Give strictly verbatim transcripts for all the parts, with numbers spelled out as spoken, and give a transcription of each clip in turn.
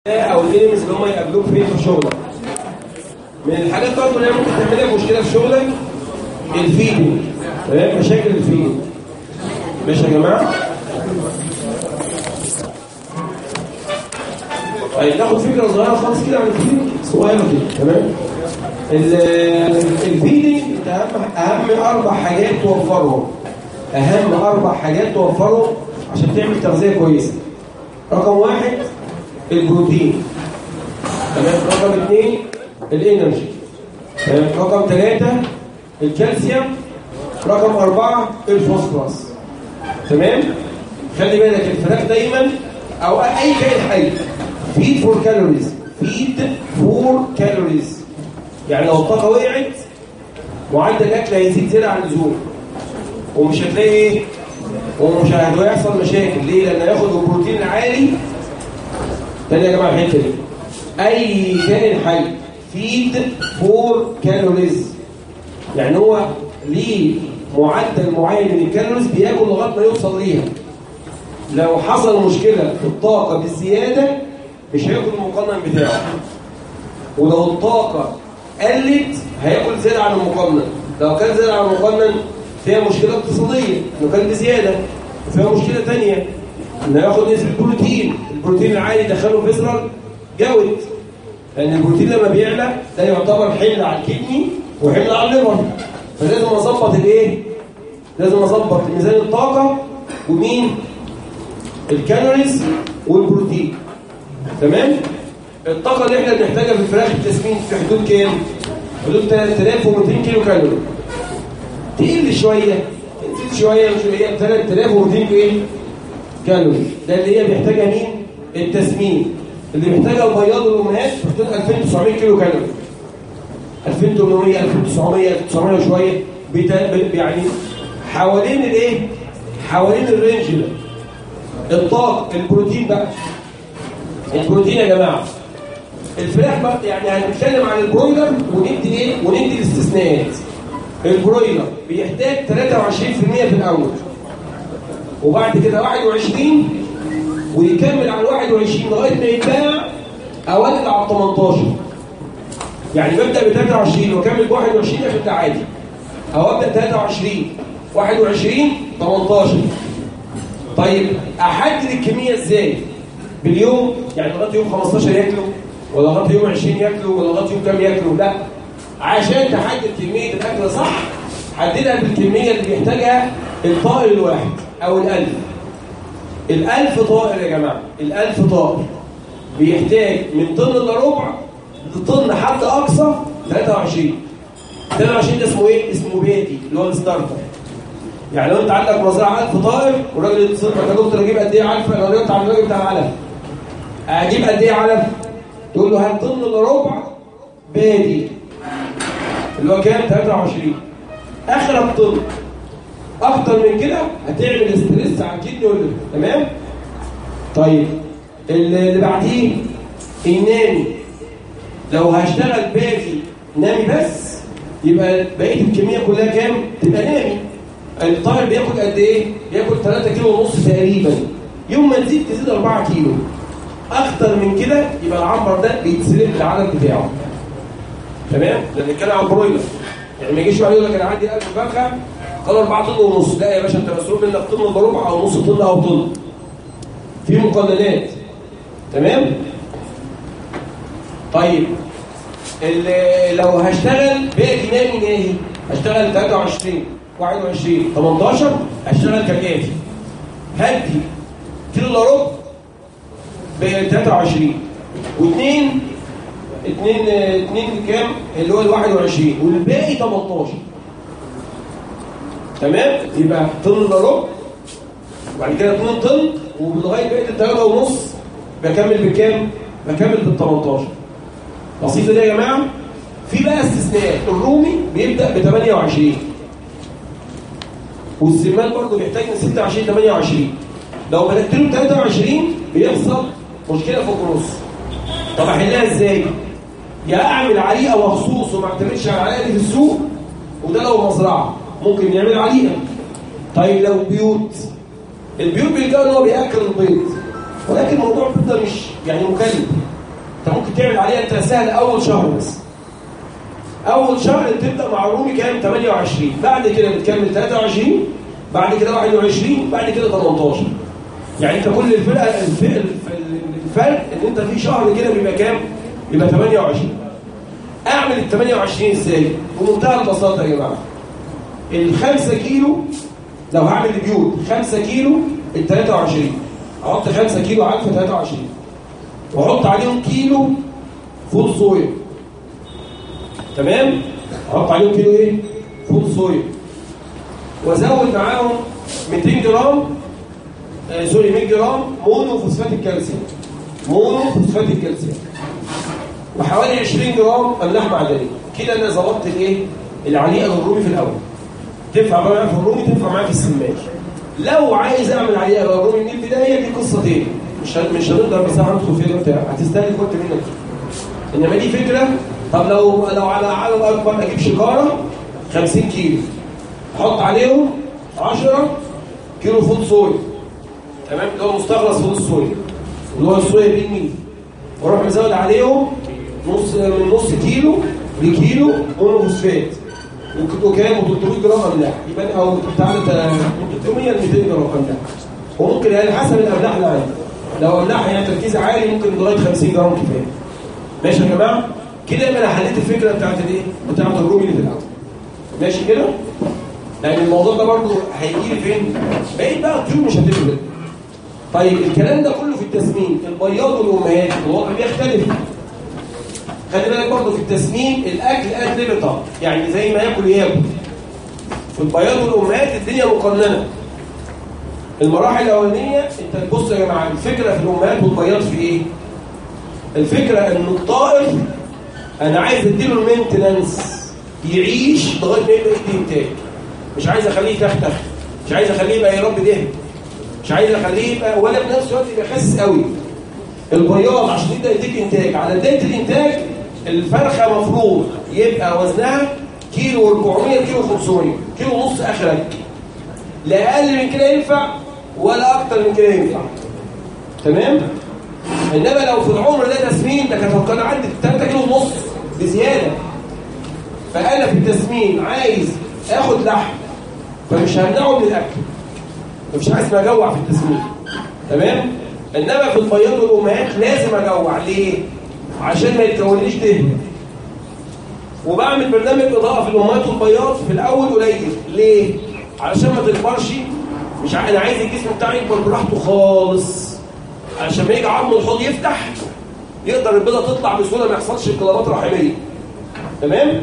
او الانيمز اللي هم يقابلوك فين في شغلك. من الحاجات برضه اللي ممكن تعمل لك مشكله في شغلك الفيدنج، تمام؟ مشاكل الفيدنج. ماشي يا جماعه؟ طيب ناخد فكره صغيره خالص كده عن الفيدنج، صغيره كده، تمام؟ الفيدنج انت اهم اهم اربع حاجات توفرهم. اهم اربع حاجات توفرهم عشان تعمل تغذيه كويسه. رقم واحد البروتين، تمام؟ رقم اثنين الانرجي، تمام؟ رقم ثلاثة الكالسيوم، رقم أربعة الفوسفورس، تمام؟ خلي بالك الفراخ دايما او اي كائن حي فيد فور كالوريز، فيد فور كالوريز، يعني لو الطاقه وقعت معدل الاكل هيزيد زياده عن اللزوم، ومش هتلاقي ايه، ومش هيحصل مشاكل. ليه؟ لان هياخد البروتين العالي. تاني يا جماعه الحته دي، اي كائن حي فيد فور كالوريز، يعني هو ليه معدل معين من الكالوريز بياكل لغايه ما يوصل ليها. لو حصل مشكله في الطاقه بالزياده مش هياكل المقنن بتاعه، ولو الطاقه قلت هياكل زياده عن المقنن. لو كان زياده عن المقنن فيها مشكله اقتصاديه انه كان بزياده، وفيها مشكله ثانيه انه ياخد نسبه بروتين، البروتين العالي يدخله فيسرال جود، لان البروتين لما بيعلى ده يعتبر حمل على الكدني وحمل على الليفر. فلازم اظبط الايه؟ لازم اظبط ميزان الطاقه ومين؟ الكالوريز والبروتين، تمام؟ الطاقه اللي احنا بنحتاجها في الفراخ التسمين في حدود كام؟ حدود ثلاثة آلاف ومئتين كيلو كالوري. تقل شويه، تنزل شويه، مش هي ثلاثة آلاف ومئتين ايه؟ كالوري. ده اللي هي بيحتاجها مين؟ التسمين. اللي بيحتاجها البياض والامهات في حدود ألفين وتسعمائة كيلو كالوري، ألفين وثمانمائة، ألفين وتسعمائة، ألف وتسعمائة وشويه، يعني حوالين الايه؟ حوالين الرينج ده. الطاقه البروتين بقى، البروتين يا جماعه الفراخ بقى، يعني هنتكلم عن البرويلر وندي ايه؟ وندي الاستثناءات. البرويلر بيحتاج ثلاثة وعشرين بالمئة في الاول، وبعد كده واحد وعشرين، ويكمل على واحد وعشرين لغايه ما يتباع اوائل على ثمانية عشر. يعني ببدا ب ثلاثة وعشرين واكمل ب واحد وعشرين عشان ده عادي، او ابدا ثلاثة وعشرين واحد وعشرين ثمانية عشر. طيب احدد الكميه ازاي؟ باليوم، يعني لغايه يوم خمستاشر ياكلوا، ولا لغايه يوم عشرين ياكلوا، ولا لغايه يوم كام ياكلوا؟ لا، عشان تحدد كميه الاكل صح حددها بالكميه اللي بيحتاجها الطائر الواحد او الالف. الالف طائر يا جماعه، الالف طائر بيحتاج من طن الا ربع لطن حد اقصى ثلاثة وعشرين. ثلاثة وعشرين ده اسمه ايه؟ اسمه بيتي، اللي هو الستارتر. يعني لو انت عندك مزرعه ألف طائر والراجل يتصل بك يا دكتور اجيب قد ايه علف؟ لو رحت على الراجل بتاع العلف اجيب قد ايه علف؟ تقول له هات طن الا ربع بادي، اللي هو كام؟ ثلاثة وعشرين. اخرك طن، اكتر من كده هتعمل ستريس على الكدني والليفر، تمام؟ طيب اللي بعديه النامي. لو هشتغل باقي نامي بس يبقى بقيه الكميه كلها كام؟ تبقى نامي. الطائر بياكل قد ايه؟ بياكل ثلاثة كيلو ونص تقريبا. يوم ما تزيد تزيد أربعة كيلو. اكتر من كده يبقى العنبر ده بيتسلب العدد بتاعه، تمام؟ لان الكلام عن برويلر، يعني ما يجيش واحد يقول لك انا عندي ألف فرخه قالوا أربعة طن ونص. لا يا باشا، انت مسؤول منك طن الا ربع او نص طن او طن، في مقننات، تمام؟ طيب لو هشتغل باقي نامي ناهي، هشتغل ثلاثة وعشرين واحد وعشرين ثمانية عشر، هشتغل كالاتي: هدي كيلو الا ربع ب ثلاثة وعشرين، واثنين اثنين اثنين كام؟ اللي هو ال واحد وعشرين، والباقي ثمانية عشر، تمام؟ يبقى طن الا ربع، وبعد كده اثنين طن، ولغايه بقيه الثلاثة ونص بكمل بكام؟ بكمل بال ثمانية عشر. بسيطه دي يا جماعه. في بقى استثناءات. الرومي بيبدا ب ثمانية وعشرين، والسمان برضه بيحتاج من ستة وعشرين ل ثمانية وعشرين. لو بدات له ثلاثة وعشرين بيحصل مشكله في النص. طب احلها ازاي؟ يا اعمل عليقه مخصوص وما اعتمدش على العليقه دي في السوق، وده لو مزرعه ممكن يعمل عليقه. طيب لو بيوت، البيوت بيلقوا ان هو بياكل البيض، ولكن موضوع البيض ده مش يعني مكلف. انت ممكن تعمل عليها انت سهل اول شهر بس. اول شهر تبدا مع الرومي كام؟ ثمانية وعشرين، بعد كده بتكمل ثلاثة وعشرين، بعد كده واحد وعشرين، بعد كده ثمانية عشر. يعني انت كل الفرقه الفرق الفرق ان انت في شهر كده بيبقى كام؟ بيبقى ثمانية وعشرين. اعمل ال ثمانية وعشرين ازاي؟ بمنتهى البساطه يا جماعه. ال خمسة كيلو لو هعمل بيوت خمسة كيلو ال ثلاثة وعشرين، احط خمسة كيلو علف ثلاثة وعشرين واحط عليهم كيلو فول صويا. تمام؟ احط عليهم كيلو ايه؟ فول صويا. وازود معاهم مئتين جرام آه سوري مية جرام مونو فوسفات الكالسيوم. مونو فوسفات الكالسيوم. وحوالي عشرين جرام املاح معدنيه. كده انا ظبطت الايه؟ العليقه الرومي في الاول. تنفع معايا في الرومي، تنفع معايا في السماج. لو عايز اعمل عليقه الرومي من البدايه دي قصه تاني. مش مش هنقدر بصراحه ندخل فيها بتاع هتستهلك وقت منك. انما دي فكره. طب لو لو على عدد اكبر اجيب شكاره خمسين كيلو، احط عليهم عشرة كيلو فول صويا. تمام؟ اللي هو مستخلص فول الصويا اللي هو الصويا بالميل. واروح مزود عليهم نص من نص كيلو لكيلو مونو فوسفات. وكام؟ ثلاثمية جرام املاح. يبقى او تعالى ثلاثمية ل مئتين جرام املاح. وممكن يعني حسب الاملاح اللي عندي. لو املاح يعني تركيز عالي ممكن لغايه خمسين جرام كفايه. ماشي يا جماعه؟ كده يبقى انا حليت الفكره بتاعت الايه؟ بتاعت الرومي اللي في الاول. ماشي كده؟ لان الموضوع ده برضه هيجي لي فين؟ بقيت بقى الطيور مش هتفرق. طيب الكلام ده كله في التسمين، البياض والامهات الوضع بيختلف. خلي بالك برضه في التسمين الاكل اد ليميتر، يعني زي ما ياكل ياكل. في البياض والامهات الدنيا مقننه. المراحل الاولانيه انت تبص يا جماعه، الفكره في الامهات والبياض في ايه؟ الفكره ان الطائر انا عايز اديله المينتنانس يعيش لغايه ما يبقى يدي انتاج. مش عايز اخليه يتختخ، مش عايز اخليه يبقى يربي دهن، مش عايز اخليه يبقى ولا في نفس الوقت يبقى خس قوي. البياض عشان يبدا يديك انتاج، على بدايه الانتاج الفرخه مفروض يبقى وزنها كيلو واربعمية كيلو خمسمية كيلو ونص اخرك. لا اقل من كده ينفع ولا اكتر من كده ينفع. تمام؟ انما لو في العمر ده تسمين، ده كان كان عندي ثلاثة كيلو ونص بزياده. فانا في التسمين عايز اخد لحم، فمش همنعه من الاكل. مش عايز ما اجوع في التسمين. تمام؟ انما في البياض والامهات لازم اجوع. ليه؟ عشان ما يتكونليش دهن. وبعمل برنامج اضاءه في الامهات والبياض في الاول قليل. ليه؟ علشان ما تكبرش. مش ع... انا عايز الجسم بتاعي يكبر براحته خالص، عشان ما يجي عظم الحوض يفتح يقدر البيضه تطلع بسهوله، ما يحصلش انقلابات رحميه. تمام؟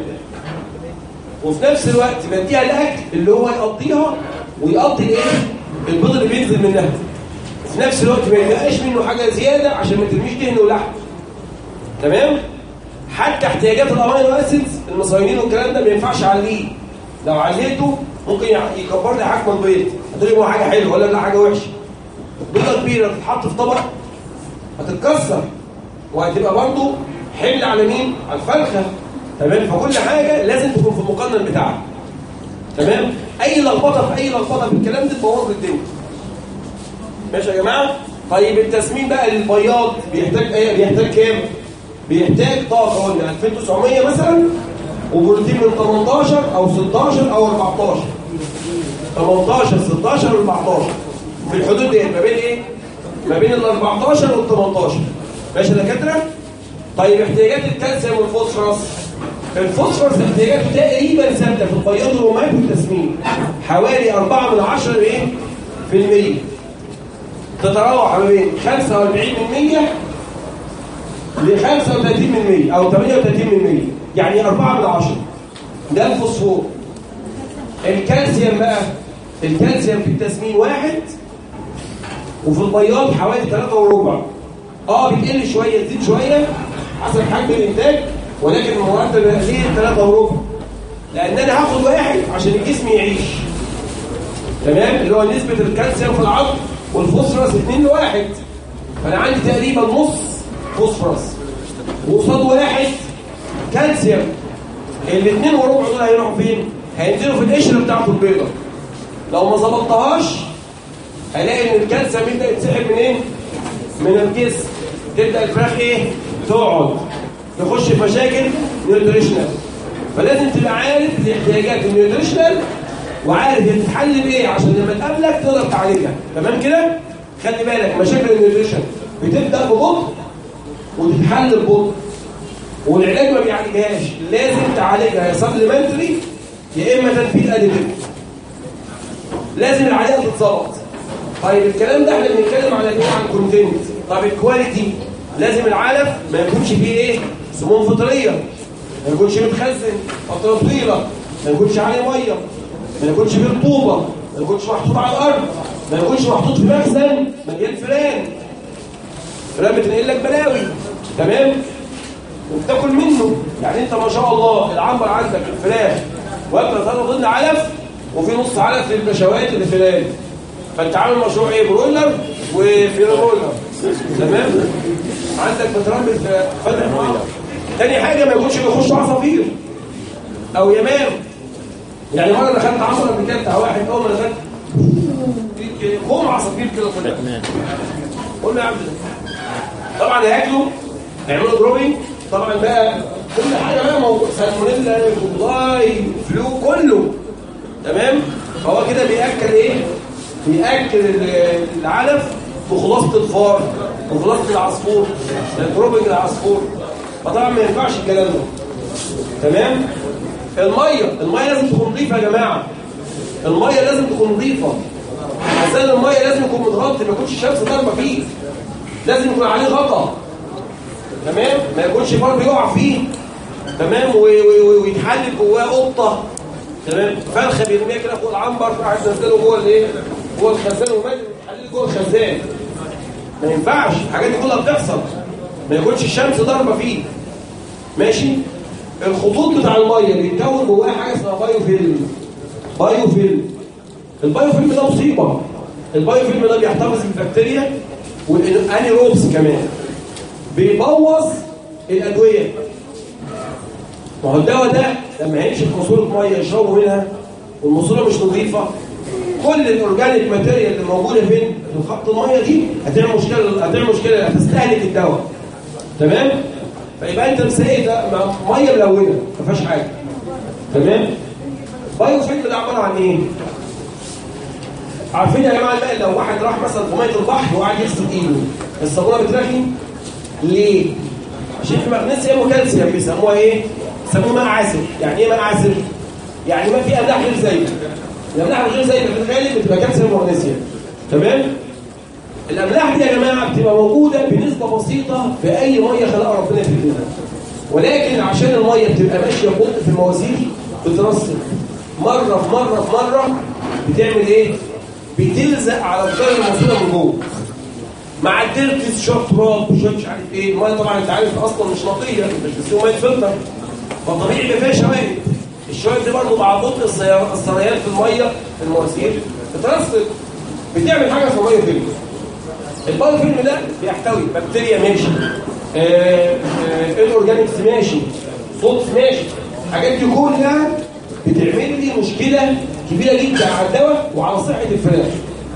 وفي نفس الوقت بديها الاكل اللي هو يقضيها ويقضي الايه؟ البيض اللي بينزل منها. وفي نفس الوقت ما يبقاش منه حاجه زياده عشان ما ترميش دهن ولحم. تمام؟ حتى احتياجات الامينو اسيدز المصاينين والكلام ده ما ينفعش اعليه. لو عليته ممكن يكبر لي حجم البيض. هتقول لي هو حاجه حلوه ولا لا حاجه وحشه؟ بيضه كبيره تتحط في طبق هتتكسر وهتبقى برضه حمل على مين؟ على الفرخه. تمام؟ فكل حاجه لازم تكون في المقنن بتاعها. تمام؟ اي لخبطه في اي لخبطه في الكلام ده تبوظ الدنيا. ماشي يا جماعه؟ طيب التسمين بقى للبياض بيحتاج ايه؟ بيحتاج كام؟ بيحتاج طاقه قلنا ألفين وتسعمية مثلا، وبروتين من تمنتاشر او ستاشر او اربعتاشر. تمنتاشر ستاشر اربعتاشر في الحدود دي. ما بين ايه؟ ما بين ال اربعتاشر وال تمنتاشر. ماشي يا دكاتره؟ طيب احتياجات الكالسيوم والفوسفورس. الفوسفورس احتياجاته تقريبا ثابته في البياض والامهات والتسمين، حوالي أربعة من عشرة ايه؟ في المية. تتراوح ما بين خمسة واربعين بالمية ل خمسة وتلاتين بالمية او تمانية وتلاتين بالمية، يعني أربعة من عشرة. ده الفوسفور. الكالسيوم بقى، الكالسيوم في التسمين واحد، وفي البياض حوالي ثلاثة وربع. اه بتقل شويه تزيد شويه حسب حجم الانتاج، ولكن المرتب ليه ثلاثة وربع، لان انا هاخد واحد عشان الجسم يعيش. تمام؟ اللي هو نسبه الكالسيوم في العظم والفوسفورس اتنين لواحد. فانا عندي تقريبا نص فوسفورس وقصاد واحد كالسيوم. الاثنين وربع دول هيروحوا فين؟ هينزلوا في القشره بتاعت البيضه. لو ما ظبطتهاش هلاقي ان الكالسيوم يبدا يتسحب منين؟ من الجسم. تبدا الفراخ ايه تقعد تخش في مشاكل نيوتريشنال. فلازم تبقى عارف الاحتياجات النيوتريشنال وعارف هي تتحل بايه عشان لما تقابلك تقدر تعالجها. تمام كده؟ خلي بالك مشاكل النيوتريشن بتبدا ببطء وتتحل ببطء، والعلاج ما بيعالجهاش، لازم تعالجها يا سبلمنتري يا اما تنفيذ اديتيف. لازم العلاج تتظبط. طيب الكلام ده احنا بنتكلم على ايه؟ عن الكونتنت. طب الكواليتي لازم العلف ما يكونش فيه ايه؟ سموم فطريه، ما يكونش متخزن فتره طويله، ما يكونش عليه ميه، ما يكونش فيه رطوبه، ما يكونش محطوط على الارض، ما يكونش محطوط في مخزن مليان فئران فئران بتنقل لك بلاوي. تمام؟ وبتاكل منه. يعني انت ما شاء الله العنبر عندك الفراخ واكله ثلاثه ضمن علف وفي نص علف للبشوات اللي في الان، فانت عامل مشروع ايه؟ برويلر وفيرولر. تمام؟ عندك بتربي فتح برويلر. تاني حاجه ما يكونش بيخش عصافير او يمام. يعني مره دخلت عصر قبل كده بتاع واحد، اول ما دخلت قوم عصافير كده كلها. قلنا يا عم طبعا هياكلوا هيعملوا دروبينج طبعا بقى كل حاجه بقى موجود، سالمونيلا كولاي فلو كله. تمام؟ فهو كده بياكل ايه؟ بياكل العلف بخلاصه الفار وخلاصه العصفور، دروبينج العصفور. فطبعا ما ينفعش الكلام ده. تمام؟ الميه الميه لازم تكون نظيفه يا جماعه. الميه لازم تكون نظيفه. عشان الميه لازم يكون متغطي، ما يكونش الشمس ضاربه فيه، لازم يكون عليه غطا. تمام؟ ما يكونش فار بيقع فيه. تمام؟ ويتحلل جواه قطه. تمام؟ فرخه بيرميها كده فوق العنبر قاعد تنزله جوه الايه؟ جوه الخزان وماشي بيتحلل جوه الخزان. ما ينفعش، الحاجات دي كلها بتحصل. ما يكونش الشمس ضاربه فيه. ماشي؟ الخطوط بتاع الميه بيتكون جواها حاجه اسمها بايو فيلم. بايو فيلم. البايو فيلم ده مصيبه. البايو فيلم ده بيحتفظ بالبكتيريا والانيروبس كمان. بيبوظ الادويه. ما هو الدواء ده لما يمشي في ماسوره ميه يشربوا منها والماسوره مش نظيفه، كل الاورجانيك ماتيريال اللي موجوده فين؟ في خط الميه دي هتعمل مشكله، هتعمل مشكله هتستهلك الدواء. تمام؟ فيبقى انت مسايق ده ميه ملونه ما فيهاش حاجه. تمام؟ بايو فيلم ده عباره عن ايه؟ عارفين يا جماعه الماء لو واحد راح مثلا في ميه البحر وقعد يغسل ايده الصابونه بترخي ليه؟ عشان في مغنيسيوم وكالسيوم بيسموها ايه؟ بيسموه ماء عسل. يعني ايه ماء عسل؟ يعني ما في املاح غير زيت. الاملاح غير زيت في الغالب بتبقى كالسيوم ومغنيسيوم. تمام؟ الاملاح دي يا جماعه بتبقى موجوده بنسبه بسيطه في اي ميه خلقها ربنا في الدنيا، ولكن عشان الميه بتبقى ماشيه ببطء في المواسير بترسب مره في مره في مره. بتعمل ايه؟ بتلزق على الدار الموصوله من جوه مع الديرتس شويه تراب وشويه مش عارف ايه. الميه طبعا انت عارف اصلا مش نقيه، مش بتسيبوا ميه فلتر، فطبيعي يبقى فيها شوائب. الشوائب دي برضه مع بطء السريان في الميه في المواسير بترسب، بتعمل حاجه اسمها ميه فيلم. البايو فيلم ده بيحتوي بكتيريا ماشي، الاورجانيكس ماشي، صوت ماشي. الحاجات دي كلها بتعمل لي مشكله كبيره جدا على الدواء وعلى صحه الفراخ.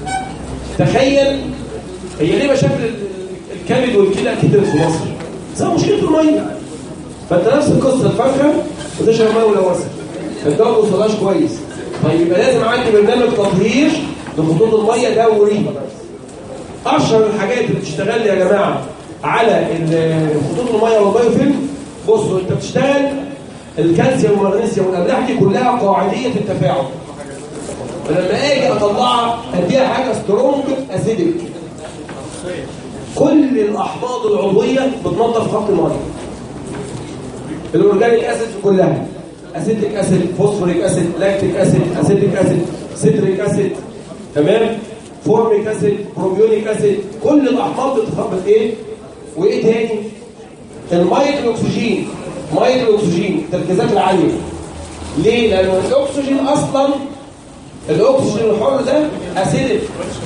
تخيل هي ليه مشاكل الكبد والكلى كتير في مصر؟ بسبب مشكله الميه. فانت نفس القصه الفرخه وتشرب ميه ملوثه فالدواء ما يوصلهاش كويس. طيب يبقى لازم عندي برنامج تطهير لخطوط الميه دوري. اشهر الحاجات اللي بتشتغل لي يا جماعه على خطوط الميه والبايو فيلم، بصوا انت بتشتغل الكالسيوم والمغنيسيوم والاملاح دي كلها قاعديه التفاعل. فلما اجي اطلعها اديها حاجه سترونج اسيدك. كل الاحماض العضويه بتنظف خط الميه. الاورجانيك اسيد كلها، اسيتيك اسيد، فوسفوريك اسيد، لاكتيك اسيد، اسيتيك اسيد، سيتريك اسيد، تمام؟ فورميك اسيد، بروبيونيك اسيد، كل الاحماض بتتخبط ايه؟ وايه تاني؟ الميه الاكسجين، ميه الاكسجين التركيزات العاليه. ليه؟ لان الاكسجين اصلا الاكسجين الحر ده اسيدك.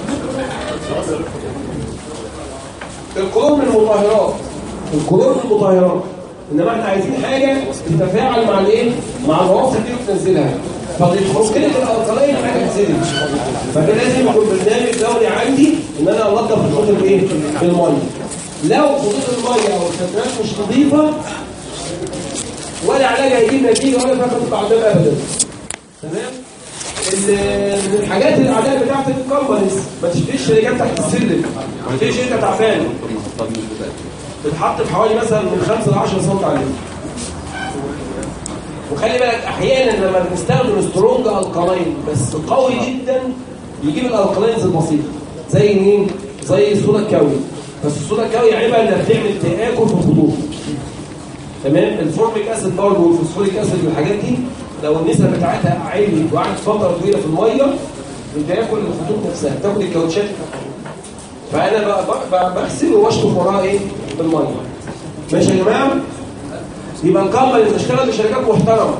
الكلور من المطهرات، الكلور من المطهرات، انما احنا عايزين حاجه تتفاعل مع الايه؟ مع العناصر دي وتنزلها. فمشكله الالقلين حاجه اسيدك. فده لازم يكون برنامج دوري عندي ان انا انضف الخطوط الايه؟ الميه. لو خطوط الميه او الخدمات مش نظيفه ولا علاج هيجيب نتيجه ولا فيها خطوط عذاب ابدا. تمام؟ من الحاجات الاعداء بتاعت الكومبانيز ما تشتريش شركات تحت السلم، ما تشتريش شركه تعبانه بتتحط في حوالي مثلا من خمسة ل عشرة سم على اللتر. وخلي بالك احيانا لما بنستخدم سترونج الكالين بس قوي جدا يجيب الالكالينز البسيطه زي مين؟ زي الصودا الكاوي. بس الصودا الكاوي عيبها انها بتعمل تآكل في الخطوط. تمام؟ الفورميك اسيد برضه والفوسفوريك اسيد والحاجات دي لو النسبه بتاعتها عاليه وقعدت فتره طويله في الميه بتاكل الخطوط نفسها، بتاكل الكاوتشات. فانا بغسل واشطف وراها ايه؟ بالميه. ماشي يا جماعه؟ يبقى الكامباني بتشتغل بشركات محترمه.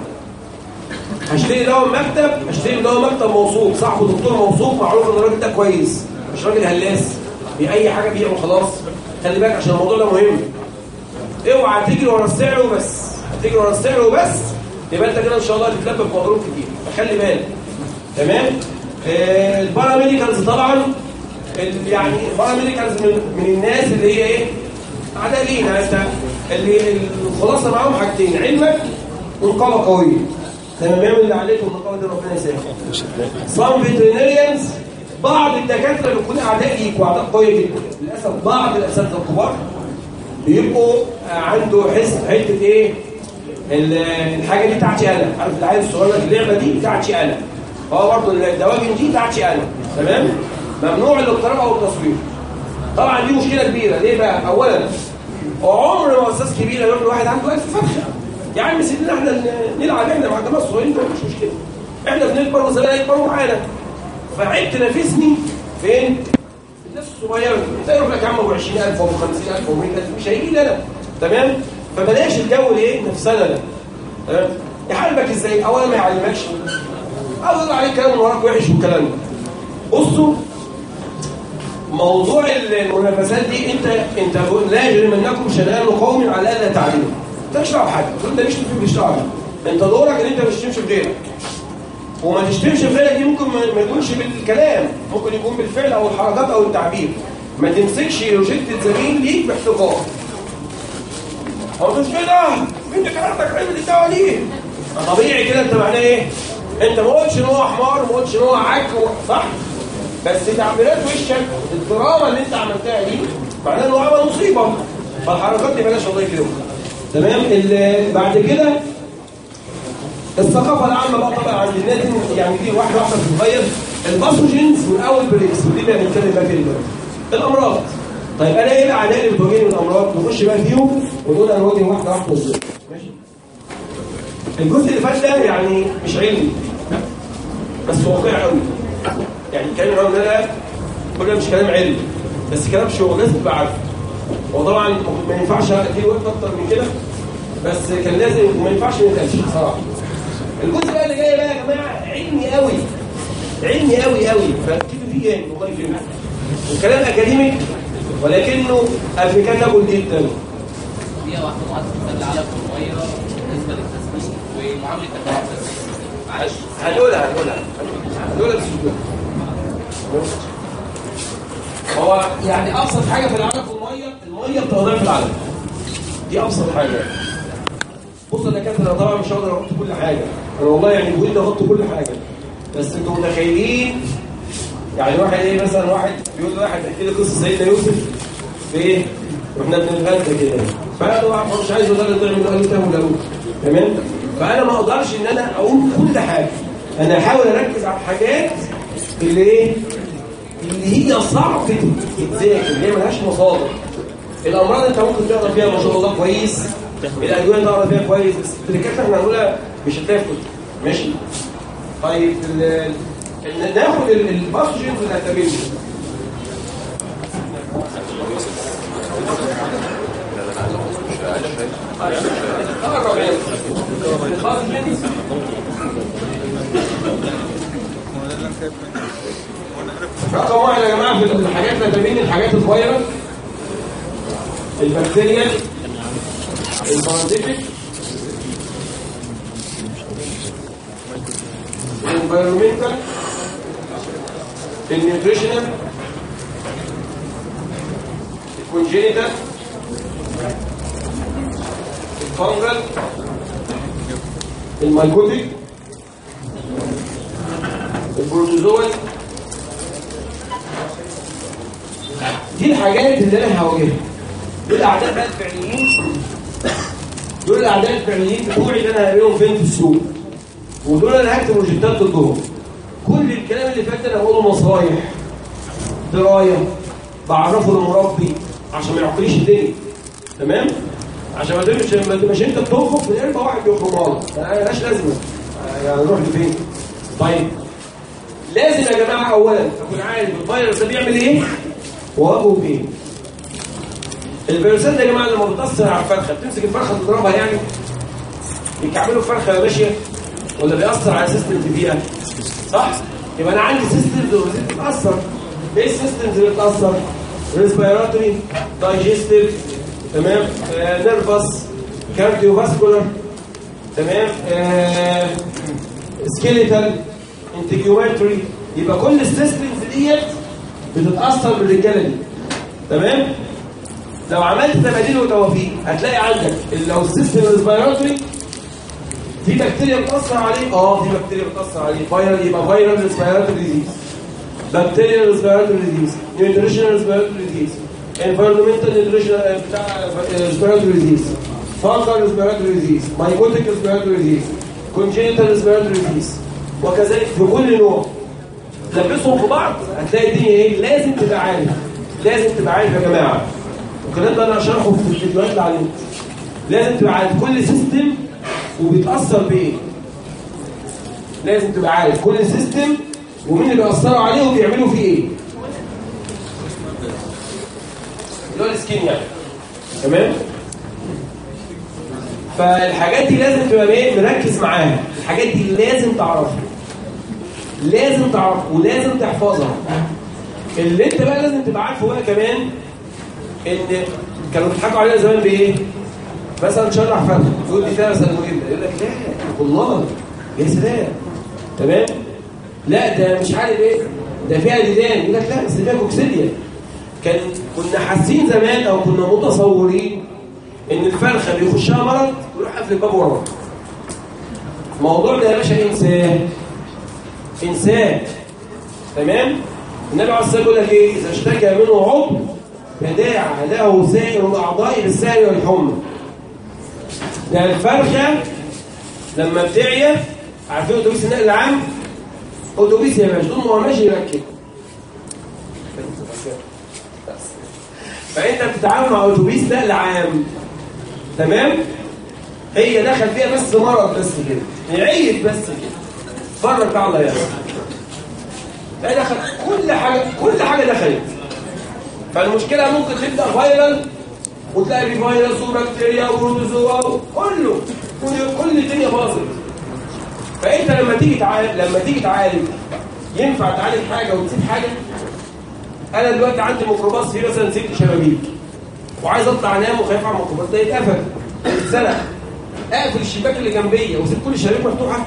هشتري دواء مكتب، هشتري دواء مكتب موثوق، صاحبه دكتور موثوق، معروف ان الراجل ده كويس، مش راجل هلاس باي حاجه بيع وخلاص. خلي بالك عشان الموضوع ده مهم. اوعى تجري ورا السعر وبس، هتجري ورا السعر وبس يبقى انت كده ان شاء الله هتتلبى بمضروب كتير. فخلي بالك. تمام؟ آه الباراميديكالز طبعا يعني الباراميديكالز من, من الناس اللي هي ايه؟ اعداء لينا. انت اللي الخلاصه معاهم حاجتين، علمك ورقابه قويه. تمام؟ يعمل اللي عليكم الرقابه دي ربنا يسامحك. صام فيترينيريانز بعض الدكاتره بيكونوا اعداء ليك واعداء قويه جدا. للاسف بعض الاساتذه الكبار بيبقوا عنده حس حته ايه؟ الحاجه دي بتاعتي انا، عارف العيال الصغيره اللعبه دي بتاعتي انا. هو برضه الدواجن دي بتاعتي انا. تمام؟ ممنوع الاقتراب او التصوير. طبعا دي مشكله كبيره. ليه بقى؟ اولا عمر ما استاذ كبير يروح لواحد عنده ألف فرخه. يا عم سيبنا احنا نلعب احنا مع الجماعه الصغيرين دول مش مشكله. احنا بنكبر وزمايلنا يكبروا معانا. فعيب تنافسني فين؟ الناس الصغيره. انت يروح لك يا عم ابو عشرين ألف وابو خمسين ألف وابو مية ألف مش هيجي لي انا. تمام؟ فبلاش الجو الايه؟ نفسنا ده. تمام؟ يحاربك ازاي؟ اولا ما يعلمكش. او يقول عليك كلام من وراك وحش والكلام ده. بصوا موضوع المنافسات دي انت انت لا يجرمنكم شنآن قوم على الا تعلموا. انت مش دعوه بحاجه، انت مش بتشتغل. انت دورك ان انت ما تشتمش بغيرك. وما تشتمش بغيرك دي ممكن ما يكونش بالكلام، ممكن يكون بالفعل او الحركات او التعبير. ما تمسكش روجيتة زميل ليك باحتقار. هو مش كده؟ انت كان عندك علم الدعوه ليه؟ طبيعي كده. انت معناه ايه؟ انت ما قلتش ان هو حمار، ما قلتش ان هو عك، صح؟ بس تعبيرات وشك الدراما اللي انت عملتها دي معناه انه عمل مصيبه. فالحركات دي بلاش الله يكرمك. تمام؟ بعد كده الثقافه العامه بقى طبعا عند الناس يعني دي واحده واحده بتتغير. الباثوجينز والاول بريكس ودي اللي هنتكلم بقى فيها دلوقتي. الامراض. طيب انا ايه الاعداء اللي بتواجهني من الامراض؟ نخش بقى فيهم ونقول انا واجه واحده واحده ازاي. ماشي؟ الجزء اللي فات ده يعني مش علمي بس واقعي قوي. يعني الكلام اللي ده كله مش كلام علمي بس كلام شغل لازم تبقى عارفه. وطبعا ما ينفعش ادي وقت اكتر من كده بس كان لازم وما ينفعش ما يتقالش بصراحه. الجزء بقى اللي جاي بقى يا جماعه علمي قوي، علمي قوي قوي. فاكتبوا فيه ايه؟ والله يفهمك. الكلام اكاديميك ولكنه ابليكاتبل جدا. هي واحده معادله العلف والميه بالنسبه للتسميم ومعامله التسميم. معلش هنقولها هنقولها هنقولها بسهوله. هو يعني ابسط حاجه في العلف والميه، الميه بتوضع في العلف. دي ابسط حاجه. بص انا كده انا طبعا مش هقدر احط كل حاجه. انا والله يعني بقول احط كل حاجه. بس انتوا متخيلين يعني واحد ايه مثلا واحد بيقول لواحد احكي لي قصه سيدنا يوسف في ايه؟ واحنا بنتغدى كده. فانا واحد مش عايز اقول له تعمل قال له تعمل له. تمام؟ فانا ما اقدرش ان انا اقول كل حاجه. انا احاول اركز على الحاجات اللي ايه؟ اللي هي صعب تتذاكر، اللي هي ملهاش مصادر. الامراض انت ممكن تقرا فيها ما شاء الله كويس، الادويه تقرا فيها كويس، بس التركات احنا هنقولها مش هتلاقي في كتب. ماشي؟ طيب ناخد الباثوجينز اللي هتقابلنا. رقم واحد يا جماعه في الحاجات اللي هتقابلني الحاجات الفيروس، البكتيريا، البارازيتيك، الانفيرومنتال، النيوتريشنال، الكونجينيتال، الفانجل، المايكوتيك، البروتوزوال. دي الحاجات اللي انا هواجهها. دول الاعداء بقى الفعليين، دول الاعداء الفعليين بتوعي اللي انا هلاقيهم فين في السوق، ودول انا هكتب روجيتات ضدهم. كل الكلام اللي فات ده انا بقوله نصايح، درايه، بعرفه للمربي عشان ما يعقليش الدنيا. تمام؟ عشان ما تبقاش ما تبقاش انت بتنفخ في القلب واحد بيخرج لك، مالهاش لازمه. يعني نروح لفين؟ طيب لازم يا جماعه اولا اكون عارف الفيروس ده بيعمل ايه وواجهه فين. الفيروسات دي يا جماعه لما بتاثر على الفرخه بتمسك الفرخه تضربها، يعني يكعملوا الفرخه ماشيه ولا بيأثر على سيستمز فيها؟ صح؟ يبقى انا عندي سيستمز بتتاثر. ايه السيستمز اللي بتتاثر؟ ريسبيراتوري، دايجستيف، تمام، آه، نيرفس، كارديوفاسكولار، تمام، آه، سكيليتال، انتجيومتري. يبقى كل السيستمز ديت بتتاثر بالرجاله دي. تمام؟ لو عملت تباديل وتوافيق هتلاقي عندك لو السيستم ريسبيراتوري في بكتيريا بتاثر عليه، اه في بكتيريا بتاثر عليه، فايرال، يبقى فايرال ريسبيراتوري ديزيز، بكتيريا ريسبيراتوري ديزيز، نيوتريشنال ريسبيراتوري ديزيز، انفيرمنتال نيوتريشنال بتاع ريسبيراتوري ديزيز، فانجل ريسبيراتوري ديزيز، مايكوتيك ريسبيراتوري ديزيز، كونجينيتال ريسبيراتوري ديزيز، وكذلك في كل نوع. لبسهم في بعض هتلاقي الدنيا ايه. لازم تبقى عارف، لازم تبقى عارف يا جماعه، والكلام ده انا هشرحه في الفيديوهات اللي على النت. لازم تبقى عارف كل سيستم وبيتاثر بايه. لازم تبقى عارف كل سيستم ومين اللي بيأثروا عليه وبيعملوا فيه ايه. اللي هو السكين يعني. تمام؟ فالحاجات دي لازم تبقى ايه مركز معاها. الحاجات دي لازم تعرفها، لازم تعرفها ولازم تحفظها. اللي انت بقى لازم تبقى عارفه بقى كمان ان كانوا بيضحكوا علينا زمان بايه؟ مثلا شرح فرخه يقول لي فيها مثلا مهمه، يقول لك لا والله يا سلام، تمام، لا ده مش عارف ايه، ده فيها ديدان، يقول لك لا بس فيها كوكسيديا. كان كنا حاسين زمان او كنا متصورين ان الفرخه بيخشها مرض ويروح قافل الباب وراه. الموضوع ده يا باشا انساه، انساه. تمام؟ النبي عليه الصلاه والسلام يقول لك ايه؟ اذا اشتكى منه عضو فداعى له سائر الاعضاء بالسهر والحمى. ده الفرخه لما بتعيا، عارفين اتوبيس النقل العام؟ اتوبيس يا باشا طول ما هو ماشي يركب. فانت بتتعامل مع اتوبيس نقل عام، تمام؟ هي دخل فيها بس مرض بس كده، يعيد بس كده، فرق بقى الله يا لا دخل كل حاجه، كل حاجه دخلت. فالمشكله ممكن تبدا فايرال وتلاقي في فيروس وبكتيريا وبروتوزوا كله، كل كل الدنيا باظت. فانت لما تيجي تعالج، لما تيجي تعالج ينفع تعالج حاجه وتسيب حاجه. انا دلوقتي عندي ميكروباص فيه مثلا ست شبابيك وعايز اطلع انام وخايف على الميكروباص ده يتقفل يتسرق، اقفل الشباك اللي جنبيه واسيب كل الشبابيك مفتوحه؟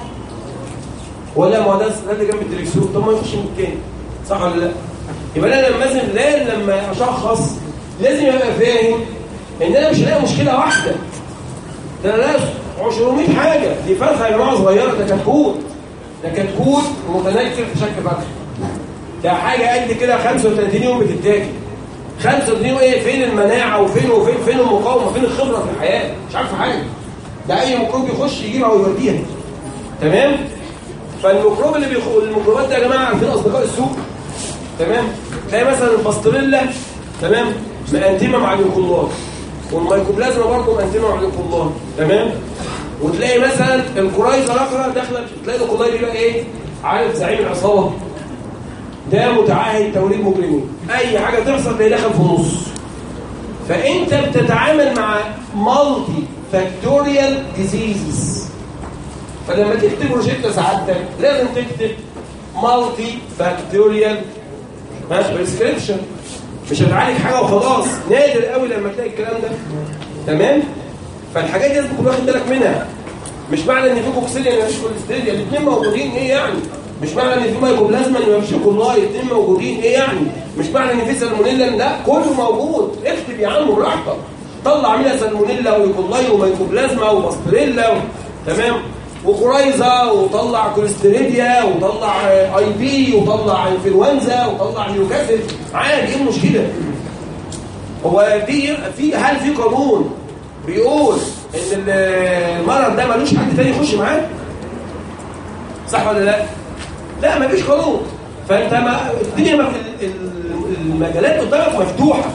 ولا ما ده ده اللي جنب الدركسيون، طب ما يخش من التاني، صح ولا لا؟ يبقى انا لما لازم لا لما اشخص لازم ابقى فاهم ان انا مش هلاقي مشكله واحده، ده انا لاقي عشرمية حاجه. دي فرخه يا جماعه صغيره، ده كتكوت، ده كتكوت متنكر في شكل فرخه، ده حاجه قد كده خمسة وثلاثين يوم بتتاكل. خمسة وثلاثين يوم ايه؟ فين المناعه وفين وفين فين المقاومه، فين الخبره في الحياه؟ مش عارفه حاجه. ده اي ميكروب يخش يجيبها ويوديها. تمام؟ فالميكروب اللي بيخ... الميكروبات دي يا جماعه عارفين اصدقاء السوق، تمام؟ تلاقي مثلا الباستريلا، تمام، مقنتمه مع اليوكولات، والميكوبلازما برضه مقنتمه مع اليوكولات، تمام؟ وتلاقي مثلا الكورايزا الاخرى داخله، تلاقي الكولاي دي بقى ايه؟ عارف زعيم العصابه ده متعهد توريد مجرمين، اي حاجه تحصل تلاقيه داخل في النص. فانت بتتعامل مع مالتي فاكتوريال ديزيزز. فلما تكتب روشته سعادتك لازم تكتب مالتي فاكتوريال بريسكريبشن. مش هتعالج حاجه وخلاص، نادر قوي لما تلاقي الكلام ده. تمام؟ فالحاجات دي لازم تكون واخد بالك منها. مش معنى ان في كوكسيليا ما فيش كوليستيريا، الاثنين موجودين، ايه يعني؟ مش معنى ان في مايكوبلازما ما فيش كولاي، الاثنين موجودين، ايه يعني؟ مش معنى ان في سالمونيلا، لا كله موجود. اكتب يا عم براحتك، طلع منها سالمونيلا ويكولاي وميكوبلازما وباستريلا و... تمام، وكورايزا، وطلع كوليستيريديا، وطلع اي بي، وطلع انفلونزا، وطلع نيوكاسل. عادي، ايه المشكله؟ هو دي في هل في قانون بيقول ان المرض ده ملوش حد تاني يخش معاه؟ صح ولا لا؟ لا، مفيش قانون. فانت ما الدنيا ما المجالات قدامك مفتوحه،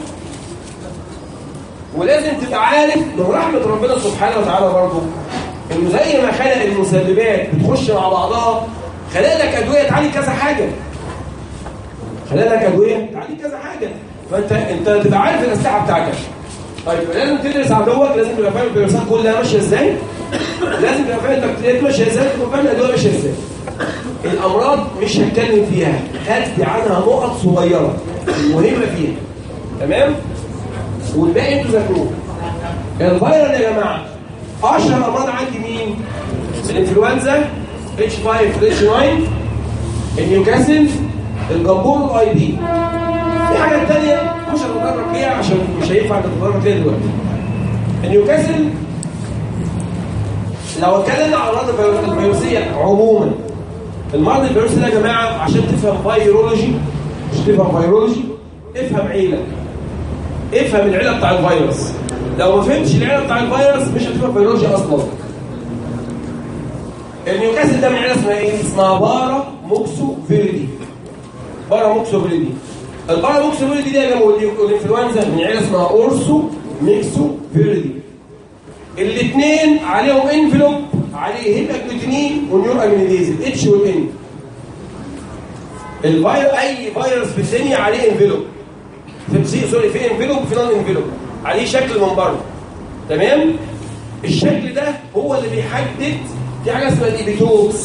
ولازم تبقى عارف من رحمه ربنا سبحانه وتعالى برضه انه زي ما خلق المسببات بتخش مع بعضها، خلق لك ادويه تعالج كذا حاجه. خلق لك ادويه تعالج كذا حاجه، فانت انت تبقى عارف الاسلحه بتاعتك. طيب لازم تدرس عدوك، لازم تبقى فاهم الفيروسات كلها ماشيه ازاي، لازم تبقى فاهم البكتيريات ماشيه ازاي، تبقى فاهم الادويه ماشيه ازاي. الامراض مش هتكلم فيها، هدي عنها نقط صغيره مهمه فيها، تمام؟ والباقي انتوا ذاكروه. الفيروس يا جماعه اشهر امراض عندي مين؟ الانفلونزا، اتش خمسة اتش تسعة، النيوكاسل، الجمبور، والاي دي. في حاجه ثانيه مش هنتطرق ليها عشان مش هينفع نتطرق ليها دلوقتي. النيوكاسل لو اتكلمنا عن الامراض الفيروسيه عموما، المرض الفيروسي ده يا جماعه عشان تفهم فيرولوجي، مش تفهم فيرولوجي، افهم عيله، افهم العيله بتاع الفيروس. لو ما فهمتش العيله بتاع الفيروس مش هتفهم فيرولوجي اصلا. النيوكاسل ده من عيله اسمها ايه؟ اسمها بارا موكسو فيريدي. بارا موكسو فيريدي. البارا موكسو فيريدي دي يا جماعه والانفلونزا من عيله اسمها اورسو ميكسو فيريدي. الاثنين عليهم انفلوب، عليه هيباجلوتينين ونيور امينيديز، الاتش والان. الفيروس اي فيروس في الدنيا عليه انفلوب، في سوري في انفلوب في نون انفلوب، عليه شكل من بره، تمام؟ الشكل ده هو اللي بيحدد في حاجه اسمها الابيتوبس.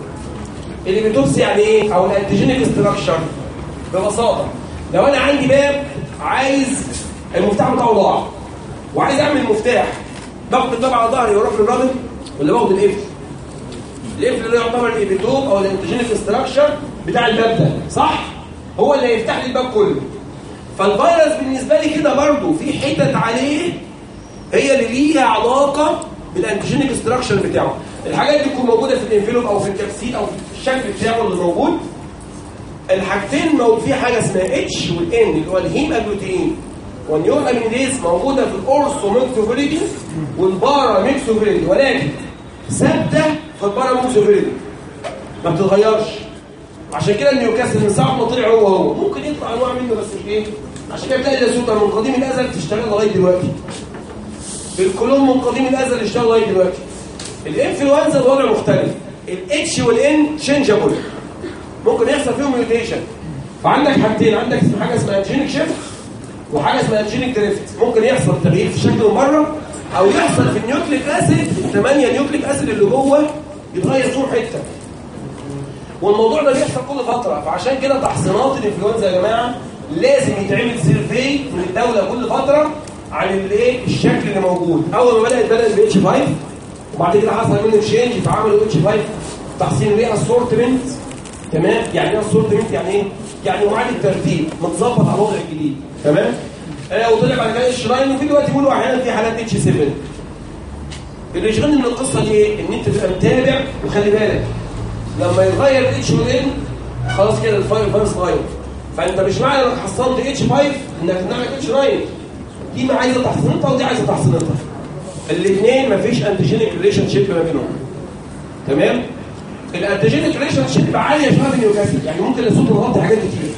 الابيتوبس يعني ايه؟ او الانتيجينيك ستراكشر. ببساطه لو انا عندي باب عايز المفتاح بتاعه ضاع وعايز اعمل مفتاح، باخد الباب على ظهري واروح للراجل ولا باخد القفل؟ القفل اللي يعتبر الابيتوب او الانتيجينيك ستراكشر بتاع الباب ده، صح؟ هو اللي هيفتح لي الباب كله. فالفيروس بالنسبه لي كده برضه في حتت عليه هي اللي ليها علاقه بالانتيجينيك ستراكشر بتاعه. الحاجات دي تكون موجوده في الانفلوب او في الكبسيل او في الشكل بتاعه اللي موجود. الحاجتين موجود فيه حاجه اسمها اتش والان اللي هو الهيم اجلوتين والنيور امينيديز، موجوده في الاورثو ميكسوفيريدي والبارا ميكسوفيريدي، ولكن ثابته في البارا ميكسوفيريدي ما بتتغيرش. عشان كده النيوكاسل من ساعه ما طلع هو هو ممكن يطلع انواع منه بس مش ايه. عشان كده تلاقي اللاسوتا من قديم الازل تشتغل لغايه دلوقتي. الكولوم من قديم الازل يشتغل لغايه دلوقتي. الانفلونزا الوضع مختلف، الاتش والان تشينجابل، ممكن يحصل فيهم ميوتيشن. فعندك حاجتين، عندك حاجه اسمها انجينيك شيفت وحاجه اسمها انجينيك دريفت. ممكن يحصل تغيير في شكل بره او يحصل في النيوكليك اسيد، الثمانيه نيوكليك اسيد اللي جوه يتغير فيهم حته. والموضوع ده بيحصل كل فتره، فعشان كده تحصينات الانفلونزا يا جماعه لازم يتعمل سيرفي من الدوله كل فتره عن الايه الشكل اللي موجود. اول ما بدات بدات ب اتش خمسة وبعد كده حصل منه تشينج فعملوا اتش خمسة تحصين ليه اسورتمنت، تمام؟ يعني ايه اسورتمنت؟ يعني ايه؟ يعني معاد الترتيب متظبط على الوضع الجديد، تمام؟ آه وطلع بعد كده اتش تسعة، وفي دلوقتي بيقولوا احيانا في حالات اتش سبعة. اللي يشغلني من القصه دي ايه؟ ان انت تبقى متابع وخلي بالك لما يتغير الاتش والان خلاص كده الفيروس اتغير. فانت مش معنى انك حصلت اتش خمسة انك تمنعك اتش تسعة، دي ما عايزه تحصينتها ودي عايزه تحصينتها. الاثنين مفيش انتيجينيك ريليشن شيب ما بينهم، تمام؟ الانتيجينيك ريليشن شيب عاليه شويه في النيوكاسل، يعني ممكن الصوت يغطي حاجات كتير.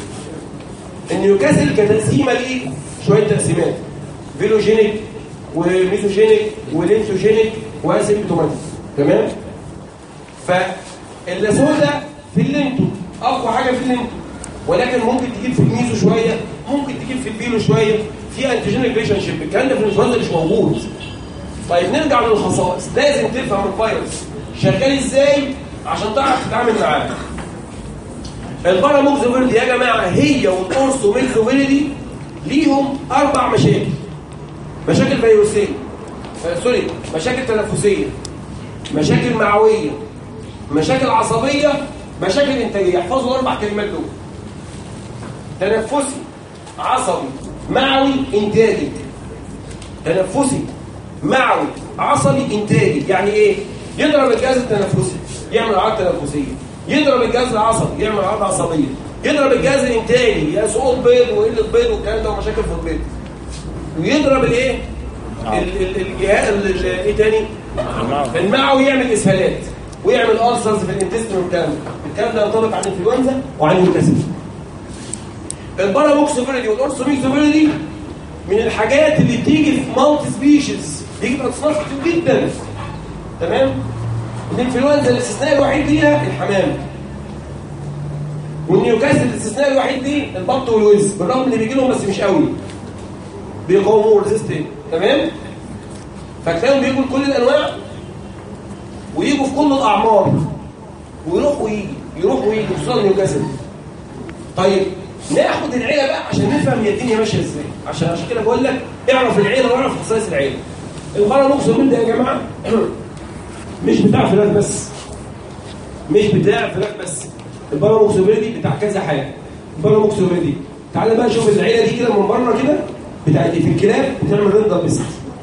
النيوكاسل كتقسيمه ليه شويه تقسيمات، فيلوجينيك وميزوجينيك ولينسوجينيك واسيمبتوماتيك، تمام؟ فاللاسودا في اللينتو اقوى حاجه في اللينتو، ولكن ممكن تجيب في الميزو شويه، ممكن تجيب في الفيلو شويه، في انتيجينيك ريليشن شيب. الكلام ده في الانفلونزا مش موجود. طيب نرجع للخصائص، لازم تفهم الفيروس شغال ازاي عشان تعرف تتعامل معاه. البارا موكسوفيريدي يا جماعه هي والاورثو ميكسوفيريدي ليهم اربع مشاكل. مشاكل فيروسيه، آه سوري مشاكل تنفسيه، مشاكل معويه، مشاكل عصبيه، مشاكل انتاجيه. احفظوا الاربع كلمات دول: تنفسي، عصبي، معوي، انتاجي. تنفسي معوي عصبي انتاجي. يعني ايه؟ يضرب الجهاز التنفسي يعمل اعراض تنفسيه، يضرب الجهاز العصبي يعمل اعراض عصبيه، يضرب الجهاز الانتاجي يا سقوط بيض وقله بيض والكلام ده ومشاكل في البيض، ويضرب الايه الجهاز ايه تاني المعوي يعمل اسهالات ويعمل ألسرز في الانتستين والكلام ده. الكلام ده ينطبق على الانفلونزا وعلى النيوكاسل. الباراموكسوفيريدي والاورثوميكسوفيريدي من الحاجات اللي بتيجي في مالتي سبيشيز، بيجي في اصناف كتير جدا. تمام؟ الانفلونزا الاستثناء الوحيد ليها الحمام، والنيوكاسل الاستثناء الوحيد ليه البط والوز، بالرغم ان بيجي لهم بس مش قوي، بيقاوموا ريزيستنت. تمام؟ فتلاقيهم بيجوا لكل الانواع ويجوا في كل الاعمار ويروح ويجي يروح ويجي، خصوصا نيوكاسل. طيب ناخد العيله بقى عشان نفهم هي الدنيا ماشيه ازاي، عشان عشان كده بقول لك اعرف العيله واعرف خصائص العيله. الباراموكسوفيريدي ده يا جماعه مش بتاع فراخ بس، مش بتاع فراخ بس، الباراموكسوفيريدي بتاع كذا حاجه. الباراموكسوفيريدي تعالى بقى شوف العيله دي كده من بره كده بتاعت في الكلاب بتعمل ريندر بيست.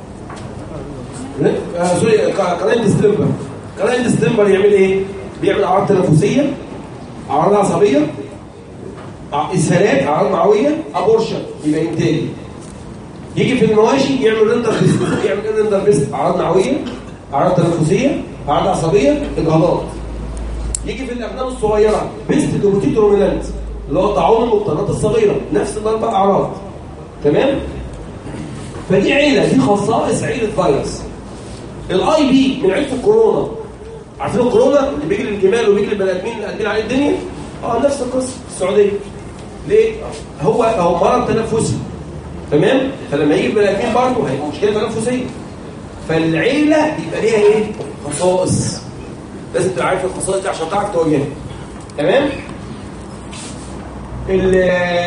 آه سوري كلاين ستيمبر. كلاين ستيمبر يعمل ايه؟ بيعمل اعراض تنفسيه، اعراض عصبيه، اسهالات، اعراض معويه، ابورشن يبقى انتاجي. يجي في المواشي يعمل ريندر بيست. يعمل ايه ريندر بيست؟ اعراض معويه، اعراض تنفسيه، اعراض عصبيه، اجهاضات. يجي في الاغنام الصغيره بيست دوبوتيت رومينانت اللي هو طاعون المبطنات الصغيره، نفس الاربع اعراض. تمام؟ فدي عيله، دي خصائص عيله فيروس. الاي بي من عيله الكورونا. عارفين الكورونا اللي بيجي للجمال وبيجي للبني ادمين اللي قاعدين عليه الدنيا؟ اه نفس القصه في السعوديه. ليه؟ هو هو مرض تنفسي. تمام؟ فلما يجي البني ادمين برضه هيبقى مشكله تنفسيه. فالعيله يبقى ليها ايه؟ خصائص. لازم تبقى عارف الخصائص دي عشان تعرف تواجهها. تمام؟ ال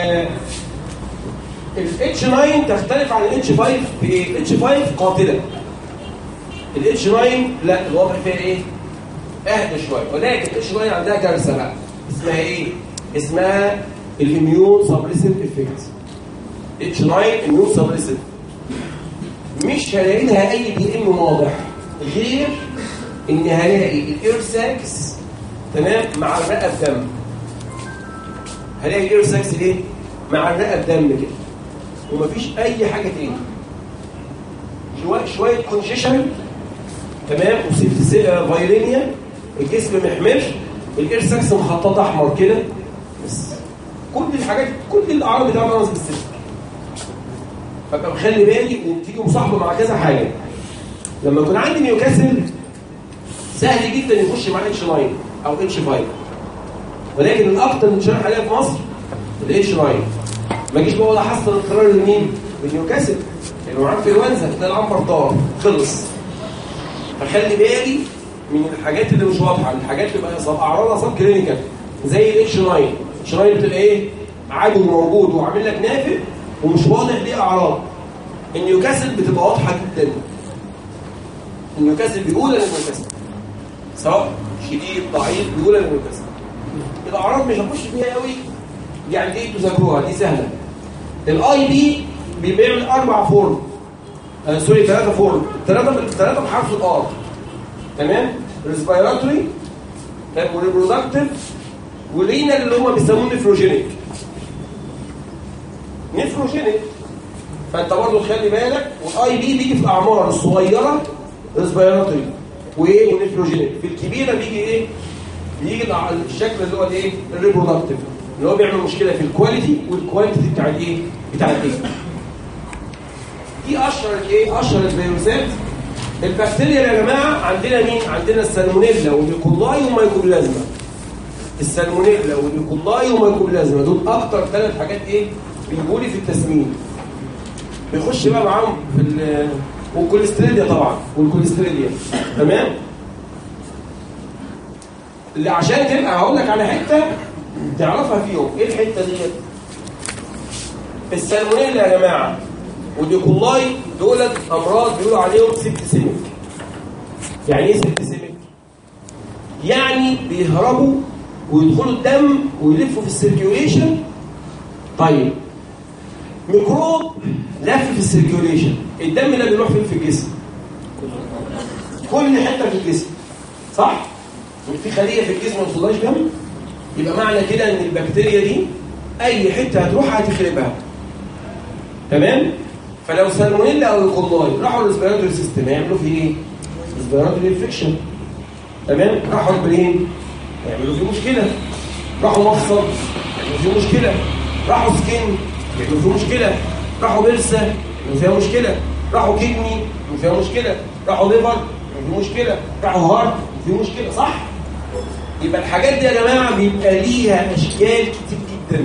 الاتش تسعة تختلف عن الاتش خمسة في ايه؟ الاتش خمسة قاتله. الاتش تسعة لا الوضع فيها ايه؟ اهدى شويه، ولكن الاتش تسعة عندها كارثه بقى. اسمها ايه؟ اسمها الاميون سبريسيف افكت. اتش تسعة اميون سبريسيف. مش هلاقي لها اي دي ام واضح غير ان هلاقي الاير ساكس تمام مع الرئه بدم. هلاقي الاير ساكس ليه؟ مع الرئه بدم كده. ومفيش اي حاجه تاني. شويه شويه كونجيشن تمام وفايرينيا، الجسم محمر، الاير ساكس مخطط احمر كده بس. كل الحاجات كل الاعراض بتاعها ناقص بالسلك. فابقى بخلي بالي ان تيجي مصاحبه مع كذا حاجه. لما يكون عندي نيوكاسل سهل جدا يخش مع اتش تسعة او اتش خمسة، ولكن الاكثر من شرح عليها في مصر الاتش تسعة. ما اجيش بقى ولا حصل اضطرار لمين؟ للنيوكاسل. لانه معاك في الونزه تلاقي العنبر طار خلص. فخلي بالي من الحاجات اللي مش واضحه، الحاجات اللي بقى اعراض اصاب كلينيكال زي الاتش تسعة. اتش تسعة بتبقى ايه؟ عدو موجود وعامل لك نافذ ومش واضح ليه اعراض. النيوكاسل بتبقى واضحه جدا. النيوكاسل بيقول انا نيوكاسل سواء شديد ضعيف بيقول انا نيوكاسل. الاعراض مش هخش فيها قوي يعني دي تذاكروها دي سهله. الاي بي بيعمل اربع فورم آه سوري ثلاثه فورم، ثلاثه ثلاثه بحرف الار. تمام؟ ريسبيراتوري وريبرودكتيف ورينال اللي هم بيسموه نيفروجينيك. نيفروجينيك فانت برضه خلي بالك. والاي بي بيجي في الاعمار الصغيره ريسبيراتوري وايه ونيفروجينيك. في الكبيره بيجي ايه؟ بيجي الشكل اللي هو الايه؟ الريبرودكتيف اللي هو بيعمل مشكله في الكواليتي والكوانتيتي بتاع الايه؟ بتاع الايه؟ دي اشهر الايه؟ اشهر الفيروسات. البكتيريا يا جماعه عندنا مين؟ عندنا السالمونيلا والإيكولاي والمايكوبلازما. السالمونيلا والإيكولاي والمايكوبلازما دول اكتر ثلاث حاجات ايه؟ بيجوا لي في التسمين. بيخش بقى معاهم في ال والكوليستريديا طبعا والكوليستريديا. تمام؟ اللي عشان تبقى هقول لك على حته تعرفها فيهم. ايه الحته ديت؟ السالمونيلا يا جماعه والإيكولاي دولت امراض بيقولوا عليهم سيبتسيميك. يعني ايه سيبتسيميك؟ يعني بيهربوا ويدخلوا الدم ويلفوا في السيركيوليشن. طيب ميكروب لف في السيركيوليشن، الدم ده بيروح فين في الجسم؟ كل حته في الجسم، صح؟ في خليه في الجسم ما توصلهاش دم، يبقى معنى كده ان البكتيريا دي اي حته هتروح هتخربها. تمام؟ فلو سالمونيلا او ايكولاي راحوا الريسبيراتوري سيستم هيعملوا فيه ايه؟ ريسبيراتوري انفكشن. تمام؟ راحوا البرين هيعملوا فيه مشكله. راحوا مفصل هيعملوا فيه مشكله. راحوا سكين هيعملوا فيه مشكله. راحوا بلسه هيعملوا فيها مشكله. راحوا كدني هيعملوا فيها مشكله. راحوا ليفر هيعملوا فيه مشكله. راحوا هارت هيعملوا فيه مشكله، صح؟ يبقى الحاجات دي يا جماعه بيبقى ليها اشكال كتير جدا.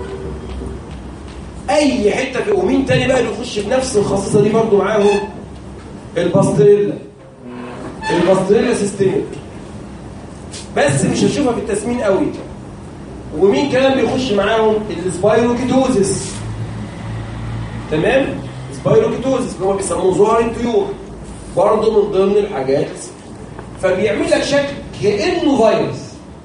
اي حته في ومين تاني بقى بيخش بنفس الخصيصه دي برضو معاهم؟ الباستريلا. الباستريلا سيستميك، بس مش هنشوفها في التسمين قوي. ومين كمان بيخش معاهم؟ السبايروكيتوزيس. تمام؟ سبايروكيتوزيس اللي هم بيسموه ظهر الطيور، برضه من ضمن الحاجات. فبيعمل لك شكل كانه فيروس.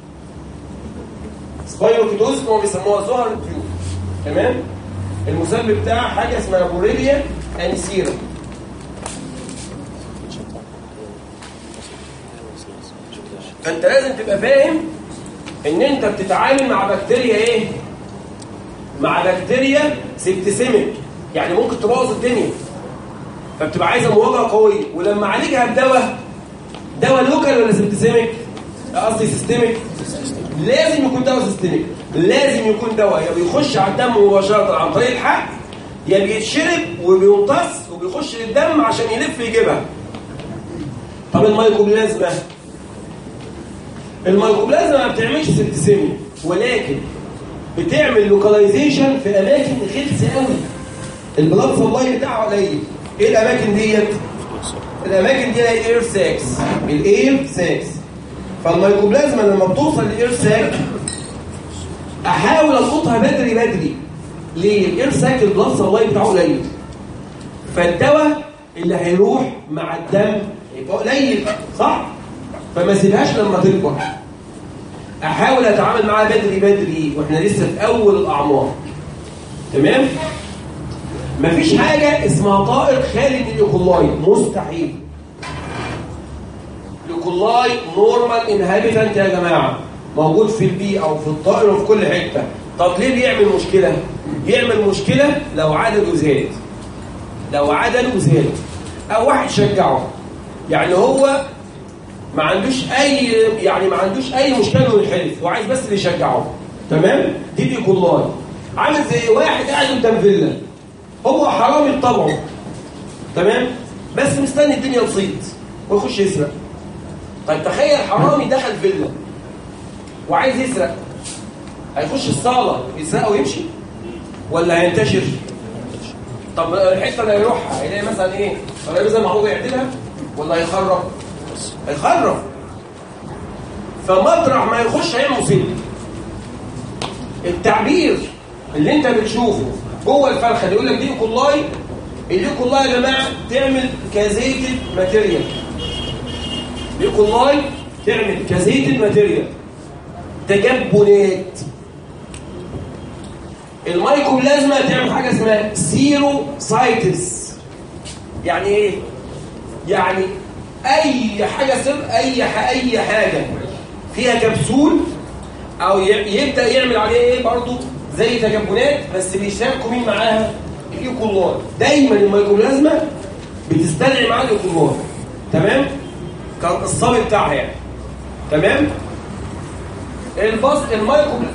سبايروكيتوزيس اللي هم بيسموها ظهر الطيور. تمام؟ المسبب بتاعها حاجه اسمها بوريليا انسيرا. فانت لازم تبقى فاهم ان انت بتتعامل مع بكتيريا ايه؟ مع بكتيريا سيبتسيميك، يعني ممكن تبوظ الدنيا. فبتبقى عايزه مواجهه قويه، ولما اعالجها بدواء، دواء لوكال ولا سيبتسيميك؟ قصدي سيستميك. لازم يكون دواء سيستميك، لازم يكون دواء يا بيخش على الدم مباشره عن طريق الحقن، يا بيتشرب وبيمتص وبيخش للدم عشان يلف يجيبها. طب الميكوبلازما، الميكوبلازما ما بتعملش سيبتسيميا، ولكن بتعمل لوكاليزيشن في اماكن غلسه قوي، البلاد سبلاي بتاعها قليل. ايه الاماكن ديت؟ الاماكن دي هي الاير ساكس، الاير ساكس. فالميكوبلازما لما بتوصل للاير ساك احاول القطها بدري بدري. ليه؟ الاير ساك البلاد سبلاي بتاعه قليل، فالدواء اللي هيروح مع الدم يبقى قليل، صح؟ فما سيبهاش لما تكبر، احاول اتعامل معاها بدري بدري واحنا لسه في اول الاعمار. تمام؟ مفيش حاجه اسمها طائر خالي من الايكولاي، مستحيل. الايكولاي نورمال انهابيتنت يا جماعه، موجود في البيئه او في الطائر وفي كل حته. طب ليه بيعمل مشكله؟ يعمل مشكله لو عدده زاد، لو عدده زاد او واحد شجعه، يعني هو ما عندوش اي يعني ما عندوش اي مشكله ينحرف وعايز بس اللي يشجعه. تمام؟ دي الايكولاي عامل زي واحد قاعد قدام فيلا، هو حرامي بطبعه، تمام؟ بس مستني الدنيا تصيد ويخش يسرق. طيب تخيل حرامي دخل فيلا وعايز يسرق، هيخش الصاله يسرق ويمشي ولا هينتشر؟ طب الحته اللي هيروحها هيلاقي مثلا ايه؟ ترابيزه معروضه يعدلها ولا هيخرب؟ هيخرب. فمطرح ما يخش هيعمل مصيبه. التعبير اللي انت بتشوفه جوه الفرخه اللي يقول لك دي ايكولاي، الايكولاي يا جماعه تعمل كازيتد ماتيريال. الايكولاي تعمل كازيتد ماتيريال، تجبنات. الميكوبلازما تعمل حاجه اسمها سيروسايتس. يعني ايه؟ يعني اي حاجه سر اي اي حاجه فيها كبسول او يبدا يعمل عليها ايه برضو زي تجبنات، بس بيشاركوا مين معاها؟ الايكولاي. دايما الميكوبلازما بتستدعي معاها الايكولاي. تمام؟ كان الصبي بتاعها يعني. تمام؟ الباص الميكوبلازما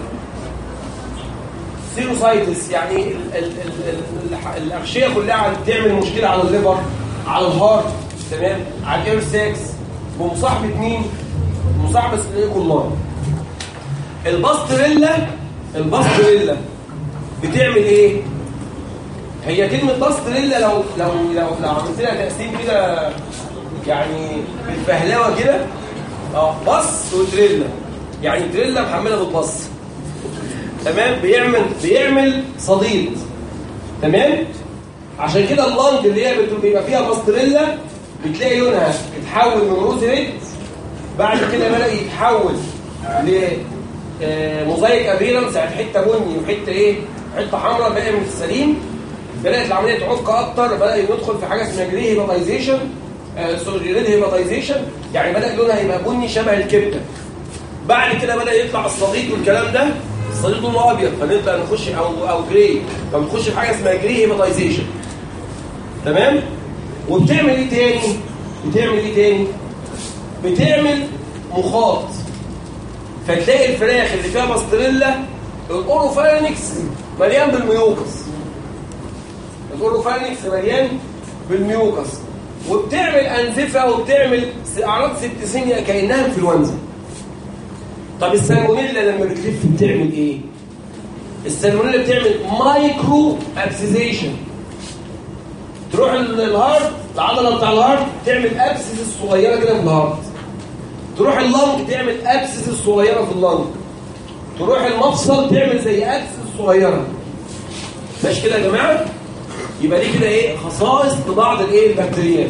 سيروسايتس، يعني ال ال ال ال الاغشيه كلها بتعمل مشكله على الليفر، على الهارت، تمام، على الاير ساكس، بمصاحبه مين؟ مصاحبه الايكولاي. الباستريلا، الباستريلا بتعمل ايه؟ هي كلمه باستريلا لو لو لو, لو عملت لها تقسيم كده يعني بالفهلوه كده، اه باص وتريلا، يعني تريلا محمله بالباص. تمام؟ بيعمل بيعمل صديد. تمام؟ عشان كده اللانج اللي هي بيبقى فيها باستريلا بتلاقي لونها اتحول من روز ريد، بعد كده بدأ يتحول ل موزايك ابيرنس، يعني حته بني وحته ايه؟ حته حمراء باقي من السليم، بدات العمليه تعك اكتر، بدا ندخل في حاجه اسمها جري هيباتايزيشن، سوري ريد هيباتايزيشن، يعني بدا لونها يبقى بني شبه الكبده. بعد كده بدا يطلع الصديد والكلام ده، الصديد لونه ابيض فنبدا نخش او او جري، فبنخش في حاجه اسمها جري هيباتايزيشن. تمام؟ وبتعمل ايه تاني؟ بتعمل ايه تاني؟ بتعمل مخاط، فتلاقي الفراخ اللي فيها باستريلا الاوروفارينكس مليان بالميوكس، الاوروفارينكس مليان بالميوكس، وبتعمل انزفه وبتعمل اعراض سبتسيميا كانها انفلونزا. طب السالمونيلا لما بتلف بتعمل ايه؟ السالمونيلا بتعمل مايكرو ابسيزيشن، تروح الهارت، العضله بتاع الهارت تعمل ابسيس الصغيره كده في الهارت، تروح اللنج تعمل ابسيس الصغيره في اللنج، تروح المفصل تعمل زي ابسيس الصغيره. ماشي كده يا جماعه؟ يبقى دي كده ايه خصائص لبعض الايه البكتيريات.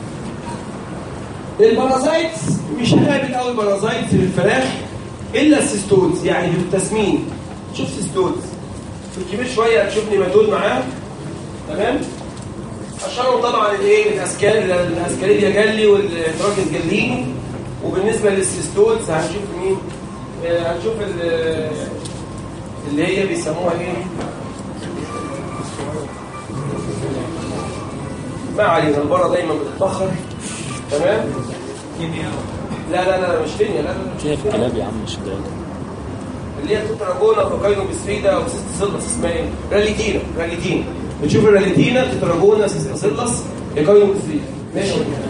البارازايتس مش هنقابل قوي بارازايتس في الفراخ الا السيستولز، يعني في التسمين شوف سيستولز، في الكبير شويه هتشوف نيماتود معاه. تمام؟ اشهرهم طبعا الايه الاسكال الاسكاليديا جالي والتراكس جاليني. وبالنسبه للسيستولز هنشوف مين؟ آه هنشوف اللي هي بيسموها ايه؟ ما علينا، البره دايما بتتبخر. تمام؟ لا لا لا مش كينيا، لا لا كيف كلاب يا عم مش كلاب، اللي هي تتراجونا وكاينو بسفيدا او سيستسيلس اسمها ايه؟ راليتينا. راليتينا بتشوف الراليتينا تتراجونا سيستسيلس كاينو بسفيدا. ماشي.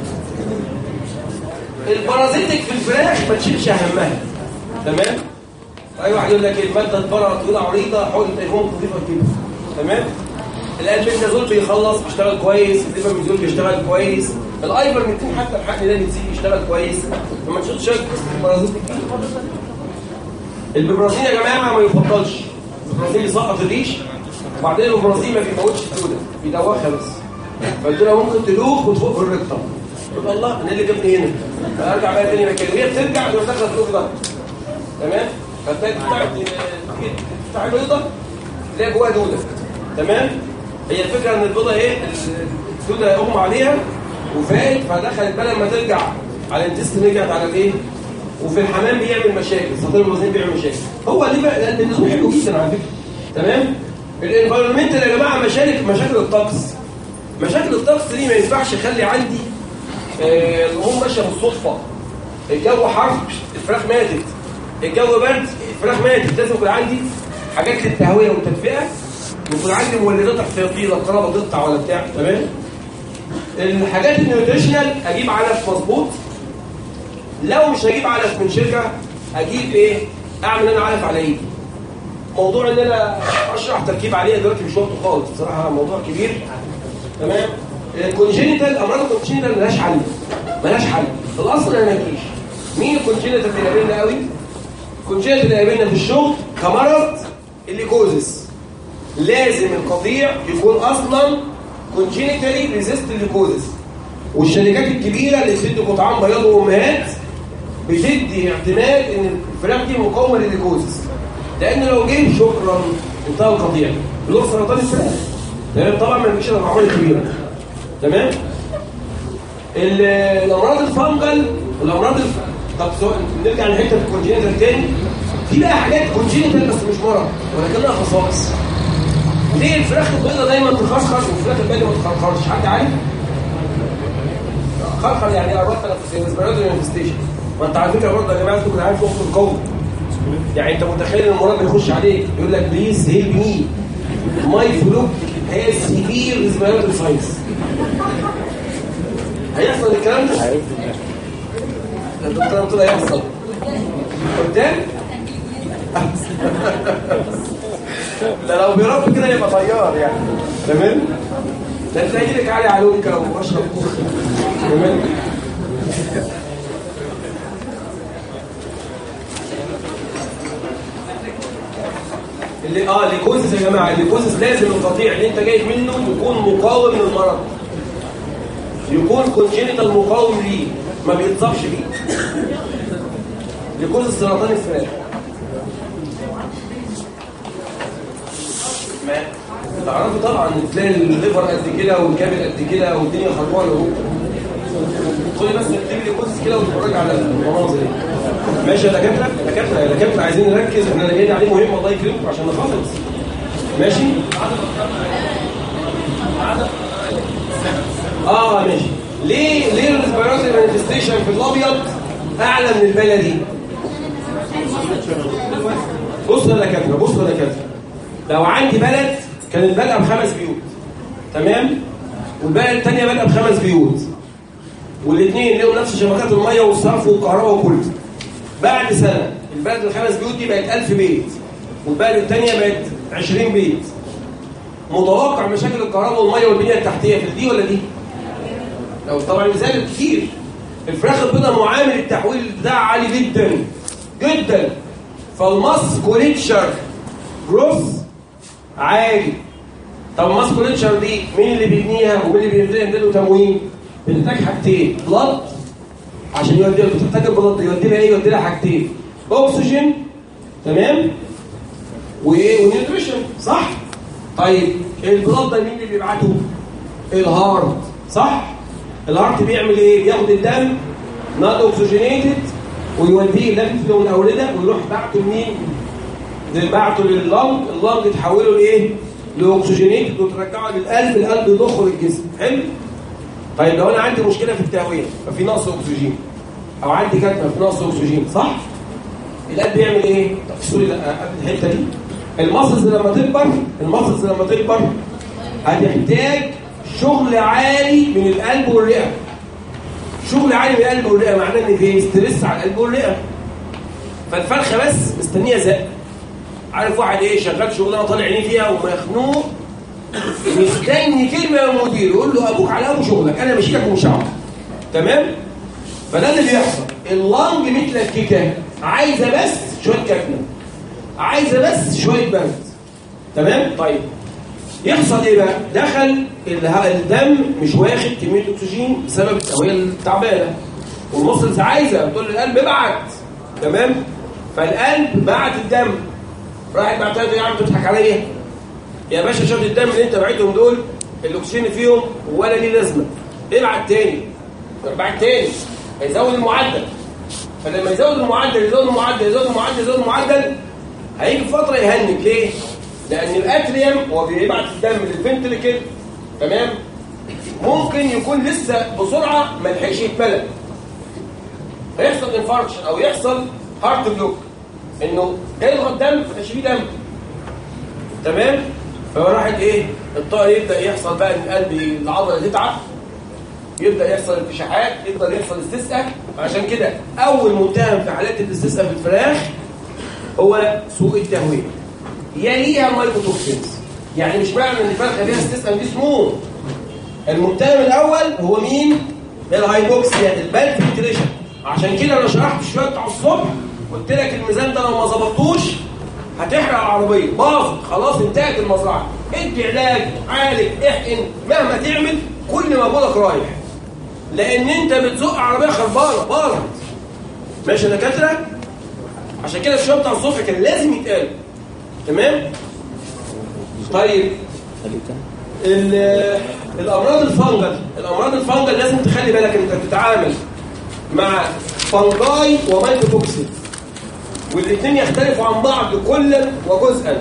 البارازيتك في الفراخ ما تشيلش اهمها. تمام؟ اي واحد يقول لك الماده البره طويله عريضه حول الهرمون تضيفها كده. تمام؟ الالبندازول بيخلص بيشتغل كويس، الليفاميزول بيشتغل كويس، الايفرمكتين حتى الحقن ده بتسيب بيشتغل كويس. لما تشوف شكل البارازيتك الببرازين يا جماعه ما يفضلش. الببرازين بيسقط الريش، وبعدين الببرازين ما بيموتش السوده، بيدوخها بس. فقلت لها ممكن تلوخ وتفوق في الرقه. تقول الله انا اللي جابني هنا، فارجع بقى تاني مكان، وهي بترجع تروح داخله تلوخ ده. تمام؟ فتلاقي تفتح البيضه تلاقي جواها دوده. تمام؟ هي الفكره ان البيضه ايه؟ الدوده اغمى عليها وفات، فدخلت بدل ما ترجع على الانتست رجعت على الايه؟ وفي الحمام بيعمل مشاكل، سطير الوزن بيعمل مشاكل. هو ليه بقى؟ لان النظام حلو جدا على فكره. تمام؟ الانفايرمنت يا جماعه مشاكل مشاكل الطقس. مشاكل الطقس دي ما ينفعش اخلي عندي آه الامور ماشيه بالصدفه. الجو حر الفراخ ماتت، الجو برد الفراخ ماتت، لازم يكون عندي حاجات للتهويه والتدفئه، ويكون عندي مولدات احتياطيه لا قرابه تقطع ولا بتاع. تمام؟ الحاجات النيوتريشنال اجيب علف مظبوط. لو مش هجيب علف من شركه اجيب ايه؟ اعمل انا علف على ايدي. موضوع ان انا اشرح تركيب عليها دلوقتي مش وقته خالص بصراحه، موضوع كبير. تمام؟ الكونجينيتال امراض الكونجينيتال ملهاش حل، ملهاش حل في الاصل. انا ما اجيش مين الكونجينيتال اللي قابلنا قوي؟ الكونجينيتال اللي قابلنا في الشغل كمرض الليكوزس. لازم القطيع يكون اصلا كونجينيتالي ريزيست للليكوزس. والشركات الكبيره اللي بتدي قطعان بياض وامهات بتدي اعتماد ان الفراخ دي مقاومه للليكوزس، لان لو جه شكرا انتهى القطيع له سرطان الفراخ. تمام؟ طبعا ما بيجيش الا الاعمار الكبيره. تمام؟ الامراض الفانجل والامراض الف... طب نرجع لحته الكونجينيتال تاني. في بقى حاجات كونجينيتال بس مش مرض ولكنها خصائص. ليه الفراخ البيضاء دايما تخرخر والفراخ الباقيه ما تخرخرش؟ حد عارف؟ خرخر يعني امراض تنفسيه، ريسبيراتوري مانيفستيشن. ما انت على فكره برضه يا جماعه تكون عارف وقت القوي. يعني انت متخيل ان المرض بيخش عليك يقول لك بليز هيلب مي ماي فلوك هي سيفير ريسبيراتوري ساينس. هيحصل الكلام ده؟ الدكتور قلت له هيحصل قدام. لا لو بيربي كده يبقى طيار يعني. تمام؟ ده تلاقي لك علي علونكا واشرب كوخ. تمام؟ اللي اه الليكوزس يا جماعه، الليكوزس لازم القطيع اللي انت جايب منه يكون مقاوم للمرض، يكون كونجينيتال مقاوم ليه، ما بيتصابش بيه. ليكوزس سرطان الفراخ. تعرفي طبعا تلاقي الليفر قد كده والكبد قد كده والدنيا خربانه جوه. خدي بس اكتبي لي كويس كده واتفرجي على المناظر دي. ماشي يا دكاتره؟ دكاتره يا دكاتره عايزين نركز، احنا جايين عليه مهم الله يكرمكم عشان نخلص. ماشي؟ اه ماشي. ليه ليه الريسبيراتوري مانيفستيشن في الابيض اعلى من البلدي؟ بص يا دكاتره بص يا دكاتره لو عندي بلد كانت بادئه بخمس بيوت تمام، والبلد الثانيه بادئه بخمس بيوت، والاثنين لهم نفس شبكات الميه والصرف والكهرباء وكله، بعد سنه البلد الخمس بيوت دي بقت ألف بيت والبلد الثانيه بقت عشرين بيت، متوقع مشاكل الكهرباء والميه والبنيه التحتيه في دي ولا دي؟ لو طبعا مثال كتير. الفراخ البيضاء معامل التحويل بتاعها عالي جدا جدا، فالماسكوليتشر جروث عالي. طب الماسكوليتشر دي مين اللي بيبنيها ومين اللي بيبني له تموين؟ بتحتاج حاجتين، بلاد عشان يودي لها، بتحتاج البلاد يودي لها ايه؟ يودي لها حاجتين، اكسجين تمام وايه؟ ونيوتريشن صح؟ طيب البلاد ده مين اللي بيبعته؟ الهارت صح؟ الهارت بيعمل ايه؟ بياخد الدم نوت اوكسجينيتد ويوديه الليمف والاورده ويروح بعته لمين؟ بعته لللنج، اللنج تحوله لايه؟ لاكسجينيتد وترجعه للقلب، القلب يضخه للجسم. حلو؟ طيب لو انا عندي مشكله في التهويه ففي نقص اكسجين او عندي كتمه في نقص اكسجين صح؟ القلب بيعمل ايه؟ طب سوري قبل الحته دي، الماسلز لما تكبر الماسلز لما تكبر هتحتاج شغل عالي من القلب والرئه. شغل عالي من القلب والرئه معناه ان في ستريس على القلب والرئه، فالفرخه بس مستنيه زق. عارف واحد ايه شغال شغلانه طالع عينيه فيها ومخنوق مستني كلمه من المدير يقول له ابوك على ابو شغلك انا مشيلك ومش هعمل تمام. فده اللي بيحصل. اللنج متلككه عايزه بس شويه كتمه، عايزه بس شويه برد تمام. طيب يحصل ايه بقى؟ دخل الدم مش واخد كميه اكسجين بسبب التهويه التعبانه، والمصلز عايزه بتقول للقلب ابعت تمام. فالقلب بعت الدم، راح بعتها يا عم بتضحك عليا يا باشا، شفت الدم اللي انت بعتهم دول الاكسجين فيهم ولا ليه لازمه، ابعت تاني. ابعت تاني هيزود المعدل، فلما يزود المعدل يزود المعدل يزود المعدل يزود المعدل هيجي فتره يهنج. ليه؟ لان الاتريوم هو بيبعت الدم للفنتريكل تمام، ممكن يكون لسه بسرعه ما لحقش يتملى، فيحصل انفاركشن او يحصل هارت بلوك، انه هيضغط الدم فمش فيه دم تمام. فراحت ايه؟ الطائر يبدا يحصل بقى ان القلب العضله تتعب، يبدا يحصل انتشاحات، يقدر يحصل استسقاء. عشان كده اول متهم في حالات الاستسقاء في الفراخ هو سوء التهويه، يليها المايكوتوكسينز. يعني مش معنى ان الفرخه فيها استسقاء دي سموم. المتهم الاول هو مين؟ الهايبوكسيا، البالف فلتريشن. عشان كده انا شرحت شويه بتاع الصبح قلت لك الميزان ده لو ما ظبطتوش هتحرق العربيه، باظت خلاص انتهت المزرعه. ادي علاج، عالج، احقن، مهما تعمل كل ما بقولك رايح، لان انت بتزق عربيه خربانه باظت. ماشي يا دكاتره؟ عشان كده الشويه بتاع الصبح كان لازم يتقال تمام. طيب الامراض الفنجل، الامراض الفنجل لازم تخلي بالك انت بتتعامل مع فنجاي ومايكوتوكسين، والاثنين يختلفوا عن بعض كلا وجزءا.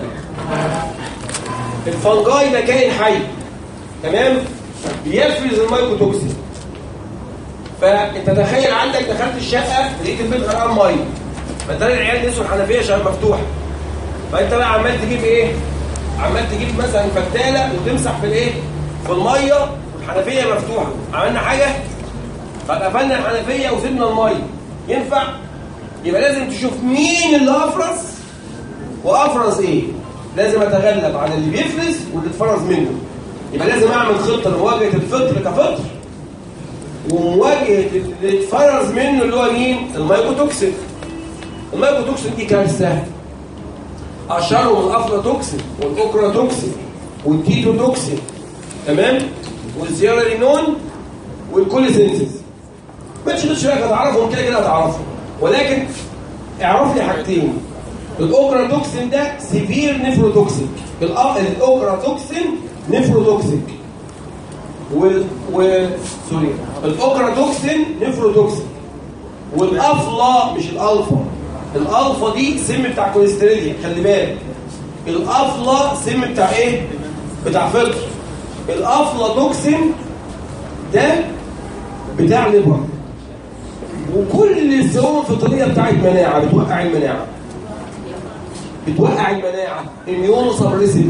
الفنجاي ده كائن حي تمام، بيفرز المايكوتوكسين. فانت تخيل عندك دخلت الشقه لقيت البيت غرقان ميه، فتلاقي العيال نسوا الحنفيه عشان مفتوحه، فانت بقى عمال تجيب ايه؟ عمال تجيب مثلا فتاله وتمسح في الايه؟ في الميه والحنفيه مفتوحه. عملنا حاجه؟ فقفلنا الحنفيه وسيبنا الميه، ينفع؟ يبقى لازم تشوف مين اللي افرز وافرز ايه. لازم اتغلب على اللي بيفرز واللي اتفرز منه. يبقى لازم اعمل خطه لمواجهه الفطر كفطر ومواجهه اللي اتفرز منه اللي هو مين؟ المايكوتوكسين. المايكوتوكسين دي كارثه، اشهرهم الافلاتوكسين والاوكراتوكسين والتيتوتوكسين تمام، والزيارالينون والكوليسينسيس. ما تشغلش بالك هتعرفهم كده كده هتعرفهم، ولكن اعرف لي حاجتين. الاوكراتوكسين ده سيفير نيفروتوكسيك. الاوكراتوكسين نيفروتوكسيك وال و سوري الاوكراتوكسين نيفروتوكسيك. والافلا مش الالفا، الالفا دي سم بتاع كوليستيريديا، خلي بالك. الافلا سم بتاع ايه؟ بتاع فلتر. الافلا توكسين ده بتاع ليفر. وكل السموم الفطريه بتاعت مناعه بتوقع المناعه بتوقع المناعه اميونو سبريسيف.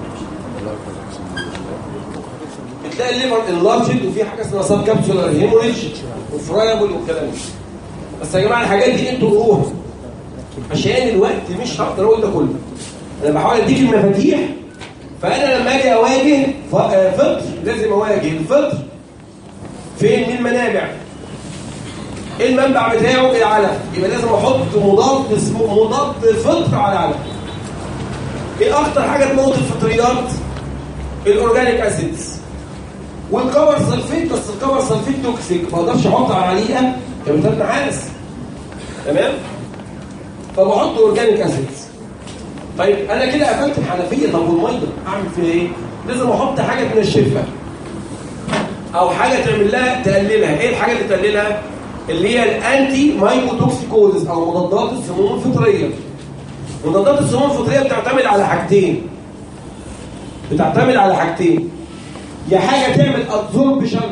بتلاقي الليفر انلارجد وفي حاجه اسمها سب كابسولار هيموريج وفرايبل والكلام ده. بس يا جماعه الحاجات دي انتوا قروها عشان الوقت مش هقدر اقول ده كله. انا بحاول اديك المفاتيح. فانا لما اجي اواجه فطر لازم اواجه الفطر فين؟ من المنابع. ايه المنبع بتاعه؟ العلف. يبقى لازم احط مضاد اسمه مضاد فطر على العلف. ايه اكتر حاجه تموت الفطريات؟ الاورجانيك اسيدز والكبر سلفيت. بس الكبر سلفيت توكسيك، ما اقدرش احط على عليقه كمثال نحاس. تمام؟ فبحط اورجانيك اسيدز. طيب انا كده قفلت الحنفيه. طب والميه اعمل فيها ايه؟ لازم احط حاجه تنشفها او حاجه تعمل لها تقللها. ايه الحاجه اللي تقللها؟ اللي هي الانتي مايكوتوكسيكوزز او مضادات السموم الفطريه. مضادات السموم الفطريه بتعتمد على حاجتين. بتعتمد على حاجتين يا حاجه تعمل ابزوربشن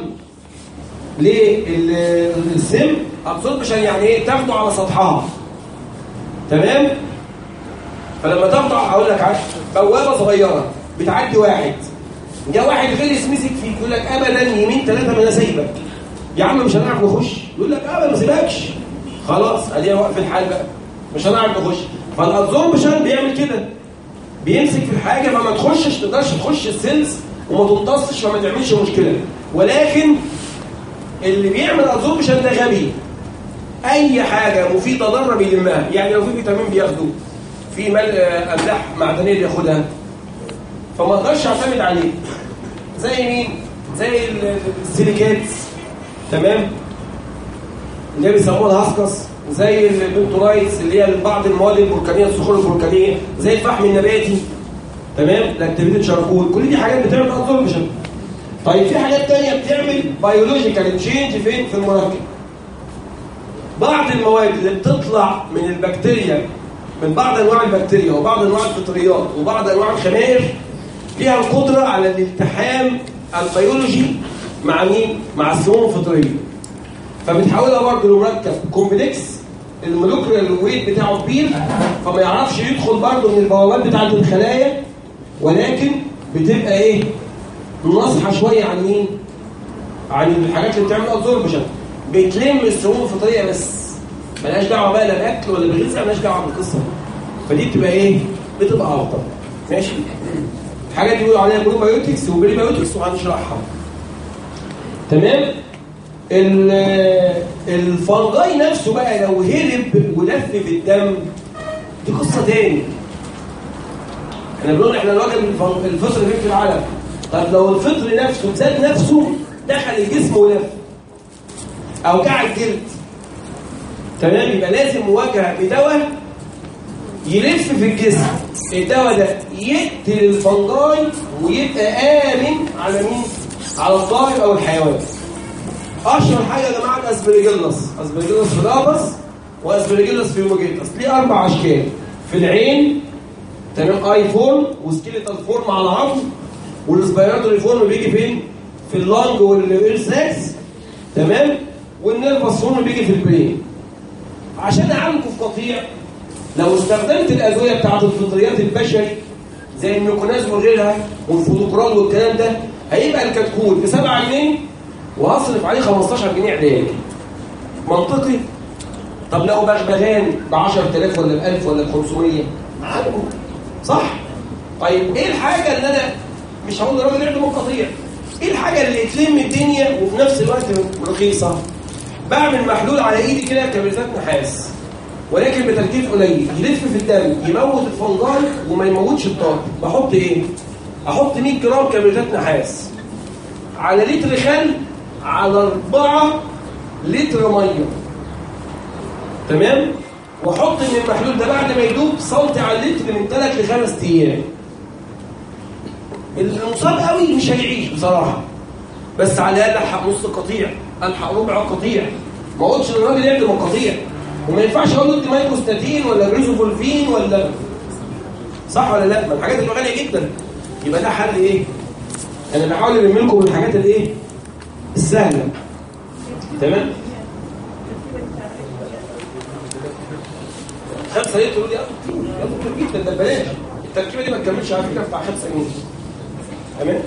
للسم. ابزوربشن يعني ايه؟ تاخده على سطحها. تمام؟ فلما تاخده هقول لك عارف بوابه صغيره بتعدي واحد، جاء واحد غلس مسك فيك يقول لك ابدا يمين ثلاثه ما انا سايبك يا عم مش هنعرف نخش. يقول لك ابدا ما سيبكش. خلاص ادينا واقف الحال بقى مش هنعرف نخش. فالابزوربشن بيعمل كده، بيمسك في الحاجه فما تخشش، تقدرش تخش السيلز وما تمتصش فما تعملش مشكله. ولكن اللي بيعمل ابزوربشن ده غبي. اي حاجه مفيده ضاره بيلمها. يعني لو في فيتامين بياخده، في املاح معدنيه بياخدها، فما اقدرش اعتمد عليه. زي مين؟ زي السيليكات. تمام؟ اللي بيسموها الهاسكس، زي البنتورايتس اللي هي بعض المواد البركانيه الصخور البركانيه، زي الفحم النباتي. تمام؟ الاكتيفيتد شاركول. كل دي حاجات بتعمل ابزوربشن. طيب في حاجات ثانيه بتعمل بيولوجيكال تشينج فين؟ في المركب. بعض المواد اللي بتطلع من البكتيريا، من بعض انواع البكتيريا وبعض انواع الفطريات وبعض انواع الخمائر، ليها القدره على الالتحام البيولوجي مع مين؟ مع السموم الفطريه. فبتحولها برضه لمركب كومبلكس المولكيولر ويت بتاعه كبير، فما يعرفش يدخل برضه من البوابات بتاعه الخلايا، ولكن بتبقى ايه؟ ناصحه شويه عن مين؟ عن الحاجات اللي بتعمل ابزوربشن. بتلم السموم الفطريه بس، مالهاش دعوه بقى لا باكل ولا بغذاء، مالهاش دعوه بالقصه. فدي بتبقى ايه؟ بتبقى افضل. ماشي؟ الحاجات دي بيقولوا عليها بروبايوتكس وبريبايوتكس وهنشرحها. تمام؟ الفنجاي نفسه بقى لو هرب ولف في الدم دي قصه تاني. احنا بنقول احنا الوجه الفطر اللي في العلف. طب لو الفطر نفسه ذات نفسه دخل الجسم ولف او جع الجلد، تمام؟ يبقى لازم مواجهه بدواء يلف في الجسم. الدواء ده يقتل الفنجاي ويبقى امن على مين؟ على الطائر او الحيوان. اشهر حاجه يا جماعه الاسبرجيلس. اسبرجيلس فلابس واسبرجيلس فيوميجيتس. ليه اربع اشكال في العين. تمام؟ اي فورم وسكيليتال فورم على العظم، والسبيراتوري فورم بيجي فين؟ في اللانج والاير ساكس. تمام؟ والنيرفس فورم بيجي في البرين. عشان اعالجه في قطيع لو استخدمت الادويه بتاعت الفطريات البشري زي الميكوناز وغيرها والفودوكرال والكلام ده، هيبقى الكتكول ب سبعة جنيه وهصرف عليه خمستاشر جنيه علاج. منطقي؟ طب لو بغبغان ب عشرة آلاف ولا ب ألف ولا ب خمسمية عالجه. صح؟ طيب ايه الحاجه اللي انا مش هقول للراجل عنده من قطيع، ايه الحاجه اللي تلم الدنيا وفي نفس الوقت رخيصه؟ بعمل محلول على ايدي كده كبريتات نحاس ولكن بتركيز قليل، يلف في الدم يموت الفنجان وما يموتش الطاقه. بحط ايه؟ احط مية جرام كبريتات نحاس على لتر خل على أربعة لتر ميه. تمام؟ واحط ان المحلول ده بعد ما يدوب سنتي على اللتر من ثلاث لخمس ايام. المصاب قوي مش هيعيش بصراحه، بس على الاقل الحق نص قطيع، الحق ربع قطيع، ما اقولش للراجل يقدم القطيع. وما ينفعش اقول له ادي مايكروستاتين ولا بريزوفولفين ولا، صح ولا لا؟ ما الحاجات دي غاليه جدا. يبقى ده حل ايه؟ انا بحاول الم لكم الحاجات الايه السهله. تمام. خمسه ليه تقول لي يا دكتور جدا ده ببلاش، التركيبه دي ما تكملش على فكره بتاع خمسة جنيه. تمام.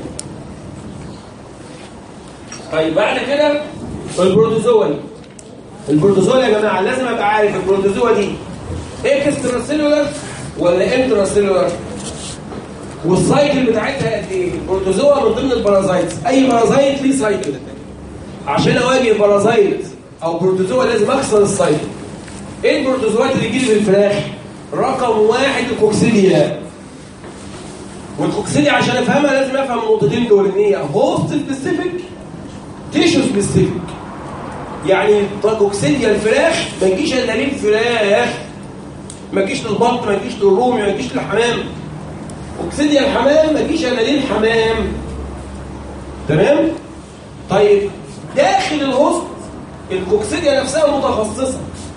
طيب بعد كده البروتوزوا. البروتوزوا يا جماعه لازم ابقى عارف البروتوزوا دي اكسترا سيلولر ولا انترا سيلولر، والسايكل بتاعتها قد ايه. البروتوزوا من ضمن البارازايتس، اي بارازايت ليه سايكل. عشان اواجه بارازايت او بروتوزوا لازم اكسر السايكل. ايه البروتوزوات اللي تجيلي في الفراخ؟ رقم واحد الكوكسيديا. والكوكسيديا عشان افهمها لازم افهم النقطتين دول، ان هي هوست سبيسيفيك تيشو سبيسيفيك. يعني كوكسيديا الفراخ ما تجيش الا للفراخ، ما تجيش للبط، ما تجيش للرومي، ما تجيش للحمام. كوكسيديا الحمام ما تجيش الا للحمام. تمام؟ طيب داخل الهوست الكوكسيديا نفسها متخصصه،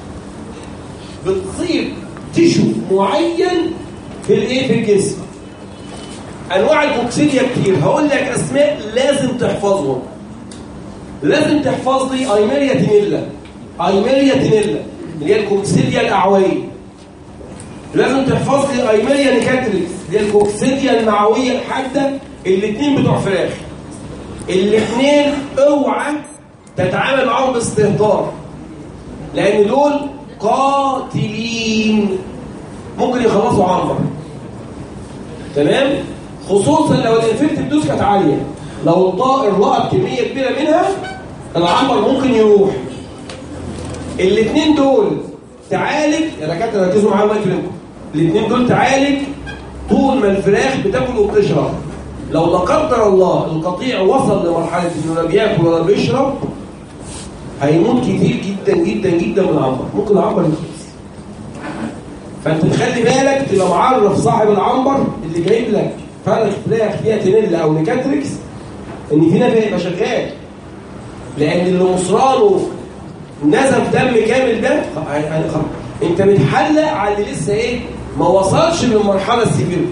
بتصيب تيشو معين في الايه في الجسم. انواع الكوكسيديا كتير، هقول لك اسماء لازم تحفظهم. لازم تحفظ لي ايميريا تينيلا. ايميريا تينيلا اللي هي الكوكسيديا الاعويه. لازم تحفظ لي ايميريا نيكاتريكس اللي هي الكوكسيديا المعويه الحاده. الاثنين بتوع فراخ. الاثنين اوعى تتعامل معاهم باستهتار، لان دول قاتلين، ممكن يخلصوا عنبر. تمام؟ خصوصا لو الانفكتيف دوز كانت عاليه. لو الطائر لقط كميه كبيره منها العنبر ممكن يروح. الاثنين دول تعالج يا دكاتره، ركزوا معايا الله يكرمكم. الاثنين دول تعالج طول ما الفراخ بتاكل وبتشرب. لو لا قدر الله القطيع وصل لمرحله انه لا بياكل ولا بيشرب هيموت كتير جدا جدا جدا من العنبر، ممكن العنبر يخلص. فانت تخلي بالك تبقى معرف صاحب العنبر اللي جايب لك فرخ فراخ فيها تينيلا او نيكاتريكس ان في نفع يبقى شغال، لان اللي مصرانه نزف دم كامل ده انت بتحلق على اللي لسه ايه ما وصلش للمرحله السيفير.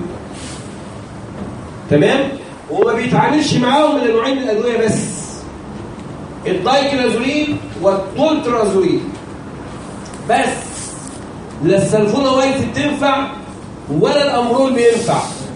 تمام؟ وما بيتعاملش معاهم من نوعين من الادويه بس، الدايكلازولين والتولترازولين بس. لا السلفوناميد بتنفع ولا الامرول بينفع.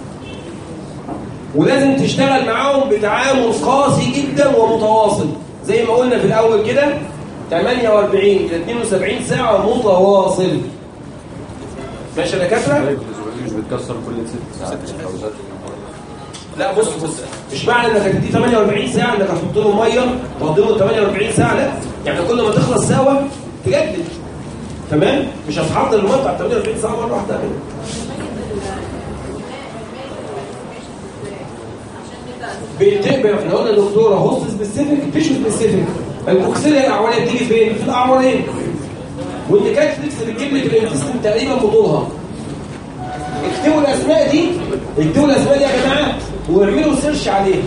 ولازم تشتغل معاهم بتعامل قاسي جدا ومتواصل زي ما قلنا في الاول كده، ثمانية وأربعين الى اثنين وسبعين ساعه متواصل. ماشي يا دكاتره؟ مش بتكسر كل ست ساعات. لا بص بص مش معنى انك هتدي ثمانية وأربعين ساعه انك هتحط له ميه تقضي له ثمانية وأربعين ساعه، لا. يعني كل ما تخلص ساعه تجدد. تمام؟ مش هتحضر الميه بتاع ثمانية وأربعين ساعه مره واحده كده. بيتبقى احنا قلنا دكتوره هوست سبيسيفيك تيشو سبيسيفيك. الكوكسيديا الاعوانيه بتيجي فين؟ في الاعورين. والنيكاتريكس بتجيب لك الانتستين تقريبا بطولها. اكتبوا الاسماء دي، اكتبوا الاسماء دي يا جماعه واعملوا سيرش عليها.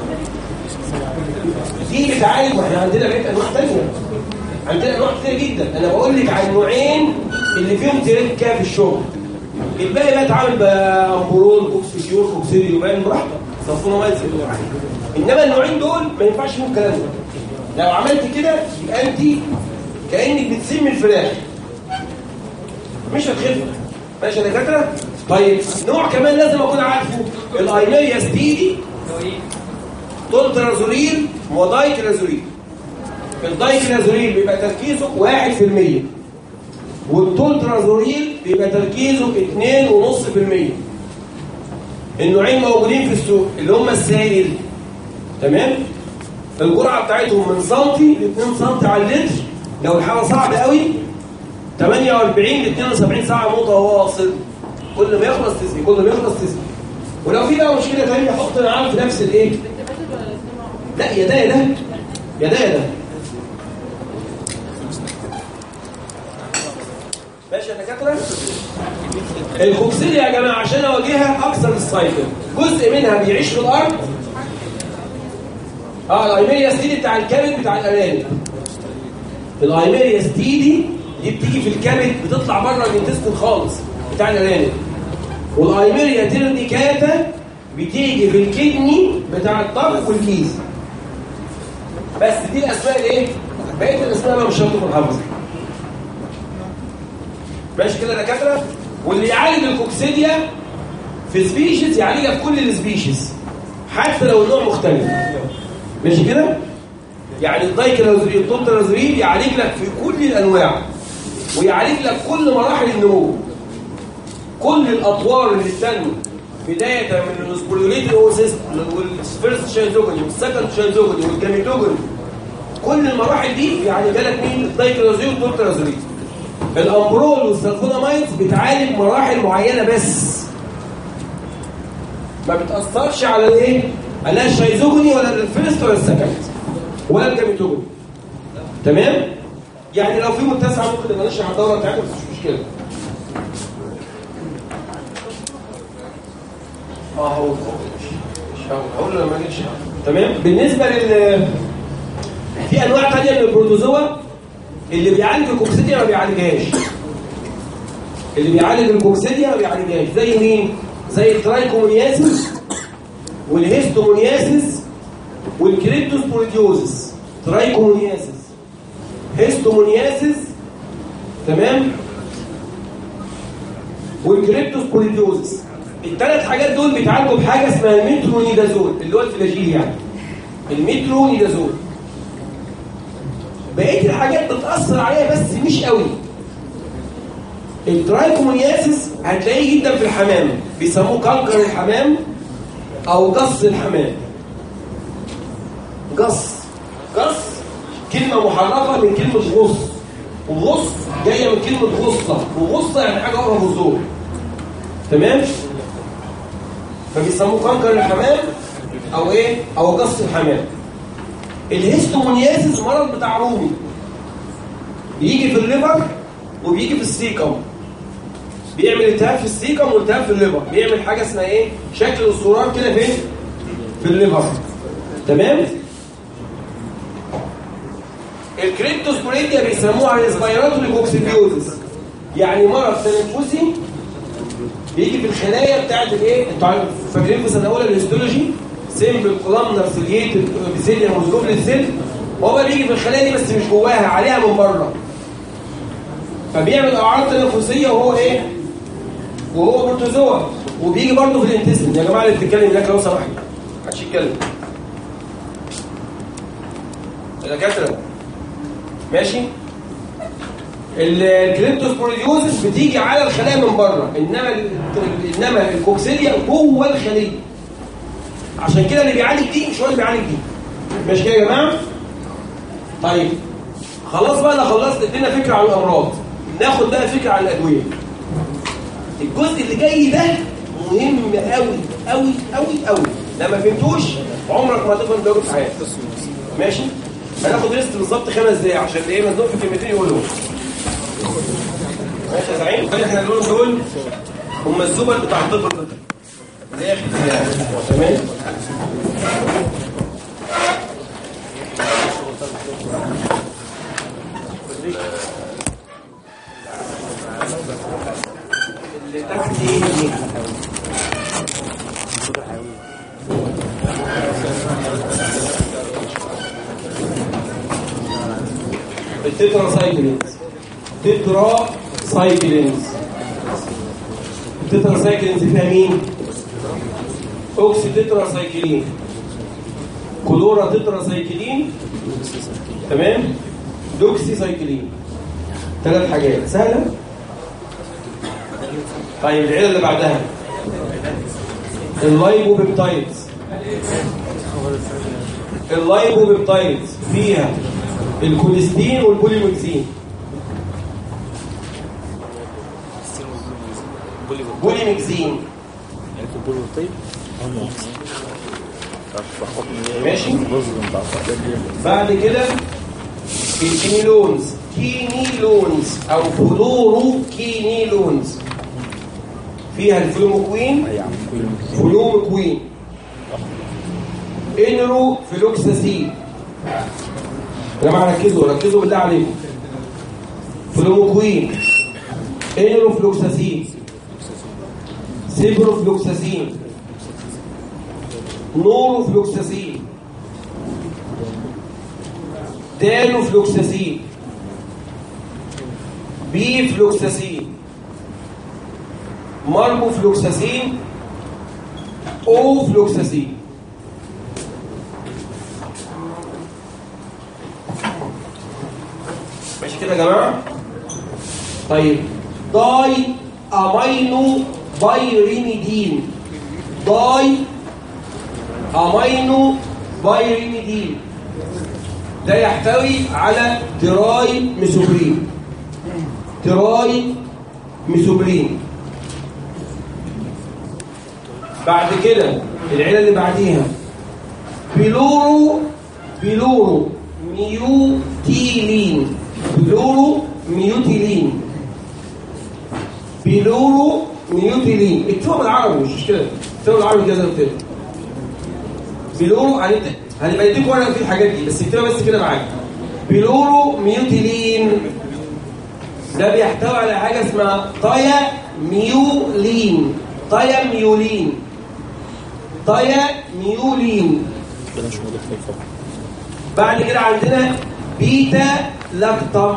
دي بتعالج، واحنا عندنا بقيت انواع ثانيه. عندنا انواع كتير جدا. انا بقول لك عن نوعين اللي فيهم تركه في الشغل. الباقي بقى اتعامل بامبرول، كوكسيديور، كوكسيديو، باين براحتك. صفونه ما يزيد. انما النوعين دول ما ينفعش فيهم الكلام ده. لو عملت كده يبقى انت كانك بتسمي الفراخ مش هتخف. ماشي يا دكاتره؟ طيب نوع كمان لازم اكون عارفه، الايميريا ستيدي تولترازولين ودايكلازولين. الدايكلازولين بيبقى تركيزه واحد في المية والتولترازولين بيبقى تركيزه اثنين فاصلة خمسة بالمية. النوعين موجودين في السوق اللي هم السائل. تمام؟ الجرعه بتاعتهم من سنتي ل اثنين سنتي على اللتر. لو الحاله صعبه قوي ثمانية وأربعين ل اثنين وسبعين ساعه متواصل. كل ما يخلص تسقي، كل ما يخلص تسقي. ولو في بقى مشكله ثانيه حط معاه في نفس الايه؟ لا يا ده يا ده يا ده يا ده ماشي يا دكاتره؟ الكوكسيديا يا جماعه عشان اواجهها اكثر السايكل، جزء منها بيعيش في الارض. اه الايميريا ستيدي بتاع الكبد بتاع الارانب. الايميريا ستيدي دي بتيجي في الكبد، بتطلع بره الانتستين خالص بتاع الارانب. والايميريا تيرنيكاتا بتيجي في الكدني بتاع الطرف والكيس. بس دي الاسماء الايه؟ بقيه الاسماء انا مش شرط تكون حافظها. ماشي كده يا دكاتره؟ واللي يعالج الكوكسيديا في سبيشيز يعالجها في كل السبيشيز حتى لو النوع مختلف. ماشي كده؟ يعني الدايكلازوريد التوترازوريد يعالج لك في كل الانواع ويعالج لك كل مراحل النمو، كل الاطوار اللي تنمو بدايه من السبوريوليتد اوسيست والفيرست شايزوجوني والسكند شايزوجوني والجاميتوجوني، كل المراحل دي بيعالجها لك مين؟ الدايكلازوريد والتوترازوريد. الامبرول والسلفونامايدز بتعالج مراحل معينه بس، ما بتاثرش على الايه؟ على الشايزوجوني ولا الفيرست ولا السكند ولا الجاميتوجوني. تمام؟ يعني لو في متسع ممكن نبقى نشرح الدوره بتاعتها بس مش مشكله. اه هقول هقول لما نيجي نشرح. تمام؟ بالنسبه لل في انواع ثانيه من البروتوزوا اللي بيعالج الكوكسيديا ما بيعالجهاش. اللي بيعالج الكوكسيديا ما بيعالجهاش زي مين؟ زي الترايكومونياسيس والهيستومونياسيس والكريبتوسبوريديوزيس. ترايكومونياسيس، هيستومونياسيس، تمام، والكريبتوسبوريديوزيس. الثلاث حاجات دول بيتعالجوا بحاجه اسمها الميترونيدازول اللي هو الفلاجيل، يعني الميترونيدازول. بقيه الحاجات بتاثر عليها بس مش قوي. الترايكومونياسيس هتلاقيه جدا في الحمام، بيسموه كنكر الحمام او قص الحمام. قص قص كلمه محرفه من كلمه غص، وغص جايه من كلمه غصه، وغصه يعني حاجه اقرب الزور. تمام؟ فبيسموه كنكر الحمام او ايه؟ او قص الحمام. الهيستومونياسيس مرض بتاع رومي، بيجي في الليفر وبيجي في السيكم، بيعمل التهاب في السيكم والتهاب في الليفر، بيعمل حاجه اسمها ايه؟ شكل الصرار كده فين؟ في الليفر. تمام؟ الكريبتوسبوريديا بيسموها ريسبيراتوري كوكسيديوزيس، يعني مرض تنفسي بيجي في الخلايا بتاعت الايه؟ انتوا فاكرين في سنه اولى الهيستولوجي سيمبل كولامنر سيليتد ابيثيليوم وزجوبل سيل، هو بيجي في الخلايا دي بس مش جواها، عليها من بره، فبيعمل اعراض تنفسيه وهو ايه؟ وهو بروتوزوا، وبيجي برضه في الانتستين. يا جماعه اللي بتتكلم هناك لو سمحت محدش يتكلم. الدكاتره ماشي؟ الكريبتوسبوريديوزيس بتيجي على الخلايا من بره، انما انما الكوكسيديا جوه الخليه. عشان كده اللي بيعالج دي مش هو اللي بيعالج دي. ماشي كده يا جماعه؟ طيب خلاص بقى انا خلصت، ادينا فكره عن الامراض، ناخد بقى فكره عن الادويه. الجزء اللي جاي ده مهم قوي قوي قوي قوي، لو ما فهمتوش عمرك ما هتفهم ده في حياتك. ماشي؟ هناخد ريست بالظبط خمس دقايق عشان ايه مزنوق في كلمتين يقولهم. ماشي يا زعيم؟ احنا دول دول هم الزبل بتاع الطب البيطري. زي اختيار. تمام؟ اللي تحت ايه؟ التترا سايكلينز. تترا سايكلينز. التترا سايكلينز فيها مين؟ اوكسي تترا سايكلين، كلورا تترا سايكلين، تمام؟ دوكسي سايكلين. ثلاث حاجات سهله. طيب العيله اللي بعدها اللايبوبيبتايدز. اللايبوبيبتايدز فيها الكوليستين والبوليميكسين. بوليميكسين ماشي. بعد كده الكينيلونز كينيلونز او فلوروكينيلونز. فيها الفلوموكوين فلوموكوين انرو فلوكساسين. يا جماعه ركزوا ركزوا بالله عليكم. فلوموكوين انرو فلوكساسين سيبرو فلوكساسين نورو فلوكساسين دالو فلوكساسين بي فلوكساسين ماربو فلوكساسين او فلوكساسين. ماشي كده يا جماعه؟ طيب داي امينو بايريميدين. داي امينو بايريميدين ده يحتوي على تراي ميثوبرين. تراي ميثوبرين. بعد كده العيله اللي بعديها بيلورو بيلورو ميوتيلين. بيلورو ميوتيلين. بيلورو ميوتيلين. اكتبوا بالعربي مش كده، اكتبوا بالعربي كده زي ما قلت لكم. بيلورو هنبقى نديكم ورقه في الحاجات دي بس اكتبها بس كده معاك. بيلورو ميوتيلين ده بيحتوي على حاجه اسمها تايا ميولين. تايا ميولين. تايا ميولين. بعد كده عندنا بيتا لاكتم.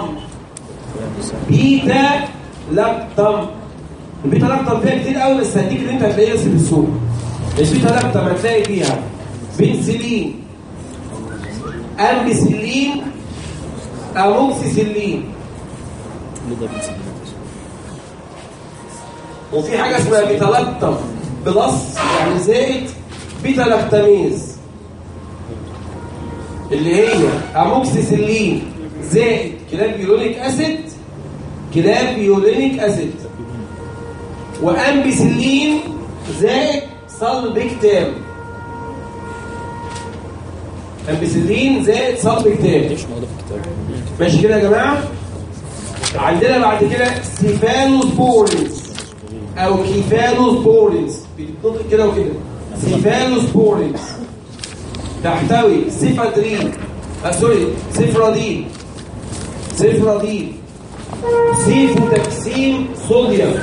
بيتا لاكتم. البيتا لاكتم فيها كتير قوي بس هديك اللي انت هتلاقيها في السوق. البيتا لاكتم هتلاقي فيها بنسلين امبسلين اموكسيسلين. وفي حاجه اسمها بيتا لاكتم بلس يعني زائد بيتا لاكتاميز اللي هي اموكسيسلين زائد كلابيولونيك اسيد. كلابيولونيك اسيد وامبسلين زائد سالبكتام. امبسلين زائد سالبكتام. ماشي كده يا جماعه؟ عندنا بعد كده سيفالوسبورينز او كيفالوسبورينز بتنطق كده وكده. سيفالوسبورينز تحتوي سيفادرين آه سوري سيفرادين. سيفرادين سيفو تقسيم صوديوم.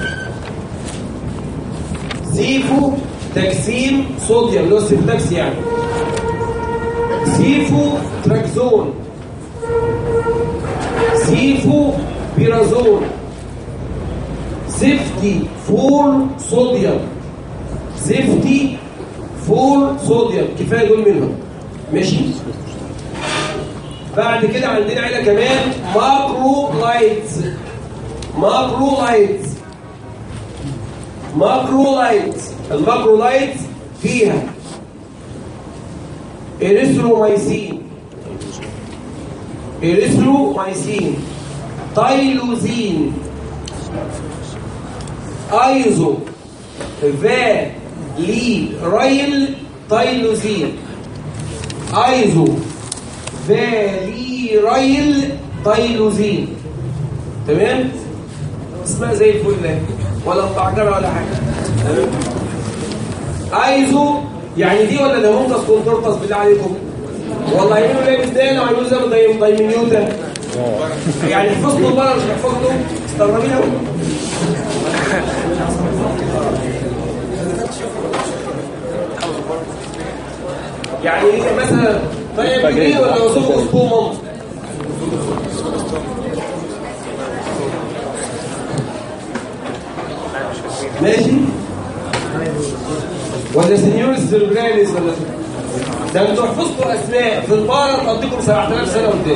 سيفو تقسيم صوديوم اللي هو السيفتاكس يعني. سيفو تراكزون. سيفو بيرازون. زفتي فور صوديوم. زفتي فور صوديوم. كفايه دول منهم. ماشي. بعد كده عندنا عيله كمان ماكرولايتس. ماكرولايتس. ماكرولايتس. الماكرولايتس فيها إريثرومايسين. إريثرومايسين تايلوزين ايزو فاليرايل تايلوزين. ايزو فاليرايل تايلوزين. تمام؟ اسمها زي الفل ولا مطعجره ولا حاجه. تمام؟ ايزو يعني دي ولا ده مونتاس كونتورتاس بالله عليكم؟ والله يعملوا لابس دانا ويعملوا زي ما دايمنيوتا. يعني حفظتوا المره مش حفظتوا استغربين قوي. يعني ايه مثلا طيب جديد ولا وصوف اسطومه؟ ماشي ولا سينيور سيربراليس ولا ده انتوا حفظتوا اسماء في البارة تقضيكم سبعة آلاف سنه قدام.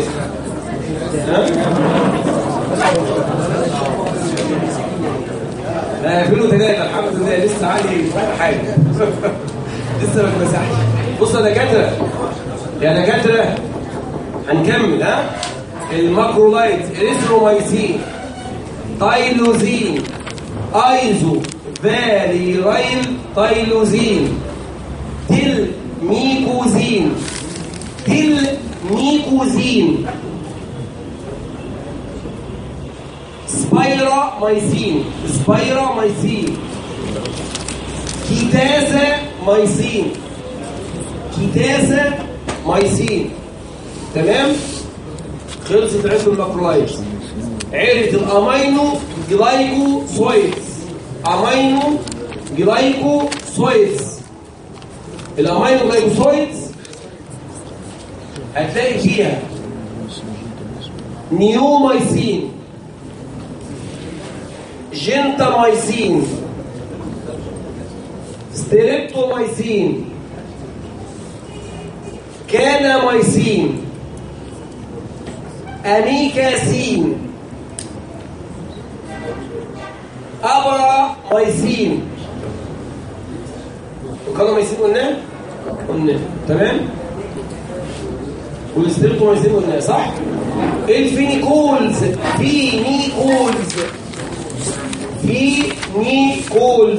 لا يقبلوا ثلاثة الحمد لله لسه عالي حاجة لسه ما اتمسحش. بص يا دكاترة يا دكاترة هنكمل ها. الماكرولايت إريثرومايسين تايلوزين ايزو فاليرايل تايلوزين تل ميكوزين تل ميكوزين سبايرا مايسين سبايرا مايسين كيتازا مايسين كيتازا مايسين. تمام؟ خلصت عند الماكرولايتس. عرفت الامينو جلايكوسايدز امينو جلايكوسايدز. الامينو جلايكوسايدز هتلاقي فيها نيومايسين جنتامايسين ستريبتومايسين كانامايسين اميكاسين ابرامايسين. الكانامايسين قلناه قلناه تمام. والستريبتومايسين قلناه صح. الفينيكولز فينيكولز فينيكولز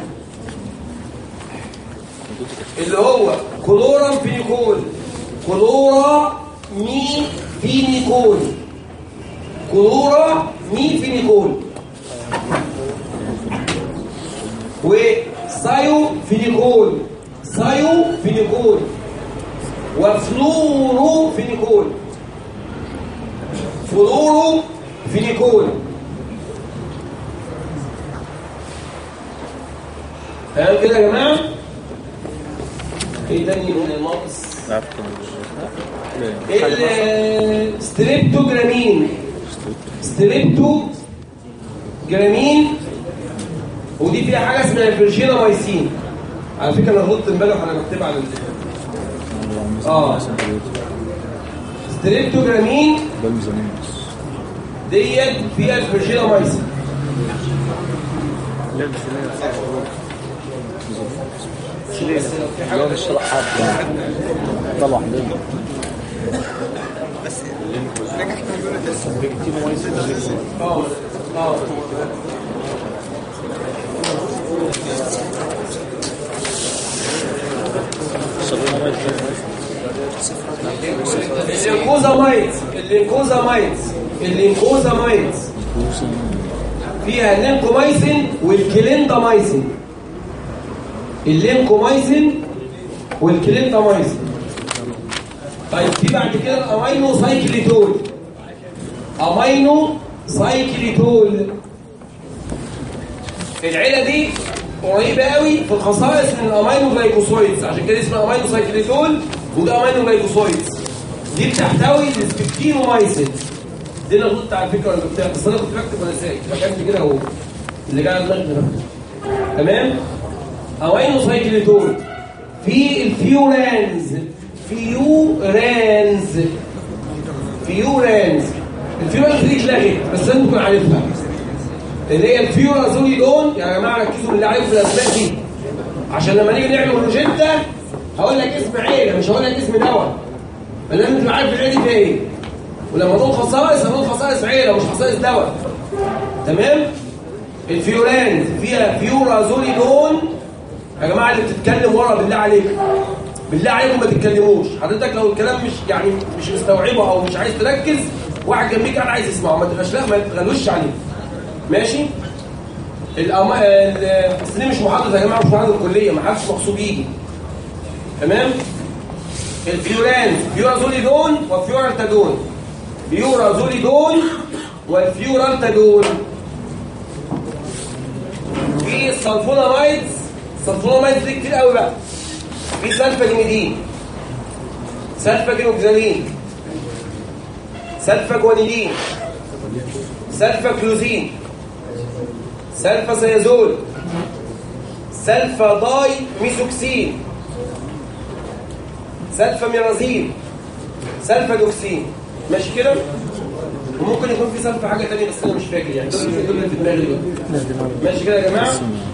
اللي هو كلورام فينيكول كلورا مي فينيكول كلورا مي فينيكول وسايو فينيكول سايو فينيكول وفلورو فينيكول فلورو فينيكول. تمام كده يا جماعه؟ ايه تاني من الناقص؟ الستريبتوجرامين ستريبتوجرامين ودي فيها حاجه اسمها فيرجينامايسين. على فكره انا غلطت امبارح وانا بكتبها على الامتحان. اه ستريبتوجرامين ديت فيها الفيرجينامايسين. لو مش راح طلع بس نجح اه اه اللينكوزامايدز اللينكوزامايدز اللينكوزامايدز فيها اللينكومايسين والكليندامايسين. اللينكومايسين والكليندامايسين. طيب في بعد كده الامينو سايكليتول امينو سايكليتول. العيله دي قريبه قوي في الخصائص من الامينو جلايكوسايدز عشان كده اسمها امينو سايكليتول وده امينو جلايكوسايدز. دي بتحتوي السبكتينومايسين. دي انا غلطت على فكره ولا بتاع بس انا كنت بكتب وانا سايق فكتبت كده اهو اللي جاي على دماغي ده. تمام. امينو سايكليتول في الفيورانز فيورانز فيورانز الفيورانز دي اتلغت بس انتوا تكونوا عارفها اللي هي الفيورازوليدون. يا جماعه ركزوا بالله عليكم في الاسماء دي عشان لما نيجي نعمل روجيتا هقول لك اسم عيله مش هقول لك اسم دواء. لازم تبقى عارف العيله دي فيها ايه ولما نقول خصائص هنقول خصائص عيله مش خصائص دواء. تمام. الفيورانز فيها فيورازوليدون. يا جماعه اللي بتتكلم ورا بالله عليكم بالله عليكم ما تتكلموش. حضرتك لو الكلام مش يعني مش مستوعبه او مش عايز تركز واحد جنبيك انا عايز يسمعه ما تبقاش لا ما تغلوش عليه. ماشي. الأم... اصل دي مش محاضره يا جماعه مش محاضره الكليه ما حدش مغصوب يجي. تمام. الفيورانز فيورازوليدون وفيورالتادون فيورازوليدون والفيورالتادون. في السلفونامايدز السلفونامايدز دي كتير قوي بقى. في سلفاجينيدين سلفاجينوكسالين سلفاجوانيدين سلفاكلوزين سلفاسيازول سلفاداي ميثوكسين سلفاميرازين سلفادوكسين. ماشي كده. وممكن يكون في سلفا حاجه ثانيه بس انا مش فاكر يعني دول اللي في دماغي دول. ماشي كده يا جماعه.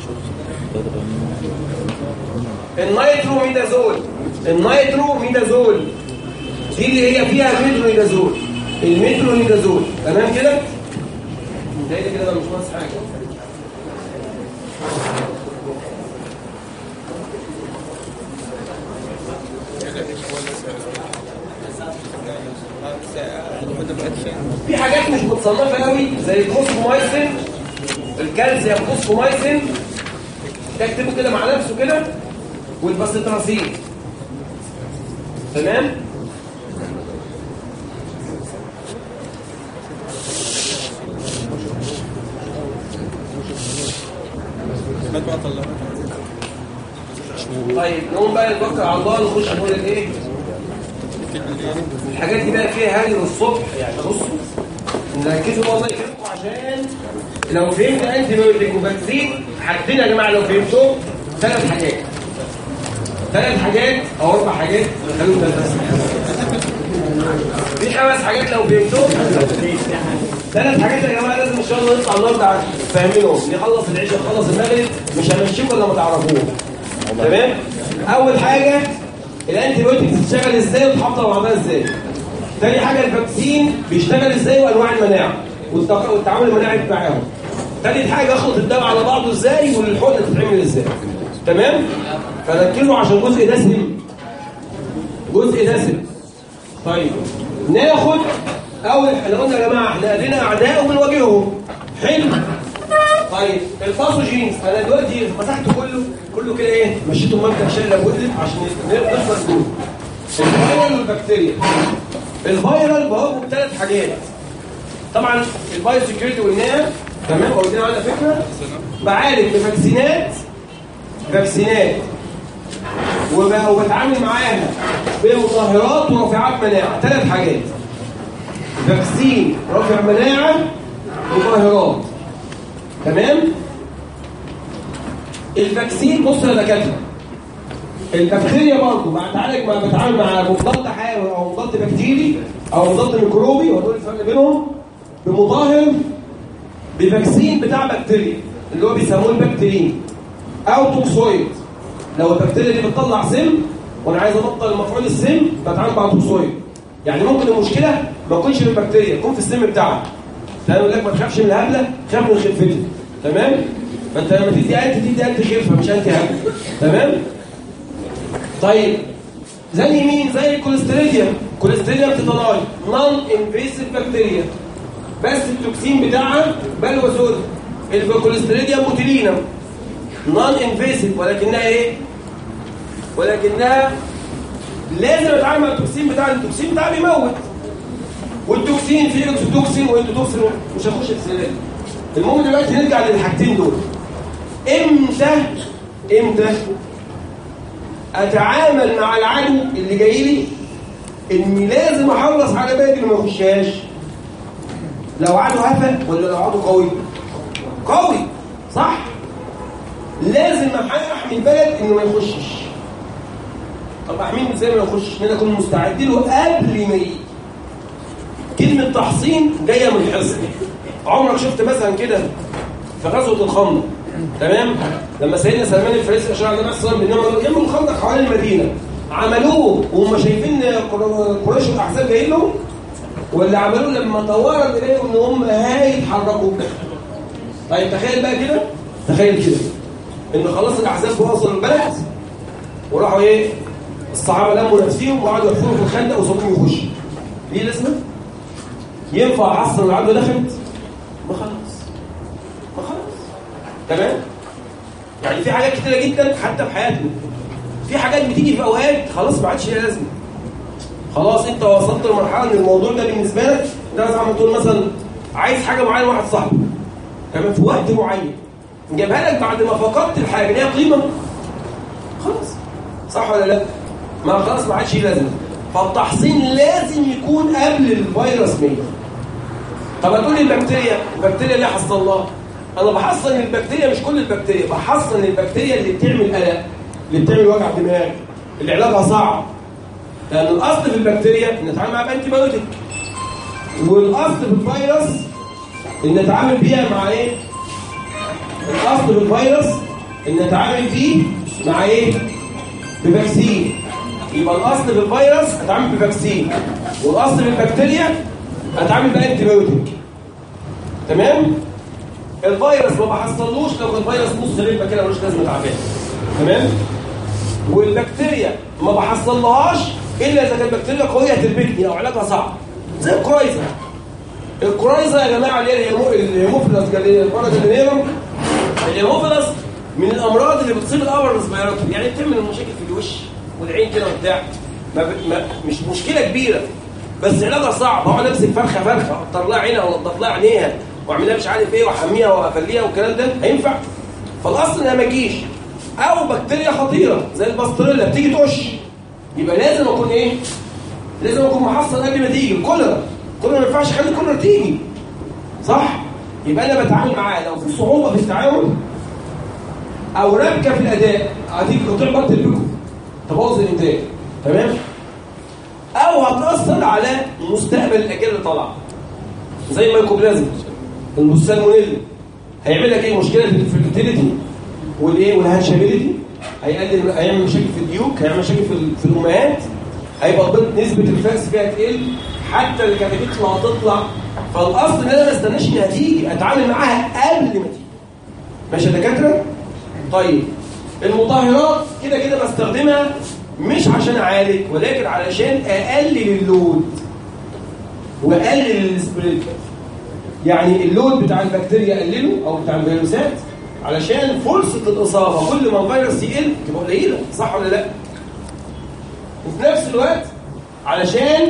النيتروميدازول النيتروميدازول دي اللي هي فيها ميترونيدازول الميترونيدازول. تمام كده. ده كده مش ناقص حاجه. في حاجات مش متصنفه قوي زي الفوسفومايسين، الكالسيوم فوسفومايسين ده اكتبه كده مع نفسه كده، والباسيتراسين. تمام؟ طيب نقوم بقى نتوكل على الله، نخش نقول الايه؟ الحاجات دي بقى فيها هري للصبح. يعني بصوا نركزوا والله يكرمكم، عشان لو فهمت انتي بايوتيك وفاكسين حاجتين يا جماعه لو فهمتوا ثلاث حاجات ثلاث حاجات او اربع حاجات خلوهم ثلاث في خمس حاجات لو فهمتوا ثلاث حاجات يا جماعه لازم ان شاء الله نطلع النهارده فاهمينهم. نخلص العشاء نخلص المغرب مش هنمشيكم الا ما تعرفوه. تمام؟ اول حاجه الانتي بايوتيك بتشتغل ازاي وتحافظ على ازاي. تاني حاجه الفاكسين بيشتغل ازاي وانواع المناعه والتعامل المناعي بتاعهم. تالت حاجه اخلط الدواء على بعضه ازاي والحقنه بتتعمل ازاي. تمام؟ فركزوا عشان جزء دسم جزء دسم. طيب ناخد اول احنا قلنا يا جماعه احنا لنا اعداء وبنواجههم. حلو. طيب الباثوجينز انا دلوقتي فتحته كله كله كده ايه مشيته مبدا شله بودت عشان نخلص دول. الفيرال والبكتيريا. الفيرال بهاجمه بثلاث حاجات. طبعا البايو سكيورتي قلناها تمام، قلنا على فكره بعالج بفاكسينات فاكسينات وبتعامل معاها بمطهرات ورافعات مناعه. ثلاث حاجات: فاكسين، رافع مناعه، مطهرات. تمام؟ الفاكسين بص يا دكاتره، البكتيريا برضه بتعالج مع بتعامل مع مضاد حيوي او مضاد بكتيري او مضاد ميكروبي، وهدول الفرق بينهم، بمطهر بفاكسين بتاع بكتيريا اللي هو بيسموه البكتيرين او توكسويد. لو البكتيريا دي بتطلع سم وانا عايز ابطل مفعول السم بتعامل مع توكسويد. يعني ممكن المشكله ما تكونش في البكتيريا، تكون في السم بتاعها. فاهم؟ لك ما تخافش من الهبله، خاف من خفتها. تمام؟ فانت لما تدي انت تدي انت خفه مش انت هبله. تمام؟ طيب زي مين؟ زي الكوليستريديا. كوليستريديا بتتناي نون انفيسيف بكتيريا، بس التوكسين بتاعها بلوى سودا. الكوليستريديا موتيلينا نون انفيسيف، ولكنها ايه؟ ولكنها لازم اتعامل مع التوكسين بتاع التوكسين بتاعها بيموت. والتوكسين فيه اكسوتوكسين وانتوتوكسين، مش هنخش في السلالة. المهم دلوقتي نرجع للحاجتين دول. امتى امتى اتعامل مع العدو اللي جاي لي اني لازم احرص على بالي اللي ما يخشهاش؟ لو عدو هفا ولا لو عدو قوي؟ قوي صح؟ لازم احمي البلد انه ما يخشش. طب احميه ازاي ما يخشش؟ ان انا اكون مستعد له قبل ما يجي. كلمه تحصين جايه من الحصن. عمرك شفت مثلا كده في غزوه الخندق تمام؟ لما سيدنا سلمان الفارسي اشار على نفسه بانهم يموا الخندق حوالين المدينه، عملوه وهم شايفين قريش والاحزاب جايين لهم، ولا عملوه لما توارد اليهم ان هم هيتحركوا؟ طيب تخيل بقى كده، تخيل كده ان خلاص الاحزاب وصلوا البلد وراحوا ايه؟ الصحابه لموا نفسهم وقعدوا يحفروا في الخندق وصابوهم يخشوا. ليه لازمه؟ ينفع عصر العدو دخلت؟ ما خلاص ما خلاص. تمام؟ يعني في حاجات كتيره جدا حتى في حياتنا، في حاجات بتيجي في اوقات خلاص ما عادش ليها لازمه. خلاص انت وصلت لمرحله ان الموضوع ده بالنسبه لك انت زي ما تقول مثلا عايز حاجه معينه واحد صاحبك تمام في وقت معين جابها لك بعد ما فقدت الحاجه ليها قيمه، خلاص صح ولا لا؟ ما خلاص ما عادش لازمه. فالتحصين لازم يكون قبل الفيروس مية. طب هتقول لي البكتيريا، البكتيريا ليه حصلها؟ انا بحصن البكتيريا مش كل البكتيريا، بحصن البكتيريا اللي بتعمل قلق، اللي بتعمل وجع دماغ، اللي علاجها صعب. لان الاصل في البكتيريا ان نتعامل معاها بانتي بايوتيك، والاصل في الفيروس ان نتعامل بيها مع ايه؟ الاصل في الفيروس ان نتعامل فيه مع ايه؟ بفاكسين. يبقى الاصل في الفيروس اتعامل بفاكسين، والاصل في البكتيريا اتعامل بانتي بايوتيك. تمام؟ الفيروس ما بحصلوش لو كان فيروس نص ربه كده ملوش لازمه تعبان. تمام؟ والبكتيريا ما بحصلهاش الا اذا كانت بكتيريا قويه هتربكني او علاجها صعب، زي الكويزه. الكورايزا يا جماعه اللي هي الهيموفيلس جالينيرم. الهيموفيلس من الامراض اللي بتصيب الابر ريسبيراتوري، يعني بتعمل المشاكل في الوش والعين كده وبتاع. ما, ب... ما مش مشكله كبيره بس علاجها صعب. اقعد امسك فرخه فرخه اقطر لها عينها وانضف لها عينيها واعمل لها مش عارف ايه واحميها وافليها والكلام ده هينفع؟ فالاصل انها ما تجيش. او بكتيريا خطيره زي الباستريلا بتيجي تقش، يبقى لازم اكون ايه؟ لازم اكون محصن قبل ما تيجي. الكوليرا الكوليرا ما ينفعش اخلي الكوليرا تيجي، صح؟ يبقى انا بتعامل معاه لو في صعوبه في التعامل او ربكه في الاداء هتيجي قطيع بط البكو تبوظ الانتاج، تمام؟ او هتاثر على مستقبل الاجيال اللي طالعه زي المايكوبلازم السالمونيلا. هيعمل لك ايه؟ مشكله في الفيرتيليتي والايه والهانشابيليتي، هيقلل، هيعمل مشاكل في الديوك، هيعمل مشاكل في, في الامهات، هيبقى نسبه الفاكس فيها تقل، حتى اللي كانت تطلع هتطلع. فالاصل ان انا ما استناش انها تيجي، اتعامل معاها قبل ما تيجي. ماشي يا دكاتره؟ طيب المطهرات كده كده بستخدمها مش عشان اعالج ولكن علشان اقلل اللود واقلل السبريد. يعني اللود بتاع البكتيريا اقلله او بتاع الفيروسات علشان فرصه الاصابه كل ما الفيروس يقل تبقى قليله، صح ولا لا؟ وفي نفس الوقت علشان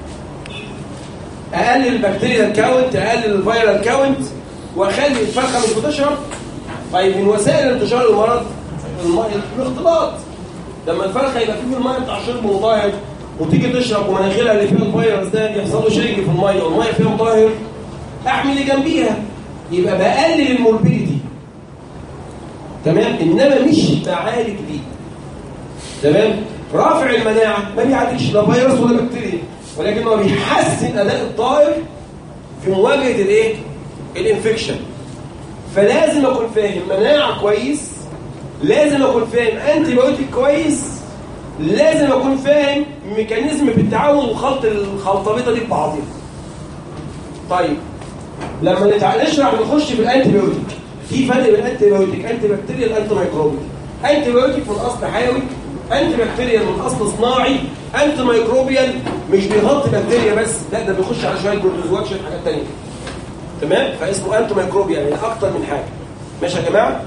اقلل البكتيريا الكاونت، اقلل الفيرال كاونت، واخلي الفرخه مش بتشرب. طيب من وسائل انتشار المرض الاختلاط. لما الفرخه يبقى فيه الميه بتاع شرب مطهر وتيجي تشرب ومناخيرها اللي فيها الفيروس ده يحصل له شرج في الميه والميه فيها مطهر، احمي اللي جنبيها، يبقى بقلل الموربيديتي، تمام؟ انما مش بعالج بيه، تمام؟ رافع المناعه ما بيعالجش لا فيروس ولا بكتيريا، ولكنه بيحسن اداء الطائر في مواجهه الايه؟ الانفكشن. فلازم اكون فاهم مناعه كويس، لازم اكون فاهم انتي بايوتيك كويس، لازم اكون فاهم ميكانيزم في التعامل وخلط الخلطبيطه دي ببعضها. طيب لما نشرح نخش في الانتي بايوتيك، في فرق بين الانتي بايوتيك انتي بكتيريال انتي ميكروبيال. انتي بايوتيك من اصل حيوي، انتي بكتيريال من اصل صناعي، انتي ميكروبيال مش بيغطي بكتيريا بس، لا ده بيخش على شويه بروتوزوات شويه حاجات ثانيه، تمام؟ فاسمه انتي ميكروبيال يعني اكتر من حاجه. ماشي يا جماعه؟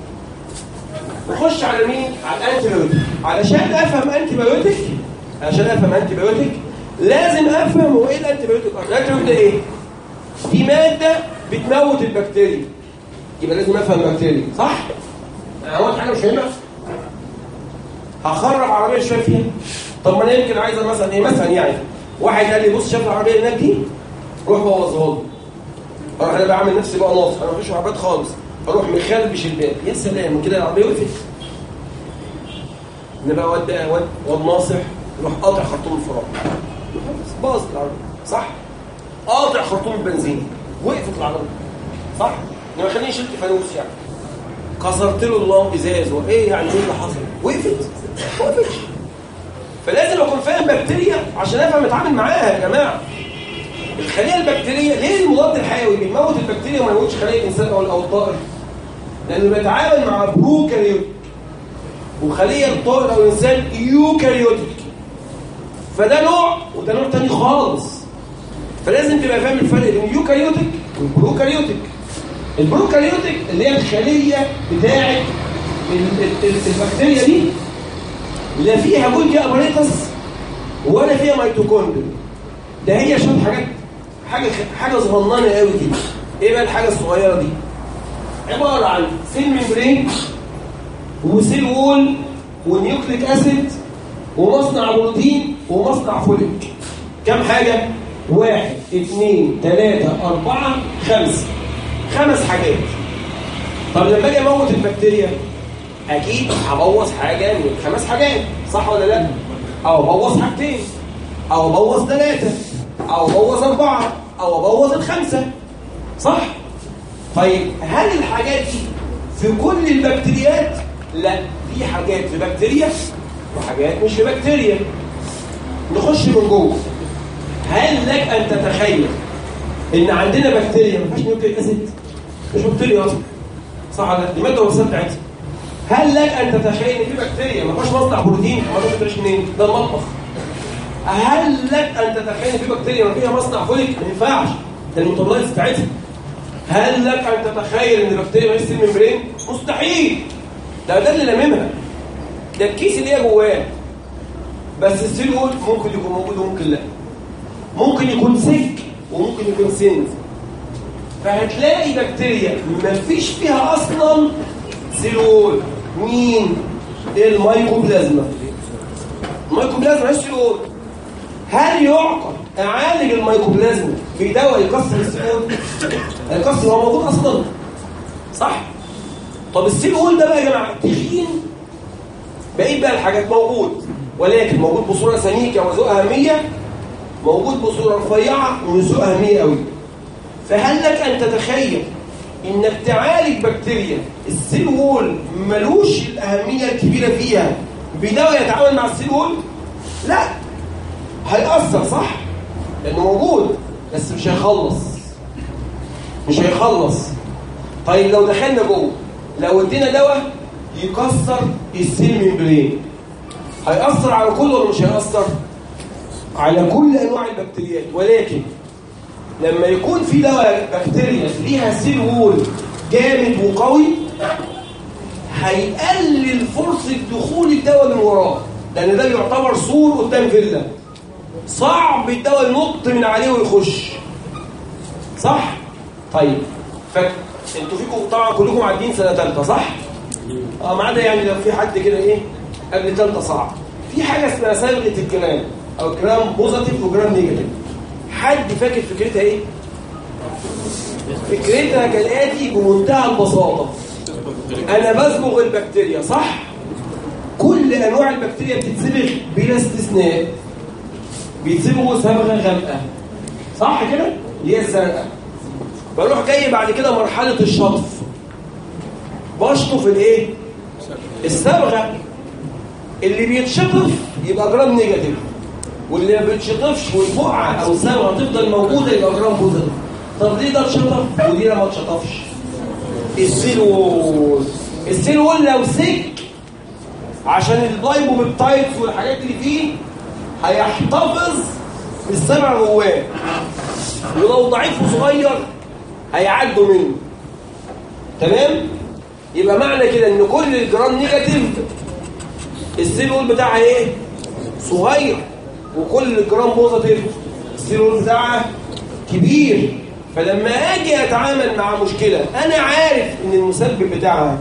نخش على مين؟ على الانتي بايوتيك. علشان افهم انتي بايوتيك، علشان افهم انتي بايوتيك لازم افهم هو ايه الانتي بايوتيك. الانتي بايوتيك ده ايه؟ دي ماده بتموت البكتيريا، يبقى لازم افهم البكتيريا، صح؟ انا عملت حاجه مش فاهمها هخرب عربيه شويه فيها. طب ما انا يمكن عايزه مثلا ايه؟ مثلا يعني واحد قال لي بص شاف العربيه هناك دي روح بوظها لي، اروح انا بعمل نفسي بقى ناصح، انا مفيش عربيات خالص، اروح مخربش الباب، يا سلام كده العربيه وقفت. نبقى واد واد واد ناصح يروح قاطع خرطوم الفرامل، باظت العربيه، صح؟ قاطع خرطوم البنزين وقفت العربيه، صح؟ انما خليني شلت فانوس يعني كسرت له اللمبه ازاز وايه يعني ايه اللي حصل؟ وقفت ما وقفتش. فلازم اكون فاهم بكتيريا عشان افهم اتعامل معاها يا جماعه. الخليه البكتيريه ليه المضاد الحيوي بيموت البكتيريا وما يموتش خليه الانسان او او الطائر؟ لانه بيتعامل مع بروكاريوتيك، وخليه الطائر او الانسان يوكاريوتيك، فده نوع وده نوع تاني خالص. فلازم تبقى فاهم الفرق بين اليوكاريوتيك والبروكاريوتيك. البروكاريوتيك اللي هي الخليه بتاعه البكتيريا دي لا فيها جولجي اباريتس ولا فيها ميتوكوندريا، ده هي شويه حاجات حاجه حاجه صغننه قوي كده. ايه بقى الحاجه الصغيره دي؟ عباره عن سيل ميمبرين وسيل وول ونيوكليك اسيد ومصنع بروتين ومصنع فوليك. كم حاجه؟ واحد اثنين ثلاثة أربعة خمسة، خمس حاجات. طب لما اجي اموت البكتيريا اكيد هبوظ حاجه من الخمس حاجات، صح ولا لا؟ او ابوظ حاجتين او ابوظ ثلاثه او ابوظ اربعه او ابوظ الخمسه، صح؟ طيب هل الحاجات دي في كل البكتيريات؟ لا، في حاجات في بكتيريا وحاجات مش في بكتيريا. نخش من جوه. هل لك ان تتخيل ان عندنا بكتيريا ما فيهاش نيوكليك اسيد؟ مش بكتيريا اصلا، صح ولا لا؟ دي ماده وراثيه بتاعتها. هل لك ان تتخيل ان في بكتيريا ما فيهاش مصنع بروتين؟ ما تقدرش منين؟ ده المطبخ. هل لك ان تتخيل ان في بكتيريا ما فيها مصنع فوليك؟ ما ينفعش. الميتابولايتس بتاعتها. هل لك ان تتخيل ان البكتيريا مالهاش سيل ممبرين؟ مستحيل. ده ده اللي لاممها، ده الكيس اللي هي جواه. بس السيل وول ممكن يكون موجود وممكن لا، ممكن يكون سك وممكن يكون سن. فهتلاقي بكتيريا مفيش فيها اصلا سيل وول. مين؟ المايكوبلازما. المايكوبلازما مش سيل وول. هل يعقل اعالج المايكوبلازما بدواء يكسر السيل وول؟ هيكسر، هو موجود اصلا، صح؟ طب السيل وول ده بقى يا جماعه تخين، بقيت بقى الحاجات موجود، ولكن موجود بصوره سميكه وذو اهميه، موجود بصوره رفيعه وذو اهميه قوي. فهل لك ان تتخيل انك تعالج بكتيريا السيل وول ملوش الاهميه الكبيره فيها بدواء يتعامل مع السيل وول؟ لا، هيأثر صح لانه موجود بس مش هيخلص، مش هيخلص. طيب لو دخلنا جوه، لو ادينا دواء يكسر السيل ممبرين، هيأثر على كل ولا مش هيأثر؟ على كل انواع البكتيريات. ولكن لما يكون في دواء بكتيريا ليها سيل وول جامد وقوي، هيقلل فرصه دخول الدواء من وراه، لان ده بيعتبر سور قدام فيلا، صعب الدواء ينط من عليه ويخش، صح؟ طيب فك انتوا فيكم طبعا كلكم عادين سنه ثالثه، صح؟ اه ما عدا يعني لو في حد كده ايه قبل ثالثه صعب. في حاجه اسمها صبغه الجرام، او جرام بوزيتيف وجرام نيجاتيف. حد فاكر فكرتها ايه؟ فكرتها كالاتي بمنتهى البساطه. انا بصبغ البكتيريا، صح؟ كل انواع البكتيريا بتتصبغ بلا استثناء، بيتصبغوا صبغه غامقه، صح كده؟ اللي هي الزرقاء. بروح جاي بعد كده مرحله الشطف، بشطف الايه؟ الصبغه. اللي بيتشطف يبقى جرام نيجاتيف، واللي ما بيتشطفش والبقعه او الصبغه تفضل موجوده يبقى جرام بوزيتيف. طب ليه ده اتشطف ودي ما اتشطفش؟ السيل وول. السيل وول لو سك عشان البايبوبيبتايدز والحاجات اللي فيه هيحتفظ بالصبغه جواه، ولو ضعيف وصغير هيعدوا منه. تمام؟ يبقى معنى كده ان كل الجرام نيجاتيف السيل وول بتاعها ايه؟ صغير، وكل الجرام بوزيتيف السيل وول بتاعها كبير. فلما اجي اتعامل مع مشكله انا عارف ان المسبب بتاعها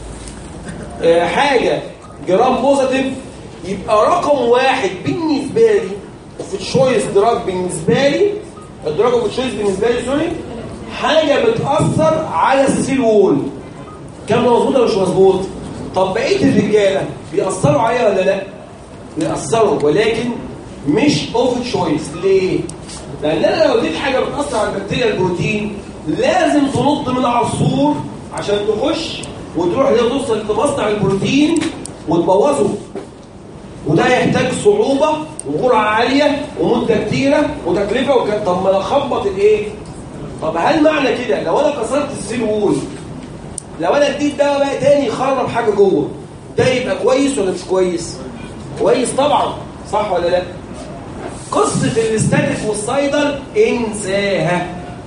آه حاجه جرام بوزيتيف، يبقى رقم واحد بالنسبه لي في التشويس دراج، بالنسبه لي الدراج اوف تشويس بالنسبه لي سوري، حاجه بتاثر على السيل وول. كان مظبوط ولا مش مظبوط؟ طب بقيه الرجاله بيأثروا عليها ولا لا؟ بيأثروا، ولكن مش اوف تشويس. ليه؟ لان انا لو اديت حاجه بتاثر على البكتيريا البروتين لازم تنط من على السور عشان تخش وتروح توصل لمصنع البروتين وتبوظه، وده يحتاج صعوبه وجرعه عاليه ومده كتيره وتكلفه وك... طب ما انا اخبط الايه؟ طب هل معنى كده لو انا كسرت السيل وول، لو انا اديت ده بقى تاني يخرب حاجه جوه، ده يبقى كويس ولا مش كويس؟ كويس طبعا، صح ولا لا؟ قصه الاستاتيك والسايدر انساها،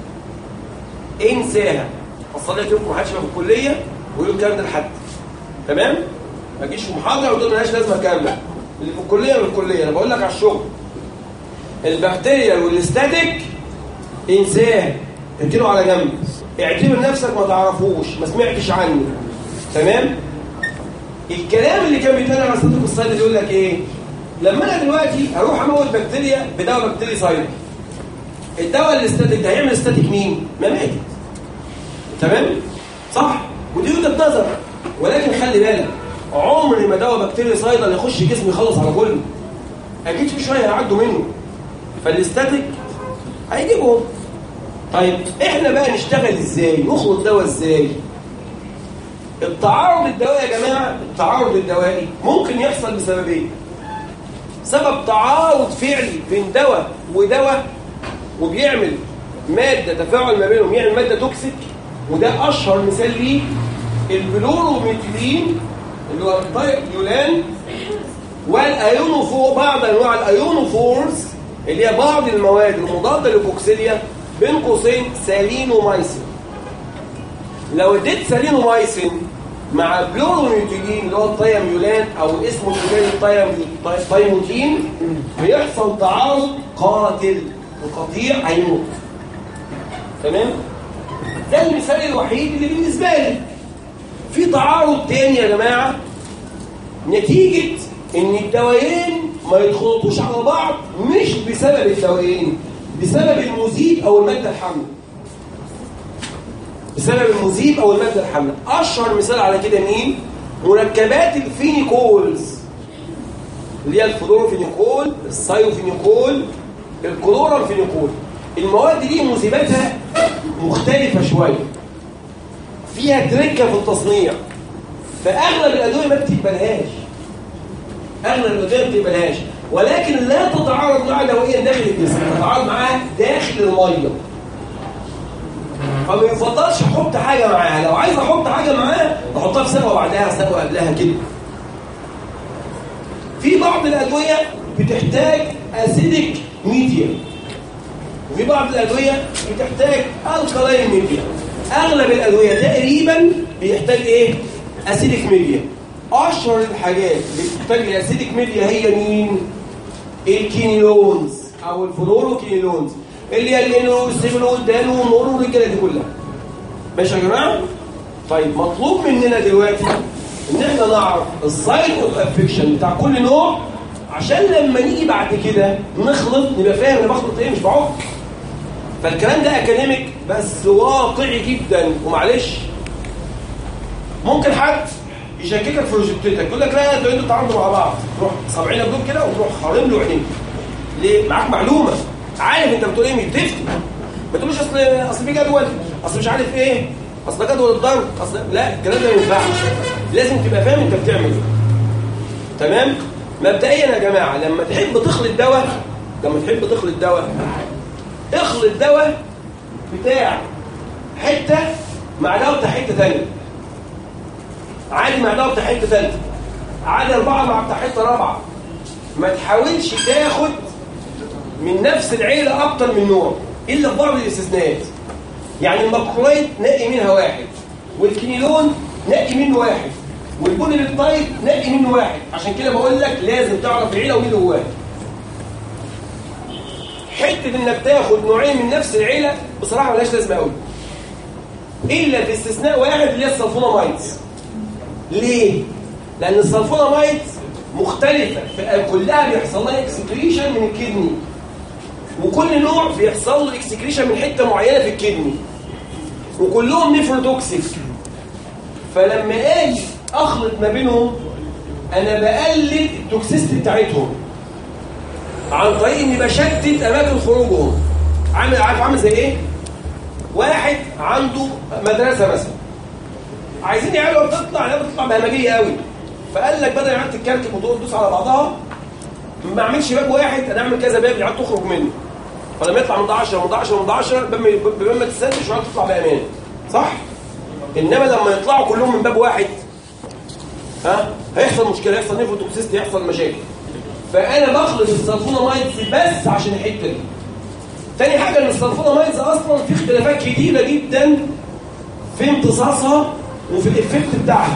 انساها. اصل لكم ما حدش في الكليه ويقول الكلام ده لحد، تمام؟ ما تجيش في محاضره وتقول مالهاش لازمه كامله. اللي في الكليه من الكليه، انا بقول لك على الشغل. البكتيريا والاستاتيك انساه، اركنه على جنب، اعتبر نفسك ما تعرفوش، ما سمعتش عنه، تمام؟ الكلام اللي كان بيتقال على الاستاتيك والسايدر يقول لك ايه؟ لما انا دلوقتي هروح اموت بكتيريا بدواء بكتيري سايدر، الدواء الاستاتيك ده هيعمل استاتيك مين؟ ما ماتت، تمام؟ صح؟ ودي وجهه نظر، ولكن خلي بالك عمر ما دواء بكتيريا سايدر يخش جسمي يخلص على كله، اكيد في شويه هيعدوا منه، فالاستاتيك هيجيبهم. طيب احنا بقى نشتغل ازاي؟ نخلط دواء ازاي؟ التعارض الدوائي يا جماعه، التعارض الدوائي ممكن يحصل بسببين. سبب تعارض فعلي بين دواء ودواء وبيعمل ماده تفاعل ما بينهم يعمل ماده توكسيك، وده اشهر مثال ليه البلوروميثيلين اللي هو الدايكلولان، والايونوفور، بعض انواع الايونوفورز اللي هي بعض المواد المضاده للكوكسيليا بين قوسين سالينومايسين. لو اديت سالينومايسين مع بلورونيوتيلين اللي هو التياميولان او اسمه اليوناني التيموتين بيحصل تعارض قاتل، القطيع هيموت. تمام؟ ده المثال الوحيد اللي بالنسبه لي. في تعارض تاني يا جماعه نتيجه ان الدوايين ما يتخلطوش على بعض، مش بسبب الدوايين، بسبب المذيب او الماده الحامله. بسبب المذيب او الماده الحامله. اشهر مثال على كده مين؟ مركبات الفينيكولز اللي هي الفلوروفينيكول، السايوفينيكول، الكلورالفينيكول. المواد دي مذيباتها مختلفه شويه، فيها تركه في التصنيع، فاغلب الادويه ما بتقبلهاش. اغلب الادويه ما بتقبلهاش، ولكن لا تتعارض مع دوائيا داخل الجسم، تتعارض معاها داخل الميه. فما يفضلش احط حاجه معاها، لو عايز احط حاجه معاها احطها في سنه بعدها سنه قبلها كده. في بعض الادويه بتحتاج اسيديك ميديا، وفي بعض الادويه بتحتاج الكالاين ميديا. اغلب الادويه تقريبا بيحتاج ايه؟ اسيديك ميديا. اشهر الحاجات اللي بتحتاج الاسيديك ميديا هي مين؟ الكينيلونز او الفلوروكينيلونز اللي هي الانو والسيبلو والدانو والنورو والرجاله دي كلها. ماشي يا جماعه؟ طيب مطلوب مننا دلوقتي ان احنا نعرف السايت اوف افكشن بتاع كل نوع، عشان لما نيجي بعد كده نخلط نبقى فاهم انا بخلط ايه، مش بعك. فالكلام ده اكاديميك بس واقعي جدا. ومعلش ممكن حد يشككك في روجيتتك، يقول لك لا انتوا بتتعارضوا مع بعض، تروح صابعين بدول كده وتروح خارم له عينيك. ليه؟ معاك معلومه، عارف انت بتقول ايه، مش بتفتي. ما تقولش اصل اصل في جدول، اصل مش عارف ايه، اصل جدول الضرب، اصل لا، الكلام ده ما ينفعش. لازم تبقى فاهم انت بتعمل ايه. تمام؟ مبدئيا يا جماعه لما تحب تخلط دواء، لما تحب تخلط دواء اخلط دواء بتاع حته مع دواء بتاع حته ثانيه. عادي مع دواء بتاع حته ثالثه، عادي اربعه مع بتاع حته رابعه. ما تحاولش تاخد من نفس العيله اكتر من نوع الا في بعض الاستثناءات. يعني الماكرولايت نقي منها واحد، والكينيلون نقي منه واحد، والبوليبيبتايد نقي منه واحد. عشان كده بقول لك لازم تعرف العيله ومين هو واحد. حته انك تاخد نوعين من نفس العيله بصراحه ملهاش لازمه قوي، الا في استثناء واحد اللي هي السلفونامايدز. ليه؟ لان السلفونامايدز مختلفه، كلها بيحصل لها اكسكريشن من الكدني، وكل نوع بيحصل له اكسكريشن من حته معينه في الكدني، وكلهم نيفروتوكسيك. فلما اجي اخلط ما بينهم انا بقلل التوكسيستي بتاعتهم عن طريق اني بشتت اماكن خروجهم. عامل عارف عامل زي ايه؟ واحد عنده مدرسه مثلا، عايزين يعملوا تطلع لا بتطلع بهمجيه قوي، فقال لك بدل ما تتكركب وتقول تدوس على بعضها ما اعملش باب واحد، انا اعمل كذا باب يقعد تخرج منه. فلما يطلع من عشرة من عشرة من عشرة باب ما تسدش وقعد تطلع بامان، صح؟ انما لما يطلعوا كلهم من باب واحد ها هيحصل مشكله، هيحصل نيفروتوكسيستي، هيحصل مشاكل. فانا بخلط السلفونامايدز بس عشان الحته دي. تاني حاجه ان السلفونامايدز اصلا في اختلافات كتيره جدا في امتصاصها وفي الافكت بتاعها.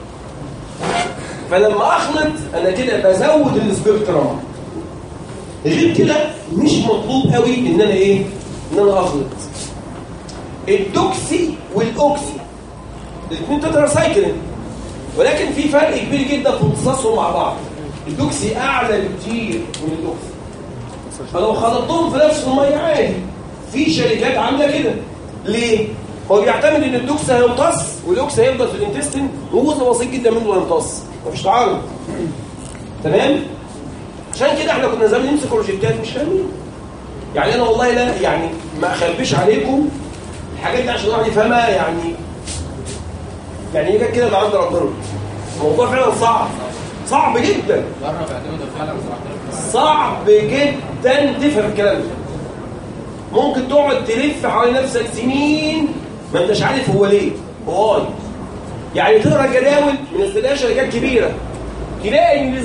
فلما اخلط انا كده بزود السبيكترم. غير كده مش مطلوب قوي ان انا ايه؟ ان انا اخلط. الدوكسي والاوكسي الاثنين تتراسايكلين، ولكن في فرق كبير جدا في امتصاصهم مع بعض. الدوكسي اعلى بكتير من الاوكسي، فلو خلطتهم في نفس الميه عادي. في شركات عامله كده. ليه؟ هو بيعتمد ان الدوكسي هيمتص والاوكسي هيفضل في الانتستين، وجزء بسيط جدا منه هيمتص، مفيش تعارض. تمام؟ عشان كده احنا كنا زمان نمسك روجيتات مش فاهمين. يعني انا والله لا يعني ما اخبيش عليكم الحاجات دي عشان الواحد يفهمها. يعني يعني هي كده من عند ربنا. الموضوع فعلا صعب، صعب جدا، صعب جدا تفهم الكلام ده. ممكن تقعد تلف حوالي نفسك سنين ما انتش عارف هو ليه هو. يعني تقرا جداول منزلها شركات كبيره تلاقي ان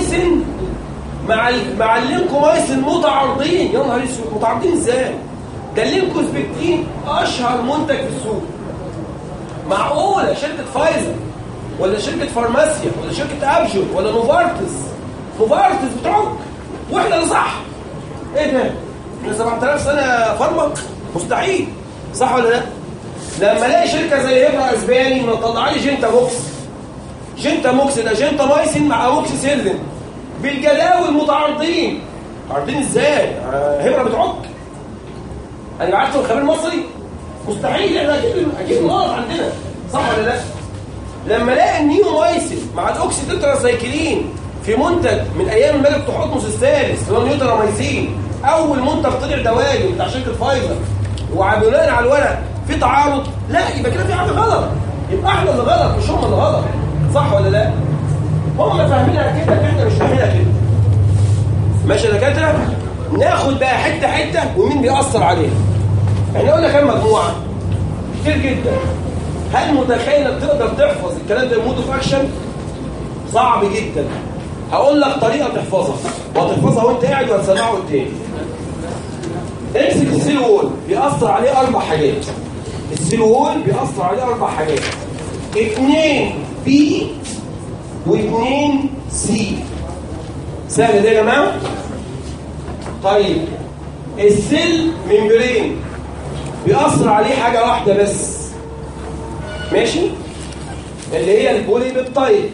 السبكتينومايسين مع ال مع اللينكومايسين متعارضين. يا نهار اسود، متعارضين ازاي؟ ده اللينكوسبكتين اشهر منتج في السوق. معقوله شركه فايزر ولا شركه فارماسيا ولا شركه ابجور ولا نوفارتس نوفارتس بتعك واحنا اللي صح؟ ايه ده؟ من سبعة آلاف سنه فارما؟ مستحيل، صح ولا لا؟ لما الاقي شركه زي هبره اسباني مطلعه لي جنتا موكس، جنتا موكس ده جنتا مايسين مع اموكسيسيلين بالجداول متعارضين. عارضين ازاي؟ هبره بتعك. انا بعت الخبير المصري مستحيل، احنا اكيد اكيد غلط عندنا، صح ولا لا؟ لما الاقي النيومايسين مع الاوكسي تتراسايكلين في منتج من ايام الملك تحتمس الثالث اللي هو نيوتراميسين، اول منتج طلع دواجن بتاع شركه فايزر، وبناء على الورق في تعارض، لا يبقى كده في حاجه غلط، يبقى احنا اللي غلط مش هم اللي غلط، صح ولا لا؟ هم فاهمينها كده احنا مش فاهمينها كده. ماشي يا دكاتره؟ ناخد بقى حته حته ومين بيأثر عليها. احنا قلنا كام مجموعه؟ كتير جدا. هل متخيل انك تقدر تحفظ الكلام ده مود اوف اكشن؟ صعب جدا. هقول لك طريقه تحفظها وهتحفظها وانت قاعد وهتسمعها قدامي. امسك السيل وول، بيأثر عليه اربع حاجات. السيل وول بيأثر عليه اربع حاجات. اثنين بي واثنين سي. سهل ده يا جماعه؟ طيب السيل ممبرين بيأثر عليه حاجه واحده بس، ماشي؟ اللي هي البولي بيبتايد.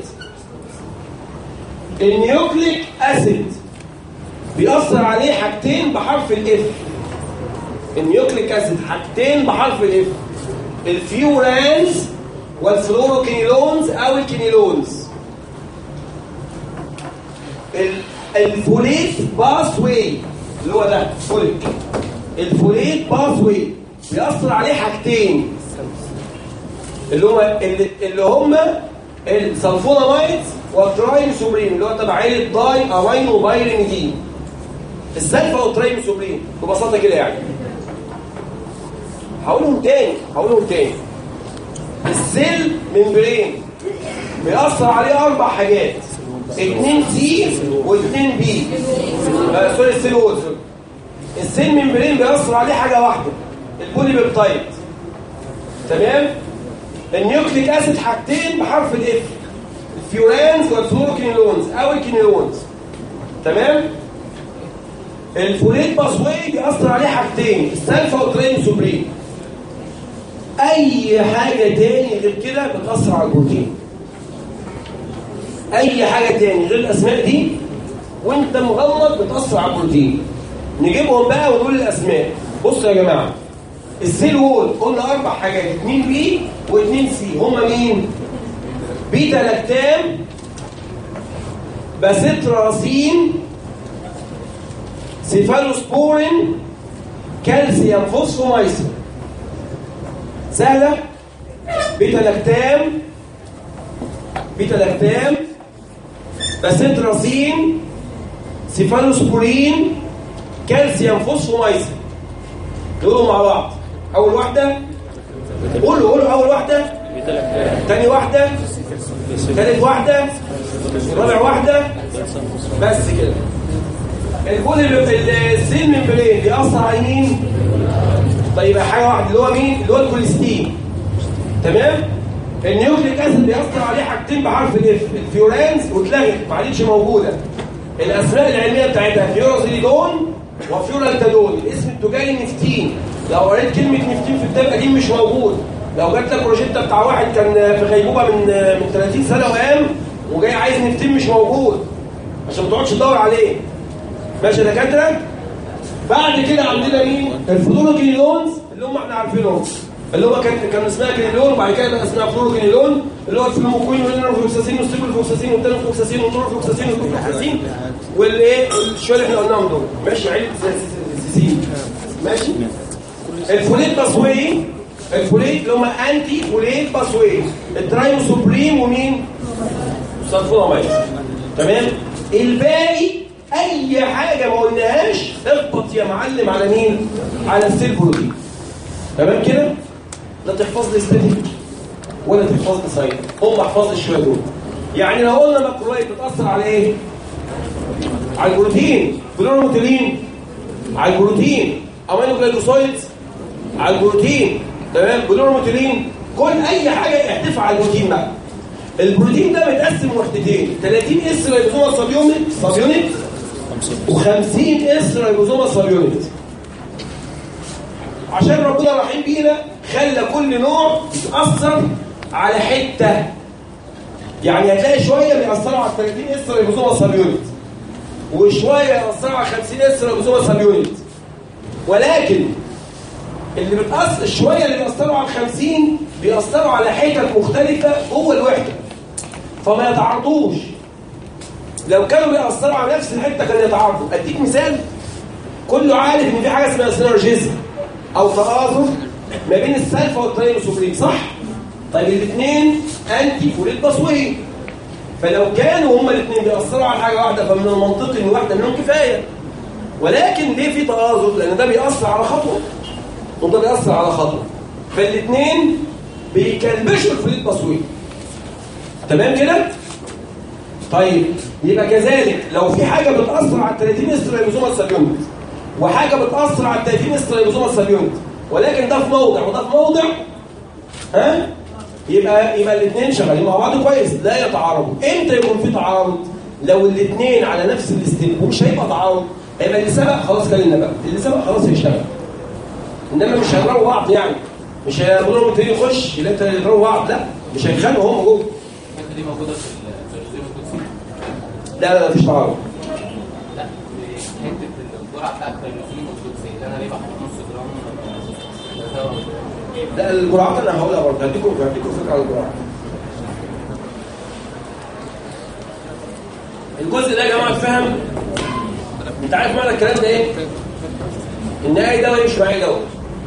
النيوكليك اسيد بيأثر عليه حاجتين بحرف الاف. النيوكليك اسيد حاجتين بحرف الاف، الفيورانز والفلوروكينيلونز او الكينيلونز. الفوليت باس واي اللي هو ده فوليك، الفوليت باس واي بيأثر عليه حاجتين اللي هم اللي هم السلفونامايد والترايميثوبرين اللي هو تبع عيله داي امينو بايريميدين. السلفا والترايميثوبرين ببساطه كده يعني. هقولهم تاني هقولهم تاني. السيل ممبرين بيأثر عليه اربع حاجات، اثنين سي واثنين بي. آه سوري السيل وول. السيل ممبرين بيأثر عليه حاجه واحده، البولي بيبتايد. تمام؟ النيوكليك اسيد حاجتين بحرف الاف، الفيورانز والفلوروكينيلونز او الكينيلونز. تمام؟ الفوليت باسواي بيأثر عليه حاجتين، السلفا والترايميثوبرين. اي حاجه تاني غير كده بتأثر على البروتين. اي حاجه تاني غير الاسماء دي وانت مغمض بتأثر على البروتين. نجيبهم بقى ونقول الاسماء. بصوا يا جماعه، السيل وول قلنا اربع حاجات، اثنين بي واثنين سي. هما مين؟ بيتا لاكتام، باسيتراسين، سيفالوسبورين، كالسيوم فوسفومايسين. سهله؟ بيتا لاكتام بيتا لاكتام باسيتراسين، سيفالوسبورين، كالسيوم فوسفومايسين. نقولهم مع بعض. اول واحده قولوا قولوا اول واحده، ثاني واحده، ثالث واحده، رابع واحده، بس كده. البولي السيل ممبرين بيأثر على مين؟ طيب حاجه واحده اللي هو مين؟ اللي هو الكوليستين. تمام؟ النيوكليك اسيد بيأثر عليه حاجتين بحرف الاف، الفيورانز واتلغت ما عادتش موجوده. الاسماء العلميه بتاعتها فيورازيليدون وفيورالتادون. الاسم التجاري نفتين. لو قريت كلمه نفتين في الكتاب القديم مش موجود. لو جات لك بروجيكتا بتاع واحد كان في غيبوبه من من ثلاثين سنه وقام وجاي عايز نفتين مش موجود، عشان ما تقعدش تدور عليه. ماشي يا دكاتره؟ بعد كده عندنا مين؟ الفلوروكينيلونز اللي هم احنا عارفينهم، اللي هو كان كان اسمها كينيلون وبعد كده بقى اسمها فلوروكينيلون، اللي هو الفلوموكوين والنيروفلوكساسين والستيبلوفلوكساسين والتانوفلوكساسين والنوروفلوكساسين والفلوكساسين والايه الشويه اللي احنا قلناهم دول. ماشي عيله سيسين. ماشي؟ الفوليت باسواي، الفوليت اللي هم انتي فوليت باسواي، الترايموسوبريم ومين؟ سلفونامايد. تمام؟ الباقي اي حاجه ما قلناهاش اخبط يا معلم على مين؟ على السيل بروتين. تمام كده؟ لا تحفظ لي ستاتيك ولا تحفظ لي ساين، هم احفظ لي الشويه دول. يعني لو قلنا ماكرولايت بتاثر على ايه؟ على البروتين. فلوروموتيلين على البروتين، امينو جلايكوسايدز على البروتين. تمام. جلوروميتولين، كل اي حاجه احتفى على البروتين بقى. البروتين ده متقسم وحدتين، ثلاثين اس ريبوزومال سب يونت سب يونت و50 اس ريبوزومال سب يونت. عشان ربنا رحيم بينا خلى كل نوع يتاثر على حته. يعني هتلاقي شويه بيأثروا على ثلاثين اس ريبوزومال سب يونت، وشويه يأثروا على خمسين اس ريبوزومال سب يونت. ولكن اللي بتأثر شويه اللي بيأثروا على الخمسين بيأثروا على حتت مختلفه جوه الوحده، فما يتعارضوش. لو كانوا بيأثروا على نفس الحته كانوا يتعارضوا. اديك مثال، كله عارف ان في حاجه اسمها سينرجيزم او تآزر ما بين السلفا والتريموسوبرين، صح؟ طيب الاثنين انتي فوليت باسوي، فلو كانوا هما الاثنين بيأثروا على حاجه واحده فمن المنطقي ان واحده منهم كفايه. ولكن ليه في تآزر؟ لان ده بيأثر على خطوه وده بيأثر على خطوه، فالاثنين بيكلبشوا الفوليت باسوي. تمام كده؟ طيب يبقى كذلك لو في حاجه بتأثر على ثلاثين اس ريبوزومال سب يونت وحاجه بتأثر على ثلاثين اس ريبوزومال سب يونت، ولكن ده في موضع وده في موضع، ها؟ يبقى يبقى الاثنين شغالين مع بعض كويس، لا يتعارضوا. امتى يكون في تعارض؟ لو الاثنين على نفس الاستيب، ومش هيبقى تعارض، هيبقى اللي سبق خلاص كلنا بقى، اللي سبق خلاص هيشتغل. انما مش هيضربوا بعض، يعني مش هيقولوا لهم تيجي يخش يلاقي انت يضربوا بعض، لا مش هيتخانقوا هم جوه. الحته دي موجوده في الجزء القدسي؟ لا لا مفيش تعارض. لا حته الجرعه بتاعت الكريموسين والقدسي انا ليه بحط نص جرام؟ لا الجرعات انا هقولها برضه، هديكم هديكم فكره عن الجرعات. الجزء ده يا جماعه فهم؟ انت عارف معنى الكلام ده ايه؟ ان اي دواء يمشي مع اي دواء.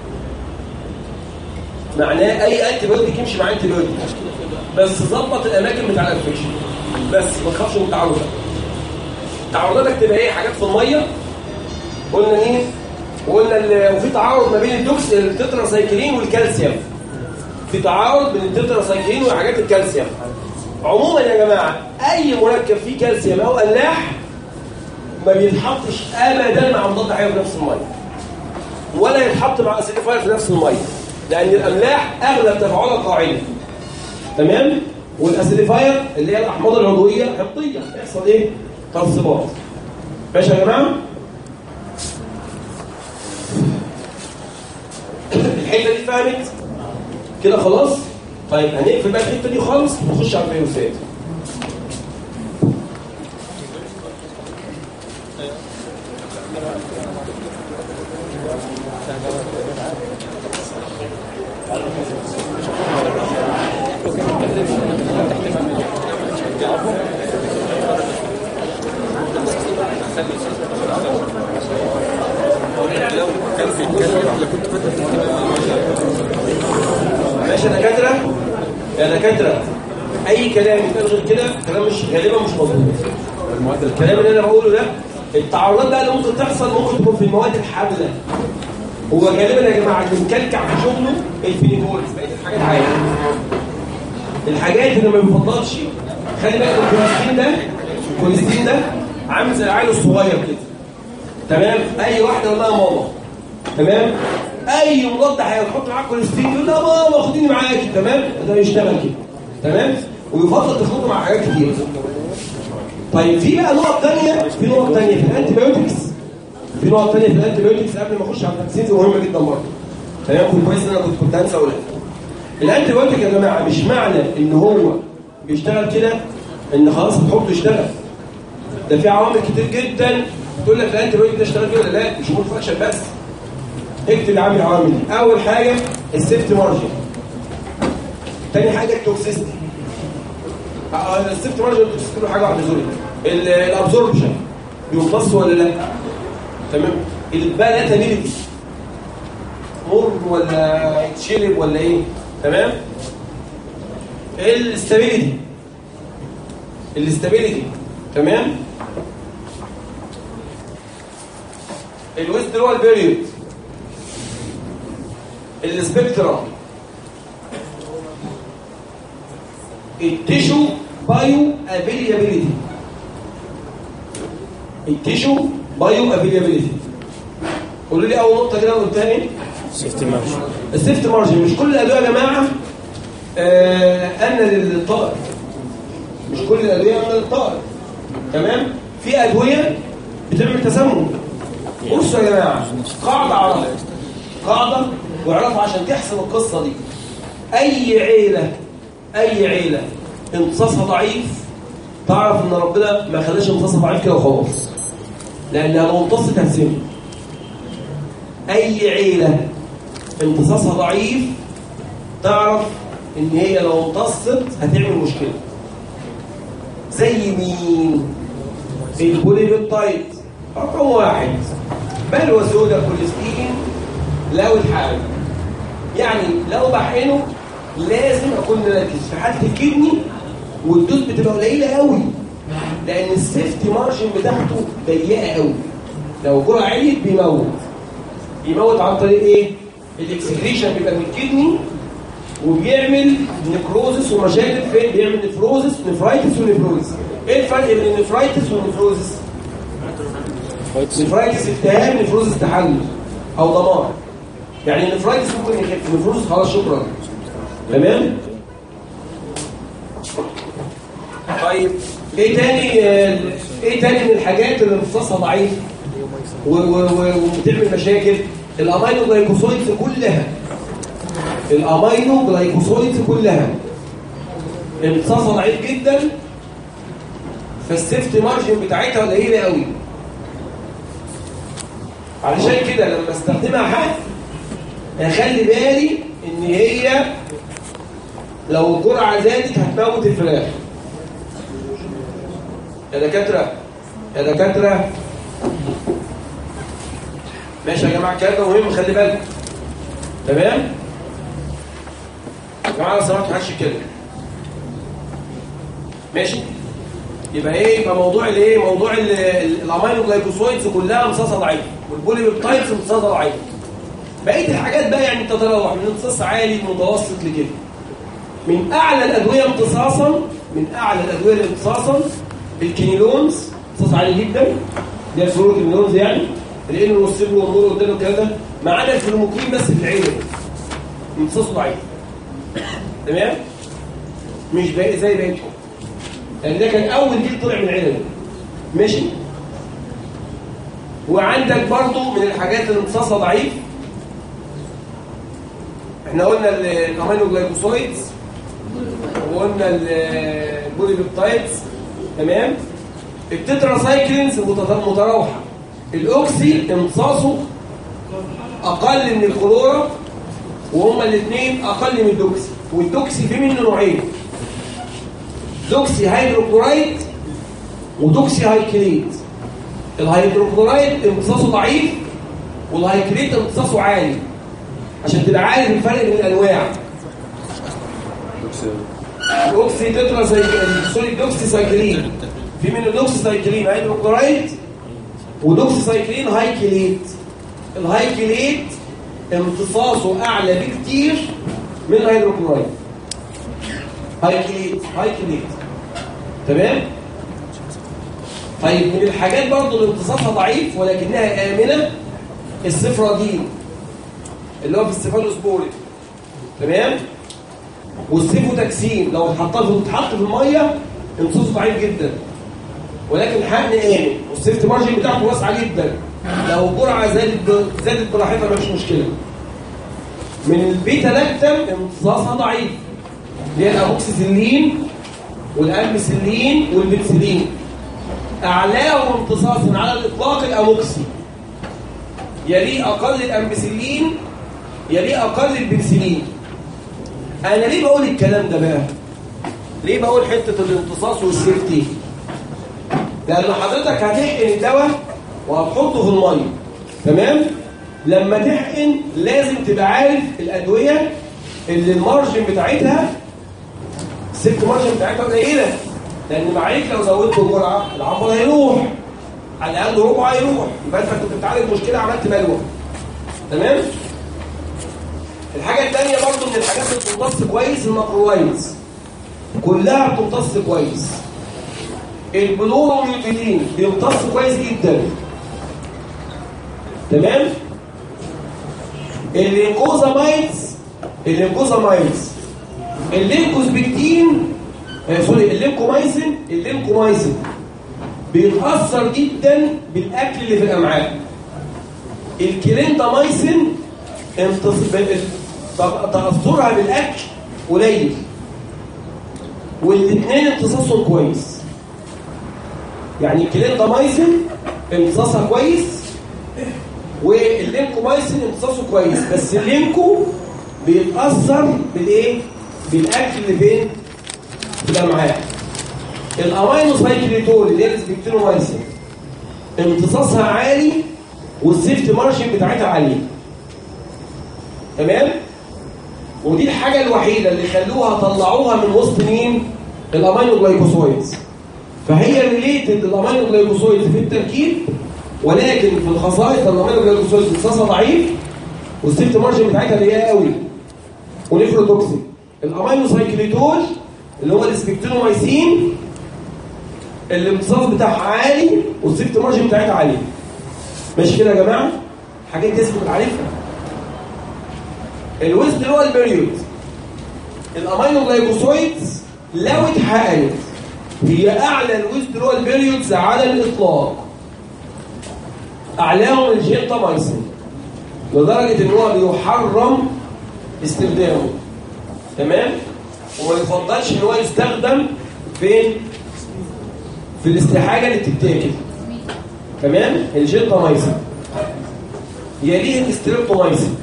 معناه اي انتي بايوتيك يمشي مع انتي بايوتيك، بس ظبط الاماكن بتاع الانفكشن بس، ما تخافش من التعرضات. تعرضاتك تبقى ايه؟ حاجات في الميه قلنا ايه؟ وقلنا وفي تعارض ما بين الدوكس التتراسايكلين والكالسيوم. في تعارض بين التتراسايكلين وحاجات الكالسيوم. عموما يا جماعه اي مركب فيه كالسيوم او املاح ما بيتحطش ابدا مع مضاد حيوي في نفس الميه، ولا يتحط مع اسيديفاير في نفس الميه، لان الاملاح اغلب تفاعلها قاعده. تمام؟ والاسيديفاير اللي هي الاحماض العضويه حمضيه، يحصل ايه؟ ترسبات. ماشي يا جماعه؟ الحته دي فهمت كده خلاص؟ طيب هنقفل بقى الحته دي خالص ونخش على الفيروسات. ماشي يا دكاتره؟ يا دكاتره اي كلام يتقال غير كده كلام مش غالبا مش مظبوط. الكلام اللي انا بقوله ده التعارضات بقى اللي ممكن تحصل ممكن تكون في المواد الحامله. هو غالبا يا جماعه اللي مكلكع في شغله الفينيكولز، بقيه الحاجات عادي. الحاجات اللي ما بيفضلش، خلي بالك الكوليستين ده الكوليستين ده عامل زي العيل الصغير كده. تمام؟ اي واحده يقول لها ماما. تمام؟ اي مضاد هيحط معاك كوليستين يقول لها ماما خديني معاكي. تمام؟ ده يشتغل كده. تمام؟ ويفضل تخلطه مع حاجات كتير. طيب في بقى نقط ثانيه، في نقط ثانيه في الانتي بايوتكس. في نقط ثانيه في الانتي بايوتكس قبل ما اخش على الفاكسينز مهمه جدا برضه. تمام؟ كنت كويس ان انا كنت كنت هنسى اقولها. الانتي بايوتك يا جماعه مش معنى ان هو بيشتغل كده ان خلاص هتحطه يشتغل. ده في عوامل كتير جدا تقول لك الانتي بايوتك ده اشتغل كده ولا لا، مش مور فاكشن بس. اكتب عامل عوامل دي. اول حاجه السيفتي مارجن. ثاني حاجه التوكسيستي. السيفتي مارجن والتوكسيستي كله حاجه واحده زوري. الابزوربشن بيمتص ولا لا؟ تمام؟ البالاتابيلتي مر ولا يتشرب ولا ايه؟ تمام؟ الاستابيليتي الاستابيليتي تمام؟ الويثدرول بيريود، السبكترم، التيشو بايو افيليابيليتي التيشو بايو افيليابيليتي قولوا لي اول نقطه كده قلتها ايه؟ سيفتي مارجن. السيفت مارجن مش كل الادويه يا جماعه آه ان للطائر، مش كل الادويه ان للطائر. تمام؟ في ادويه بتعمل تسمم. بصوا يا جماعه، قاعده عرفها، قاعده واعرفها عشان تحسن القصه دي. اي عيله اي عيله امتصاصها ضعيف تعرف ان ربنا ما خلاش امتصاصها ضعيف كده وخلاص، لانها لو امتصت هتسم. اي عيله امتصاصها ضعيف تعرف ان هي لو امتصت هتعمل مشكله. زي مين؟ البوليبيبتايد رقم واحد، بلوى سودا كوليستين لو الحاجه، يعني لو بحقنه لازم اكون مركز في حاله الكدني، والدوز بتبقى قليله قوي لان السيفتي مارجن بتاعته ضيقه قوي. لو الجرعه عليت بيموت بيموت عن طريق ايه؟ الاكسكريشن بيبقى من الكدني وبيعمل نكروزس ومشاكل. فين بيعمل نفروزس؟ نفرايتس ونفروزس. ايه الفرق بين النفرايتس والنفروزس؟ نفرايتس التهاب، نفروزس تحلل او دمار. يعني النفرايتس ممكن يخف، نفروزس خلاص شكرا. تمام؟ طيب ايه تاني؟ ايه تاني من الحاجات اللي امتصاصها ضعيف وبتعمل مشاكل؟ الامينو جلايكوسايدز كلها، الامينو جلايكوسايدز كلها امتصاصها ضعيف جدا، فالسيفتي مارجن بتاعتها قليله قوي. علشان كده لما استخدمها حد اخلي بالي ان هي لو الجرعه زادت هتموت الفراخ. يا دكاتره يا دكاتره ماشي يا جماعه، الكلام ده مهم، خلي بالك. تمام يا جماعه؟ لو سمحتوا محدش يتكلم. ماشي؟ يبقى ايه؟ يبقى موضوع الايه؟ موضوع الامينو جلايكوسايدز كلها امتصاصها ضعيف، والبوليبيبتايدز امتصاصها ضعيف. بقيه الحاجات بقى يعني تتراوح من امتصاص عالي متوسط لكده. من اعلى الادويه امتصاصا من اعلى الادويه امتصاصا الكينيلونز، امتصاص عالي جدا، دي الفلور كينيلونز، يعني الانر والسيبر والنور والدل والكلام ده، ما عدا الفلوموكرين بس في العين امتصاصه ضعيف. تمام؟ مش باقي زي بقيتهم، لان ده كان اول جيل طلع من العين. ماشي؟ وعندك برضو من الحاجات اللي امتصاصها ضعيف، احنا قلنا الامينو جلايكوسايدز وقلنا البوليبيبتايدز. تمام؟ التتراسايكلينز متراوحه. الاوكسي امتصاصه اقل من الكلورا، وهما الاثنين اقل من الدوكسي. والدوكسي فيه منه نوعين، دوكسي هيدروكلورايد ودوكسي هايكليت. الهيدروكلورايد امتصاصه ضعيف والهايكليت امتصاصه عالي، عشان تبقى عارف الفرق بين الانواع. الاوكسي تترا سوري دوكسي سايكلين، في منه دوكسي سايكلين هيدروكلورايد ودوكسي سايكلين هايكليت. الهايكليت امتصاصه اعلى بكتير من الهيدروكلورايد. هايكليت هايكليت تمام؟ طيب من الحاجات برضو اللي امتصاصها ضعيف ولكنها آمنة السفرادين اللي هو في السيفالوسبورين. تمام؟ والسيفوتاكسين لو اتحط اتحط في الميه امتصاصه ضعيف جدا ولكن حقن آمن، والسيفت مارجن بتاعته واسعه جدا. لو الجرعه زادت زادت براحتها مفيش مشكله. من البيتا لاكتام امتصاصها ضعيف، اللي هي الاموكسيسيلين والامبيسيلين والبنسلين. اعلاهم امتصاصا على الاطلاق الاموكسي، يليه اقل الامبيسيلين، يليه اقل البنسلين. انا ليه بقول الكلام ده بقى؟ ليه بقول حته الامتصاص والسيفتي؟ لان حضرتك هتحقن الدواء وهتحطه في الميه. تمام؟ لما تحقن لازم تبقى عارف الادويه اللي المارجن بتاعتها السيفت مارجن بتاعتها قليله، لان معاك لو زودت الجرعه العمر هيروح على الاقل ربع هيروح، يبقى انت كنت بتعالج مشكله عملت بلوه. تمام؟ الحاجه الثانيه برضو من الحاجات اللي بتمتص كويس الماكرولايدز، كلها بتمتص كويس. البلوروميوتيلين بيمتص كويس جدا. تمام؟ اللينكوزامايدز اللينكوزامايدز اللينكوسبكتين آه سوري اللينكومايسين اللينكومايسين بيتأثر جدا بالأكل اللي في الأمعاء. الكليندامايسين تأثرها بالأكل قليل، والاثنين امتصاصهم كويس. يعني الكليندامايسين امتصاصها كويس واللينكومايسين امتصاصه كويس، بس اللينكو بيتأثر بالايه؟ بالاكل اللي فين؟ في الامعاء. الامينو سايكليتول اللي هي السبكتينومايسين امتصاصها عالي والسيفت مارجن بتاعتها عاليه. تمام؟ ودي الحاجه الوحيده اللي خلوها طلعوها من وسط مين؟ الامينو جلايكوسايدز. فهي ريليتد للامينو جلايكوسايدز في التركيب، ولكن في الخصائص الامينو جلايكوسايدز امتصاصها ضعيف والسيفت مارجن بتاعتها اللي هي قوي ونيفروتوكسيك. الامينو سايكليتول اللي هو السبكتينومايسين الامتصاص بتاعها عالي والسيفت مارجن بتاعتها عاليه. ماشي كده يا جماعه؟ حاجات تثبت عارفها. الويست اللي هو البريود، الامينو جلايكوسايدز لو اتحققت هي اعلى الويست اللي هو البريودز على الاطلاق، اعلاهم الجنتامايسين، لدرجه ان هو بيحرم استخدامه. تمام؟ وما يفضلش ان هو يستخدم فين؟ في الاستحاجه اللي بتتاكل. تمام؟ الجنتامايسين يليه الاستريبتومايسين.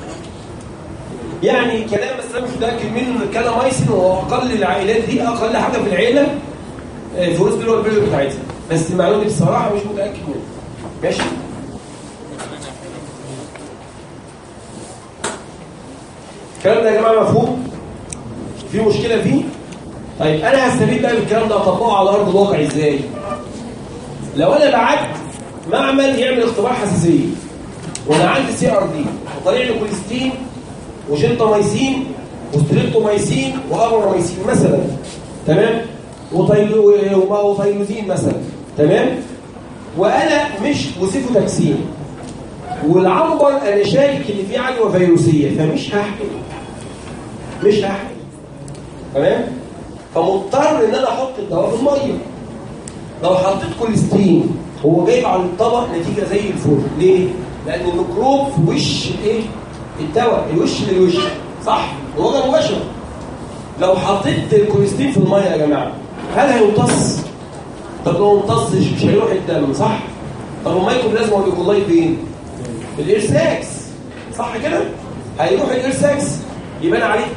يعني كلام بس انا مش متاكد منه ان الكلامايسين هو اقل العائلات دي، اقل حاجه في العيله في وسط اللي هو البيلو بتاعتها، بس المعلومه دي بصراحه مش متاكد منها. ماشي؟ الكلام ده يا جماعه مفهوم؟ في مشكله فيه؟ طيب انا هستفيد بقى بالكلام ده اطبقه على ارض الواقع ازاي؟ لو انا بعت معمل يعمل اختبار حساسيه وانا عندي سي ار دي وطالع لي كوليستين وجنتامايسين وستريبتومايسين وابراميسين مثلا، تمام؟ وطيلوزين مثلا، تمام؟ وانا مش وسيفوتاكسين والعنبر انا شاكك ان فيه عدوى فيروسيه، فمش هحقن مش هحقن تمام؟ فمضطر ان انا احط الدواء في الميه. لو حطيت كوليستين هو جايب على الطبق نتيجه زي الفل. ليه؟ لان الميكروب في وش الايه؟ الدواء، الوش للوش، صح؟ الوجه مباشر. لو حطيت الكوليستين في الميه يا جماعه هل هيمتص؟ طب لو ما امتصش مش هيروح الدم، صح؟ طب الميكروب لازم هو يكون لايف فين؟ في الارساكس، صح كده؟ هيروح الارساكس يبقى انا عالجت.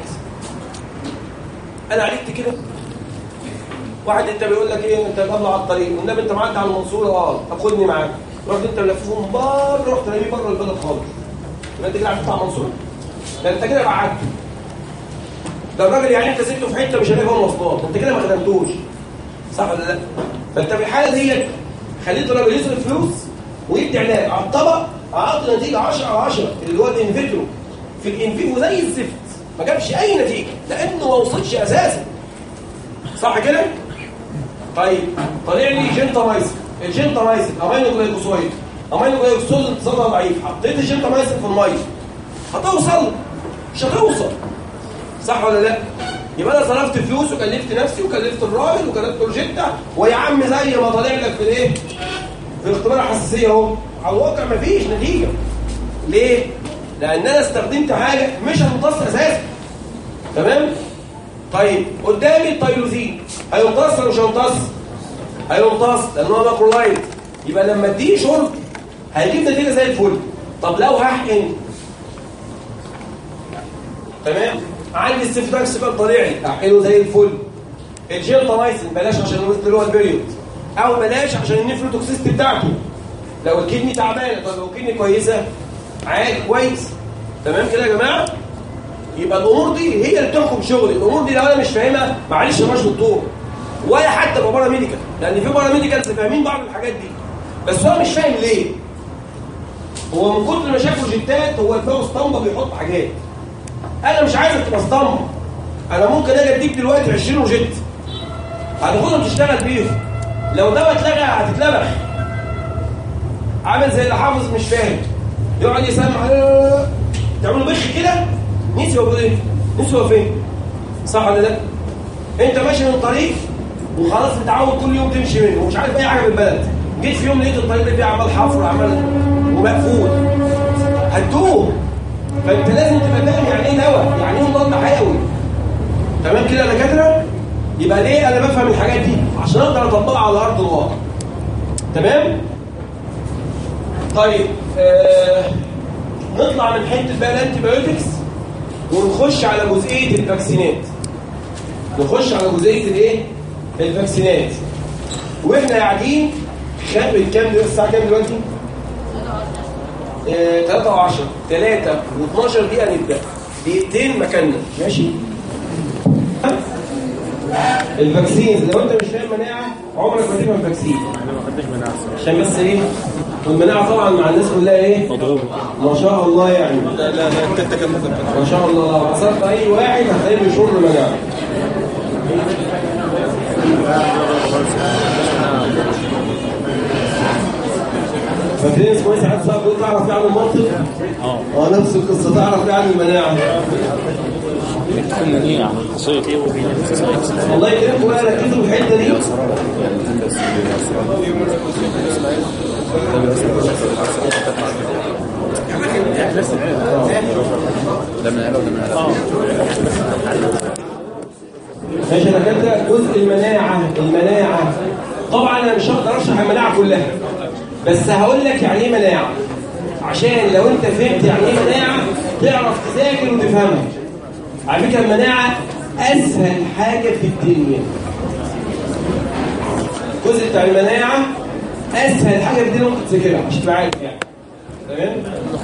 انا عالجت كده. واحد انت بيقول لك ايه؟ انت قبل على الطريق والنبي انت معدي على المنصوره، اه طب خدني معاك. رحت انت ملففهم بره، رحت راميه بره البلد خالص. يبقى انت كده عرفت على المنصوره؟ ده انت كده بعدته. ده الراجل يعني انت سبته في حته مش هلاقي هو مواصلات، انت كده ما خدمتوش، صح ولا لا؟ فانت في الحاله ديت خليت الراجل يصرف فلوس ويدي علاج على الطبق، عطى نتيجه عشرة على عشرة اللي هو الانفيترو. في الانفيفو زي الزفت ما جابش اي نتيجه لانه ما وصلش اساسا، صح كده؟ طيب طالع لي جنتامايسين، الجنتامايسين امينو جلايكوسايد، امينو جلايكوسايد انتصارها ضعيف، حطيت الجنتامايسين في الميه هتوصل؟ مش هتوصل، صح ولا لا؟ يبقى انا صرفت فلوس وكلفت نفسي وكلفت الراجل وكلفت بروجيكتا، ويا عم زي ما طالع لك في الايه؟ في الاختبار الحساسيه اهو، على الواقع مفيش نتيجه. ليه؟ لان انا استخدمت حاجه مش هتمتص اساسا. تمام؟ طيب قدامي التايلوزين هيمتص ولا مش هيمتص؟ هيمتص لان هو ماكرولايت، يبقى لما اديه شرب هيجيب نتيجه زي الفل. طب لو هحقن، تمام؟ عندي السيفتاكس بقى طالع لي احقنه زي الفل. الجنتامايسين بلاش عشان الوزن اللي هو البريود، او بلاش عشان النيفروتوكسيستي بتاعته. لو الكدني تعبانه، طب لو الكدني كويسه عادي كويس. تمام كده يا جماعه؟ يبقى الامور دي هي اللي بتحكم شغلي. الامور دي لو انا مش فاهمها معلش مش دكتور ولا حتى بره ميديكال، لان في بره ميديكال فاهمين بعض الحاجات دي بس هو مش فاهم ليه. هو من كتر ما شاف روجيتات هو دماغه اسطمبه بيحط حاجات. انا مش عايزك تبقى اسطمبه، انا ممكن اجي اديك دلوقتي عشرين روجيت هتاخدهم تشتغل بيهم، لو ده اتلغى هتتلبخ. عامل زي اللي حافظ مش فاهم يقعد يسمع تعملوا بخ كده نسي هو ايه؟ نسي هو فين؟ صح ولا لا؟ انت ماشي من طريق وخلاص متعود كل يوم تمشي منه ومش عارف اي حاجه في البلد، جيت في يوم لقيت الطريق ده فيه عمال حفر وعمال ومقفول، هتتوه. فانت لازم تبقى فاهم يعني ايه دواء، يعني ايه مضاد حيوي. تمام كده يا دكاتره؟ يبقى ليه انا بفهم الحاجات دي؟ عشان اقدر اطبقها على ارض الواقع. تمام؟ طيب آه نطلع من حته بقى الانتي بايوتكس ونخش على جزئيه الفاكسينات. نخش على جزئيه الايه؟ الفاكسينات. واحنا قاعدين خدت كام دلوقتي؟ الساعه كام دلوقتي؟ آه ثلاثة وعشرة ثلاثة واثناشر دقيقه نبدا، دقيقتين مكاننا. ماشي؟ الفاكسين لو انت مش فاهم مناعه عمرك ما تفهم فاكسين. انا ما خدتش مناعه عشان بس ايه؟ والمناعه طبعا مع الناس كلها ايه؟ مضروبه ما شاء الله يعني. لا لا لا انت انت كملت ما شاء الله لو عصرت اي واحد هتلاقيه بيشر مناعه. فاكرين اسمه ايه ساعات صعب تقول تعرف يعني المنطق؟ اه اه نفس القصه تعرف يعني المناعه. منيع بسيط الله يكرمكم بقى ركزوا في الحته دي. ده من هنا وده من هنا ماشي انا كده جزء المناعه. المناعه طبعا انا مش هقدر اشرح المناعه كلها، بس هقول لك يعني ايه مناعه عشان لو انت فهمت يعني ايه مناعه تعرف تذاكر وتفهمها. على فكره المناعه اسهل حاجه في الدنيا. الجزء بتاع المناعه اسهل حاجه في الدنيا ممكن تذاكرها عشان تبقى عارف يعني. تمام؟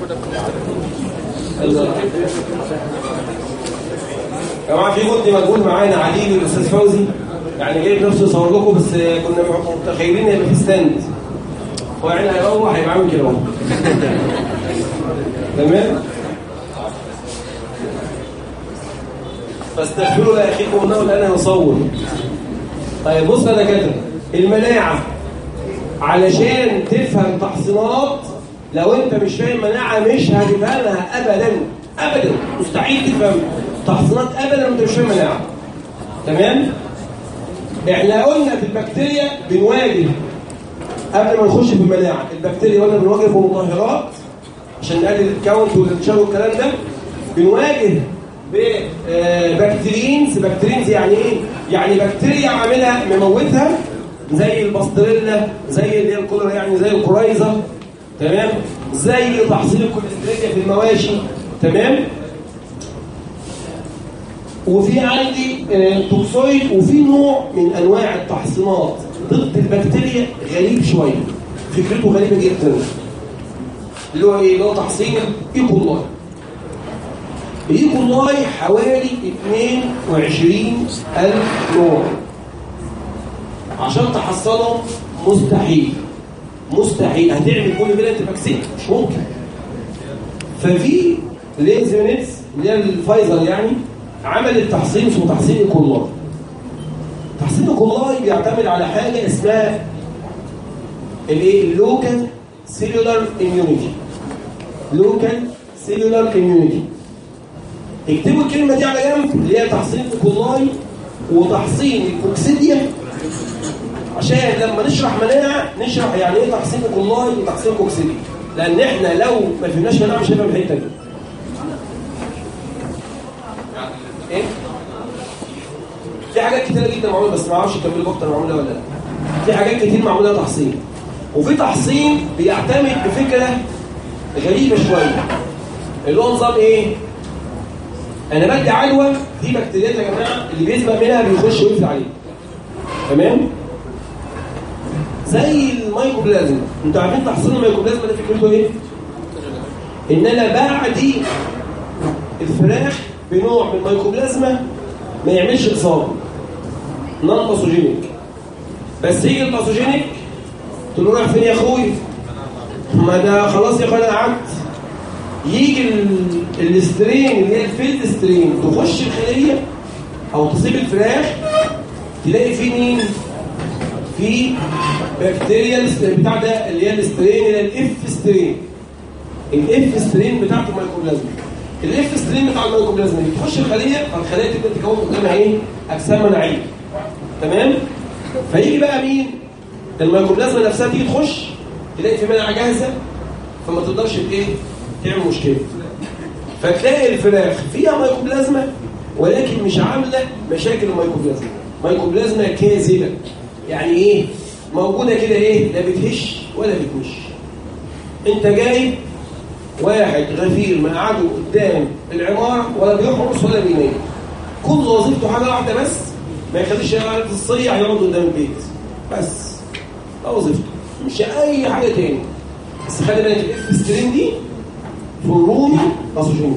يا جماعه في جندي موجود معانا علي والاستاذ فوزي، يعني جايب نفسه يصور لكم بس كنا متخيلين يبقى في ستاند. هو يعني هيروح هيبقى عامل كده. تمام؟ فاستغفروا لاخيكم انه الان يصور. طيب بص يا دكاتره، المناعه علشان تفهم تحصينات لو انت مش فاهم مناعه مش هتفهمها ابدا ابدا، مستحيل تفهم تحصينات ابدا وانت مش فاهم مناعه. تمام؟ احنا قلنا في البكتيريا بنواجه قبل ما نخش في المناعه، البكتيريا قلنا بنواجه بمطهرات عشان نقلل الكاونت والانتشار والكلام ده. بنواجه ببكتيرينز. بكتيرينز يعني ايه؟ يعني بكتيريا عاملها مموتها زي الباستريلا، زي اللي هي الكوليرا يعني زي الكورايزا. تمام؟ زي تحصيل الكوليستيريا في المواشي. تمام؟ وفي عندي توكسويد، وفي نوع من انواع التحصينات ضد البكتيريا غريب شويه، فكرته غريبه جدا، اللي هو ايه؟ اللي هو تحصين الايكولاي. الايكولاي حوالي اثنين وعشرين ألف نوع. عشان تحصلهم مستحيل مستحيل هتعمل كل ده انت فاكسين مش ممكن. ففي ليزونيتس اللي هي الفايزر يعني عمل تحصين اسمه تحصين ايكولاي. تحصين ايكولاي بيعتمد على حاجه اسمها الايه؟ اللوكال سيلولار اميونيتي. لوكال سيلولار اميونيتي. اكتبوا الكلمه دي على جنب، اللي هي تحصين ايكولاي وتحصين الكوكسيديا، عشان لما نشرح مناعه نشرح يعني ايه تحصين ايكولاي وتحصين كوكسيديا، لان احنا لو ما فهمناش مناعه مش هنفهم الحته دي. ايه؟ في حاجات كتيره جدا معموله بس ما اعرفش اكمل اكتر معموله ولا لا. في حاجات كتير معموله تحصين، وفي تحصين بيعتمد بفكره غريبه شويه، اللي هو نظام ايه؟ انا بدي عدوى دي بكتيريات يا جماعه، اللي بيسبق منها بيخش ويقفل عليه. تمام؟ زي الميكوبلازما. انتوا عارفين تحصين الميكوبلازما ده فكرته ايه؟ ان انا بعدي الفراخ بنوع من الميكوبلازما ما يعملش اصابه، نون باثوجينيك. بس يجي الباثوجينيك تقول له رايح فين يا اخوي؟ ما ده خلاص يا اخويا انا قعدت. يجي الاسترين اللي هي الفيلد سترين تخش الخليه او تصيب الفراخ، تلاقي فيه مين؟ في بكتيريا بتاع ده اللي هي الاسترين اللي هي الاف سترين. الاف سترين بتاعته الميكوبلازما الاف ستريم بتاع الميكوبلازما دي تخش الخليه، فالخليه تبدا تكون قدامها ايه؟ اجسام مناعيه. تمام؟ فيجي بقى مين؟ الميكوبلازما نفسها تيجي تخش تلاقي في مناعه جاهزه، فما تقدرش ايه؟ تعمل مشكله. فتلاقي الفراخ فيها ميكوبلازما ولكن مش عامله مشاكل الميكوبلازما، ميكوبلازما كاذبه. يعني ايه؟ موجوده كده ايه؟ لا بتهش ولا بتمش. انت جاي واحد غفير مقعده قدام العماره ولا بيحرس ولا بينام، كل وظيفته حاجه واحده بس، ما يخليش يقعد الصيع يقعد قدام البيت بس، ده وظيفته، مش اي حاجه تاني. بس خلي بالك الاف سترين دي فرومي باثوجينيك،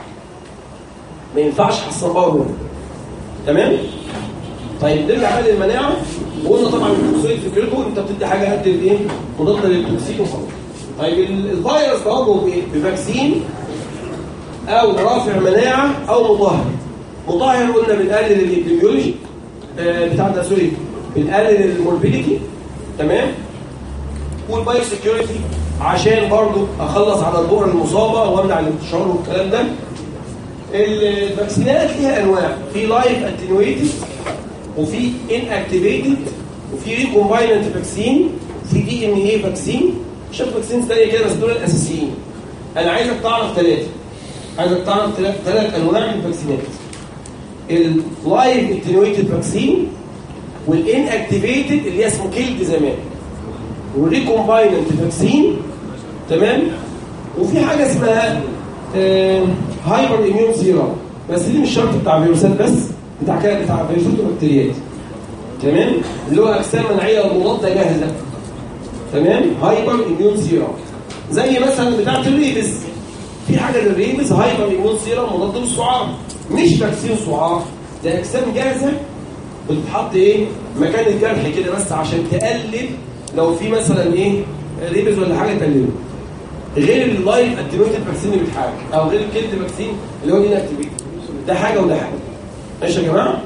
ما ينفعش حصان باور. تمام؟ طيب نرجع بقى للمناعه. وقلنا طبعا التوكسين فكرته انت بتدي حاجه قد الايه؟ مضاده للتوكسين وخلاص. طيب الفيروس ده بايه؟ بفاكسين او رافع مناعه او مطهر. مطهر قلنا بنقلل الابيولوجي آه بتاع ده سوري بنقلل الموربيديتي. تمام؟ والبايو سكيورتي عشان برضو اخلص على البؤر المصابه وامنع الانتشار والكلام ده. الفاكسينات ليها انواع، في لايف اتنويتد وفي ان اكتيفيتد وفي ريكومبايننت فاكسين وفي دي ان اي فاكسين. شوف فاكسين ثانيه كده بس دول الاساسيين. انا عايزك تعرف ثلاثه، عايزك تعرف ثلاث انواع من الفاكسينات: اللايف اتنويتد فاكسين، والان اكتيفيتد اللي هي اسمه كيلد زمان، والريكومبايننت فاكسين. تمام؟ وفي حاجه اسمها آه هايبر اميون سيرم، بس دي مش شرط بتاع فيروسات بس، بتاع كده بتاع فيروسات وبكتيريات. تمام؟ اللي هو اجسام مناعيه مضاده جاهزه. تمام؟ هايبر اميون سيرم زي مثلا بتاعه الريبس، في حاجه للريبس هايبر اميون سيرم مضاد للسعار، مش فاكسين سعار، ده اجسام جاهزه بتتحط ايه؟ مكان الجرح كده بس عشان تقلل لو في مثلا ايه؟ ريبس ولا حاجه تقلله. غير اللايف اتنويتد فاكسين اللي بيتحرك، او غير الكيلد فاكسين اللي هو ان اكتيفيتد. ده حاجه وده حاجه. ماشي يا جماعه؟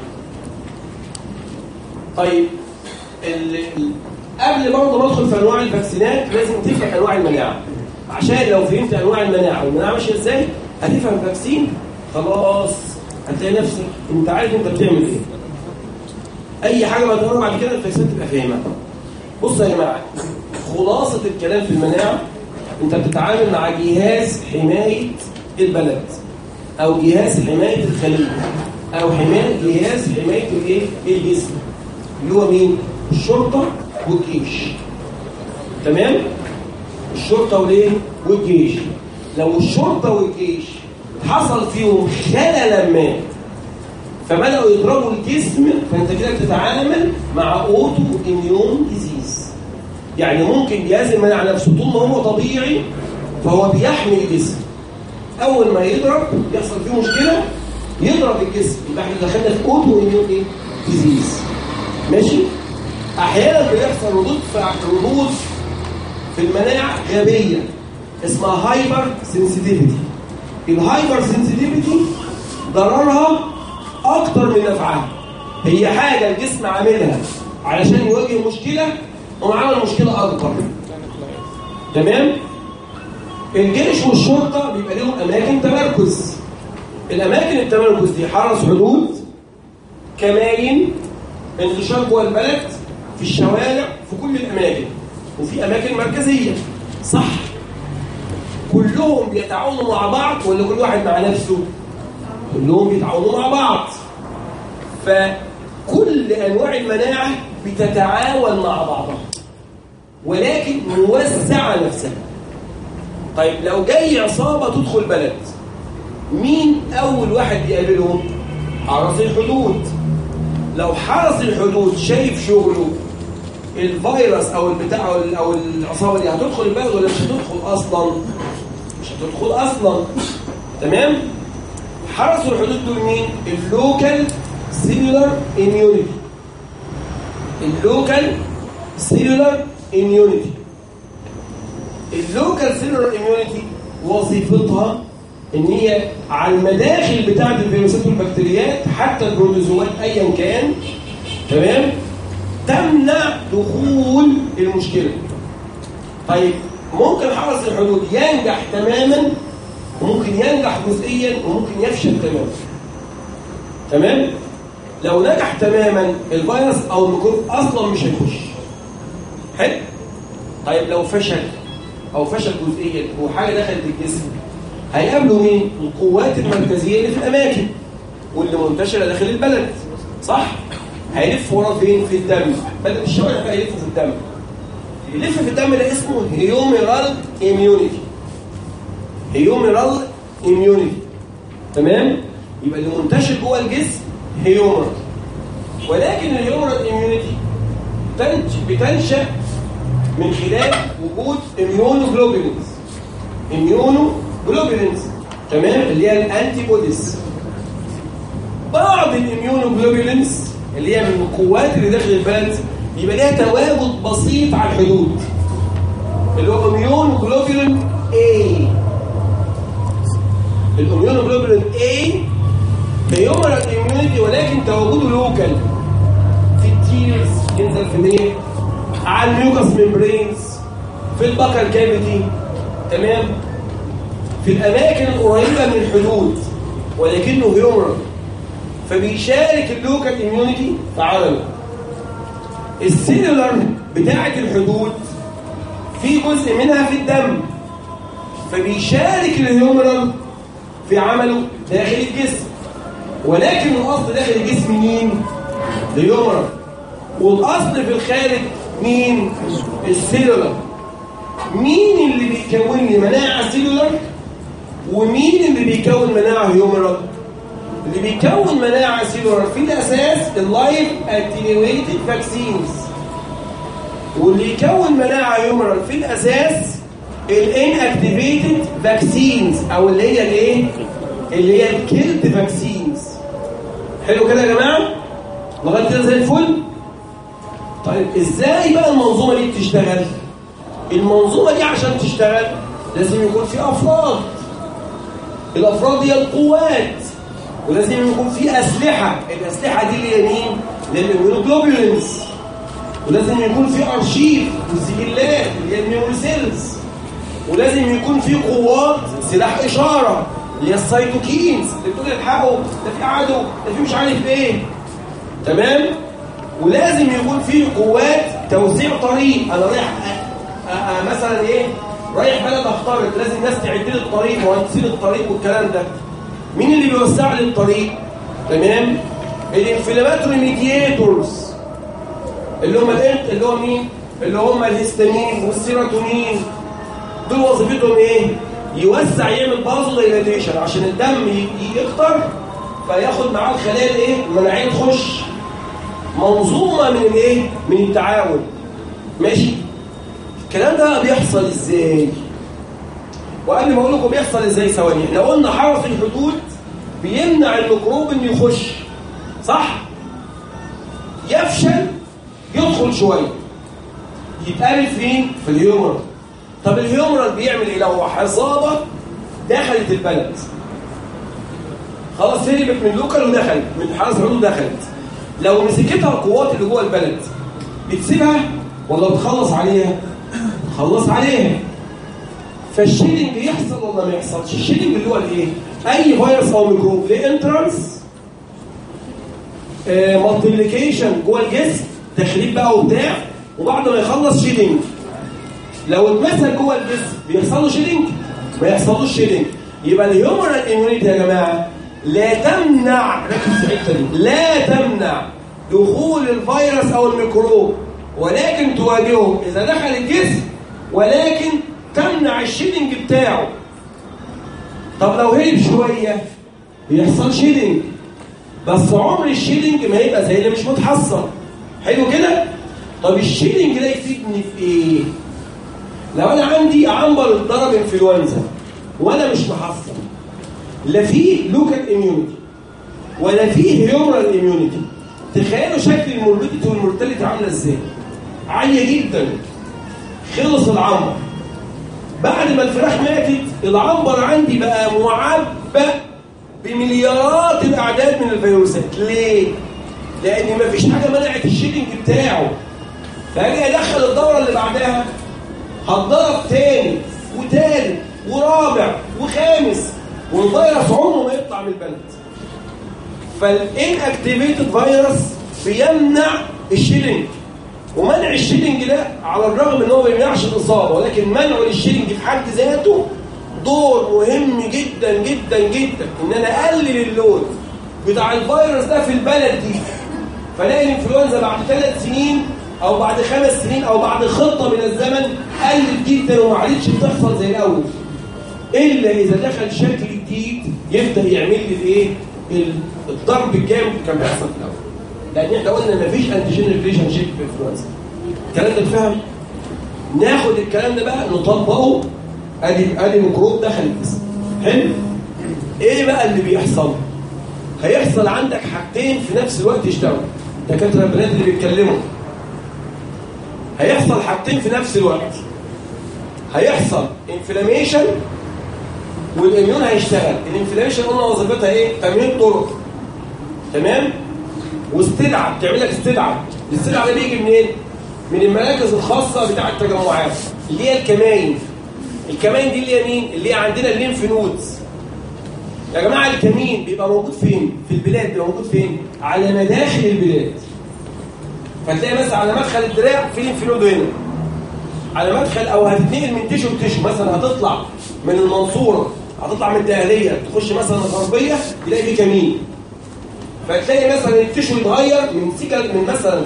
طيب ال... قبل برضه ما ادخل في انواع الفاكسينات لازم تفهم انواع المناعه، عشان لو فهمت انواع المناعه والمناعه ماشيه ازاي هتفهم الفاكسين، خلاص هتلاقي نفسك انت عارف انت بتعمل ايه. اي حاجه بقى تقرا بعد كده الفاكسين تبقى فاهمها. بص يا جماعه، خلاصه الكلام في المناعه، انت بتتعامل مع جهاز حمايه البلد او جهاز حمايه الخليه او حمايه جهاز حمايه الايه؟ الجسم، اللي هو مين؟ الشرطه والجيش. تمام؟ الشرطه والايه؟ والجيش. لو الشرطه والجيش حصل فيهم خلل ما فبداوا يضربوا الجسم، فانت كده بتتعامل مع اوتو اميون ديزيز. يعني ممكن جهاز المناعه نفسه طول ما هو طبيعي فهو بيحمي الجسم، اول ما يضرب يحصل فيه مشكله يضرب الجسم، يبقى احنا دخلنا في اوتو اميون ايه؟ ديزيز. ماشي؟ احيانا بيحصل ردود ردود في المناعه غبيه اسمها هايبر سنسيتيفيتي. الهايبر سنسيتيفيتي ضررها اكتر من نفعها. هي حاجه الجسم عاملها علشان يواجه مشكله ومعامل مشكله اكبر. تمام؟ الجيش والشرطه بيبقى لهم اماكن تمركز. الاماكن التمركز دي حرس حدود، كمائن، انتشار جوه البلد، في الشوارع، في كل الاماكن، وفي اماكن مركزيه. صح؟ كلهم بيتعاونوا مع بعض ولا كل واحد مع نفسه؟ كلهم بيتعاونوا مع بعض. فكل انواع المناعه بتتعاون مع بعضها ولكن موزعه نفسها. طيب لو جاي عصابه تدخل بلد، مين اول واحد يقابلهم؟ حرس الحدود. لو حرس الحدود شايف شغله الفيروس او البتاع او العصابه دي هتدخل البلد ولا مش هتدخل اصلا؟ مش هتدخل اصلا. تمام؟ حرس الحدود دول مين؟ اللوكال سيلولار اميونيتي. اللوكال سيلولار اميونيتي. اللوكال سيلولار اميونيتي وظيفتها ان هي على المداخل بتاعه الفيروسات والبكتيريات حتى البروتوزوات ايا كان، تمام، تمنع دخول المشكله. طيب ممكن حرس الحدود ينجح تماما وممكن ينجح جزئيا وممكن يفشل تماما. تمام؟ لو نجح تماما الفيروس او الميكروب اصلا مش هيخش. حلو؟ طيب لو فشل او فشل جزئيا وحاجه دخلت الجسم هيقابلوا مين؟ القوات المركزيه اللي في الاماكن واللي منتشره داخل البلد. صح؟ هيلف ورا فين؟ في الدم. بدل الشوارع بقى يلف في الدم. يلف في الدم ده اسمه هيوميرال اميونيتي. هيوميرال اميونيتي. تمام؟ يبقى اللي منتشر جوه الجسم هيومر. ولكن الهيوميرال اميونيتي بتنشأ من خلال وجود اميونوجلوبولينز. اميونوجلوبولينز تمام؟ اللي هي الانتي بوديز. بعض الاميونوجلوبولينز اللي هي من القوات اللي داخل البلد يبقى ليها تواجد بسيط على الحدود، اللي هو اميونوجلوبولين A. الاميونوجلوبولين A هيوميرال اميونيتي ولكن تواجده لوكال في التيرز، ينزل في مين؟ على الميوكس ميمبرينز، في البكال كافيتي. تمام؟ في الاماكن القريبه من الحدود ولكنه هيوميرال، فبيشارك اللوكال اميونيتي في عمله. السيلولر بتاعه الحدود في جزء منها في الدم، فبيشارك الهيوميرال في عمله داخل الجسم، ولكن الاصل داخل الجسم مين؟ الهيوميرال. والاصل في الخارج مين؟ السيلولر. مين اللي بيكون لي مناعه سيلولر ومين اللي بيكون مناعه هيوميرال؟ اللي بيكون مناعه سيلولر في الاساس اللايف اتنيويتد فاكسينز، واللي يكون مناعه هيوميرال في الاساس الان اكتيفيتد فاكسينز، او اللي هي الايه؟ اللي هي الكيلد فاكسينز. حلو كده يا جماعه؟ لغايه كده زي الفل. طيب ازاي بقى المنظومه دي بتشتغل؟ المنظومه دي عشان تشتغل لازم يكون في افراد. الافراد دي القوات، ولازم يكون في اسلحه. الاسلحه دي اللي هي مين؟ للاميونوجلوبولينز. ولازم يكون في ارشيف وسجلات اللي هي الميموري سيلز. ولازم يكون في قوات سلاح اشاره اللي هي السيتوكينز اللي بتقول الحقوا ده في عدو ده في مش عارف ايه. تمام؟ ولازم يكون في قوات توسيع طريق. انا رايح أ... أ... مثلا ايه؟ رايح بلد اخترق، لازم ناس تعد لي الطريق، مهندسين الطريق والكلام ده. مين اللي بيوسع لي الطريق؟ تمام؟ الانفلاماتوري ميدياتورز اللي هم اللي هو مين؟ اللي هم الهستامين والسيروتونين. دول وظيفتهم ايه؟ يوسع، يعمل بازو دايلاتيشن عشان الدم يكتر فياخد معاه الخلايا الايه؟ المناعيه تخش. منظومه من الايه؟ من التعاون. ماشي؟ الكلام ده بيحصل ازاي؟ وقبل ما اقول لكم بيحصل ازاي ثواني، احنا قلنا حرس الحدود بيمنع الميكروب انه يخش. صح؟ يفشل يدخل شويه. يتقابل فين؟ في الهيومرال. طب الهيومرال بيعمل ايه؟ لو عصابه دخلت البلد خلاص هربت من اللوكال ودخلت من حرس الحدود دخلت، لو مسكتها القوات اللي جوه البلد بتسيبها ولا بتخلص عليها؟ تخلص عليها. فالشيلنج يحصل ولا ما يحصلش؟ الشيلنج اللي هو الايه؟ اي فيروس او ميكروب ليه انترانس آه مالتيبليكيشن جوه الجسم، تخريب بقى وبتاع، وبعد ما يخلص شيلنج. لو اتمسك جوه الجسم بيحصل له شيلنج؟ ما يحصلوش شيلنج. يبقى الهيومرال اميونيتي يا جماعه لا تمنع، ركز في الحته دي، لا تمنع دخول الفيروس او الميكروب، ولكن تواجهه اذا دخل الجسم، ولكن تمنع الشيلنج بتاعه. طب لو هرب شويه بيحصل شيلنج، بس عمر الشيلنج ما يبقى زي اللي مش متحصن. حلو كده؟ طب الشيلنج ده يفيدني في ايه؟ لو انا عندي عنبر اتضرب انفلونزا وانا مش محصن، لا فيه لوكال اميونيتي ولا فيه هيومرال اميونيتي، تخيلوا شكل الموربيديتي والمورتاليتي عامله ازاي؟ عاليه جدا. خلص العنبر، بعد ما الفراخ ماتت العنبر عندي بقى معبأ بمليارات الاعداد من الفيروسات. ليه؟ لان مفيش حاجه منعت الشيلنج بتاعه. فاجي ادخل الدوره اللي بعدها هتضرب تاني وتالت ورابع وخامس، والفيروس عمره ما يطلع من البلد. فالان اكتيفيتد فيروس بيمنع الشيلنج، ومنع الشيلنج ده على الرغم ان هو ما بيمنعش الاصابه، ولكن منعه للشيلنج في حد ذاته دور مهم جدا جدا جدا، ان انا اقلل اللود بتاع الفيروس ده في البلد دي. فلاقي الانفلونزا بعد ثلاث سنين او بعد خمس سنين او بعد خطه من الزمن قلت جدا وما عادتش بتحصل زي الاول، الا اذا دخل شكل جديد يبدا يعمل لي الايه؟ الضرب الجامد اللي كان بيحصل في الاول. لان احنا قلنا مفيش انتيجين ريليشن شيب في الانفلونزا. الكلام ده اتفهم؟ ناخد الكلام ده بقى نطبقه. ادي ادي ميكروب دخل الجسم. حلو؟ ايه بقى اللي بيحصل؟ هيحصل عندك حاجتين في نفس الوقت يشتغلوا. دكاتره البنات اللي بيتكلموا، هيحصل حاجتين في نفس الوقت. هيحصل انفلاميشن والاميون هيشتغل. الانفلاميشن قلنا وظيفتها ايه؟ تمرين طرق. تمام؟ واستدعاء، بتعمل لك استدعاء. الاستدعاء ده بيجي منين؟ من المراكز الخاصه بتاع التجمعات اللي هي الكمائن. الكمائن دي اللي هي مين؟ اللي هي عندنا الليمف نودز. يا جماعه الكمين بيبقى موجود فين؟ في البلاد بيبقى موجود فين؟ على مداخل البلاد. فتلاقي مثلا على مدخل الدراع في ليمف نود هنا. على مدخل او هتتنقل من تيشو لتيشو، مثلا هتطلع من المنصوره، هتطلع من الدهليه، تخش مثلا الغربيه تلاقي في كمين. فتلاقي مثلا التيشو يتغير من سيكل من مثلا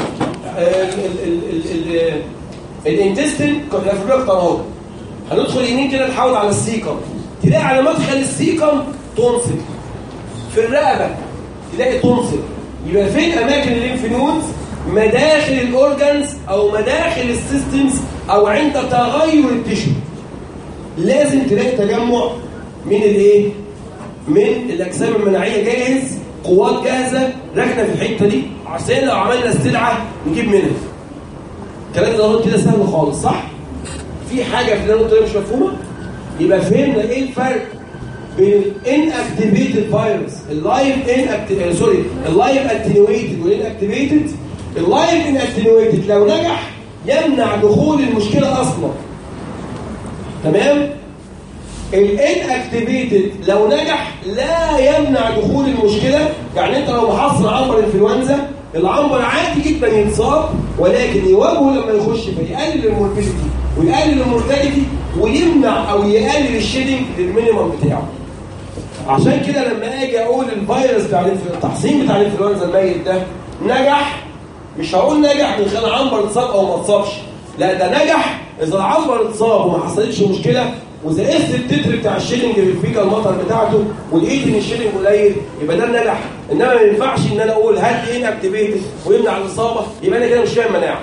الانتستين كونفلكت اهو. هندخل يمين كده نحاول على السيكم، تلاقي على مدخل السيكم تونسل. في الرقبه تلاقي تونسل. يبقى فين اماكن الليمف نودز؟ مداخل الاورجانز او مداخل السيستمز او عند تغير التيشو. لازم تلاقي تجمع من الايه؟ من الاجسام المناعيه جاهز، قوات جاهزه راكنه في الحته دي عشان لو عملنا استدعاء نجيب منها. الكلام ده كده سهل خالص، صح؟ في حاجه في النقطه دي مش مفهومه؟ يبقى فهمنا ايه الفرق بين الان اكتيفيتد فيروس، اللايف ان اكتيفيتد سوري اللايف اتنيويتد والان اكتيفيتد. اللايف ان اتنيويتد لو نجح يمنع دخول المشكله اصلا. تمام؟ الان اكتيفيتد لو نجح لا يمنع دخول المشكله. يعني انت لو محصل عنبر انفلونزا، العنبر عادي جدا يتصاب، ولكن يواجهه لما يخش فيقلل الموربيديتي ويقلل المورتاليتي ويمنع او يقلل الشيدنج للمينيمم بتاعه. عشان كده لما اجي اقول الفيروس بتاع التحصين بتاع الانفلونزا الميت ده نجح، مش هقول نجح من خلال عنبر اتصاب او ما اتصابش، لا ده نجح اذا العنبر اتصاب وما حصلتش مشكله، واذا قست التتر بتاع الشيلنج في الفيكا المطر بتاعته ولقيت ان الشيلنج قليل يبقى ده نجح. انما ما ينفعش ان انا اقول هات ان اكتيفيتد ويمنع الاصابه، يبقى انا كده مش فاهم مناعه.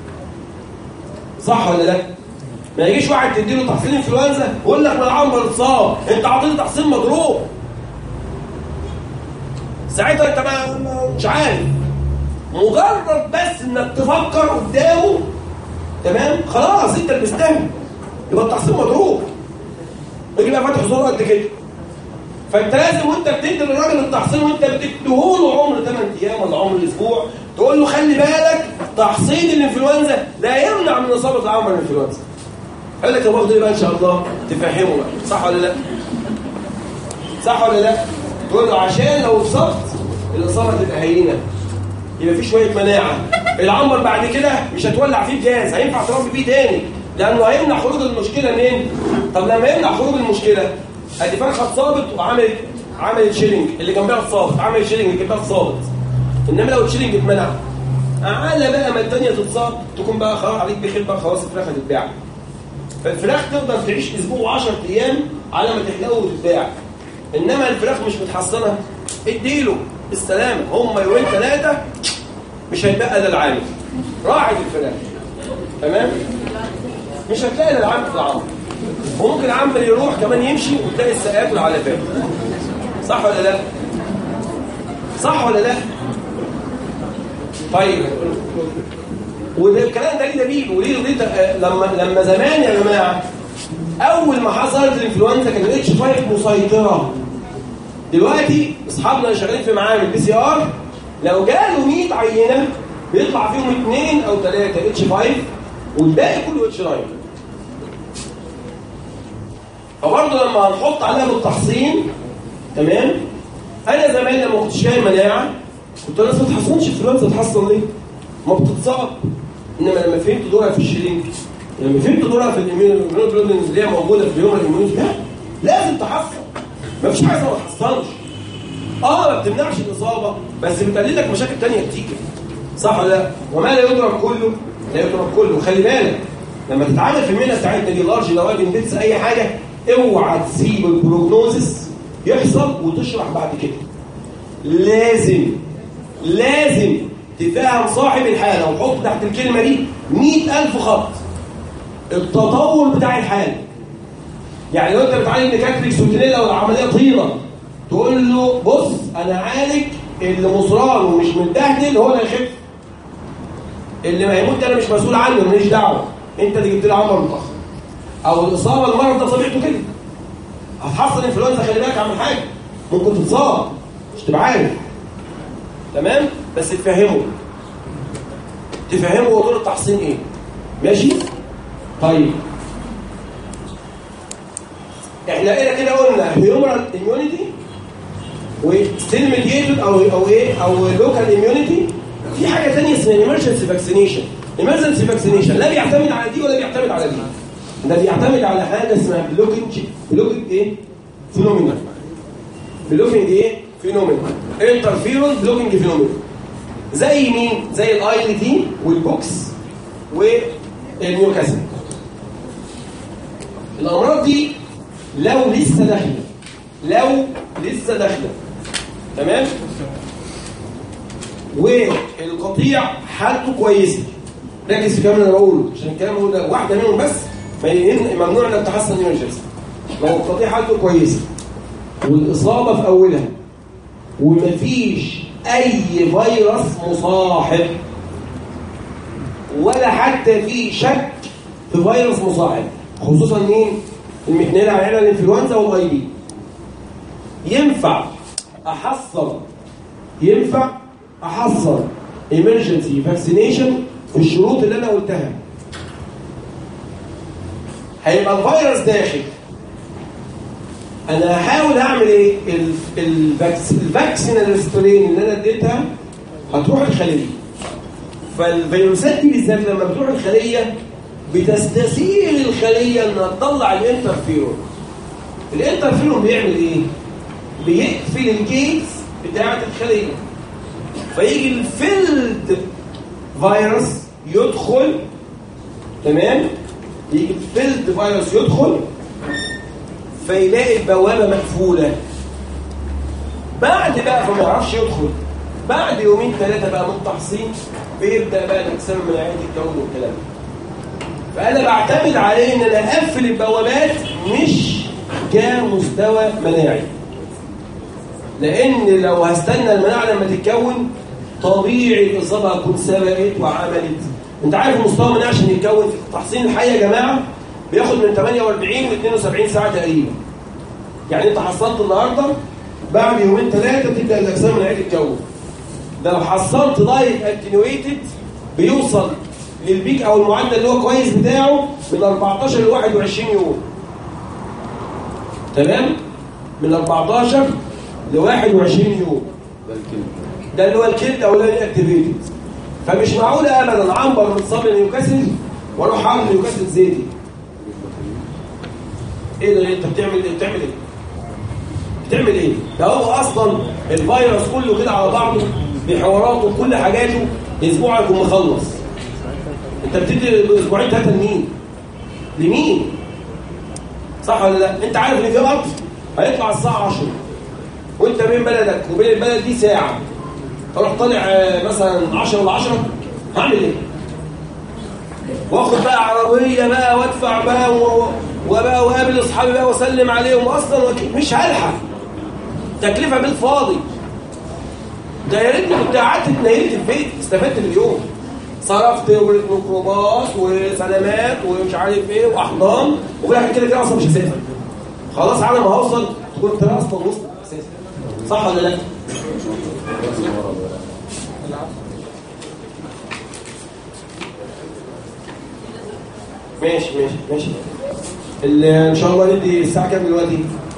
صح ولا لا؟ ما يجيش واحد تديله تحصين انفلونزا ويقول لك ما العنبر اتصاب، انت عطيته تحصين مضروب. ساعتها انت ما مش عارف، مجرد بس انك تفكر قدامه تمام خلاص انت المستهل، يبقى التحصين مضروب. يجي بقى فاتح زور قد كده. فانت لازم وانت بتدي للراجل التحصين وانت بتديهوله عمر ثمانية ايام ولا عمر اسبوع تقول له خلي بالك تحصين الانفلونزا لا يمنع من اصابه العنبر الانفلونزا. قال لك المفروض بقى ان شاء الله تفهمه بقى، صح ولا لا؟ صح ولا لا؟ تقول له عشان لو اتصبت الاصابه تبقى هينه، يبقى في شويه مناعه. العنبر بعد كده مش هتولع فيه جاز، هينفع تربي فيه تاني لانه هيمنع خروج المشكله منين؟ طب لما يمنع خروج المشكله ادي فرخه اتصابت وعملت عملت شيلنج، اللي جنبها اتصابت، عملت شيلنج اللي جنبها اتصابت. انما لو الشيلنج اتمنع على بقى ما الثانيه تتصاب تكون بقى خلاص عليك بخير بقى، خلاص الفراخ هتتباع. فالفراخ تقدر تعيش اسبوع وعشرة ايام على ما تحلقه وتتباع. انما الفراخ مش متحصنه اديله السلامه، هم يومين ثلاثه مش هيتبقى الا العامل. راحت الفراخ تمام؟ مش هتلاقي الا العامل في العمر. وممكن العامل يروح كمان يمشي وتلاقي السقايات والعلافات. صح ولا لا؟ صح ولا لا؟ طيب وده الكلام ده ليه دليل وليه دليل لما لما زمان يا جماعه اول ما حصلت الانفلونزا كان الاتش خمسة مسيطره. دلوقتي اصحابنا اللي شغالين في معامل بي سي ار لو جاله مية عينه بيطلع فيهم اثنين او ثلاثه اتش خمسة والباقي كله اتش تسعة. فبرضه لما هنحط عليها بالتحصين، تمام، انا زمان لما كنتش فاهم مناعه كنت الناس ما تحصنش الانفلونزا، تحصن ليه؟ ما بتتصاب. انما لما فهمت دورها في الشرينك، لما فهمت دورها في الاميونوجلوبولينز اللي هي موجوده في اليوم الاميونيتي، لا لازم تحصن، ما فيش حاجه ما تحصنش. اه ما بتمنعش الاصابه بس بتقلل لك مشاكل ثانيه كتير، صح ولا لا؟ وما لا يضرب كله لا يضرب كله. خلي بالك لما تتعامل في المهنه بتاعتنا دي لارج لوابن بيتس اي حاجه، اوعى تسيب البروجنوزس يحصل وتشرح بعد كده. لازم لازم تفهم صاحب الحاله وحط تحت الكلمه دي مئة ألف خط التطور بتاع الحاله. يعني لو انت بتعالج نكاتريك سوتينيلا والعمليه طينه، تقول له بص انا عالج اللي مصران ومش متبهدل هو اللي هيخف، اللي ما يموت انا مش مسؤول عنه، ماليش دعوه، انت اللي جبت لي عمر متاخر او الاصابه المرض ده طبيعته كده. هتحصل انفلونزا خلي بالك عامل حاجه، ممكن تتصاب مش تبقى عارف، تمام؟ بس تفهمه تفهمه دور التحصين ايه، ماشي؟ طيب احنا كده كده قلنا هيومرال اميونيتي وستيل ميديتد او او ايه او لوكال اميونيتي. في حاجه ثانيه اسمها ايمرجنسي فاكسينيشن. ايمرجنسي فاكسينيشن لا بيعتمد على دي ولا بيعتمد على دي، ده بيعتمد على حاجه اسمها بلوكينج بلوكينج ايه فينومينا بلوكينج ايه فينومينا انترفيرون بلوكينج فينومينا. زي مين؟ زي الاي ال تي والبوكس والنيوكاسل. الامراض دي لو لسه داخله لو لسه داخله تمام، والقطيع حالته كويسه، ركز في الكلام اللي انا بقوله عشان الكلام هو ده واحده منهم بس، ممنوع انك تحصل ايمرجنسي. لو القطيع حالته كويسه والاصابه في اولها ومفيش اي فيروس مصاحب ولا حتى في شك في فيروس مصاحب، خصوصا مين؟ المحنيه على الانفلونزا والاي بي، ينفع احصل ينفع احصل ايمرجنسي فاكسينيشن في الشروط اللي انا قلتها. هيبقى الفيروس داخل، انا هحاول اعمل ايه؟ الفاكسين سترين اللي انا اديتها هتروح الخليه، فالفيروسات دي بالذات لما بتروح الخليه بتستثير الخليه انها تطلع الانترفيرون. الانترفيرون بيعمل ايه؟ بيقفل الجيتس بتاعه الخليه، فيجي الفيلد فيروس يدخل، تمام؟ يجي الفيلد فيروس يدخل فيلاقي البوابه مقفوله. بعد بقى فما يعرفش يدخل، بعد يومين ثلاثه بقى من التحصين بيبدا بقى الاجسام المناعيه تتكون والكلام ده. فانا بعتمد عليه ان انا اقفل البوابات مش كمستوى مناعي، لان لو هستنى المناعه لما تتكون طبيعي الاصابه هتكون سبقت وعملت. انت عارف مستوى المناعه عشان يتكون في تحصين الحي يا جماعه بياخد من ثمانية وأربعين ل اثنين وسبعين ساعه تقريبا. يعني انت حصلت النهارده بعد يومين ثلاثه تبدا الاجسام المناعيه تتكون. ده لو حصلت دايت اتنيويتد بيوصل للبيك او المعدل اللي هو كويس بتاعه من أربعتاشر ل واحد وعشرين يوم، تمام؟ من أربعتاشر ل واحد وعشرين يوم، ده اللي هو الكيلد او اللي اكتيفيتد. فمش معقول ابدا عنبر متصاب نيوكاسل واروح اعمل نيوكاسل زيتي. ايه ده؟ انت بتعمل ايه؟ بتعمل ايه؟ بتعمل ايه؟ ده هو اصلا الفيروس كله كده على بعضه بحواراته وكل حاجاته اسبوع يكون مخلص. انت بتدي اسبوعين ثلاثه لمين؟ لمين؟ صح ولا لا؟ انت عارف ان في قطر هيطلع الساعه عشرة وانت بين بلدك وبين البلد دي ساعه، اروح طالع مثلا عشرة ولا عشرة، هعمل ايه؟ واخد بقى عربيه بقى وادفع بقى وبقى وقابل اصحابي بقى واسلم عليهم، اصلا مش هلحق، تكلفه بالفاضي. ده يا ريتني كنت قعدت اتنيلت البيت استفدت باليوم، صرفت وجريت ميكروباص وسلامات ومش عارف ايه واحضان، وفي الاخر كده كده اصلا مش هسافر. خلاص على ما هوصل تكون انت اصلا وسط اساسا، صح ولا لا؟ ماشي ماشي ماشي اللي ان شاء الله ندي الساعه كام دلوقتي؟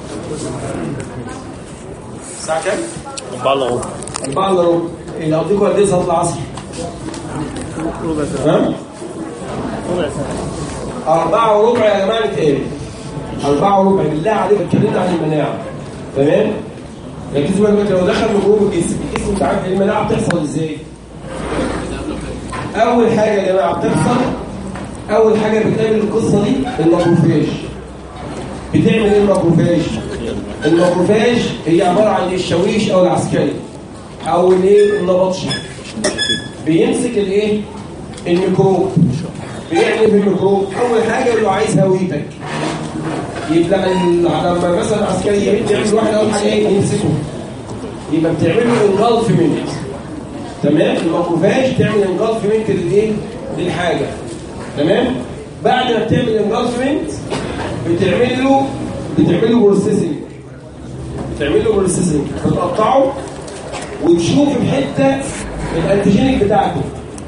الساعه كام؟ أربعة إلا ربع. أربعة إلا ربع. اللي قضيكوا قد ايه صلاه العصر؟ ربع ساعة. ها؟ ربع ساعة. أربعة وربع يا جماعه نتقابل. أربعة وربع بالله عليك اتكلمنا عن المناعه. تمام؟ الجسم دلوقتي لو دخل ميكروب الجسم، الجسم انت عارف المناعه بتحصل ازاي؟ اول حاجه يا جماعه بتحصل، اول حاجه بتقابل القصه دي الماكروفاج. بتعمل ايه الماكروفاج؟ الماكروفاج هي عباره عن الشاويش او العسكري او الايه النبطشي. بيمسك الايه الميكروب، بيعمل في الميكروب. اول حاجه يقول له عايز هويتك، يبقى لما مثلا عسكري يعمل واحد اول حاجه ايه يمسكه، يبقى بتعمل له انجلفمنت. تمام؟ الماكروفاج تعمل انجلفمنت للايه للحاجه. تمام؟ بعد ما بتعمل انجلفمنت بتعمل له بتعمل له بروسيسنج بتعمل له بروسيسنج بتقطعه وتشوف الحته الانتيجينيك بتاعته.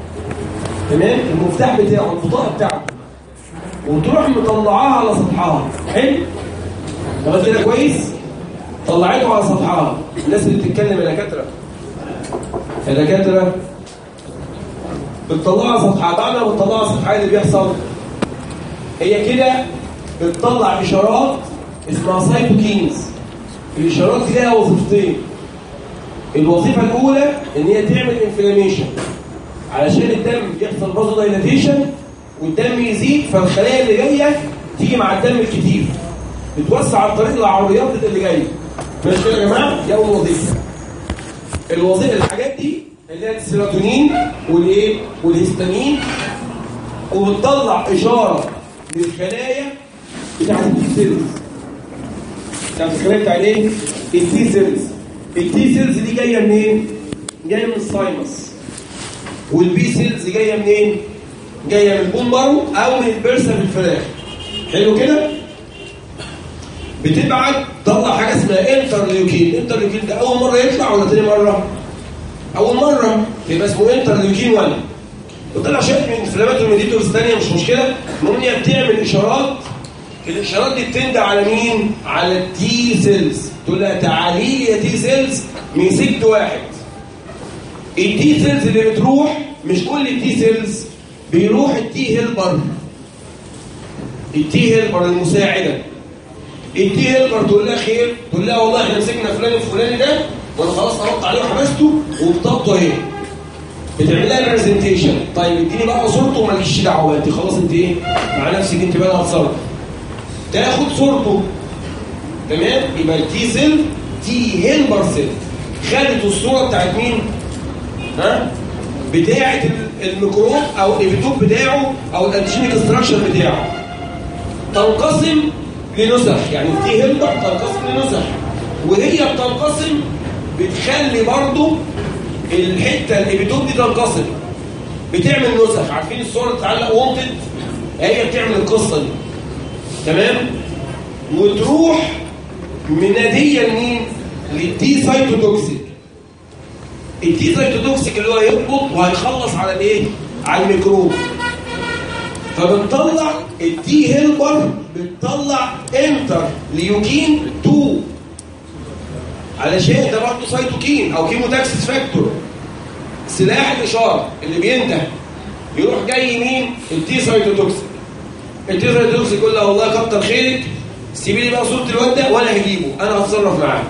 تمام؟ المفتاح بتاعه البطاقه بتاعته، وتروح مطلعاها على سطحها. حلو؟ تمام كده كويس؟ طلعته على سطحها. الناس اللي بتتكلم الدكاتره الدكاتره بتطلعها على سطحها. بعد ما بتطلعها على سطحها اللي بيحصل هي كده بتطلع اشارات اسمها سايتوكينز. الاشارات دي لها وظيفتين. الوظيفه الاولى ان هي تعمل انفلاميشن علشان الدم يحصل فازو دايلاتيشن والدم يزيد، فالخلايا اللي جايه تيجي مع الدم الكتير، بتوسع عن طريق العرضيات اللي جايه. ماشي كده يا جماعه؟ دي اول وظيفه. الوظيفه الحاجات دي اللي هي السيروتونين والايه والهستامين، وبتطلع اشاره للخلايا بتاعت التي سيلز. بتاعت الخلايا بتاع الايه؟ التي سيلز. التي سيلز دي جايه منين؟ جايه من الساينس. والبي سيلز جايه منين؟ جايه من البون مارو او من البرسه في الفراخ. حلو كده؟ بتبعت تطلع حاجه اسمها انترليوكين. انترليوكين ده اول مره يطلع ولا تاني مره؟ اول مره يبقى اسمه انترليوكين واحد. وطلع شويه من انفلامات وميديتورز ثانيه مش مشكله. المهم هي بتعمل اشارات. الاشارات دي بتندى على مين؟ على التي سيلز. تقول لها تعالي لي يا تي سيلز مسكت واحد. التي سيلز اللي بتروح مش كل التي سيلز، بيروح التي هيلبر. التي هيلبر المساعده. التي هيلبر تقول لها خير، تقول لها والله احنا مسكنا فلان الفلاني ده وانا خلاص قربت عليه وحبسته وبطاقته اهي. بتعمل لها برزنتيشن. طيب اديني بقى صورته ومالكيش دعوه، انت خلاص انت ايه مع نفسك، انت بقى هتصرف. تاخد صورته. تمام؟ يبقى التي سيل تي هيلبر سيل خدت الصوره بتاعت مين؟ ها؟ بتاعت الميكروب او الابيتوب بتاعه او الانتيجينيك ستراكشر بتاعه. تنقسم لنسخ، يعني التي هيلبر تنقسم لنسخ، وهي بتنقسم بتخلي برضو الحته الابيتوب دي تنقسم، بتعمل نسخ. عارفين الصوره بتتعلق وونتد؟ هي بتعمل القصه دي. تمام؟ وتروح مناديه لمين؟ للتي سايتوتوكسيك. التي سايتوتوكسيك اللي هو هيربط وهيخلص على الايه؟ على الميكروب. فبتطلع التي هيلبر بتطلع انتر ليوكين اتنين علشان ده برضه سايتوكين او كيموتاكسيس فاكتور، سلاح الاشاره اللي بينده. يروح جاي مين؟ التي سايتوتوكسيك. التي سايتوتوكسيك يقول له والله كتر خيرك، سيبي لي بقى صوره الواد ده وانا هجيبه، انا هتصرف معاه.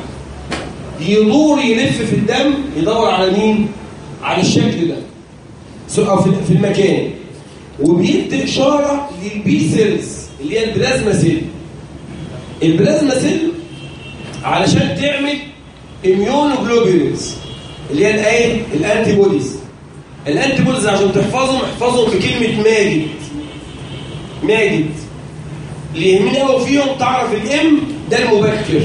يدور يلف في الدم يدور على مين؟ على الشكل ده او في المكان، وبيدي اشاره للبي سيلز اللي هي البلازما سيل. البلازما سيل علشان تعمل اميونوجلوبولينز اللي هي الايه؟ الانتي بوديز. الانتي بوديز عشان تحفظهم احفظهم بكلمه ماجد. ماجد اللي يهمني قوي فيهم تعرف الام ده المبكر.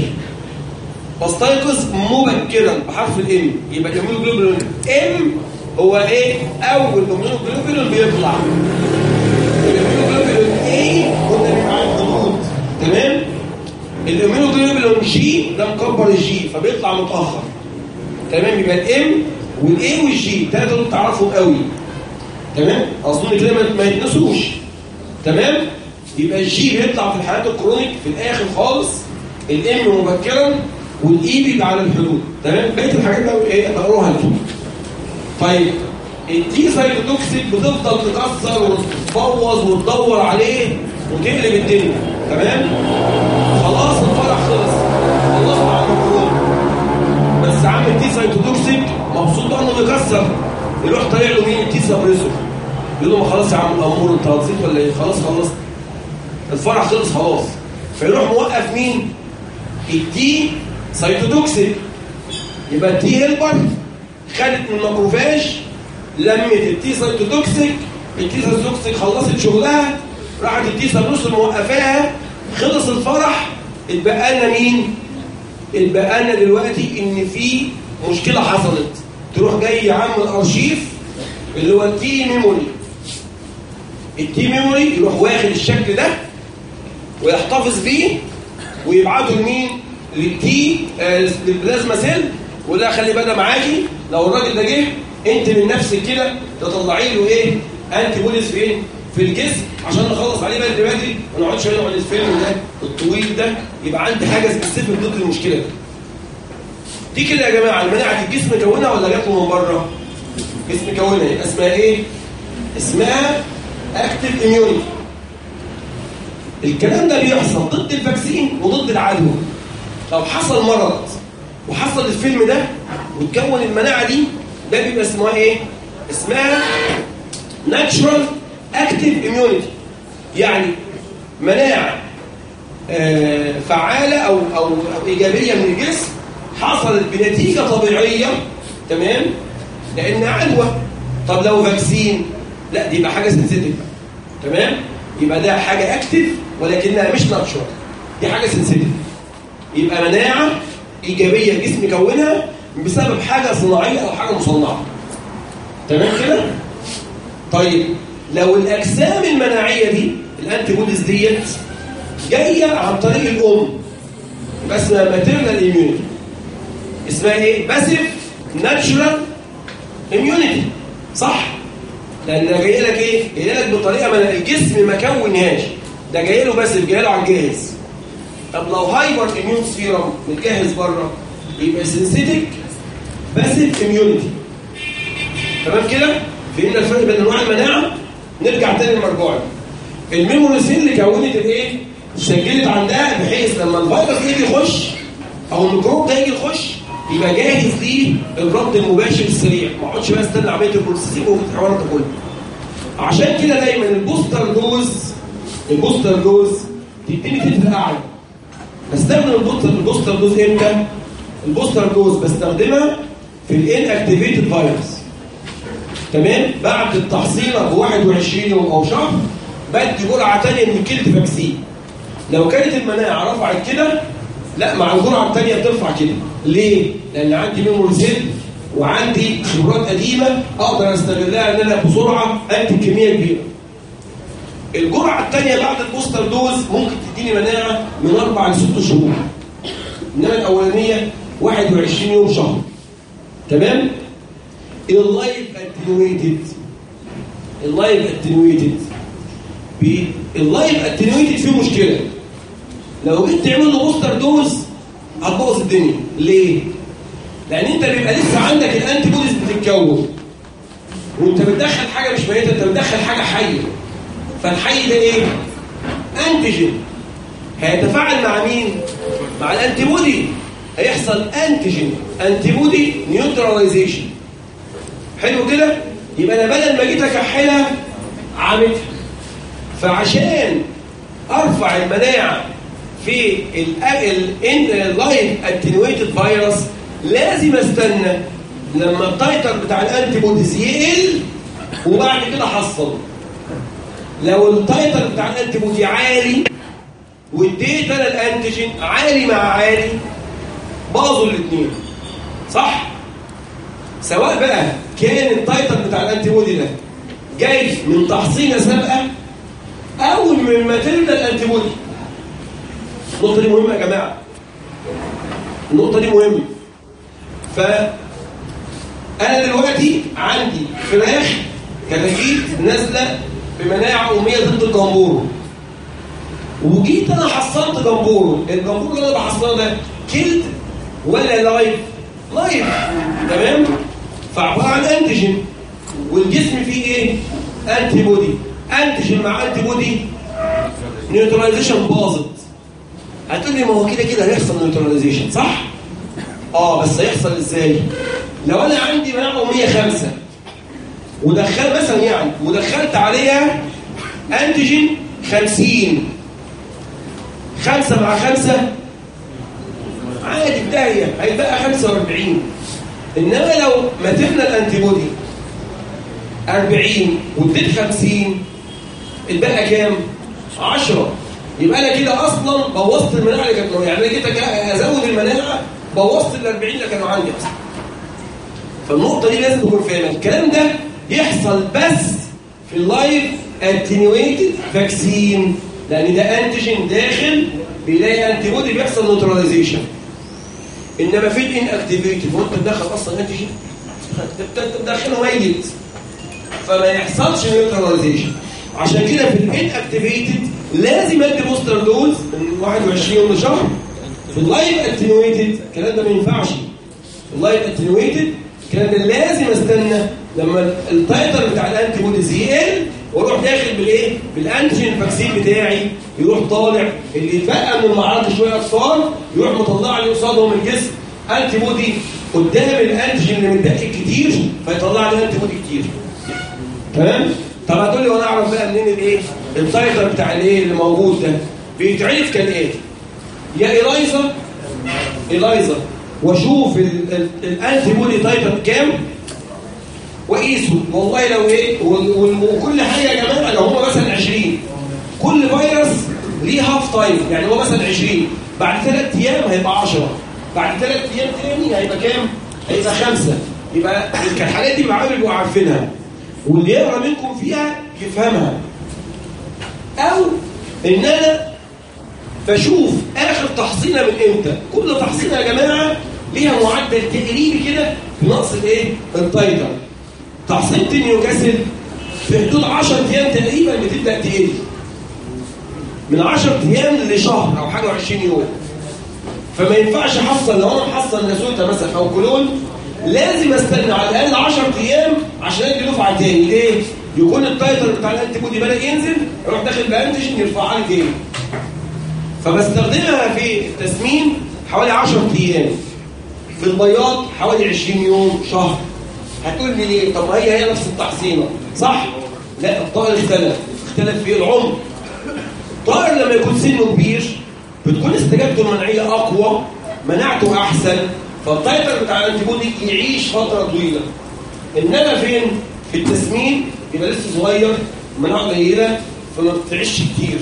بستيقظ مبكرا بحرف الام، يبقى الاميونوجلوبولين ام هو ايه؟ اول اميونوجلوبولين بيطلع. الاميونوجلوبولين ايه قلنا بيبقى على الخطوط. تمام؟ الاميونوجلوبولين جي ده مكبر الجي فبيطلع متاخر. تمام؟ يبقى الام والاي والجي الثلاثه دول تعرفهم قوي. تمام؟ اظن كده ما يتنسوش. تمام؟ يبقى الجي بيطلع في الحالات الكرونيك في الاخر خالص، الام مبكرا، والاي بيبقى على الحدود. تمام؟ بقيه الحاجات بقى ايه بقروها لكم. طيب التي سايتوتوكسيك بتفضل تكسر وتبوظ وتدور عليه وتقلب الدنيا. تمام؟ خلاص الفرح خلص، خلصنا على الكورونا، بس عامل تي سايتوتوكسيك مبسوط بقى انه بيكسر، يروح طالع له مين؟ التي سابريسور، يقول له ما خلاص يا عم الامور انت هتصيت ولا ايه؟ خلاص خلصت الفرح خلص خلاص، فيروح موقف مين؟ التي سايتوتوكسيك. يبقى التي هيلبر خدت من الماكروفاج، لمت التي سايتوتوكسيك، التي سايتوتوكسيك خلصت شغلها، راحت التي سابريسور موقفاها، خلص الفرح، اتبقى لنا مين؟ اتبقى لنا دلوقتي ان في مشكله حصلت، تروح جاي يا عم الارشيف اللي هو التي ميموري. التي ميموري يروح واخد الشكل ده ويحتفظ بيه ويبعته لمين؟ للتي آه للبلازما سيل، ولا خلي بالك معاكي لو الراجل ده جه انت من نفسك كده تطلعي له ايه؟ انتي بوديز فين؟ في الجسم عشان نخلص عليه بدري بدري ما نقعدش هنا على الفيلم ده الطويل ده، يبقى عندي حاجه سبيسيفيك ضد المشكله دي. دي كده يا جماعه المناعه الجسم كونها ولا جات له من بره؟ جسم كونها، اسمها ايه؟ اسمها اكتيف اميونيتي. الكلام ده بيحصل ضد الفاكسين وضد العدوى. لو حصل مرض وحصل الفيلم ده وتكون المناعه دي، ده بيبقى اسمها ايه؟ اسمها ناتشورال اكتيف اميونيتي، يعني مناعه آه فعاله او او ايجابيه من الجسم حصلت بنتيجه طبيعيه. تمام؟ لان عدوى. طب لو فاكسين لا دي يبقى حاجه سنسيتيف. تمام؟ يبقى ده حاجه اكتيف ولكنها مش ناتشورال، دي حاجه سنسيتيف. يبقى مناعه ايجابيه الجسم كونها بسبب حاجه صناعيه او حاجه مصنعه. تمام كده؟ طيب لو الاجسام المناعيه دي الانتي بوديز ديت جايه عن طريق الام، يبقى اسمها ماتيرنال اميونيتي. اسمها ايه؟ باسيف ناتشورال اميونيتي. صح؟ لان ده جاي لك ايه؟ جاي لك بطريقه من الجسم ما كونهاش، ده جاي له باسيف، جاي له على الجاهز. طب لو هايبر اميون سيرم متجهز بره يبقى سينسيتيك باسيف اميونيتي. تمام كده؟ فهمنا الفرق بين انواع المناعه. نرجع تاني للمرجوعي. الميموري سيل اللي كونت الايه؟ سجلت عندها بحيث لما الفيروس يجي يخش او الميكروب ده يجي يخش يبقى جاهز ليه الرد المباشر السريع، ما اقعدش بقى استنى عمليه البروسيسنج والحوارات ده كله. عشان كده دايما البوستر دوز البوستر دوز تديني تلت اعلى. بستخدم البوستر البوستر دوز امتى؟ البوستر دوز بستخدمها في الان اكتيفيتد فيروس. تمام؟ بعد التحصينه ب واحد وعشرين يوم او شهر بدي جرعه ثانيه من كيلت فاكسين. لو كانت المناعه رفعت كده لا، مع الجرعه الثانيه بترفع كده. ليه؟ لان عندي ميموري سيل وعندي خبرات قديمه اقدر استغلها ان انا بسرعه انتج كميه كبيره. الجرعه الثانيه بعد البوستر دوز ممكن تديني مناعه من اربع لست شهور، انما الاولانيه واحد وعشرين يوم شهر. تمام؟ اللايف اتنويتد اللايف اتنويتد اللايف اتنويتد فيه مشكله. لو جيت تعمل له بوستر دوز هتبوظ الدنيا. ليه؟ لان انت بيبقى لسه عندك الانتي بوديز بتتكون وانت بتدخل حاجه مش ميته، انت بتدخل حاجه حيه. فالحي ده ايه؟ انتيجين هيتفاعل مع مين؟ مع الانتي بودي، هيحصل انتيجين انتي بودي نيوتراليزيشن. حلو كده؟ يبقى انا بدل ما جيت اكحلها عملتها. فعشان ارفع المناعه في اللايف اتنويتد فيروس لازم استنى لما التايتر بتاع الانتي بوديز يقل وبعد كده احصل. لو التايتر بتاع الانتي بودي عالي واديت انا الانتيجين عالي مع عالي باظوا الاثنين. صح؟ سواء بقى كان التايتر بتاع الانتي بودي ده جاي من تحصينه سابقه او من ماتيرنال الانتي بودي. النقطه دي مهمه يا جماعه، النقطه دي مهمه. فانا دلوقتي عندي فراخ كتاكيت نازله بمناعه اميه ضد الجمبورو. وجيت انا حصلت جمبور، الجمبور اللي انا بحصله ده كيلد ولا لايف؟ لايف. تمام؟ فعباره عن انتيجين، والجسم فيه ايه؟ انتي بودي. انتيجين مع انتي بودي نيوتراليزيشن باظت. هتقول لي ما هو كده كده هيحصل نيوتراليزيشن صح؟ اه بس هيحصل ازاي؟ لو انا عندي مناعه مية وخمسة ودخلت مثلا يعني ودخلت عليها انتيجين خمسين، خمسة مع خمسة عادي بداية هيبقى خمسة وأربعين. إنما لو ماترنا الأنتي بودي أربعين واديت خمسين اتبقى كام؟ عشرة. يبقى أنا كده أصلا بوظت المناعة اللي كانت يعني أنا جيت أزود المناعة بوظت ال أربعين اللي كانوا عندي أصلا. فالنقطة دي لازم تكون فاهمة. الكلام ده يحصل بس في اللايف اتنيويتد فاكسين، لأن ده أنتيجين داخل بيلاقي أنتي بودي بيحصل نيوتراليزيشن. إنما في الإن أكتيفيتد وأنت تدخل أصلا أنتيجين أنت تدخله ميت فما يحصلش نيوتراليزيشن. عشان كده في الإن أكتيفيتد لازم أدي بوستر دوز من واحد وعشرين يوم لشهر. في اللايف اتنيويتد الكلام ده ما ينفعش. في اللايف اتنيويتد الكلام ده لازم استنى لما التايتر بتاع الانتي بوديز يقل واروح داخل بالايه؟ بالانتيجين فاكسين بتاعي يروح طالع اللي يتبقى من المعرض شويه اطفال يروح مطلع لي قصادهم الجسم انتي بودي قدام الانتيجين اللي متدقق كتير فيطلع لي انتي بودي كتير. تمام؟ طب هتقول لي وانا اعرف بقى منين الايه؟ التايتر بتاع الايه اللي موجود ده بيتعرف كالاتي: يا إلايزا إلايزا واشوف الانتي بودي تايتر كام وقيسه. والله لو ايه وكل حاجه يا جماعه لو هم مثلا عشرين كل فيروس ليه هاف تايم، يعني هو مثلا عشرين بعد ثلاث ايام هيبقى عشرة بعد ثلاث ايام تاني هيبقى كام؟ هيبقى خمسة. يبقى الحالات دي بيبقوا بيبقوا عارفينها واللي يقرا منكم فيها يفهمها. او ان انا بشوف اخر تحصينه من امتى. كل تحصينه يا جماعه ليها معدل تقريبي كده في نقص الايه؟ التايتر. تحصينه نيوكاسل في حدود عشرة ايام تقريبا بتبدا تقل، من عشرة ايام لشهر او حاجه وعشرين يوم. فما ينفعش احصل لو انا محصل ناسوتا مثلا او كولون لازم استنى على الاقل عشرة ايام عشان ادي دفعه تاني. ليه؟ يكون التايتر بتاع الانتي بودي بدا ينزل اروح داخل بانتيجين يرفعها لي تاني. فبستخدمها في التسمين حوالي عشرة ايام، في البياض حوالي عشرين يوم شهر. هتقول لي ليه؟ طب ما هي هي نفس التحصينه صح؟ لا الطائر اختلف. اختلف في العمر. الطائر لما يكون سنه كبير بتكون استجابته المناعيه اقوى، مناعته احسن، فالتايتر بتاع الانتي بودي يعيش فتره طويله. انما فين؟ في التسمين يبقى لسه صغير مناعه قليله فما بتعيش كتير.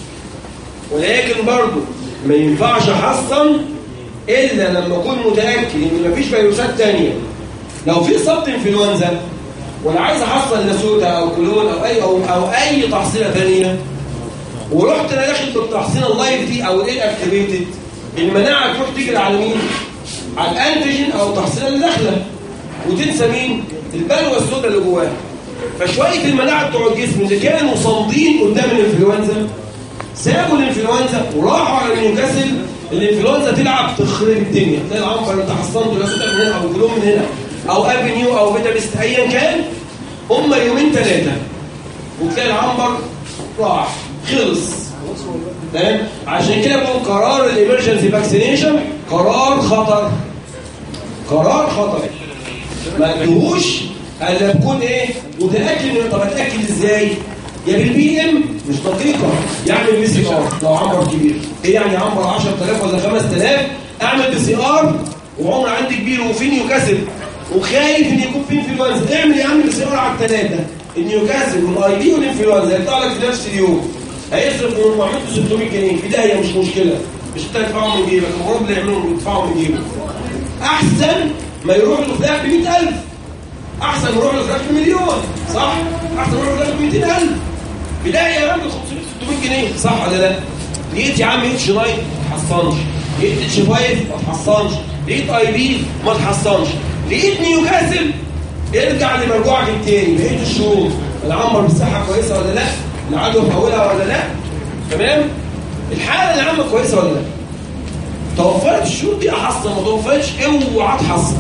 ولكن برضه ما ينفعش احصن الا لما اكون متاكد ان مفيش فيروسات ثانيه. لو في صبت انفلونزا وانا عايز احصن ناسوتا او كولون او اي او, أو اي تحصينه ثانيه ورحت انا داخل بالتحصينه اللايف دي او الايه اكتيفيتد، المناعه تروح تجري على مين؟ على الانتيجين او التحصينه اللي داخله وتنسى مين؟ البلوه السوداء اللي جواها. فشويه المناعه بتوع الجسم اللي كانوا صامدين قدام الانفلونزا سابوا الانفلونزا وراحوا على النيوكاسل. الانفلونزا تلعب تخرب الدنيا، تلاقي العنبر انت حصنته ناسوتا من هنا او كلهم من هنا او افينيو او بيتا بيست ايا كان، هم يومين ثلاثه وتلاقي العنبر راح خلص. تمام؟ عشان كده بقول قرار الامرجنسي فاكسينيشن قرار خطر. قرار خطر ما تدوش الا بكون ايه؟ متاكد ان طب اتاكد ازاي؟ يا بالبي ام مش دقيقه يعمل بي سي ار لو عنبر كبير. ايه يعني عنبر عشرة آلاف ولا خمسة آلاف اعمل بي سي ار وعمر عندي كبير وفي نيوكاسل وخايف ان يكون في انفلونزا. اعمل يا عم بي سي ار على الثلاثه النيوكاسل والاي دي والانفلونزا هيطلع لك في نفس اليوم. هيصرف من أربعمية ستمية جنيه في داهيه مش مشكله، مش انت تدفعهم من جيبك، المرض اللي يعملهم يدفعهم من جيبك. احسن ما يروح له فراخ ب مئة ألف، احسن ما يروح له فراخ بمليون صح؟ احسن ما يروح له فراخ ب مئتين ألف بدايه يا عم خمسمية ستمية جنيه صح ولا لا؟ لقيت يا عم اتش ناين ما تحصنش، لقيت اتش خمسة ما تحصنش، لقيت اي بي ما تحصنش، لقيت نيوكاسل ارجع لمرجوعك التاني بقيت الشروط العنبر بالصحه كويسه ولا لا؟ العدوى فاولها ولا لا؟ تمام؟ الحاله العامه كويسه ولا لا؟ توفرت الشروط دي احصن، ما توفرتش اوعى تحصن.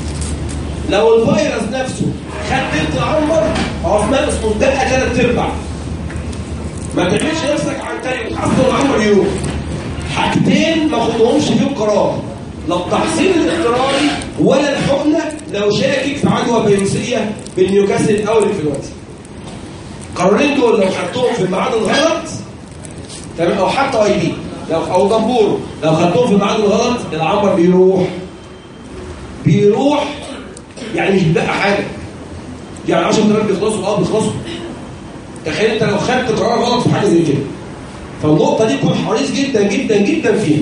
لو الفيروس نفسه خد تلت العنبر هو في مقاس متبقى ثلاث ارباع. ما تعملش نفسك عن تاني وتحصن العنبر يروح. حاجتين ما خدهمش فيهم قرار، لا التحصين الاضطراري ولا الحقنه لو شاكك في عدوى فيروسيه بالنيوكاسل او الانفلونزا. القرارين دول لو خدتهم في الميعاد الغلط تمام، او حتى اي بي لو او جمبور لو خدتهم في الميعاد الغلط العنبر بيروح بيروح يعني مش بيبقى حاجه. يعني عشرة آلاف بيخلصوا اه بيخلصوا. تخيل انت لو خدت قرار غلط في حاجه زي كده. فالنقطه دي كون حريص جدا جدا جدا فيها.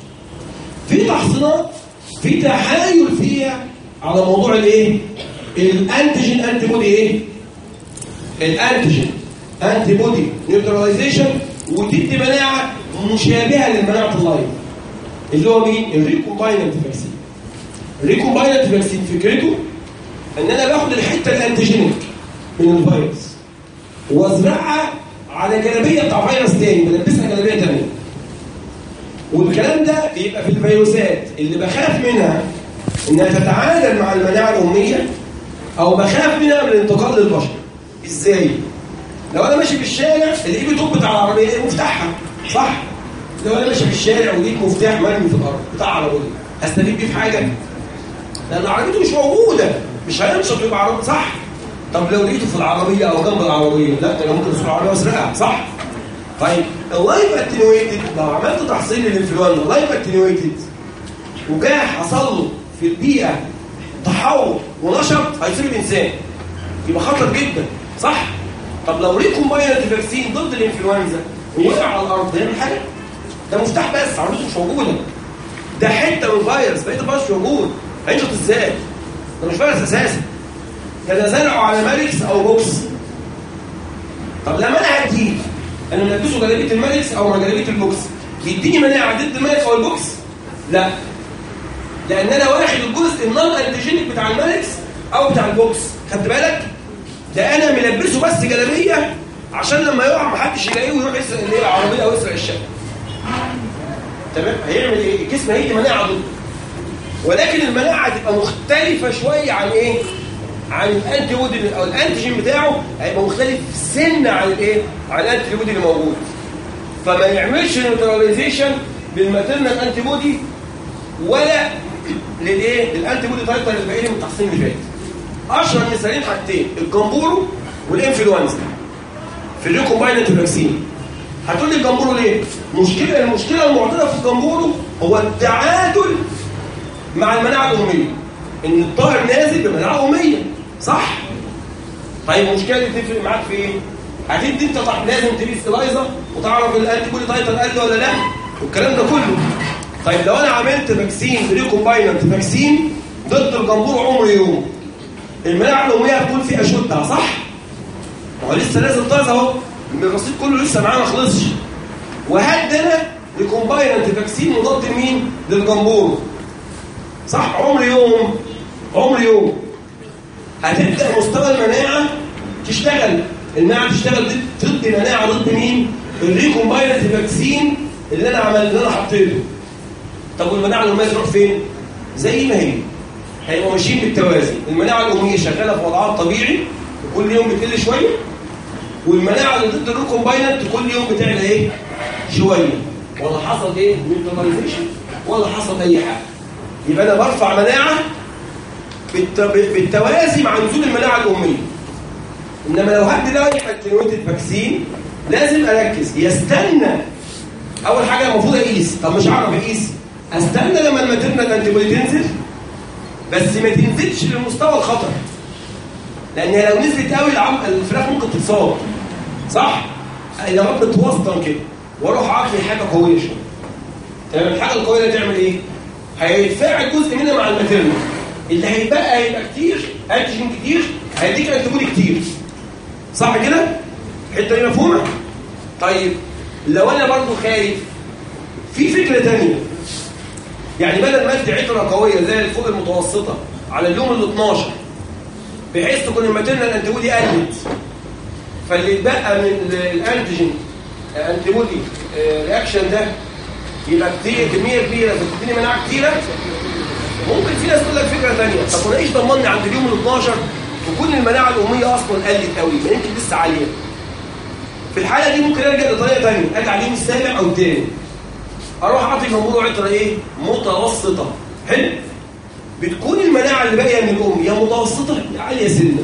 في تحصينات في تحايل فيها على موضوع الايه؟ الانتيجين انتي بودي ايه؟ الانتيجين انتي بودي نيوتراليزيشن، وتدي مناعه مشابهه للمناعه اللايف اللي هو مين؟ الريكومبايننت فاكسين. الريكومبايننت فاكسين فكرته ان انا باخد الحته الانتيجينيك من الفيروس وازرعها على جلابيه بتاع فيروس تاني، بلبسها جلابيه تانيه. والكلام ده بيبقى في الفيروسات اللي بخاف منها انها تتعادل مع المناعه الاميه او بخاف منها من الانتقال للبشر. ازاي؟ لو انا ماشي في الشارع الاقي بيتوب بتاع العربيه ايه مفتاحها صح؟ لو انا ماشي في الشارع ولقيت مفتاح مرمي في الارض بتاع عربيه هستفيد بيه في حاجه؟ لان عربيته مش موجوده، مش هينشط يبقى عربيه صح؟ طب لو لقيته في العربيه او جنب العربيه لا ده انا ممكن اسوق العربيه واسرقها صح؟ طيب اللايف اتنويتد لو عملت تحصيل للانفلونزا لايف اتنويتد وجاه حصل له في البيئه تحول ونشط هيصيب الانسان يبقى خطر جدا صح؟ طب لو ريكومبايننت فاكسين ضد الانفلونزا ووقع على الارض يعمل حاجه؟ ده مفتاح بس عربيته مش موجوده، ده حته من فيروس بقيت الفيروس مش موجود هينشط ازاي؟ ده مش فيروس اساسا، ده ده زرعه على ماركس او بوكس. طب لما انا هديه انا ملبسه جلابيه الماركس او جلابيه البوكس بيديني مناعه ضد الماركس او البوكس؟ لا، لان انا واخد الجزء النون انتيجينيك بتاع الماركس او بتاع البوكس. خدت بالك؟ ده انا ملبسه بس جلابيه عشان لما يقع محدش يلاقيه ويروح يسرق اللي هي العربيه او يسرق الشقه. تمام؟ هيعمل ايه؟ الجسم هيدي مناعه ضده، ولكن المناعه هتبقى مختلفه شويه عن ايه؟ عن الانتي بودي او الانتيجين بتاعه هيبقى مختلف سن عن الايه؟ عن الانتي بودي اللي موجود. فما يعملش نيوتراليزيشن بالماتيرنال انتي بودي ولا للايه؟ للانتي بودي تايتر اللي باقي من التحصين اللي فات. اشهر مثالين حاجتين الجمبورو والانفلونزا في الريكومبايننت فاكسين. هتقول لي الجمبورو ليه؟ مشكله المشكله المعضله في الجمبورو هو التعادل مع المناعه الاميه، ان الطائر نازل بمناعه اميه صح؟ طيب المشكله دي تفرق معاك في ايه؟ هتدي انت طب لازم تقيس الايزا وتعرف الانتي بودي تايتر قل ولا لا والكلام ده كله. طيب لو انا عملت فاكسين ريكومبايننت فاكسين ضد الجمبورو عمر يوم المناعه الاميه هتكون في اشدها صح؟ هو لسه نازل طازه اهو، الرصيد كله لسه معاه ما خلصش. وهد انا ريكومبايننت فاكسين مضاد لمين؟ للجمبورو صح؟ عمر يوم عمر يوم هتبدا مستوى المناعه تشتغل، المناعه تشتغل ضد مناعه ضد مين؟ الريكومبايننت فاكسين اللي انا عمل اللي انا حطيته. طب والمناعه الاميه تروح فين؟ زي ما هي هيبقوا ماشيين بالتوازي، المناعه الاميه شغاله في وضعها الطبيعي وكل يوم بتقل شويه، والمناعه اللي ضد الريكومبايننت كل يوم بتعلى ايه؟ شويه. ولا حصل ايه؟ نيوتراليزيشن ولا حصل اي حاجه. يبقى انا برفع مناعه بالتوازي مع نزول المناعه الاميه. انما لو هدي لايف اتنويتد فاكسين لازم اركز يستنى. اول حاجه المفروض اقيس، طب مش هعرف اقيس، استنى لما الماتيرنال انتي بودي تنزل بس ما تنزلش لمستوى الخطر، لان لو نزلت قوي الفراخ ممكن تتصاب صح؟ اذا رب توسطن كده واروح اعطي حاجه قويه شويه. تمام؟ الحاجه القويه اللي تعمل ايه؟ هيتفاعل جزء منها مع الماتيرنال، اللي هيبقى هيبقى كتير انتيجين كتير هيديك انتي بودي كتير صح كده؟ الحته دي مفهومه؟ طيب لو انا برضو خايف في فكره ثانيه، يعني بدل ما ادي عطره قويه زي الفوق المتوسطه على اليوم ال اتناشر بحيث تكون الماتيرنال انتي بودي قلت، فاللي اتبقى من الانتيجين انتي بودي رياكشن ده يبقى كتير كميه كبيره بتديني مناعه كتيره. ممكن في ناس تقول لك فكره ثانيه، طب وانا ايش ضمني عند اليوم ال اتناشر تكون المناعه الاميه اصلا قلت قوي، ما يمكن لسه عاليه. في الحاله دي ممكن ارجع لطريقه ثانيه، اجي على اليوم السابع او الثاني اروح اعطي جمهور عطره ايه؟ متوسطه. حلو؟ بتكون المناعه اللي باقيه من الام يا متوسطه يا عاليه سنه.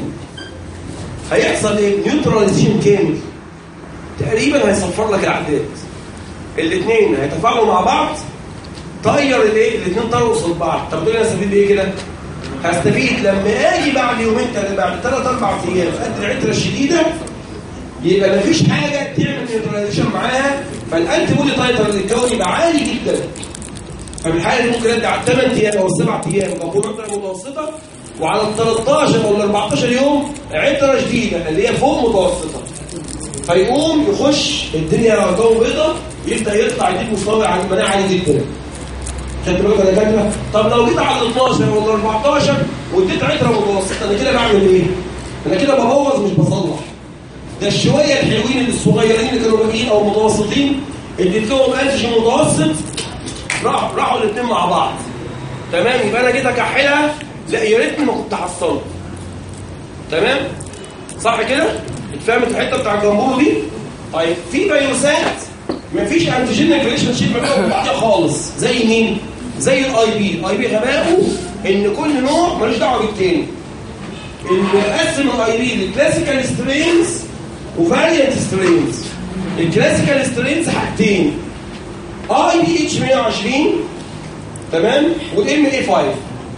هيحصل ايه؟ نيوتراليزيشن كامل. تقريبا هيصفر لك الاعداد. الاثنين هيتفاعلوا مع بعض، طير الايه؟ الاثنين طيروا قصاد بعض. طب دول انا هستفيد بايه كده؟ هستفيد لما اجي بعد يومين ثلاثه بعد ثلاث اربع ايام قد العتره الشديده يبقى مفيش حاجه تعمل نيوتراليزيشن معاها، فالانتي بودي تايتر اللي اتكون يبقى عالي جدا. ففي الحاله دي ممكن ادي على الثمان ايام او السبع ايام جمهور عتره متوسطه، وعلى ال تلتاشر او ال اربعتاشر يوم عتره شديده اللي هي فوق متوسطه. فيقوم يخش الدنيا جو بيضاء يبدا يطلع يديك مستوى على المناعه عالي جدا. خدت بالك يا دكاتره؟ طب لو جيت على ال اتناشر ولا اربعتاشر واديت عتره متوسطه انا كده بعمل ايه؟ انا كده ببوظ مش بصلح. ده الشويه الحلوين الصغيرين اللي كانوا باقيين او متوسطين اديت لهم انتيجين متوسط راحوا راحوا الاثنين مع بعض. تمام؟ يبقى انا جيت اكحلها لا يا ريتني ما كنت حصلت. تمام؟ صح كده؟ اتفهمت الحته بتاع الجمهور دي؟ طيب في فيروسات مفيش انتيجين ريليشن شيب ما بينهم بعضها خالص. زي مين؟ زي الاي بي. الاي بي غباؤه ان كل نوع ملوش دعوه بالتاني. اللي قسم الاي بي لكلاسيكال سترينز وفاريانت سترينز. الكلاسيكال سترينز حاجتين، اي بي اتش مية وعشرين تمام والام اي خمسة،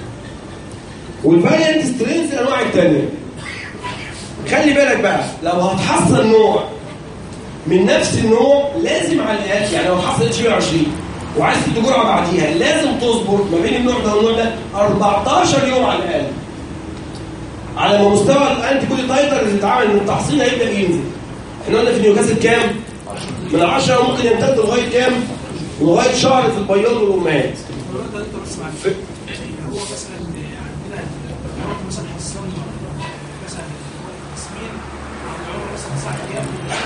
والفاريانت سترينز الانواع الثانيه. خلي بالك بقى لو هتحصل نوع من نفس النوع لازم على الاقل، يعني لو حصل اتش مية وعشرين وعايز تدي جرعه بعديها لازم تصبر ما بين النوع ده والنوع ده اربعتاشر يوم على الاقل. على ما مستوى الانتي بودي تايتر اللي اتعمل من التحصين هيبدا ينزل. احنا قلنا في نيوكاسل كام؟ من عشرة ممكن يمتد لغايه كام؟ لغايه شهر في البياض والامهات. هو مثلا عندنا مثلا حصلنا مثلا تسمين العمر مثلا ساعه ايام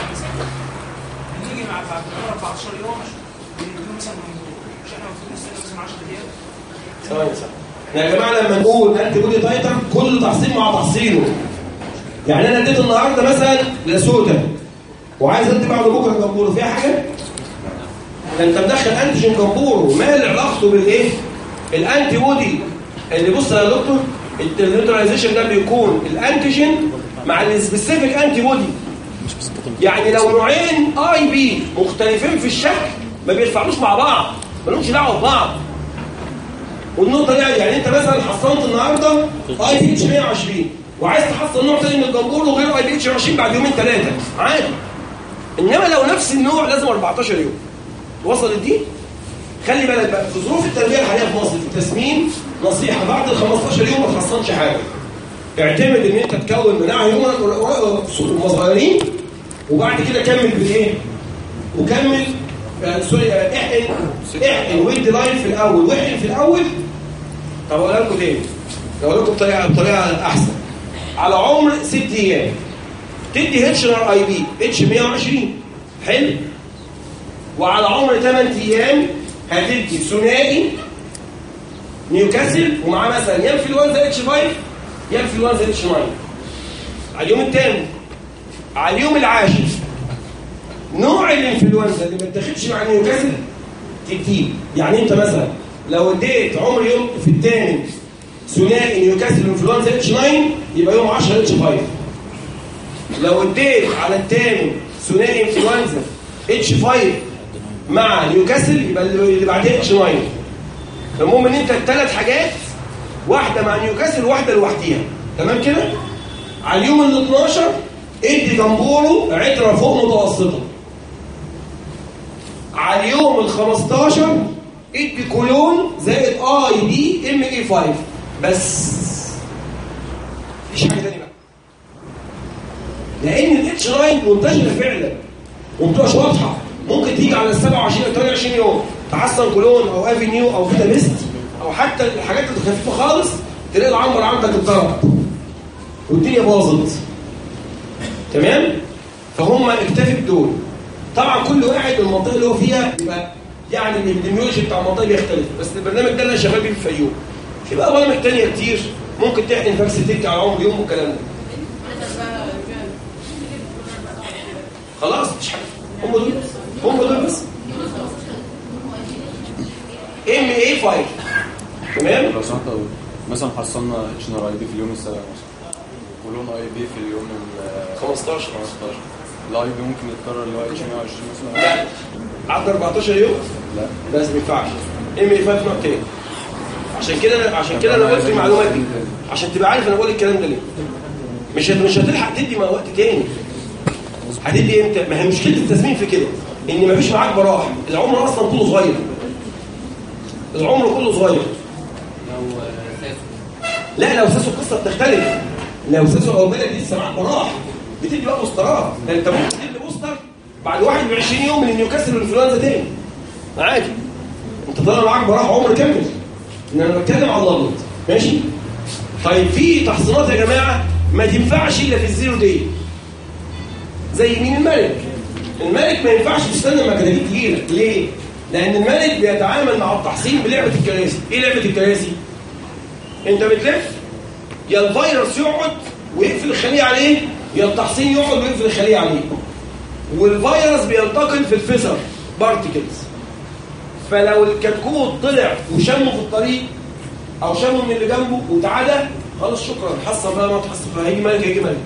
نيجي مع بعد اربعتاشر يوم بيقولوا مثلا مش احنا المفروض نستنى مثلا عشرة ايام. ثواني صح. يا جماعه لما نقول انتي بودي تايتر كل تحصين مع تحصيله. يعني انا اديت النهارده مثلا لسودا وعايز ادي بعد بكره جمبورو فيها حاجه؟ ده انت مدخل انتيجين جمبورو ما له علاقته بالايه؟ الانتي بودي اللي بص يا دكتور النيوتراليزيشن ده بيكون الانتيجين مع السبيسيفيك انتي بودي. يعني لو نوعين اي بي مختلفين في الشكل ما بيرفعوش مع بعض، مالهمش دعوه ببعض. والنقطه دي يعني انت مثلا حصلت النهارده اي بي اتش مية وعشرين وعايز تحصل نوع ثاني من الجمبورو غير اي بي اتش عشرين بعد يومين ثلاثه عادي. انما لو نفس النوع لازم اربعتاشر يوم. وصلت دي؟ خلي بالك بقى في ظروف التربيه الحاليه في مصر في التسمين نصيحه بعد ال خمستاشر يوم ما تحصلش حاجه. اعتمد ان انت تكون مناعه يوم وهم صغيرين وبعد كده كمل بالايه؟ وكمل آه سوري آه احقن احقن ويدي لاين في الاول واحقن في الاول. طب اقول لكم تاني اقول لكم بطريقه بطريقه احسن. على عمر ست ايام تدي هيتشنر اي بي اتش مية وعشرين حلو، وعلى عمر ثمان ايام هتدي ثنائي نيوكاسل ومعاه مثلا يا انفلونزا اتش خمسة يا انفلونزا اتش تسعة. على اليوم الثامن على اليوم العاشر نوع الانفلونزا اللي ما اتاخدش مع نيوكاسل تديه. يعني انت مثلا لو اديت عمر يوم في الثامن ثنائي نيوكاسل انفلونزا اتش تسعة يبقى يوم عشرة اتش خمسة. لو اديت على الثامن ثنائي انفلونزا اتش خمسة مع نيوكاسل يبقى اللي بعدين اتش تسعة. المهم ان انت الثلاث حاجات واحده مع نيوكاسل وواحده لوحديها. تمام كده؟ على اليوم ال اتناشر ادي جمبورو عتره فوق متوسطه. على اليوم ال خمستاشر ادي كولون زائد اي بي ام اي خمسة بس. مفيش حاجه ثانيه بقى. لان الاتش تسعة منتشره فعلا ومبتبقاش واضحه. ممكن تيجي على ال سبعة وعشرين او ثمانية وعشرين يوم تحسن كولون او افينيو او فيتا ميست او حتى الحاجات الخفيفه خالص تلاقي العنبر عندك اتضرب والدنيا باظت. تمام؟ فهم اكتفي بدول. طبعا كل واحد المنطقه اللي هو فيها يبقى يعني الابيديميولوجي بتاع المنطقه بيختلف، بس البرنامج ده اللي انا شغال بيه في الفيوم. في بقى برامج ثانيه كتير ممكن تحقن فاكس تك على عمر يوم والكلام ده. خلاص مش حاجه، هم دول هم دول بس. ام اي خمسة تمام. لو سمحت مثلا حصلنا اتش ان ار اي بي في اليوم السابع مثلا ولون اي بي في اليوم ال خمستاشر خمستاشر، الاي بي ممكن يتكرر اللي هو اتش مية وعشرين مثلا؟ لا عدى أربعتاشر يوم لا بس ما ينفعش. ام اي خمسة نوع تاني. عشان كده عشان كده انا قلت المعلومات دي عشان تبقى عارف انا بقول الكلام ده ليه. مش مش هتلحق تدي مع وقت تاني. هتدي امتى؟ ما هي مشكله التسمين في كده ان مفيش معاك براح، العمر اصلا كله صغير. العمر كله صغير. لو ساسو لا لو ساسو القصه بتختلف. لو ساسو او بلد لسه معاك براح بتدي بقى بوسترات. ده انت ممكن تدي بوستر بعد واحد وعشرين يوم من نيوكاسل والانفلونزا تاني عادي. انت طالع معاك براح عمر كامل. ان انا بتكلم على الابيض ماشي. طيب في تحصينات يا جماعه ما تنفعش الا في الزيرو دي. زي مين؟ الملك. الملك ما ينفعش تستنى لما كتاكيت تجيلك. ليه؟ لان الملك بيتعامل مع التحصين بلعبه الكراسي. ايه لعبه الكراسي؟ انت بتلف يا الفيروس يقعد ويقفل الخليه عليه يا التحصين يقعد ويقفل الخليه عليه. والفيروس بينتقل في الفيزر بارتيكلز. فلو الكتكوت طلع وشمه في الطريق او شمه من اللي جنبه وتعالى خلاص شكرا حصل بقى ما تحصل هيجي ملك هيجي ملك.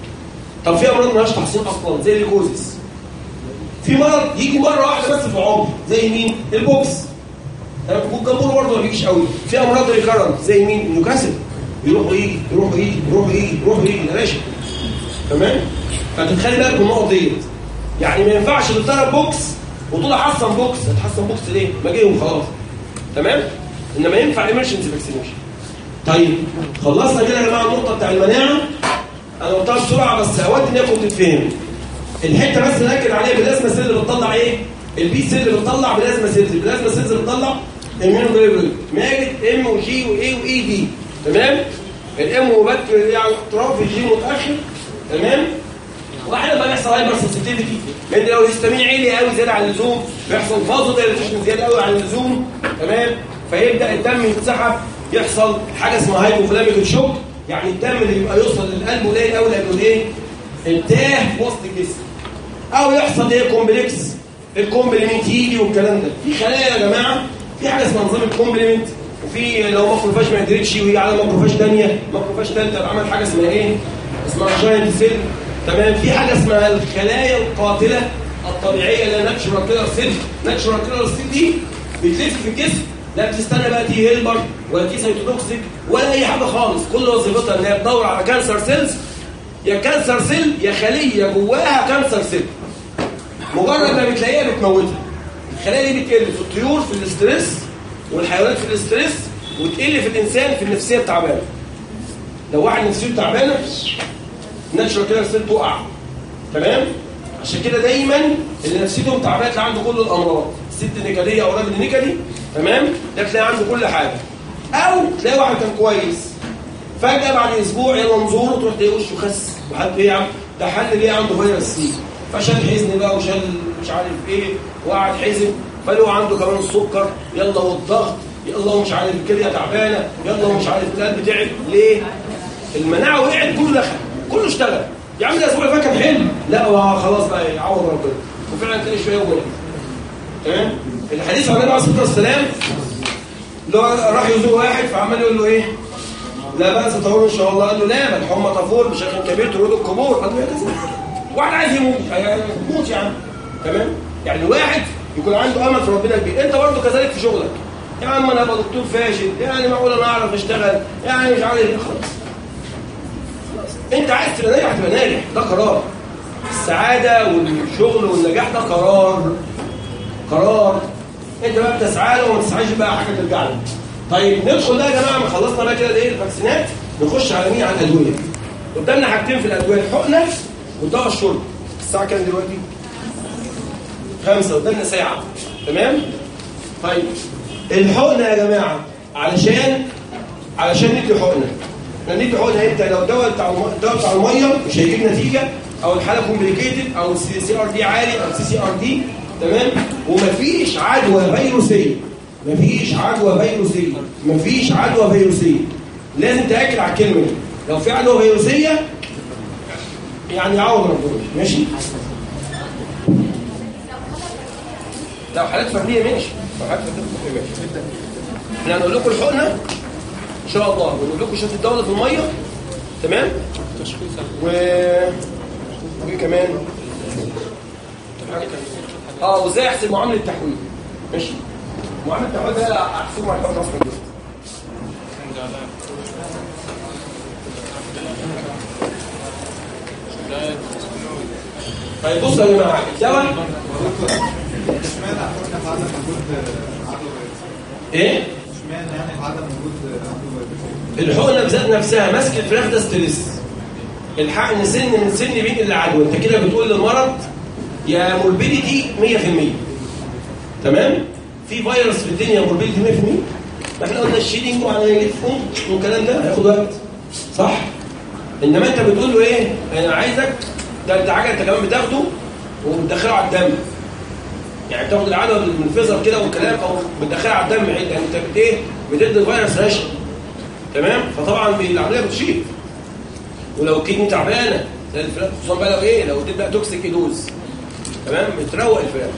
طب في امراض مالهاش تحصين اصلا زي الليكوزيس. في مرض يجي مره واحده بس في العمر زي مين؟ البوكس. والجمهور برضه ما بيجيش قوي. في امراض ريكارنت زي مين؟ نيوكاسل. يروح ويجي يروح ويجي يروح ويجي يروح ويجي يا باشا. تمام؟ فتتخلي بالك من النقط ديت. يعني ما ينفعش تضرب بوكس وتقول حصن بوكس. هتحصن بوكس ليه؟ ما جايهم خلاص. تمام؟ انما ينفع ايمرجنسي فاكسينيشن. طيب خلصنا كده يا جماعه النقطه بتاع المناعه. انا قلتها بسرعه بس اود ان هي كنت تتفهم. الحته بس ناكد عليها باللازمه سيل اللي بتطلع ايه؟ البي سيل اللي بتطلع باللازمه سيل. باللازمه سيل اللي بتطلع اميونوجلوبولين ماجد ام وجي واي واي دي. تمام؟ الام مبكر يعني اطراف الجي متاخر. تمام؟ واحيانا بقى بيحصل هايبر سنسيتيفيتي لان لو الهستامين عالي قوي زياده عن اللزوم بيحصل فازو دايليتيشن زياده قوي عن اللزوم. تمام؟ فيبدا الدم يتسحب يحصل حاجه اسمها هايبوفلاميك شوك. يعني الدم اللي يبقى يوصل للقلب قليل قوي لانه ايه؟ انتاه في وسط الجسم. او يحصل ايه؟ كومبلكس الكومبلمنت يجي والكلام ده. في خلايا يا جماعه في حاجه اسمها نظام الكومبلمنت وفي لو ماكروفاج ما قدرتش ويجي على ماكروفاج ثانيه ماكروفاج ثالثه عمل حاجه اسمها ايه؟ اسمها جاينت سيل. تمام؟ في حاجه اسمها الخلايا القاتله الطبيعيه اللي هي ناتشورال كيلر سيل. ناتشورال كيلر سيل دي بتلف في الجسم لا بتستنى بقى تي هيلبر ولا تي سيتوتوكسيك ولا اي حاجه خالص. كل وظيفتها ان هي تدور على كانسر سيلز. يا كانسر سيل يا خليه جواها كانسر سيل. مجرد ما بتلاقيها بتموتها. الخلايا دي بتقل في الطيور في الاسترس والحيوانات في الاسترس وتقل في الانسان في النفسيه التعبانه. لو واحد نفسيته تعبانه ناتشورال كيلر سيل تقع. تمام؟ عشان كده دايما اللي نفسيته تعبانه تلاقي عنده كل الامراض. الست نكديه او راجل نكدي تمام؟ ده تلاقي عنده كل حاجه. او تلاقي واحد كان كويس فجاه بعد اسبوع يلا نزوره تروح تلاقي وشه خس. وحد ايه يا عم؟ ده حل ليه عنده فيروس سي. فشال حزن بقى وشال مش عارف ايه وقعد حزن فلو عنده كمان السكر يلا والضغط يلا ومش عارف الكليه تعبانه يلا ومش عارف القلب تعب. ليه؟ المناعه وقعت كله دخل كله اشتغل. يا عم ده الاسبوع اللي فات كان حلو. لا هو خلاص بقى يعوض ربنا. وفعلا تلاقي شويه وقع. تمام؟ الحديث عن النبي عليه الصلاه والسلام اللي هو راح يزور واحد فعمال يقول له ايه؟ لا بأس طهور ان شاء الله. قال له لا بل حمى طفور بشيخ كبير ترود القبور. قال له يا كذا واحد عايز يموت يموت يا عم. تمام؟ يعني واحد يكون عنده امل في ربنا كبير. انت برضه كذلك في شغلك. يا عم انا ابقى دكتور فاشل يعني معقول انا اعرف اشتغل يعني مش عارف ايه. خلاص انت عايز تبقى ناجح تبقى ناجح. ده قرار. السعاده والشغل والنجاح ده قرار. قرار انت بقى بتسعى له وما تسعاش بقى حاجه ترجع لك. طيب ندخل بقى يا جماعه ما خلصنا بقى كده ايه الفاكسينات نخش على مين؟ على الادويه. قدامنا حاجتين في الادويه الحقنه والدواء الشرب. الساعه كام دلوقتي؟ خمسة. قدامنا ساعه. تمام؟ طيب الحقنه يا جماعه علشان علشان ندي حقنه. ندي حقنه امتى؟ لو الدواء بتاع الدواء بتاع الميه مش هيجيب نتيجه او الحاله كومبليكيتد او السي سي ار دي عالي او سي سي ار دي، تمام، ومفيش عدوى فيروسيه، مفيش عدوى فيروسيه، مفيش عدوى فيروسيه، لازم تاكد على الكلمه دي. لو في عدوى فيروسيه يعني عوض ربنا، ماشي؟ لو حالات فرديه ماشي، لو حالات فرديه ماشي. احنا هنقول لكم الحقنه ان شاء الله، ونقول لكم شفت الدوله في الميه، تمام؟ و وايه كمان؟ اه وازاي احسب معامله التحويل، ماشي؟ معامله التحويل ده احسب مع الحقنه اصلا كده. طيب بصوا يا جماعه، الدواء اشمعنى حقنا في عدم وجود عدوى ايه؟ اشمعنى يعني في عدم وجود عدوى الحقنه بذات نفسها ماسك الفراخ ده ستريس. الحقن سن من سن بين العدوى، انت كده بتقول للمرض يا موربيديتي مية في المية. تمام؟ في فيروس في الدنيا موربيديتي مية في المية. ما احنا قلنا الشيدنج وعمليه فوم والكلام ده هياخد وقت، صح؟ انما انت بتقول له ايه؟ انا عايزك ده انت حاجه انت كمان بتاخده وبتدخله على الدم. يعني بتاخد العدوى من الفيزر كده والكلام او بتدخلها على الدم، يعني انت بت ايه؟ بتدي الفيروس رشا. تمام؟ فطبعا العمليه بتشيط. ولو الكدني تعبانه زي الفراخ، خصوصا بقى لو ايه؟ لو اديت بقى توكسيك ايدوز، تمام؟ بتروق الفراخ.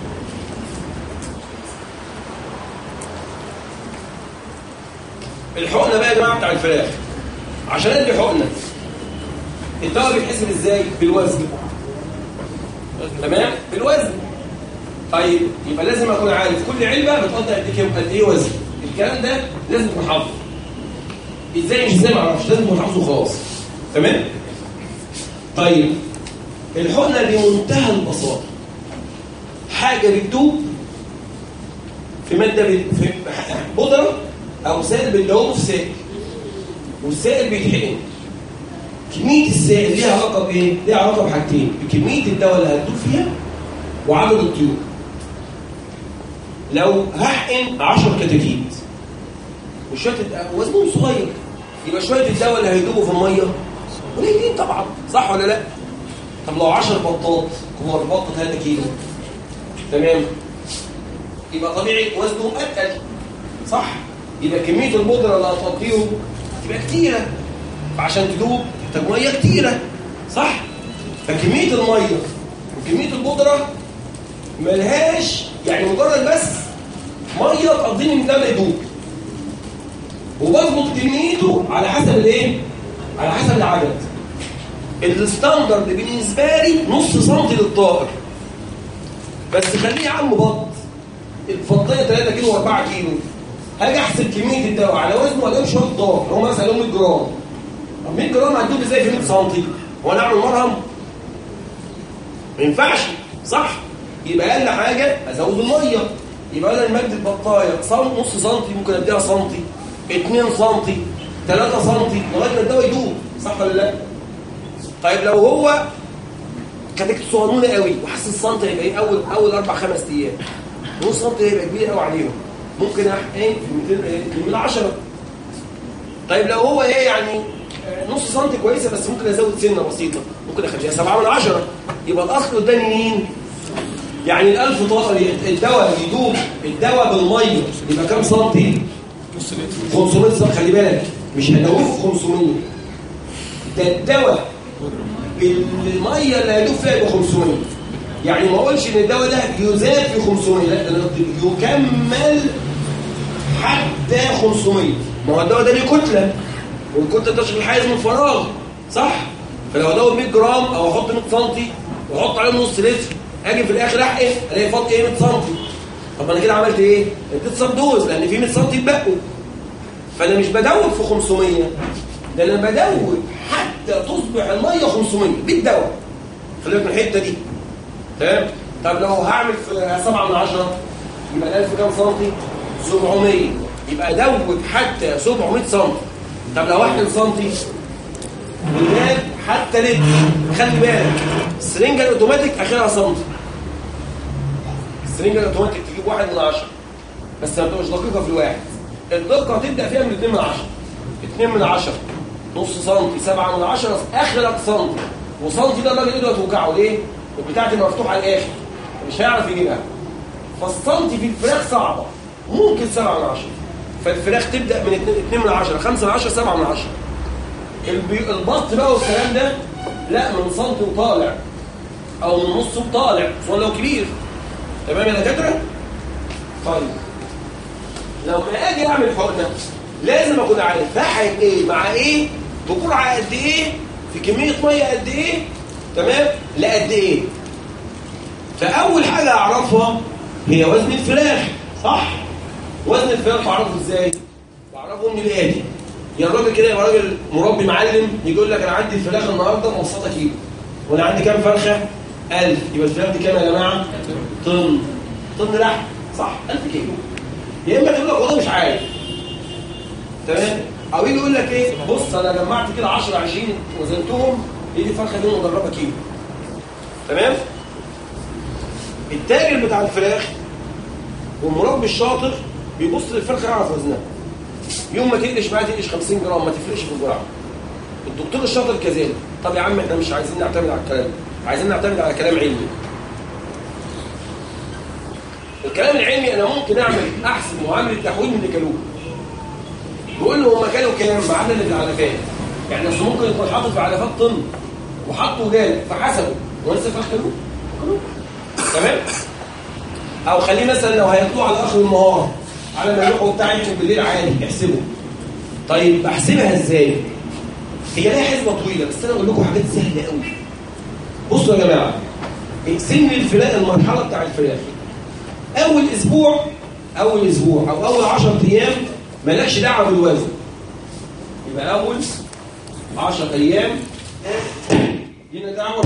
الحقنه بقى يا جماعه بتاع الفراخ، عشان ادي حقنه الدواء بيتحسب ازاي؟ بالوزن. تمام؟ بالوزن. طيب يبقى لازم اكون عارف كل علبه بتقضي قد ايه قد ايه وزن. الكلام ده لازم تكون حافظه. ازاي مش ازاي ما اعرفش، لازم تكون حافظه خلاص. تمام؟ طيب الحقنه بمنتهى البساطه حاجه بتدوب في ماده في بودره او سائل بتدوبه في سائل، والسائل بيتحقن. كميه السائل ليها علاقه بايه؟ ليها علاقه بحاجتين، بكميه الدواء اللي هتدوب فيها وعدد الطيور. لو هحقن عشرة كتاكيت وشويه وزنهم صغير، يبقى شويه الدواء اللي هيدوبوا في الميه قليلين طبعا، صح ولا لا؟ طب لو عشرة بطات كبار، بطه ثلاثة كيلو، تمام، يبقى طبيعي وزنهم اتقل، صح؟ يبقى كميه البودره اللي هتقضيهم تبقى كتيره، فعشان تدوب تحتاج ميه كتيره، صح؟ فكميه الميه وكميه البودره ملهاش يعني مجرد بس ميه تقضيني من ده ما يدوب، وبظبط كميته على حسب الايه؟ على حسب العدد. الستاندرد بالنسبه لي نص سنتي للطائر، بس خليه يا عم بط الفضيه ثلاثة كيلو وأربعة كيلو، هاجي احسب كميه الدواء على وزنه ولا شويه ضغط، هو مثلا مية جرام. طب مية جرام هتدوب ازاي في مية سنتي؟ هو انا اعمل مرهم؟ ما ينفعش، صح؟ يبقى اقل حاجه ازود الميه. يبقى انا الماده البطايه نص سنتي ممكن اديها سنتي، اتنين سنتي، ثلاثة سنتي، لغايه ما الدواء يدوب، صح ولا لا؟ طيب لو هو كتاكيت صغنونه قوي وحاسس السنتي هيبقى ايه اول اول اربع خمس ايام، نص سنتي هيبقى كبير قوي عليهم، ممكن احقن من عشرة. طيب لو هو ايه يعني نص سنتي كويسه بس ممكن ازود سنه بسيطه، ممكن اخليها سبعة من عشرة، يبقى الاصل قدامي مين؟ يعني الألف طاقه الدواء يدوب الدواء بالميه يبقى كام سنتي؟ خمسمية سنتي. خلي بالك مش هدوب في خمسمية، ده الدواء الميه اللي هيدوب فيها يبقى خمسمية. يعني ما اقولش ان الدواء ده يزاد في خمسمية، لا ده يكمل حتى خمسمية. ما هو الدواء ده ليه كتله، والكتله تشغل حيز من فراغ، صح؟ فلو ادوب مية جرام او احط مية سنتي واحط عليهم نص لتر، اجي في الاخر احقن الاقي فاضي ايه؟ مية سنتي. طب انا كده عملت ايه؟ اديت سب دوز لان في مية سنتي اتبقوا. فانا مش بدوب في خمسمية، ده انا بدوب حتى تصبح الميه خمسمية بالدواء. خليك من الحته دي، تمام؟ طب لو هعمل في سبعة من عشرة يبقى الألف كام سنتي؟ سبعمية، يبقى دوب حتى سبعمية سنتي. طب لو واحد سنتي وداب حتى لتر. خلي بالك السرنجه الاوتوماتيك اخرها سنتي، السرنجه الاوتوماتيك تجيب واحد من عشرة بس ما تبقاش دقيقه في الواحد. الدقه هتبدا فيها من اتنين من عشرة، اتنين من عشرة، نص سنتي، سبعة من عشرة، اخرك سنتي. وسنتي ده الراجل ايده هتوجعه ليه؟ بتاعتي مفتوحه على الاخر مش هيعرف يجيبها. فالسنتي في الفراخ صعبه ممكن سبعة من عشرة. فالفراخ تبدا من اتنين من عشرة خمسة من عشرة سبعة من عشرة. البط بقى والكلام ده لا من سنتي وطالع او من نص وطالع ولا لو كبير. تمام يا دكاتره؟ طيب لو ما اجي اعمل حقنه لازم اكون عارف بحقن ايه مع ايه بجرعه قد ايه في كميه ميه قد ايه تمام لقد ايه. فاول حاجه اعرفها هي وزن الفراخ صح. وزن الفراخ بعرفه ازاي؟ بعرفه من الاتي. يا الراجل كده يبقى راجل مربي معلم يقول لك انا عندي الفراخ النهارده موسطه كيلو وانا عندي كام فرخه؟ ألف. يبقى الفراخ دي كام يا جماعه؟ طن. طن لحم صح ألف كيلو. يا اما تقول لك والله مش عارف تمام او يجي يقول لك ايه بص انا جمعت كده عشرة عشرين وزنتهم دي الفرخه دي مدربه كيلو. تمام. التاجر بتاع الفراخ والمربي الشاطر بيبص للفرخه يعرف وزنها. يوم ما تقلش معاه تقلش خمسين جرام ما تفرقش في الجرعه. الدكتور الشاطر كذلك. طب يا عم احنا مش عايزين نعتمد على الكلام عايزين نعتمد على كلام علمي. الكلام العلمي انا ممكن اعمل احسب معامله تحويل من الكالوري. بقول له هم كانوا كام معامله للعلفات. يعني اصل ممكن يكون حاطط في علفات طن وحطه جال فحسبه ولسه فاهم كالوري. تمام. او خليه مثلا لو هيطلعوا على اخر النهار على ما يروحوا بتاع يمكن بالليل عادي يحسبوا. طيب بحسبها ازاي؟ هي ليها حسبه طويله بس انا اقول لكم حاجات سهله قوي. بصوا يا جماعه سن الفراخ المرحله بتاع الفراخ اول اسبوع اول اسبوع او اول عشرة ايام مالكش دعوه بالوزن. يبقى اول عشرة ايام لينا دعوه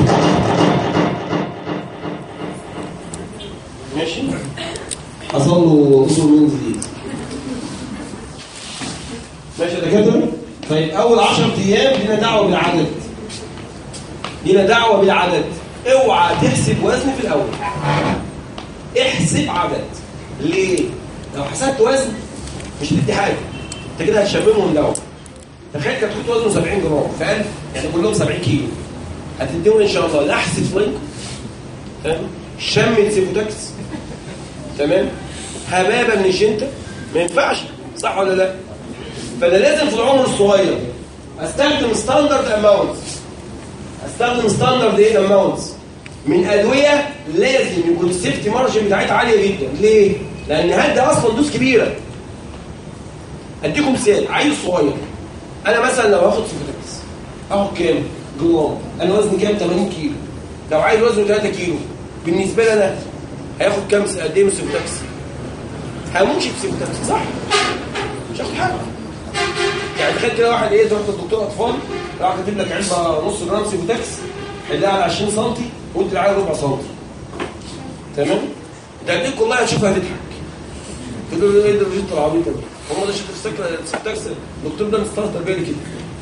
ماشي. حصل له اصول من جديد ماشي يا دكاتره. طيب اول عشرة ايام لينا دعوه بالعدد لينا دعوه بالعدد. اوعى تحسب وزن في الاول احسب عدد. ليه؟ لو حسبت وزن مش هتدي حاجه انت كده هتشممهم دواء. تخيل كنت تحط وزنه سبعين جرام في ألف يعني كلهم سبعين كيلو هتديهم ان شاء الله لا احسب وينكم تمام شمت سيفوتاكس تمام هبابه من الجنتا ما ينفعش صح ولا لا؟ فانا لازم في العمر الصغير استخدم ستاندرد اماونت. استخدم ستاندرد ايه اماونت من ادويه لازم يكون السيفتي مارجن بتاعتها عاليه جدا. ليه؟ لان هدي اصلا دوز كبيره. اديكم مثال عيل صغير انا مثلا لو هاخد سيفوتاكس اخد كام جرام؟ انا وزني كام؟ ثمانين كيلو. لو عيل وزنه ثلاثة كيلو بالنسبه لي انا هياخد كام قد ايه من السيفوتاكس؟ هموتش بسيفوتاكس صح؟ مش هاخد حاجه. يعني تخيل كده واحد ايه تروح للدكتور اطفال راح كاتب لك علبه نص جرام سيفوتاكس حلها على عشرين سم وانت العيل ربع سم. تمام؟ ده اديك والله هتشوفها هتضحك. تقول له ايه ده الريجيت العبيطه دي؟ هم ده شفت السكر السيفوتاكس الدكتور ده مستهتر بيا كده.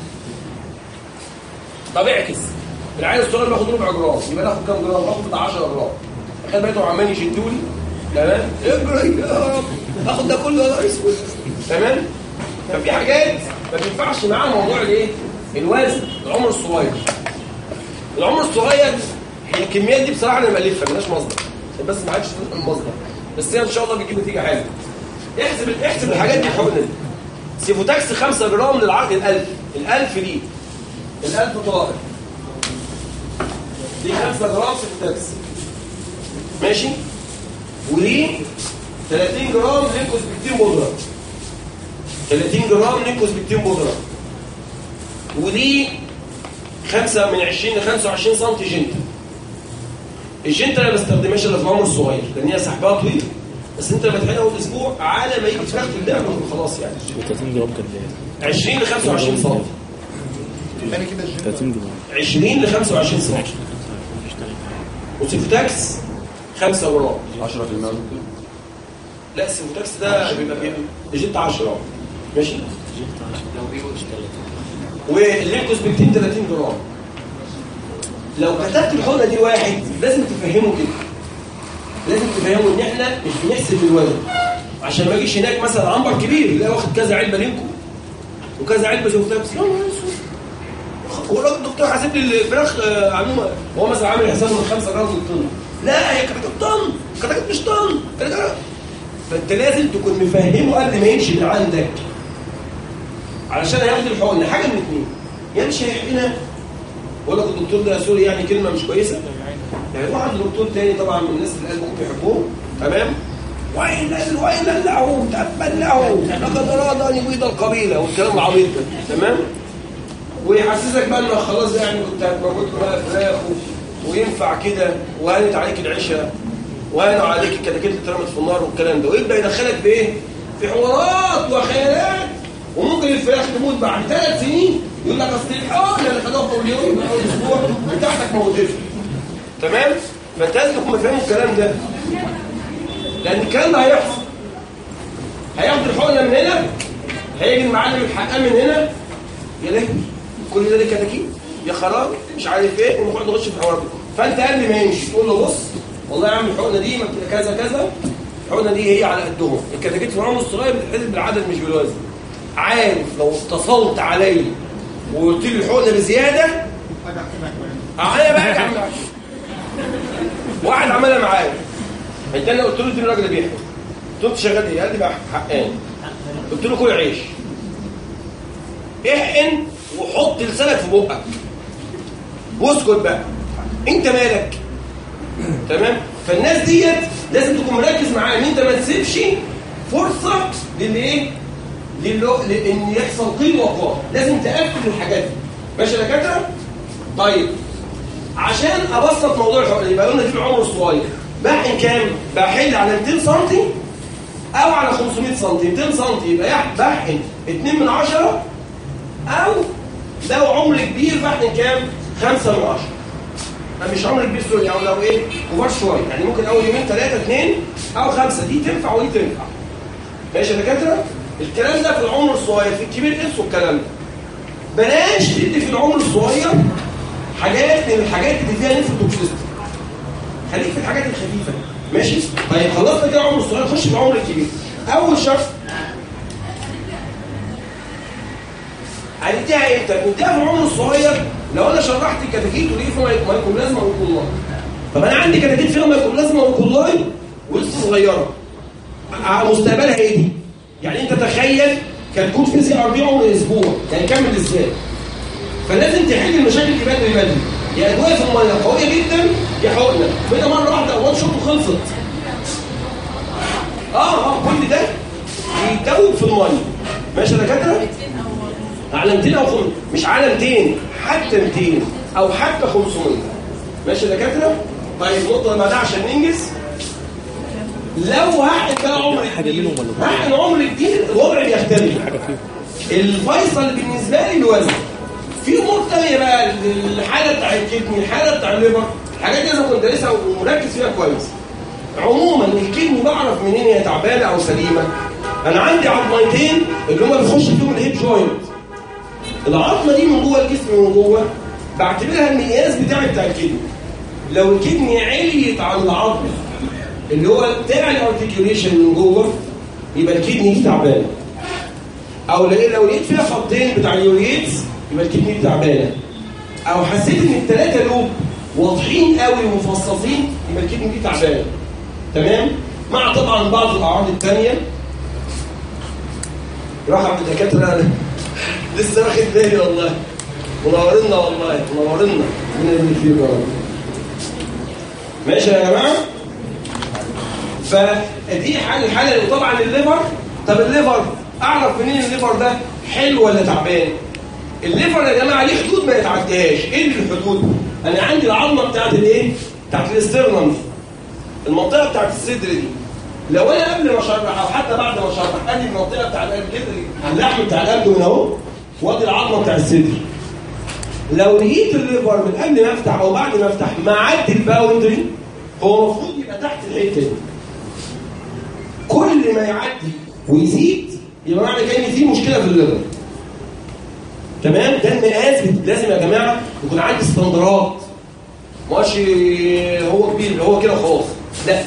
طب اعكس العيل الصغير بياخد ربع جرام يبقى ناخد كام جرام؟ باخد بتاع عشرة جرام. تخيل بقيتهم عمالين يشدوا لي تمام؟ اجري يا رب اخد ده كله يا اسود. تمام؟ ففي حاجات ما بينفعش معاها موضوع الايه؟ الوزن. العمر الصغير العمر الصغير هي الكميات دي بصراحه انا مالفها مالهاش مصدر بس ما عادش تفهم المصدر بس هي ان شاء الله بتجيب نتيجه حلوه. احسب احسب الحاجات دي الحقنه دي. سيفوتاكس خمسة جرام للعقل الألف الألف دي الألف طائر دي خمسة جرام سيفوتاكس ماشي. ودي ثلاثين جرام لينكوسبكتين بودره ثلاثين جرام لينكوسبكتين بودره. ودي خمسة من عشرين ل خمسة وعشرين سم جنتا. الجنتا انا ما بستخدمهاش الا في العمر الصغير لان هي سحبها طويل بس انت لما تحقنها اول اسبوع على ما يجي فراخ اللعبه خلاص يعني ثلاثين جرام كان ايه؟ عشرين ل خمسة وعشرين سم. يعني كده الجيم ثلاثين جرام عشرين ل خمسة وعشرين سم. وسيفوتاكس خمسة جرام عشرة في المية. لا السيفوتاكس ده بيبقى جنتا عشرة ماشي. واللينكوسبكتين ثلاثين جرام. لو كتبت الحقنه دي واحد لازم تفهمه كده لازم تفهمه ان احنا مش بنحسب الوزن عشان ما يجيش هناك مثلا عنبر كبير يلاقي واخد كذا علبه لينكو وكذا علبه سيفوتاكس يا نهار اسود هو الراجل الدكتور حاسب لي الفراخ آه، عموما هو مثلا عامل حسابه من خمسة جرام للطن، لا هي كتاكيت طن، كتاكيت مش طن. فانت لازم تكون مفهمه قبل ما يمشي من عندك علشان هياخد الحقن حاجه من اثنين، يمشي هنا ولا لك الدكتور ده سوري يعني كلمه مش كويسه، يعني واحد دكتور تاني طبعا من الناس اللي قلبهم بيحبوه تمام، وإلا وإلا له تبا له لقد أراد أن يبيد القبيلة والكلام العبيط ده تمام، ويحسسك بقى إنك خلاص يعني كنت هتموت بقى فراخ وينفع كده وهانت عليك العشاء وهانوا عليك الكتاكيت اللي اترمت في النار والكلام ده، ويبدأ يدخلك بإيه؟ في حوارات وخيالات، وممكن الفراخ تموت بعد ثلاث سنين يقول لك أصل الحقن اللي خدوها في أول يوم من أول أسبوع بتاعتك موتتها تمام؟ فأنت لازم تكون فاهم الكلام ده، لأن الكلام ده هيحصل. هياخد الحقنة من هنا، هيجي المعلم الحقان من هنا، يا لهوي كل ده ليه كتاكيت يا خراب مش عارف ايه، ونقعد نخش في الحوار ده. فأنت قبل ما يمشي تقول له بص والله يا عم الحقنة دي كذا كذا، الحقنة دي هي على قدهم، الكتاكيت في العمر الصغير بتتحسب بالعدد مش بالوزن. عارف لو اتصلت علي وقلت لي الحقنة بزيادة أنا بقى عم واحد عملها معايا، انت انا قلت له اديني الراجل اللي بيحكي، قلت له انت شغال ايه؟ قال لي بقى حقان. قلت له كل عيش احقن وحط لسانك في بقك واسكت بقى انت مالك تمام. فالناس ديت لازم تكون مركز معاها ان انت ما تسيبش فرصه للايه لان يحصل قيل وقال، لازم تقفل الحاجات دي ماشي يا دكاتره. طيب عشان ابسط موضوع الحقن يبقى قلنا دي العمر الصغير، بحقن كام؟ بحل على مئتين سم او على خمسمئة سم. مئتين سم يبقى بحقن اتنين من عشرة، او لو عمر كبير بحقن كام؟ خمسة من عشرة. مش عمر كبير سوري، او لو ايه كبار شويه يعني ممكن اول يومين ثلاثه اتنين او خمسه، دي تنفع ودي تنفع ماشي يا دكاتره. الكلام ده في العمر الصغير، في الكبير انسوا الكلام ده. بلاش تدي في العمر الصغير حاجات من الحاجات اللي فيها نيفروتوكسيستي، خليك في الحاجات الخفيفه ماشي. طيب خلصنا كده العمر الصغير، خش في العمر الكبير. اول شرط هنديها امتى؟ نديها في العمر الصغير لو انا شرحت الكتاكيت وليه فيها مايكروبلازما وكولاي. طب انا عندي كتاكيت فيها مايكروبلازما وكولاي ولسه صغيره، مستقبلها ايه دي؟ يعني انت تخيل كتكوت في سي ار بي عمر اسبوع، يعني كمل ازاي؟ فلازم تحل المشاكل دي بدري بدري، يا ادويه في الميه قويه جدا يا حقنه بدا مره واحده اول شوط وخلصت. اه اه كل ده يتدوب في الميه ماشي يا دكاتره. على مئتين او خمسمئة، مش على مئتين، حتى مئتين او حتى خمسمئة ماشي يا دكاتره. طيب النقطه اللي بعدها عشان ننجز، لو هحقن بقى عمر كبير هحقن عمر كبير الوضع بيختلف. الفيصل بالنسبه لي الوزن. في امور ثانيه بقى، الحاله بتاع الكدني، الحاله بتاع الليفر، الحاجات دي انا كنت دارسها ومركز فيها كويس. عموما الكدني بعرف منين هي تعبانه او سليمه. انا عندي عظمتين اللي هم بيخش فيهم الهيب جوينت، العظمه دي من جوه الجسم من جوه بعتبرها المقياس بتاعي بتاع الكدني. لو الكدني عليت عن العظم اللي هو بتاع الارتكيوليشن من جوه يبقى الكدني دي تعبانه، او لو لقيت فيها خطين بتاع اليوريتس يبقى الكدني دي تعبانه، او حسيت ان الثلاثه لوب واضحين قوي ومفصصين يبقى الكدني دي تعبانه تمام. مع طبعا بعض الاعراض الثانيه. رحب الدكاتره لسه واخد بالي والله، منورنا والله منورنا من اللي فيه بقى. ماشي يا جماعه. فدي حال الحاله. وطبعا الليفر، طب الليفر اعرف منين الليفر ده حلو ولا تعبان؟ الليفر يا جماعه ليه حدود ما يتعديهاش. ايه الحدود؟ انا عندي العظمه بتاعت الايه؟ بتاعت الاسترنم، المنطقه بتاعت الصدر دي. لو انا قبل ما اشرح او حتى بعد ما اشرح ادي المنطقه بتاع القلب، اللحم بتاع القلب من اهو، وادي العظمه بتاع الصدر. لو لقيت الليفر من قبل ما افتح او بعد ما افتح معدي الباوندري، هو المفروض يبقى تحت الحته دي. كل ما يعدي ويزيد يبقى معنى كده ان في مشكله في الليفر تمام. ده المقاس. لازم يا جماعه يكون عندي استندرات، ماشي هو كبير هو كده خلاص. لا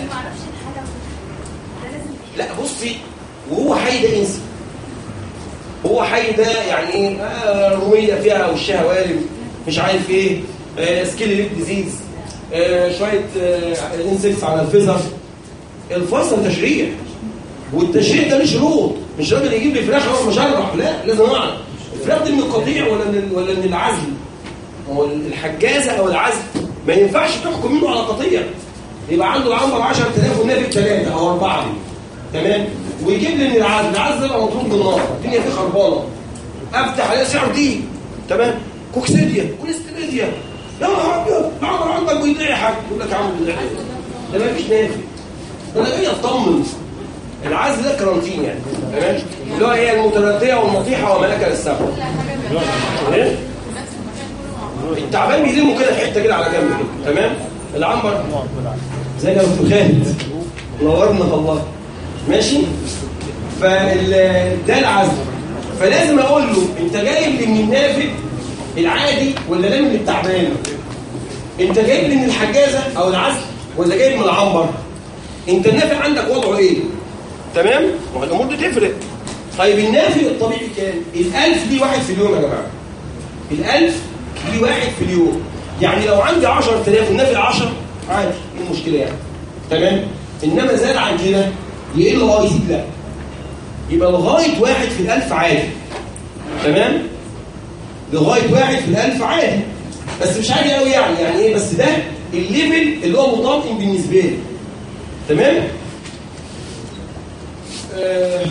لا بصي، وهو حي ده انسي، هو حي ده يعني ايه؟ آه روميه فيها وشها وارم مش عارف ايه، آه سكيل ديزيز، آه شويه آه انسكتس على الفيزر. الفيصل تشريح، والتشريح ده مش شروط، مش راجل يجيب لي فراخ اول ما اشرح، لا لازم اعرف الفراخ دي من القطيع ولا من ولا من العزل. هو الحجازه او العزل ما ينفعش تحكم منه على قطيع. يبقى عنده العنبر عشرة آلاف والنبي ثلاثه او اربعه، تمام، ويجيب لي من العزل، العزل يبقى مطلوب بالنار، الدنيا فيه خربانه، افتح عليه سعر دي، تمام، كوكسيديا، كوليستيريديا، يا نهار ابيض، العنبر عندك بيضيع يا حاج، يقول لك يا عم بيضيع ده ما فيش نافع. انا جاي اطمن. العزل ده كرانتين يعني، تمام، اللي هو هي المترديه والنطيحه وما اكل السبع. ايه؟ التعبان بيلمه كده حته كده على جنب كده، تمام؟ العنبر زي ما كنت خالد نورنا الله، ماشي؟ فال ده العزل. فلازم اقول له انت جايب لي من النافذ العادي ولا جايب من التعبان؟ انت جايب لي من الحجازه او العزل ولا جايب من العنبر؟ انت النافع عندك وضعه ايه؟ تمام؟ ما الامور دي تفرق. طيب النافع الطبيعي كام؟ الألف دي واحد في اليوم يا جماعه. الألف دي واحد في اليوم. يعني لو عندي عشرة آلاف والنافع عشرة عادي، ايه المشكله يعني؟ تمام؟ انما زاد عن كده يقل اه يزيد لا. يبقى لغايه واحد في الألف عادي. تمام؟ لغايه واحد في الألف عادي. بس مش عادي قوي يعني، يعني ايه؟ بس ده الليفل اللي هو مطمئن بالنسبه لي. تمام؟ آه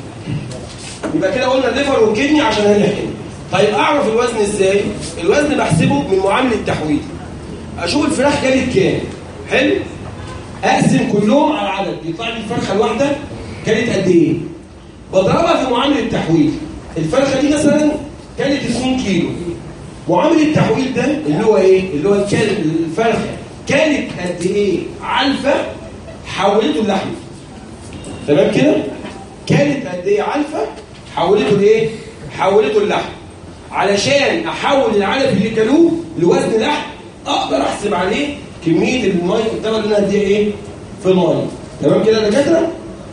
يبقى كده قلنا الليفر والكدني عشان هنحكم. طيب اعرف الوزن ازاي؟ الوزن بحسبه من معامل التحويل. اشوف الفراخ كانت كام؟ حلو؟ اقسم كلهم على العدد، يطلع لي الفرخه الواحده كانت قد ايه؟ بضربها في معامل التحويل. الفرخه دي مثلا كانت اتنين كيلو. معامل التحويل ده اللي هو ايه؟ اللي هو الفرخه كانت قد ايه علفه حولته اللحم. تمام كده؟ كانت قد ايه علفه حولته لايه؟ حولته اللحم. علشان احول العلف اللي كلوه لوزن لحم اقدر احسب عليه كميه الميه الطبقه اللي انا هديها ايه؟ في الميه. تمام كده يا دكاتره؟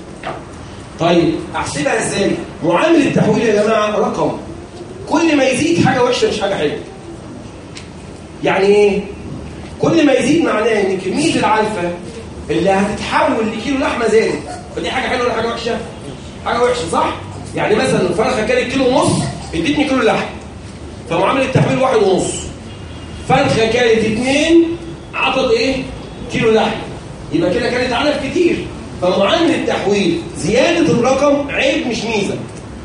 طيب احسبها ازاي؟ معامل التحويل يا جماعه رقم، كل ما يزيد حاجه وحشه مش حاجه حلوه. يعني ايه؟ كل ما يزيد معناه ان كميه العلفه اللي هتتحول لكيلو لحمه زادت. فدي حاجه حلوه ولا حاجه وحشه؟ حاجه وحشه صح؟ يعني مثلا الفرخه كانت كيلو ونص ادتني كيلو لحم، فمعامل التحويل واحد ونص. فرخه كانت اتنين عطت ايه؟ كيلو لحم. يبقى كده كانت علف كتير. فمعامل التحويل زياده الرقم عيب مش ميزه.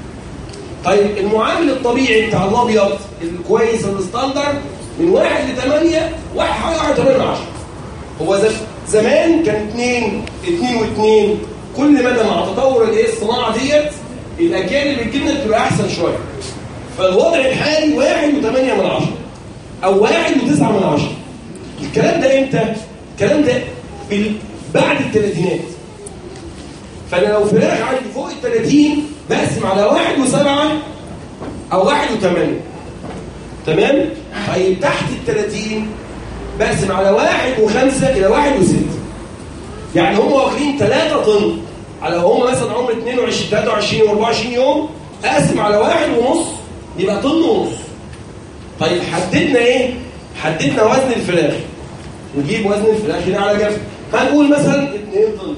طيب المعامل الطبيعي بتاع الابيض الكويس الستاندرد من واحد لثمانية، واحد حوالي واحد وثمانية من عشرة. هو زمان كان اتنين اتنين واتنين. كل مدى مع تطور الايه الصناعه ديت الاجيال اللي بتجيلنا بتبقى احسن شويه. فالوضع الحالي واحد وثمانية من عشرة او واحد وتسعة من عشرة. الكلام ده امتى؟ الكلام ده في بعد الثلاثينات. فانا لو فراخ عندي فوق الثلاثين بقسم على واحد وسبعة او واحد وثمانية. تمام؟ طيب تحت الثلاثين بقسم على واحد وخمسة الى واحد وستة. يعني هم واخدين ثلاثة طن على هم مثلا عمر اتنين وعشرين تلاتة وعشرين واربعة وعشرين يوم، اقسم على واحد ونص يبقى طن ونص. طيب حددنا ايه؟ حددنا وزن الفراخ. نجيب وزن الفراخ هنا على جنب. هنقول مثلا اتنين طن.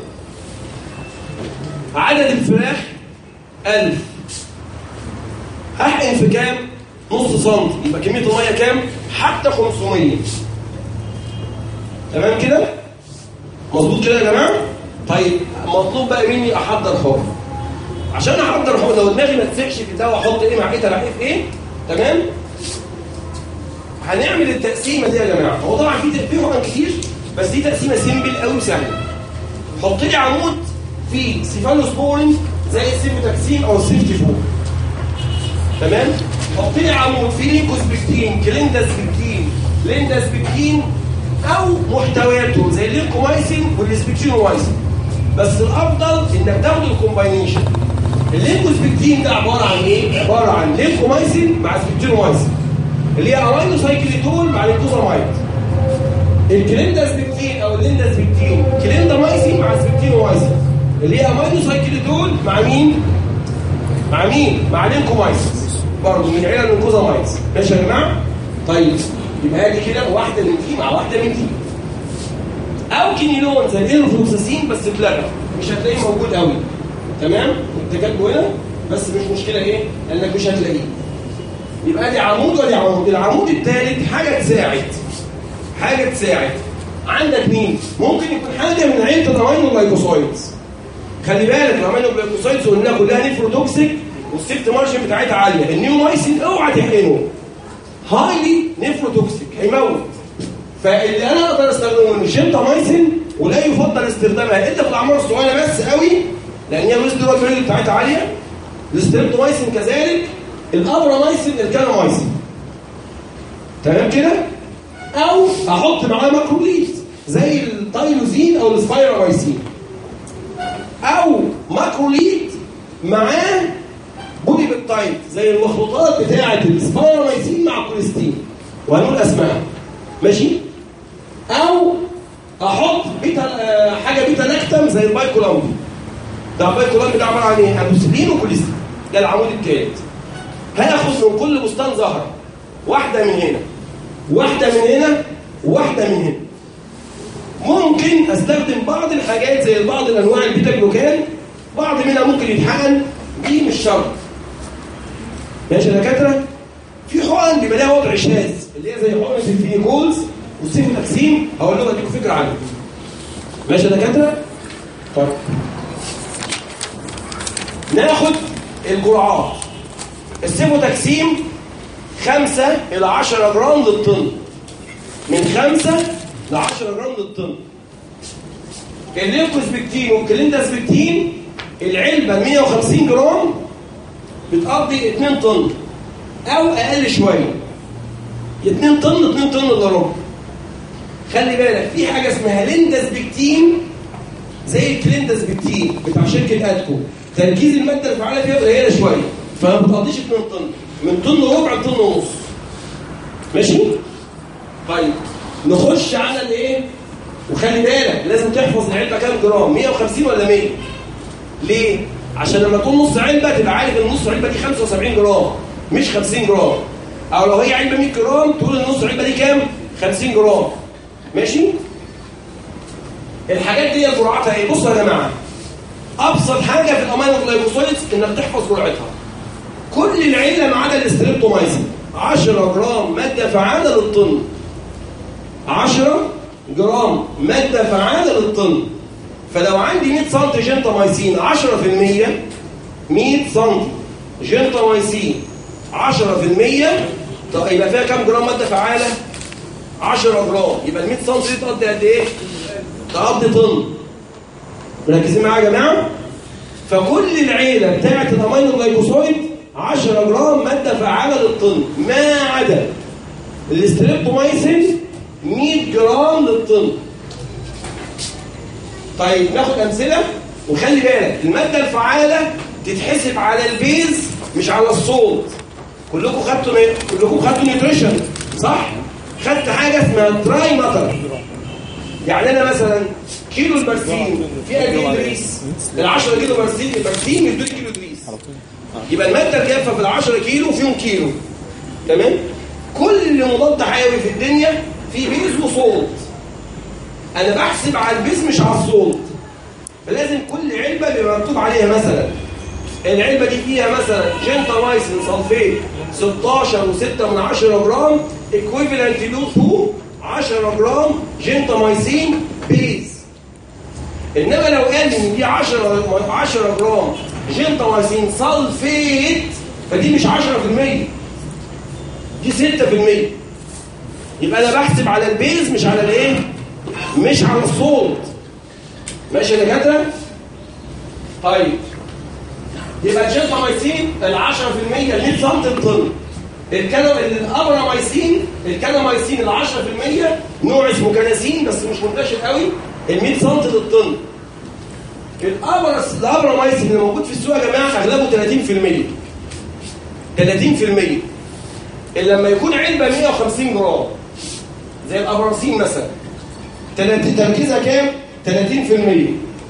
عدد الفراخ ألف. هحقن في كام؟ نص سنتي. يبقى كمية المية كام؟ حتى خمسمية. تمام كده؟ مظبوط كده يا جماعه؟ طيب مطلوب بقى مني احضر حكم. عشان احضر حكم لو دماغي ما تسيحش في ده واحط ايه مع ايه تلعب ايه في ايه؟ تمام؟ هنعمل التقسيمه دي يا جماعه. هو طبعا في في حكم كتير بس دي تقسيمه سيمبل قوي وسهله. حط لي عمود فيه سيفالوسبورين زي السيمبوتاكسين او السيفتيفور. تمام؟ حط لي عمود فيه لينكوسبكتين، كلينداسبكتين، لينداسبكتين او محتوياتهم زي اللينكومايسين والسبكتينومايسين. بس الافضل انك تاخد الكومباينيشن. اللينكوسبكتين ده عباره عن ايه؟ عباره عن لينكومايسين مع سبكتينومايسين اللي هي امينو سايكليتول مع لينكوزامايد. الكلينداسبكتين او اللينداسبكتين كليندامايسين مع سبكتينومايسين اللي هي امينو سايكليتول مع مين؟ مع مين؟ مع لينكومايسين برضه من عيله اللينكوزامايد. ماشي يا جماعه؟ طيب يبقى دي كده واحده من دي مع واحده من دي. او كينيلون زي الانفلوكساسين بس اتلغى، مش هتلاقيه موجود قوي. تمام؟ انت كاتبه هنا بس مش مشكله ايه؟ لانك مش هتلاقيه. يبقى دي عمود ودي عمود. العمود الثالث حاجه تساعد حاجه تساعد عندك مين؟ ممكن يكون حاجه من عيله الامينو جلايكوسايدز. خلي بالك الامينو جلايكوسايدز قلنا كلها نيفروتوكسيك والسيفت مارجن بتاعتها عاليه. النيومايسين اوعى تحقنه، هايلي نيفروتوكسيك هيموت. فاللي انا اقدر استخدمه الجنتامايسين، ولا يفضل استخدامها الا في الاعمار الصغيره بس قوي لان هي الويستيرول بتاعتها عاليه. الستريبتومايسين كذلك، الابرامايسين، الكانامايسين. تمام كده؟ او احط معاه ماكروليد زي التايلوزين او السبايرامايسين، او ماكروليد معاه بولي بيبتايد زي المخلوطات بتاعه السبايرامايسين مع الكوليستين، وهنقول اسمائها. ماشي؟ او احط بيتا حاجه بيتا لاكتام زي البايكولامب. ده البايكولامب ده عباره عن ايه؟ اموسيلين وكوليستين. ده العمود الثالث. هاخد من كل بستان زهره واحده من هنا، واحده من هنا، وواحده من هنا. ممكن استخدم بعض الحاجات زي بعض الانواع البيتا جلوكان، بعض منها ممكن يتحقن، دي مش شرط. ماشي يا دكاتره؟ في حقن بيبقى لها وضع شاذ اللي هي زي حقنه الفينيكولز والسيفوتاكسين، هقول لكم اديكم فكره عنها. ماشي يا دكاتره؟ طيب ناخد الجرعات. السيفوتاكسين خمسة إلى عشرة جرام للطن، من خمسة ل عشرة جرام للطن. الليفكوسبكتين والكلينداسبكتين العلبة مية وخمسين جرام بتقضي اتنين طن أو أقل شوية، اتنين طن اتنين طن إلا ربع. خلي بالك في حاجة اسمها لينداسبكتين زي الكلينداسبكتين بتاع شركة أدكو، تركيز المادة الفعالة فيها قليلة شوية، فما بتقضيش اتنين طن، من طن وربع لطن ونص. ماشي؟ طيب نخش على الايه؟ وخلي بالك لازم تحفظ العلبه كام جرام، مية وخمسين ولا مية؟ ليه؟ عشان لما تكون نص علبه تبقى عارف ان نص علبه دي خمسة وسبعين جرام مش خمسين جرام. او لو هي علبه مية جرام تقول ان نص علبه دي كام؟ خمسين جرام. ماشي؟ الحاجات دي جرعتها ايه؟ بصوا يا جماعه، ابسط حاجه في الامينو جلايكوسايدز انك تحفظ جرعتها. كل العيله ما عدا الاستريبتومايسين عشرة جرام ماده فعاله للطن. عشرة جرام ماده فعاله للطن. فلو عندي مية سم جنتامايسين عشرة في المية، مية سم جنتامايسين عشرة في المية، طب يبقى فيها كام جرام ماده فعاله؟ عشرة جرام. يبقى ال مية سم دي تقضي قد ايه؟ تقضي طن. مركزين معايا يا جماعه؟ فكل العيله بتاعه الامينو جلايكوسايد عشرة جرام ماده فعاله للطن، ما عدا الاستريبتومايسين مية جرام للطن. طيب ناخد امثله وخلي بالك الماده الفعاله تتحسب على البيز مش على الصوت. كلكم خدتوا كلكم خدتوا نيوتريشن صح؟ خدت حاجه اسمها دراي ماتر. يعني انا مثلا كيلو البرسيم فيها قد ايه دريس؟ ال عشرة كيلو برسيم البرسيم يدوني كيلو دريس. يبقى الماده الجافه في ال عشرة كيلو فيهم كيلو. تمام؟ كل مضاد حيوي في الدنيا فيه بيز وصوت. انا بحسب على البيز مش على الصوت. فلازم كل علبه بيبقى مكتوب عليها مثلا العلبه دي فيها مثلا جنتامايسين سلفيت ستاشر وستة من عشرة جرام ايكويفالنت تو عشرة جرام جنتامايسين بيز. انما لو قال ان دي عشرة عشرة جرام جنتامايسين سلفيت فدي مش عشرة في المية، دي ستة في المية. يبقى انا بحسب على البيز مش على الايه؟ مش على الصوت. ماشي يا دكاتره؟ طيب يبقى الجنتامايسين ال عشرة في المية ال مية سم الطن. الكلام الابرامايسين الكلامايسين ال عشرة في المية نوع اسمه كناسين بس مش منتشر قوي، ال مية سم للطن. الابرس الابرامايسين اللي موجود في السوق يا جماعه اغلبه ثلاثين في المية. ثلاثين في المية. اللي لما يكون علبه مية وخمسين جرام زي الابراسين مثلا تركيزها كام؟ ثلاثين في المية.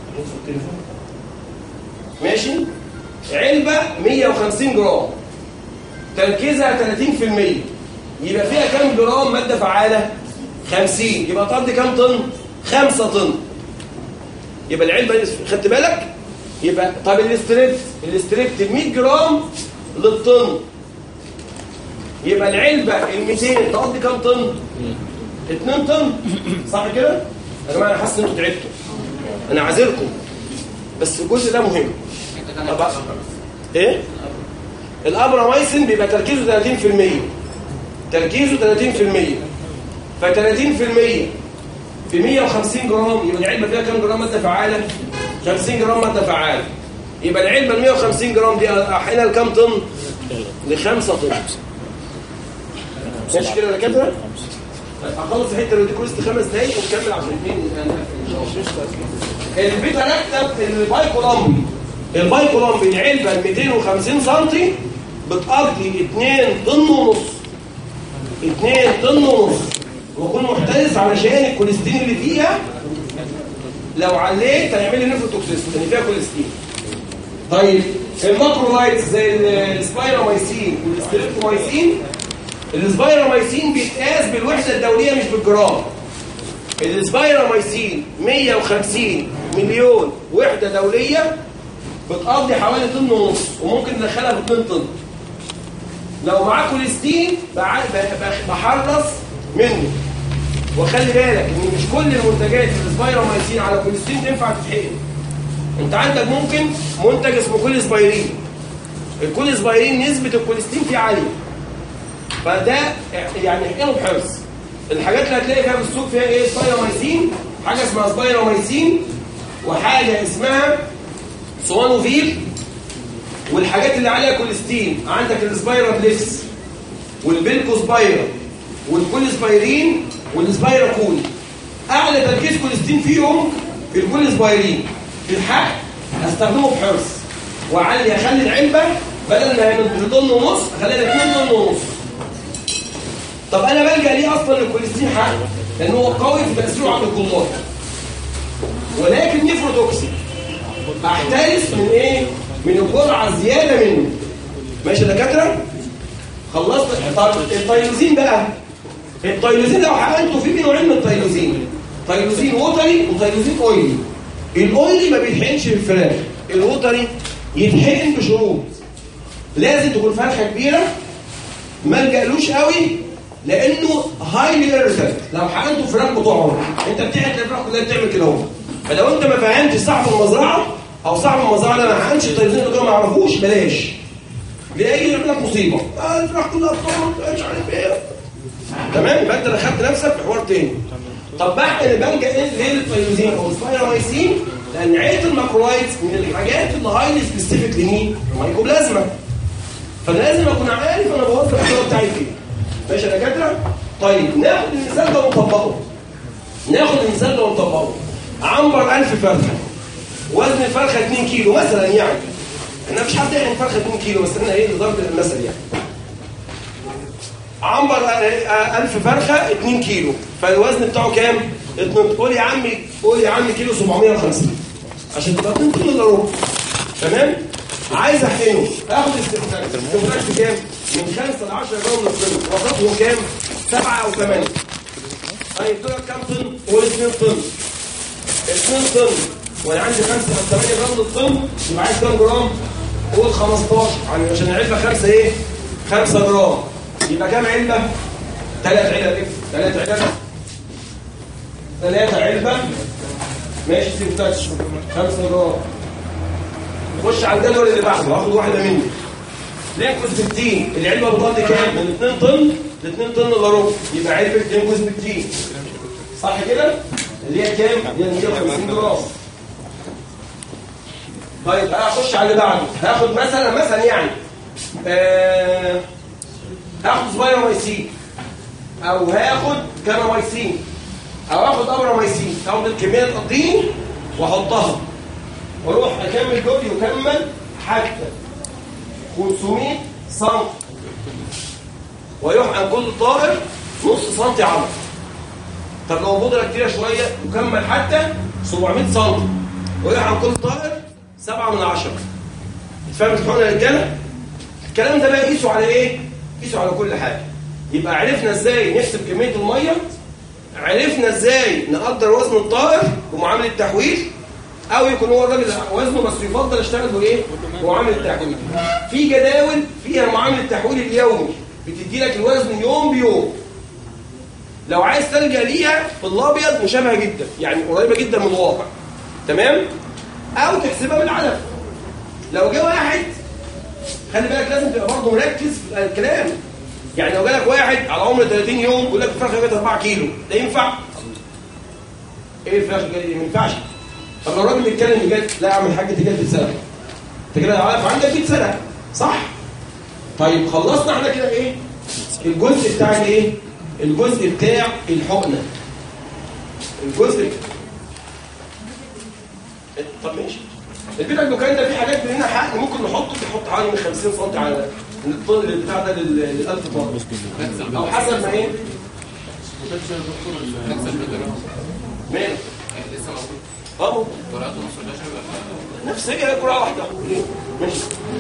ماشي؟ علبه مية وخمسين جرام تركيزها ثلاثين في المية يبقى فيها كام جرام ماده فعاله؟ خمسين. يبقى تقضي كام طن؟ خمسة طن. يبقى العلبه خدت بالك؟ يبقى طب الاستريبت الاستريبت مية جرام للطن. يبقى العلبه ال ميتين تقضي كام طن؟ اتنين طن. صح كده؟ يا جماعه انا حاسس ان انتوا تعبتوا. انا عاذركم. بس الجزء ده مهم. طب ايه؟ الابراميسين بيبقى تركيزه ثلاثين في المية. تركيزه ثلاثين في المية. ف ثلاثين في المية في مية وخمسين جرام، يبقى العلبه فيها كام جرام ماده فعاله؟ خمسين جرام ماده فعاله. يبقى العلبه ال مية وخمسين جرام دي احيلها لكام طن؟ لخمسة طن. ماشي كده يا دكاتره؟ اخلص الحته اللي دي كويس خمس دقايق ونكمل عشان اثنين البيتا لاكتم الباي كولومبي. الباي كولومبي العلبه ال ميتين وخمسين سم بتقضي اتنين طن ونص. اتنين طن ونص. وكون محترس علشان الكوليستين اللي فيها لو عليت هيعمل لي نيفروتوكسيس لان فيها كوليستين. طيب الماكرولايتس زي السبايراميسين والستريبتومايسين. السبايراميسين بيتقاس بالوحده الدوليه مش بالجرام. السبايراميسين مية وخمسين مليون وحده دوليه بتقضي حوالي طن ونص وممكن تدخلها في اتنين طن. لو معاه كوليستين بحرص منه. وخلي بالك ان مش كل المنتجات السبايراميسين على كوليستين تنفع تتحقن. انت عندك ممكن منتج اسمه كوليسبايرين. الكوليسبايرين نسبه الكوليستين فيه عاليه. فده يعني احقنه بحرص. الحاجات اللي هتلاقي فيها في السوق فيها ايه؟ سبايراميسين، حاجه اسمها سبايراميسين وحاجه اسمها سوانوفيل. والحاجات اللي عليها كوليستين عندك السبايرابليكس والبيلكوسبايرا والكوليسبايرين والسبايراكول. اعلى تركيز كوليستين فيهم في الكوليسبايرين. في الحق استخدمه بحرص واعلي اخلي العلبه بدل ما هي من طن ونص اخليها اتنين طن ونص. طب انا بلجأ ليه اصلا للكوليستين حق؟ لان هو قوي في تاثيره على الجلطات ولكن نيفروتوكسيك. احترس من ايه؟ من الجرعه زياده منه. ماشي يا دكاتره؟ خلصت. طب التايلوزين بقى، التايلوزين لو حقنته فيه نوعين من التايلوزين، تايلوزين ووتري وتايلوزين اويلي. الاويلي ما بيتحقنش في الفراخ، الووتري يتحقن بشروط. لازم تكون فرخه كبيره، ما نلجألوش قوي لانه هايلي ايرتنت. لو حقنته فراخ بتقعد، انت بتعمل الفراخ كلها بتعمل كده اهو. فلو انت ما فهمتش صاحب المزرعه او صاحب المزرعه ده ما حقنش التايلوزين دول ما يعرفوش، بلاش. ليه يعمل لك مصيبه؟ اه الفراخ كلها بتقعد مش عارف ايه. تمام؟ يبقى انت دخلت نفسك في حوار تاني. طب بحقن البنجا ايه ليه للتايلوزين او السبايراميسين؟ لان عيله الماكرولايتس من الحاجات اللي هايلي سبيسيفيك لمين؟ مايكوبلازما. فانا لازم اكون عارف انا بوظف الدواء بتاعي فين. ماشي يا دكاتره؟ طيب ناخد المثال ده ونطبقه. ناخد المثال ده ونطبقه. عنبر ألف فرخه. وزن الفرخه اتنين كيلو مثلا يعني. احنا مش حد يعمل فرخه اتنين كيلو بس احنا ايه لضرب المثل يعني. عنبر ألف فرخه اتنين كيلو، فالوزن بتاعه كام؟ اتنين. قول يا عمي قول يا عمي كيلو سبعمية وخمسين عشان تبقى اتنين كيلو الا ربع. تمام؟ عايز احقنه اخد استخدام استخدام كام؟ من خمسة ل عشرة جرام من الطن. وسطهم كام؟ سبعة او ثمانية. طيب دول كام طن؟ قول اتنين طن. اتنين طن وانا عندي خمسة او ثمانية جرام من الطن، يبقى عايز كام جرام؟ قول خمستاشر عشان العلبه خمسة ايه؟ خمسة جرام. يبقى كام علبه؟ ثلاث علب. ثلاث علب. ثلاثة علبه. ماشي سيب تاتش. خمسة جرام. خش على الجدول اللي بعده هاخد واحده مني. لينكوسبكتين العلبه بتقضي كام؟ من اتنين طن ل اتنين طن الا ربع. يبقى علبه لينكوسبكتين صح كده؟ اللي هي كام؟ اللي هي مية وخمسين جرام. طيب انا هخش على اللي بعده. هاخد مثلا مثلا يعني آه هاخد سبايراميسين او هاخد كاناميسين او هاخد ابراميسين. هاخد الكميه تقضيني واحطها واروح اكمل جولي وكمل حتى خمسمية سم ويحقن كل طائر نص سنتي عمر. طب لو بودره كتيره شويه يكمل حتى سبعمية سم ويحقن كل طائر سبعة من عشرة. اتفهمت الحقنه يا رجاله؟ الكلام ده بقى قيسوا على ايه؟ قيسوا على كل حاجه. يبقى عرفنا ازاي نحسب كميه الميه، عرفنا ازاي نقدر وزن الطائر بمعامله التحويل، او يكون هو الراجل وزنه بس يفضل اشتغل بايه؟ بمعامله التحويل. في جداول فيها معامله التحويل اليومي بتدي لك الوزن يوم بيوم. لو عايز تلجأ ليها في الابيض مشابهه جدا، يعني قريبه جدا من الواقع. تمام؟ او تحسبها بالعدد. لو جه واحد، خلي بالك لازم تبقى برضه مركز في الكلام. يعني لو جالك واحد على عمر ثلاثين يوم يقول لك الفرخه جت أربعة كيلو، ده ينفع؟ ايه الفرخه دي؟ ما ينفعش. طب لو الراجل بيتكلم بجد، لا يا عم الحاج دي جت بسنه. انت كده عارف عندك مية سنه، صح؟ طيب خلصنا احنا كده ايه؟ الجزء بتاع الايه؟ الجزء بتاع الحقنه. الجزء طب ماشي. البيتا جلوكان ده في حاجات مننا حقن ممكن نحطه، بيحط حوالي من خمسين سم على الطول بتاع ده لل ألف طن او حسب ما ايه. ماله؟ لسه موجود. اه موجود. جرعته نص البشر نفس هي جرعه واحده. ماشي.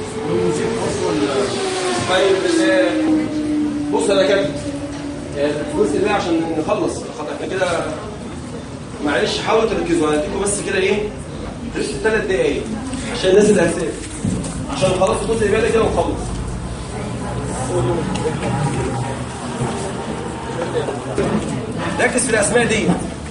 طيب بص انا كاتب الجزء ده عشان نخلص احنا كده. معلش حاولوا تركزوا، هديكم بس كده ايه ثلاث دقايق عشان الناس اللي هتسافر، عشان خلاص الجزء اللي بالك كده ونخلص. ركز في الاسماء دي.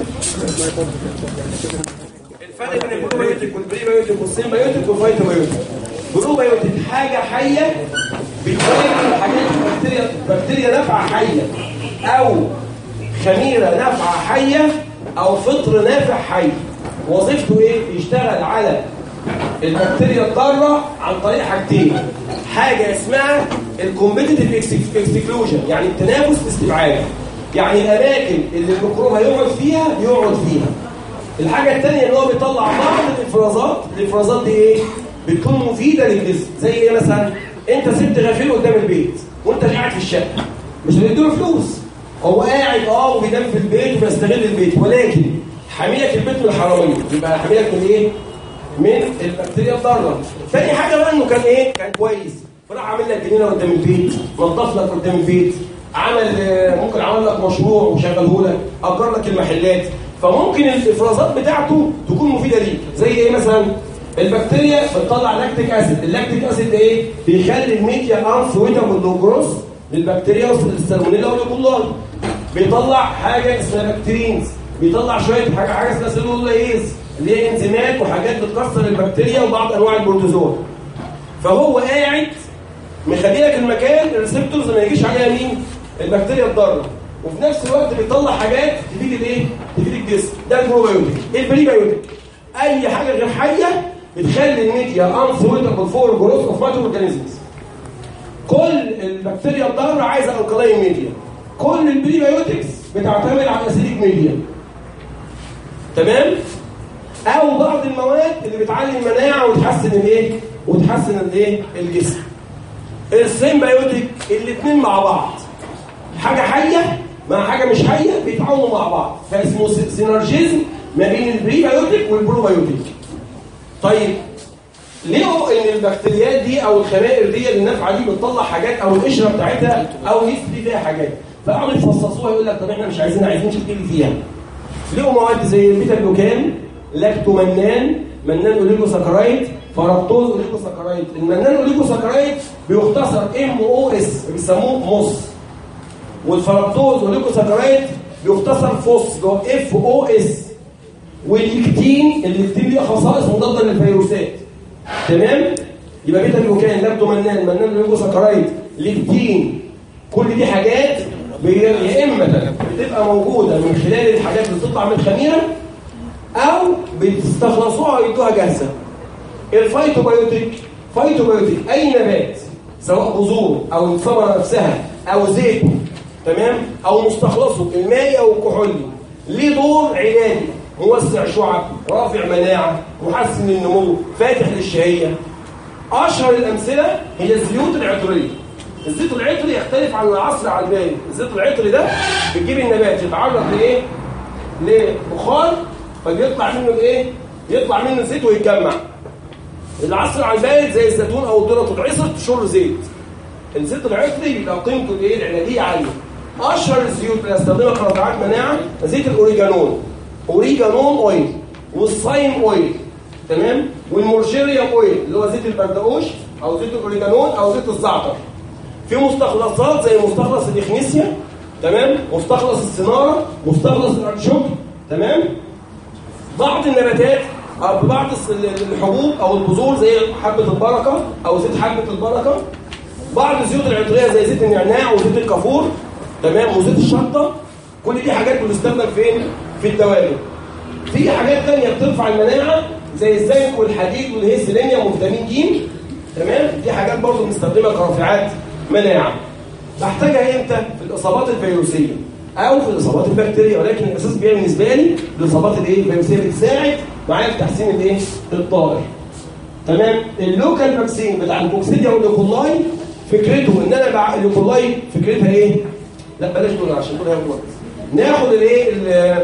الفرق بين البروبايوتيك والبريبايوتيك والسيمبايوتيك والفايتوبايوتيك. بروبايوتيك حاجه حيه بتواجه حاجات بكتيريا بكتيريا نافعه حيه، او خميره نافعه حيه، او فطر نافع حي. وظيفته ايه؟ يشتغل على البكتيريا الضاره عن طريق حاجتين. حاجه اسمها الكومبيتيتيف اكسكلوجن، يعني التنافس باستبعاد، يعني الاماكن اللي الميكروب هيقعد فيها بيقعد فيها. الحاجه الثانيه ان هو بيطلع بعض الافرازات. الافرازات دي ايه؟ بتكون مفيده للجسم. زي ايه مثلا؟ انت سبت غسيل قدام البيت وانت قاعد في الشقه، مش هتديله فلوس، هو قاعد اه وبينام في البيت وبيستغل البيت، ولكن حاميلك البيت من الحراميه. يبقى حاميلك من ايه؟ من البكتيريا الضاره. ثاني حاجه بقى انه كان ايه؟ كان كويس، فراح عامل لك جنينه قدام البيت، نظف لك قدام البيت، عمل ممكن عمل لك مشروع وشغله لك، اجر لك المحلات. فممكن الافرازات بتاعته تكون مفيده ليك. زي ايه مثلا؟ البكتيريا بتطلع لاكتيك اسيد. اللاكتيك اسيد ده ايه؟ بيخلي الميديا انسويتابل لو جروث للبكتيريا والسالمونيلا والكولار. بيطلع حاجه اسمها بكتيرينز، بيطلع شويه حاجه حاجه اسمها سيلولايز اللي هي انزيمات وحاجات بتكسر البكتيريا وبعض انواع البروتوزوا. فهو قاعد مخلي لك المكان الريسبتورز ما يجيش عليها مين؟ البكتيريا الضاره، وفي نفس الوقت بيطلع حاجات تفيد الايه؟ تفيد الجسم. ده البروبايوتيك. ايه البريبايوتيك؟ اي حاجه غير حيه بتخلي الميديا انسويتابل فور جروث اوف مايكرو اورجانيزمز. كل البكتيريا الضاره عايزه الكلاين ميديا. كل البريبايوتكس بتعتمد على الاسيديك ميديا. تمام؟ او بعض المواد اللي بتعلي المناعه وتحسن الايه؟ وتحسن الايه؟ الجسم. السيمبايوتيك الاثنين مع بعض. حاجه حيه مع حاجه مش حيه بيتعاونوا مع بعض، فاسمه سينرجيزم ما بين البريبايوتيك والبروبايوتيك. طيب لقوا ان البكتيريات دي او الخمائر دي النافعه دي بتطلع حاجات، او القشره بتاعتها او يسري فيها حاجات، فقعدوا يفصصوها يقول لك طب احنا مش عايزين عايزين نشتغل فيها. لقوا مواد زي البيتا جلوكان، لاكتومنان، منان اوليجوساكرايد، فركتوز اوليجوساكرايد. المنان اوليجوساكرايد بيختصر ام او اس بيسموه موس، والفركتوز اوليجوساكرايد بيختصر فوس اللي هو اف او اس. والليكتين، الليكتين ليه خصائص مضاده للفيروسات. تمام؟ يبقى بيتا جلوكان، لاكتومنان، منان اوليجوساكرايد، ليكتين، كل دي حاجات يا اما بتبقى موجوده من خلال الحاجات اللي بتطلع من الخميره، او بتستخلصوها ويدوها جاهزه. الفايتوبايوتيك، فايتوبايوتيك اي نبات سواء بذور او الثمره نفسها او زيته، تمام، او مستخلصه المائي او الكحولي، ليه دور علاجي، موسع شعب، رافع مناعه، محسن للنمو، فاتح للشهيه. اشهر الامثله هي الزيوت العطريه. الزيت العطري يختلف عن العصر على الباقي. الزيت العطري ده بتجيب النبات يتعرض لايه؟ لبخار، فبيطلع منه الايه؟ يطلع منه زيت ويتجمع. العصر على البارد زي الزيتون او الذره تتعصر تشر زيت. الزيت العطري بيبقى قيمته الايه؟ العلاجيه عاليه. اشهر الزيوت اللي استخدمها كرافعات مناعه زيت الاوريجانون، اوريجانون اويل، والصايم اويل، تمام، والمورشيريوم اويل اللي هو زيت البردقوش او زيت الاوريجانون او زيت الزعتر. في مستخلصات زي مستخلص الاخنيسيا، تمام، مستخلص السناره، مستخلص الارشوك، تمام. بعض النباتات او بعض الحبوب او البذور زي حبه البركه او زيت حبه البركه. بعض الزيوت العطريه زي زيت النعناع وزيت الكافور، تمام، وزيت الشطه. كل دي حاجات بتستخدم فين؟ في الدواجن. في حاجات ثانيه بترفع المناعه زي الزنك والحديد والهيسيلينيوم وفيتامين ج، تمام. دي حاجات برضه بنستخدمها كرافعات مناعه. بحتاجها امتى؟ في الاصابات الفيروسيه او في الاصابات البكتيريه، ولكن الاساس بيها بالنسبه لي الاصابات الايه الفيروسيه بتساعد معايا في تحسين الايه الطائر، تمام. اللوكال فاكسين بتاع الكوكسيديا والايكولاي فكرته ان انا بع... الايكولاي فكرتها ايه؟ لا بلاش دول عشان دول هيبقوا ناخد الايه ال...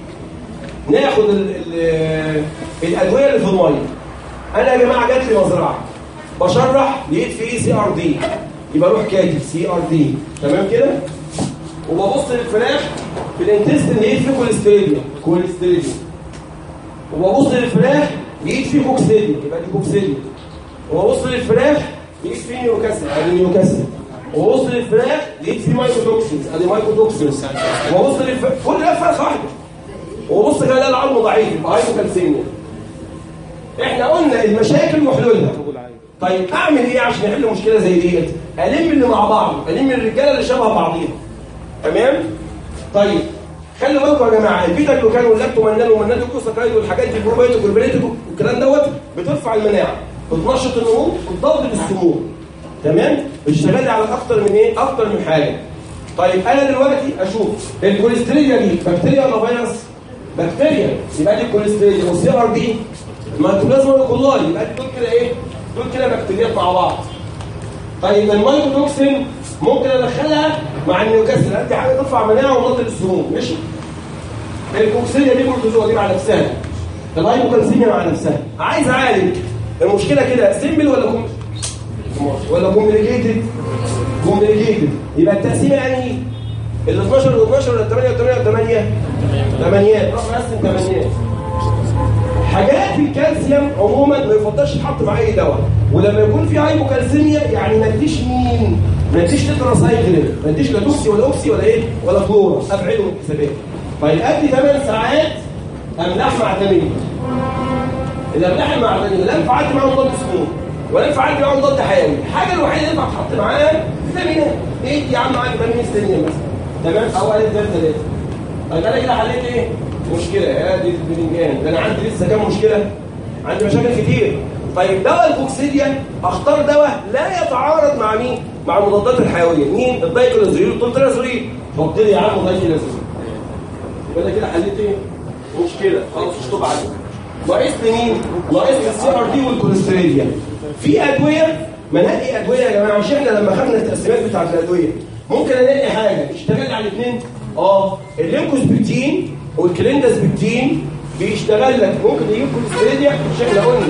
ناخد ال... ال... الادويه اللي في الميه. انا يا جماعه جات لي مزرعه بشرح لقيت فيه سي ار دي، يبقى اروح كاتب سي ار دي، تمام كده. وببص للفراخ في الانتستين لقيت فيه كوليستيريديا كوليستيريديا وببص للفراخ لقيت فيه كوكسيديا، يبقى دي كوكسيديا. وببص للفراخ لقيت فيه نيوكاسل، ادي نيوكاسل. وببص للفراخ لقيت فيه مايكوتوكسينز، ادي مايكوتوكسينز. وببص للفراخ كل ده فرخه واحده. وببص كده الاقي العظم ضعيف، يبقى هايبوكالسيميا. احنا قلنا المشاكل وحلولها. طيب اعمل ايه عشان احل مشكله زي ديت؟ الم اللي مع بعض، الم الرجاله اللي شبه بعضيها، تمام. طيب خلوا بالكم يا جماعه، البيتا جلوكان واللاكتومنال ومنال الكوساكايد والحاجات دي البروبايوتيك والبريتيك والكلام دوت بترفع المناعه، بتنشط النمو، بتضاد السموم، تمام. بتشتغل على اكتر من ايه؟ اكتر من حاجه. طيب انا دلوقتي اشوف الكوليستيريا دي بكتيريا ولا فيروس؟ بكتيريا، يبقى دي الكوليستيريا. والسي ار دي الميكوبلازما والكولاي، يبقى دول كده ايه؟ دول كده بكتيريات مع بعض. طيب المايكوتوكسين ممكن ادخلها مع النيوكاسل، ادي حاجه ترفع مناعه وتضاد السموم، ماشي. الكوكسيديا دي بروتوزوا دي مع نفسها، الهايبوكالسيميا مع نفسها. عايز اعالج المشكله كده سيمبل ولا كوم ولا كومبليكيتد؟ كومبليكيتد. يبقى التقسيمه يعني ال اثناشر وال اثناشر ولا ثمانية وثمانية وثمانية ثمانيات، روح نقسم ثمانيات. حاجات في الكالسيوم عموما ما يفضلش تتحط مع اي دواء، ولما يكون في هايبوكالسيميا يعني ما تديش مين؟ ما تديش تتراسايكلين، ما تديش لا توكسي ولا اوكسي ولا ايه؟ ولا كلورا، ابعده من الحسابات. طيب ادي ثمان ساعات املاح معدنيه. الاملاح المعدنيه لا ينفع اعدي معاهم مضاد سموم ولا ينفع اعدي معاهم مضاد حيوي، الحاجه الوحيده اللي ينفع تحط معاها فيتامينات. ايه يا عم؟ معاك فيتامين سيلينيوم مثلا، تمام، او الف دال ثلاثه. طيب انا كده حليت ايه؟ مشكله يا دي الباذنجان، ده انا عندي لسه كام مشكله؟ عندي مشاكل كتير. طيب دواء الكوكسيديا اختار دواء لا يتعارض مع مين؟ مع المضادات الحيويه. مين؟ الدايكلوزيرول والتولترازولين. حط لي يا عم دايكلوزيرول، يبقى انا كده حليت ايه؟ مشكله، خلاص اشطب عليك. ناقص لي مين؟ ناقص لي السي ار دي والكوليستيريا. في ادويه، منقي ادويه يا جماعه، مش احنا لما خدنا التقسيمات بتاعت الادويه ممكن الاقي حاجه تشتغل على الاثنين؟ اه، اللينكوسبكتين والكليندازبكتين بيشتغل لك، ممكن يجيب كوليستيريا مش احنا قلنا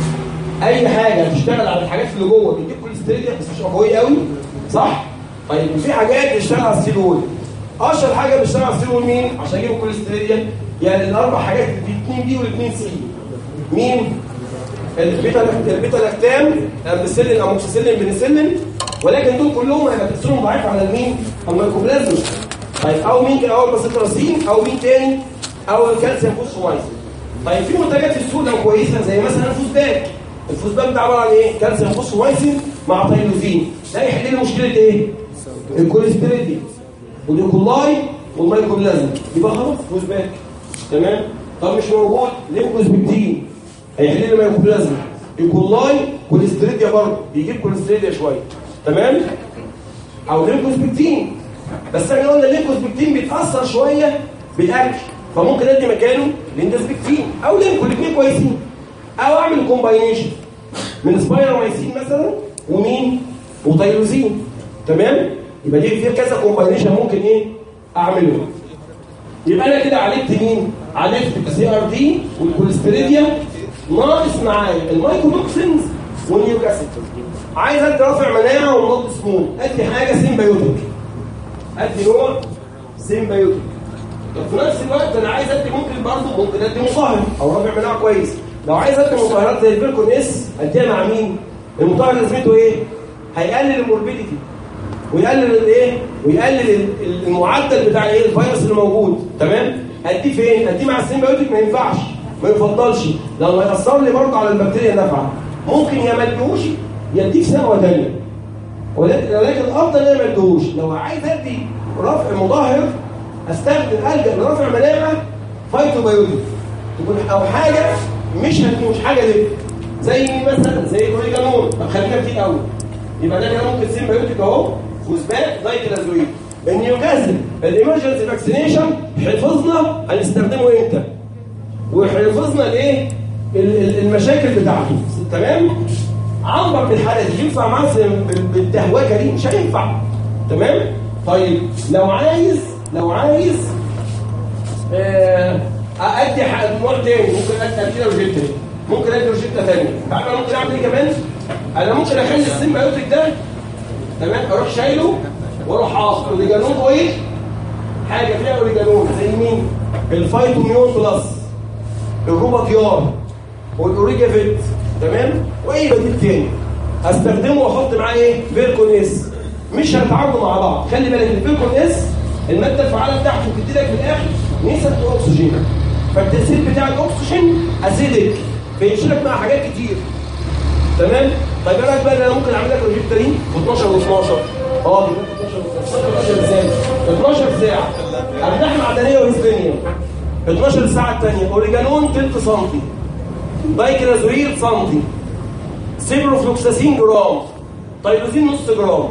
اي حاجه تشتغل على الحاجات اللي جوه بتجيب كوليستيريا بس مش قويه قوي، صح؟ طيب وفي حاجات بتشتغل على السيل وول. اشهر حاجه بتشتغل على السيل وول مين عشان يجيب الكوليستيريا؟ يعني الاربع حاجات الاثنين دي والاثنين سي. مين؟ البيتا البيتا لاكتام، امبسيلين، اموكسيسيلين، بنسلين. ولكن دول كلهم هيبقى تاثيرهم ضعيف على المين؟ الميكوبلازما. طيب او مين؟ او الباسيتراسين، او مين تاني؟ او الكالسيوم فوسفورايسين. طيب في منتجات في السوق لو كويسه زي مثلا الفوسباك. الفوسباك ده عباره عن ايه؟ كالسيوم فوسفورايسين مع تايروزين. ده يحل لي مشكله ايه؟ الكوليستيريديا والنيكولاي والمايكوبلازما. يبقى خلاص فوسباك، تمام. طب مش موجود لينكوسبكتين هيحل لي المايكوبلازما. ايكولاي كوليستيريديا برضه بيجيب كوليستيريديا شويه، تمام. او لينكوسبكتين، بس احنا قلنا اللينكوسبكتين بيتاثر شويه بالاكل، فممكن ادي مكانه ليندازبكتين او لينكو، الاثنين كويسين. او اعمل كومباينيشن من سبايرومايسين مثلا ومين؟ وتايروزين، تمام. يبقى دي فيها كذا كومباينيشن ممكن ايه اعمله. يبقى انا كده عالجت مين؟ عالجت السي ار دي والكوليستيريديا، ناقص معايا المايكوتوكسينز والنيوكاسل. عايز ادي رافع مناعه ومضاد سموم، ادي حاجه سيمبيوتيك. ادي نوع سيمبايوتيك. طب في نفس الوقت انا عايز ادي ممكن برضه ممكن ادي مطهر او رافع مناعه كويس. لو عايز ادي مطهرات زي الفيركون اس اديها مع مين؟ المطهر لازمته ايه؟ هيقلل الموربيديتي ويقلل الايه؟ ويقلل المعدل بتاع ايه؟ الفيروس اللي موجود. تمام؟ اديه فين؟ اديه مع السيمبايوتيك ما ينفعش، ما يفضلش، لو هيأثر لي برضه على البكتيريا النافعه. ممكن يا ما اديهوش يديك سنه ثانيه، ولكن الافضل ان انا ما اديهوش. لو عايز ادي رفع مظاهر استخدم الجا لرفع مناعه فايتوبايوتيك تكون او حاجه مش مش حاجه ليه زي مثلا زي الاوريجانون. طب خلينا كتير قوي، يبقى ده كده ممكن سيمبايوتيك اهو وسباك دايكلازويد. النيوكاسل الامرجنسي فاكسينيشن حفظنا هنستخدمه امتى وحفظنا الايه المشاكل بتاعته. تمام؟ عنبر في الحاله دي ينفع معاه بالدهوكه دي؟ مش هينفع. تمام؟ طيب لو عايز لو عايز آه ادي نوع تاني ممكن ادي روجيتا، ممكن ادي روجيتا ثانيه. تعرف انا ممكن اعمل ايه كمان؟ انا ممكن اخلي السيمبايوتيك ده تمام اروح شايله واروح حاطط اوريجانون اويل، حاجه فيها اوريجانون زي مين؟ الفايتوميون بلس، الروباكيار والاوريجا فيت. تمام؟ واي بديل تاني استخدمه واحط معاه ايه؟ فيركون اس. مش هيتعاملوا مع بعض. خلي بالك الفيركون اس الماده الفعاله بتاعته بتدي لك في الاخر نسبه اكسجين، فالتاثير بتاع الاكسجين اسيدك فيشيلك مع حاجات كتير. تمام؟ طيب ايه رايك بقى انا ممكن اعمل لك روجيتا دي ب اتناشر و اتناشر؟ اه دي اتناشر ازاي؟ اتناشر ساعه املاح معدنيه وهيستينيوم، اتناشر ساعه الثانيه اوريجانون تلت سنتي، دايكلازويد سنتي، سيبروفلوكساسين جرام، تايروزين نص جرام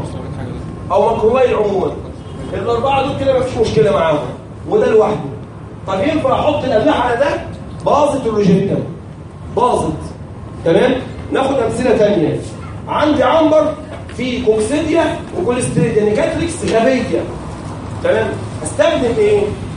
او ماكرولايد عموما. الاربعه دول كده مفيش مشكله معاهم وده لوحده. طب ينفع احط الاملاح على ده؟ باظت الروجيتا، باظت. تمام؟ ناخد امثله ثانيه. عندي عنبر فيه كوكسيديا وكوليستريديا نيكاتريكس غبيه. تمام؟ استخدم ايه؟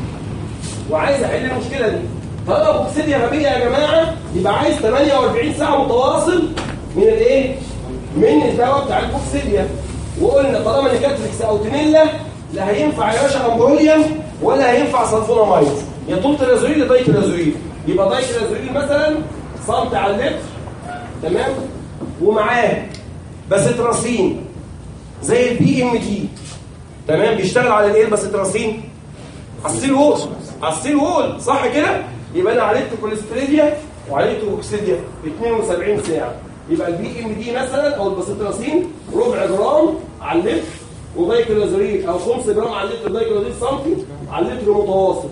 وعايز احل المشكله دي. طالما كوكسيديا غبيه يا جماعه يبقى عايز ثمانية واربعين ساعه متواصل من الايه؟ من الدواء بتاع الكوكسيديا. وقلنا طالما نيكاتريكس او تنيلا لا هينفع يا باشا امبروليوم ولا هينفع سلفونامايد، يا طول تلازويد يا دايكلازويد. يبقى دايكلازويد مثلا سنتي على اللتر. تمام؟ ومعاه باسيتراسين زي البي ام دي. تمام؟ بيشتغل على الايه الباسيتراسين؟ على السيل وول، على السيل وول، صح كده؟ يبقى انا عالجت كوليستريديا وعالجت كوكسيديا ب اتنين وسبعين ساعه. يبقى البي ام دي مثلا او الباسيتراسين ربع جرام على اللتر، ودايكلازوريد او خمسة جرام على اللتر دايكلازوريد سنتي على اللتر متواصل.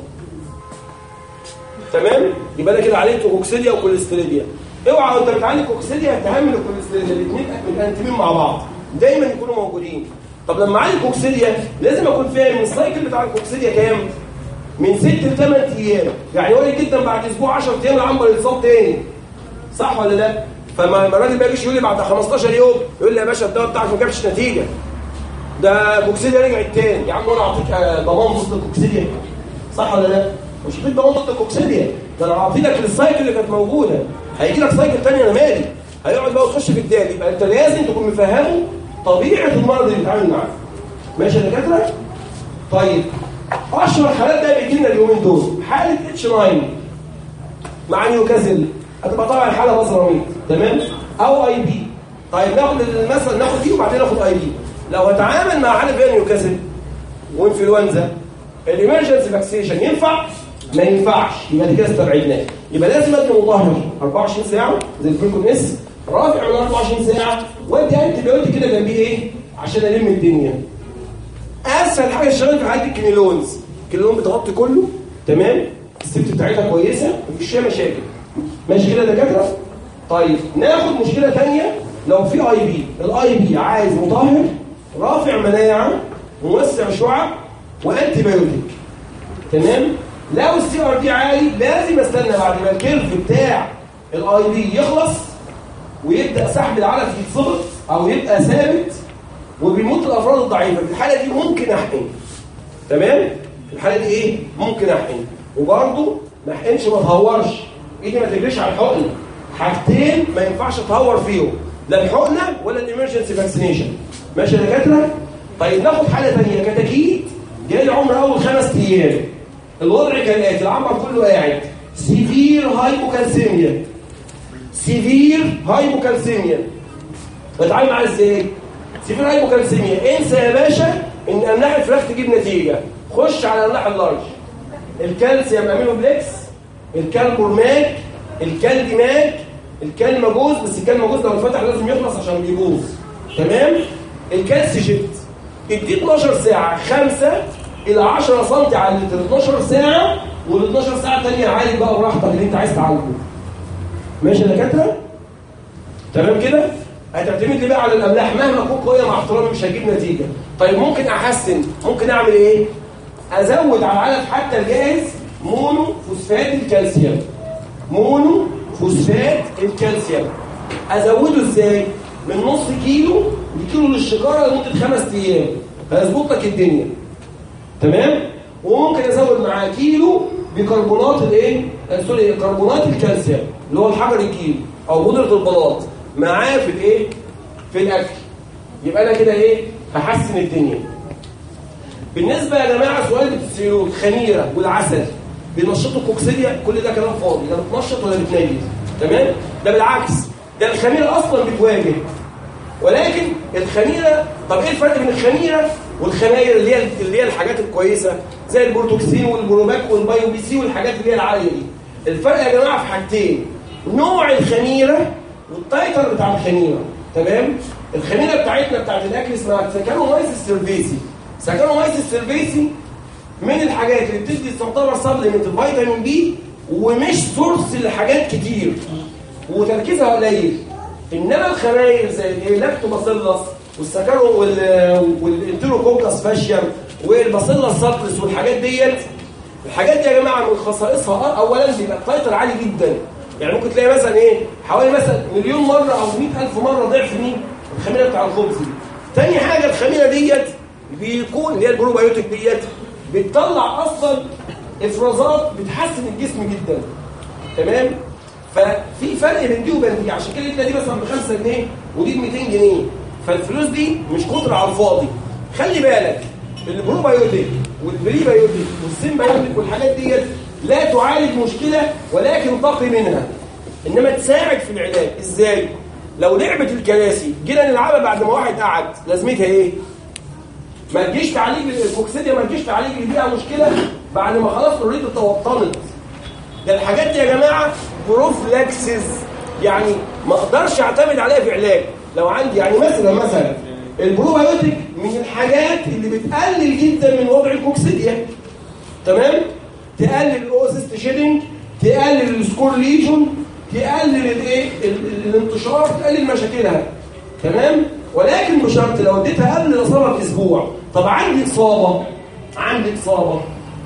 تمام؟ يبقى انا كده عالجت كوكسيديا وكوليستريديا. اوعى وانت بتعالج كوكسيديا تهمل الكوليستريديا، الاثنين الانتيمين مع بعض دايما يكونوا موجودين. طب لما اعالج كوكسيديا لازم اكون فاهم السايكل بتاع الكوكسيديا كام؟ من ست ل ثمان ايام. يعني وارد جدا بعد اسبوع عشرة ايام العنبر يتصاب تاني، صح ولا لا؟ فما الراجل ما يجيش يقول لي بعد خمستاشر يوم يقول لي يا باشا الدواء بتاعك ما جابش نتيجه، ده كوكسيديا رجعت تاني. يا عم انا اعطيك ضمان ضد الكوكسيديا، صح ولا لا؟ مش هديك ضمان ضد الكوكسيديا، ده انا هعطي لك السايكل اللي كانت موجوده. هيجي لك سايكل ثانيه انا مالي، هيقعد بقى وتخش في الدال. يبقى انت لازم تكون مفهمه طبيعه المرض اللي بيتعامل معاه. ماشي يا دكاتره؟ طيب اشهر حالات ده بيجي لنا اليومين دول حاله اتش تسعة مع نيوكاسل، هتبقى طبعا حاله بصراميد. تمام؟ او اي بي. طيب ناخد مثلا ناخد دي وبعدين ناخد اي بي. لو هتعامل مع حاله فيها نيوكاسل وانفلونزا الامرجنسي فاكسيشن ينفع؟ ما ينفعش. يبقى دي كده استبعدناه. يبقى لازم ادي مطهر اربعة وعشرين ساعه زي الفيركون اس، رافع من اربعة وعشرين ساعه، وادي انتي بايوتيك كده جنبيه ايه؟ عشان الم الدنيا. اسهل حاجه الشغل في حاله الكنيلونز، الكنيلون بتغطي كله. تمام؟ السبت بتاعتها كويسه مفيش فيها مشاكل. ماشي كده يا دكاتره؟ طيب ناخد مشكله ثانيه. لو في اي بي، الاي بي عايز مطهر رافع مناعه موسع شعب وانتي بايوتيك. تمام؟ لو السي ار دي عالي لازم استنى بعد ما الكيرف بتاع الاي بي يخلص ويبدا سحب العلف يتظبط او يبقى ثابت وبيموت الافراد الضعيفه. في الحاله دي ممكن احقن. تمام؟ في الحاله دي ايه؟ ممكن احقن. وبرضه ما احقنش ما اتهورش، ايدي ما تجريش على الحقنه. حاجتين ما ينفعش اتهور فيهم، لا الحقنه ولا الامرجنسي فاكسينيشن. ماشي يا دكاتره؟ طيب ناخد حاله ثانيه كتاكيت جالي عمر اول خمس ايام، الوضع كالاتي، العنبر كله قاعد سيفير هايبوكالسيميا، سيفير هايبوكالسيميا. بتعامل معاه ازاي؟ سيفير هايبوكالسيميا، انسى يا باشا ان املاح الفراخ تجيب نتيجه، خش على املاح اللارج، الكالسيوم امينوبلكس، الكالبورماك، الكالديماك، الكالماجوز، بس الكالماجوز لو اتفتح لازم يخلص عشان بيبوظ، تمام؟ الكالسيجيت، ادي اتناشر ساعه، خمسة الى عشرة سم على اللتر، اتناشر ساعه، وال اتناشر ساعه الثانيه عالج بقى براحتك اللي انت عايز تعالجه. ماشي يا دكاتره؟ تمام كده؟ هتعتمد لي بقى على الاملاح، مهما تكون قويه مع احترامي مش هتجيب نتيجه. طيب ممكن احسن، ممكن اعمل ايه؟ ازود على العلف حتى الجاهز مونو فوسفات الكالسيوم، مونو فوسفات الكالسيوم. ازوده ازاي؟ من نص كيلو لكيلو للشجره لمده خمس ايام، هيظبط لك الدنيا. تمام؟ وممكن ازود معاه كيلو بكربونات الايه؟ سوري، كربونات الكالسيوم اللي هو الحجر الكيلو او بودره البلاط معاه في الايه؟ في الاكل. يبقى انا كده ايه؟ هحسن الدنيا. بالنسبه يا جماعه سؤال البتسيول، الخميره والعسل بينشطوا الكوكسيديا، كل ده كلام فاضي، لا بتنشط ولا بتنيل. تمام؟ ده بالعكس، ده الخميره اصلا بتواجه. ولكن الخميره، طب ايه الفرق بين الخميره والخماير اللي هي اللي هي الحاجات الكويسه زي البروتوكسين والبروباك والبايو بي سي والحاجات اللي هي العاليه دي؟ الفرق يا جماعه في حاجتين، نوع الخميره والتايتر بتاع الخميره. تمام؟ الخميره بتاعتنا بتاعت الاكل اسمها ساكانومايسيس سيرفيسي. ساكانومايسيس سيرفيسي من الحاجات اللي بتدي تعتبر سبلمنت فيتامين بي، ومش سورس لحاجات كتير وتركيزها قليل. انما الخماير زي اللاكتوباسيلس والسكرو والانتروكوكس فاشيم والباسيلس ساترس والحاجات ديت، الحاجات دي يا جماعه من خصائصها اولا بيبقى التايتر عالي جدا. يعني ممكن تلاقي مثلا ايه حوالي مثلا مليون مره او مئة ألف مره ضعف مين؟ الخميره بتاع الخبز دي. تاني حاجه الخميره ديت بيكون اللي هي البروبايوتيك ديت بتطلع اصلا افرازات بتحسن الجسم جدا. تمام؟ ففي فرق بين دي وبين دي، عشان كده الحته دي مثلا ب خمسة جنيه ودي ب مئتين جنيه، فالفلوس دي مش كتر على الفاضي. خلي بالك البروبايوتيك والبريبايوتيك والسيمبايوتيك والحاجات ديت لا تعالج مشكله ولكن تقي منها، انما تساعد في العلاج. ازاي؟ لو لعبه الكراسي جينا نلعبها بعد ما واحد قعد، لازمتها ايه؟ ما تجيش تعالج الكوكسيديا، ما تجيش تعالج اللي فيها مشكله بعد ما خلاص اوريدي توطنت. ده الحاجات دي يا جماعه بروفلاكسز، يعني ما اقدرش اعتمد عليها في علاج. لو عندي يعني مثلا مثلا البروبايوتيك من الحاجات اللي بتقلل جدا من وضع الكوكسيديا. تمام؟ تقلل الاوسيست شيدنج، تقلل السكور ليجون، تقلل الايه الانتشار، تقلل مشاكلها. تمام؟ ولكن بشرط لو اديتها قبل الاصابه باسبوع. طب عندي اصابه، عندي اصابه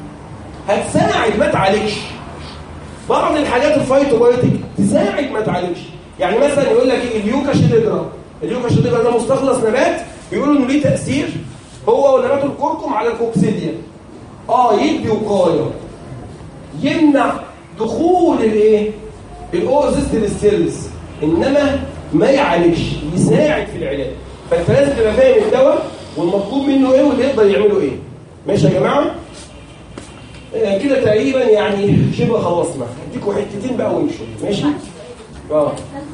هتساعد ما تعالجش. بعض الحاجات الفايتوبايوتيك تساعد ما تعالجش. يعني مثلا يقول لك ايه اليوكا شيديجرا، اليوكا شيديجرا ده مستخلص نبات بيقولوا انه ليه تاثير هو ونبات الكركم على الكوكسيديا. اه يدي وقايه، يمنع دخول الايه الاوزيست للسيلز، انما ما يعالجش، يساعد في العلاج. فانت لازم تبقى فاهم الدواء والمطلوب منه ايه واللي يقدر يعمله ايه. ماشي يا جماعه؟ آه كده تقريبا يعني شبه خلصنا. هديكوا حتتين بقى ونمشي. ماشي؟ اه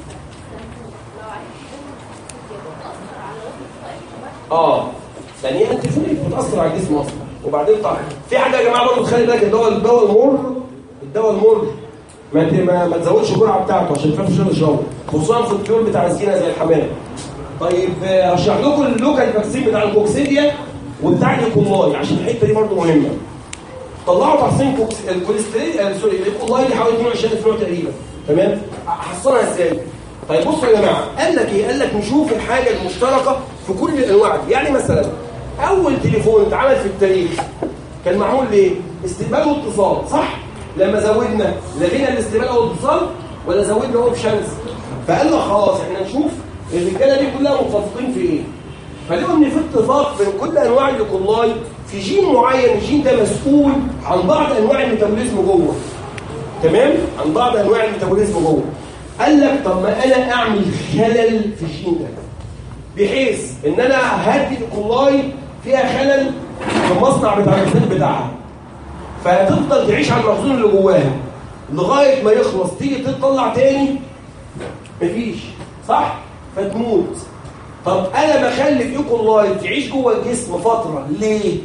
اه ثانيا انت فوليك بتاثر على الجسم اصلا. وبعدين طبعا في حاجه يا جماعه برضه تخلي بالك، الدواء الدواء المر الدواء المر ما ما, ما تزودش الجرعه بتاعته عشان يخاف الشر يشربه، خصوصا في الطيور بتاع الزينه زي الحمام. طيب هشرح لكم اللوكال فاكسين بتاع الكوكسيديا وبتاع الكولاي عشان الحته دي برضه مهمه. طلعوا تحصين كوكس الكوليسترول سوري الكولاي دي حوالي اتنين وعشرين ألف نوع تقريبا. تمام؟ حصلها ازاي؟ طيب بصوا يا جماعه، قال لك ايه؟ قال لك نشوف الحاجه المشتركه في كل الانواع دي. يعني مثلا اول تليفون اتعمل في التاريخ كان معمول ليه؟ استقبال واتصال، صح؟ لما زودنا لغينا الاستقبال او الاتصال ولا زودنا اوبشنز؟ فقال لك خلاص احنا نشوف الرجاله دي كلها متفقين في ايه. فلقوا ان في اتفاق بين كل انواع الكولاي في جين معين، الجين ده مسؤول عن بعض انواع الميتابوليزم جوه. تمام؟ عن بعض انواع الميتابوليزم جوه. قال لك طب ما انا اعمل خلل في الجين ده بحيث ان انا هدي الكولاي فيها خلل في المصنع بتاع الغسيل بتاعها، فهتفضل تعيش على المخزون اللي جواها لغايه ما يخلص. تيجي تطلع تاني مفيش، صح؟ فتموت. طب انا بخلي ايكولاي تعيش جوه الجسم فتره ليه؟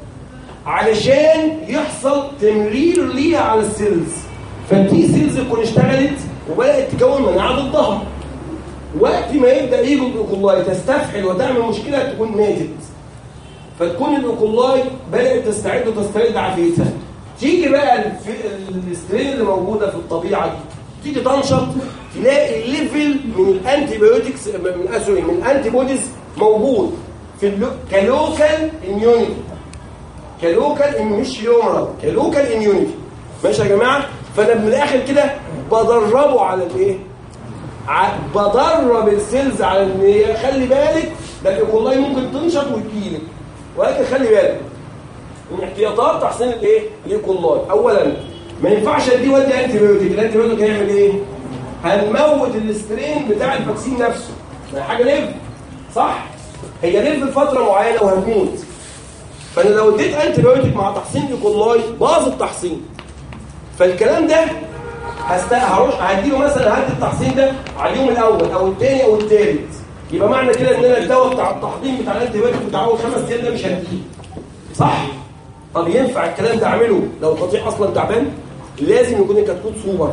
علشان يحصل تمرير ليها على السيلز، فالتي سيلز تكون اشتغلت وبدات تكون مناعه ضدها. وقت ما يبدا يجي الايكولاي تستفحل وتعمل مشكله تكون ماتت، فتكون الايكولاي بدات تستعد وتسترد عافيتها. تيجي بقى السترين اللي موجوده في الطبيعه دي تيجي تنشط، تلاقي ليفل من الانتي بايوتكس من اسوري من الانتي بوديز موجود في اللو... كلوكال اميونيتي، كلوكال مش يومرال، كلوكال اميونيتي. ماشي يا جماعه؟ فانا من الاخر كده بدربه على الايه؟ ع... بدرب السيلز على ان هي خلي بالك ده والله ممكن تنشط وتجيلك، ولكن خلي بالك من احتياطات تحسين الايه؟ الايكولاي. اولا ما ينفعش اديه ودي انتي بايوتيك، الانتي بايوتيك هيعمل ايه؟ هنموت السترين بتاع الفاكسين نفسه. ما حاجه ليف، صح؟ هي ليف لفتره معينه وهتموت. فانا لو اديت انتي بايوتيك مع تحسين الايكولاي باظ التحصين. فالكلام ده هست... هروح هديله مثلا هدي التحصين ده على اليوم الاول او الثاني او الثالث، يبقى معنى كده ان انا الدواء بتاع التحضير بتاع الانتي بايوتيك بتاع اول خمس ايام ده مش هديه، صح؟ طب ينفع الكلام ده اعمله لو القطيع اصلا تعبان؟ لازم يكون الكتكوت سوبر.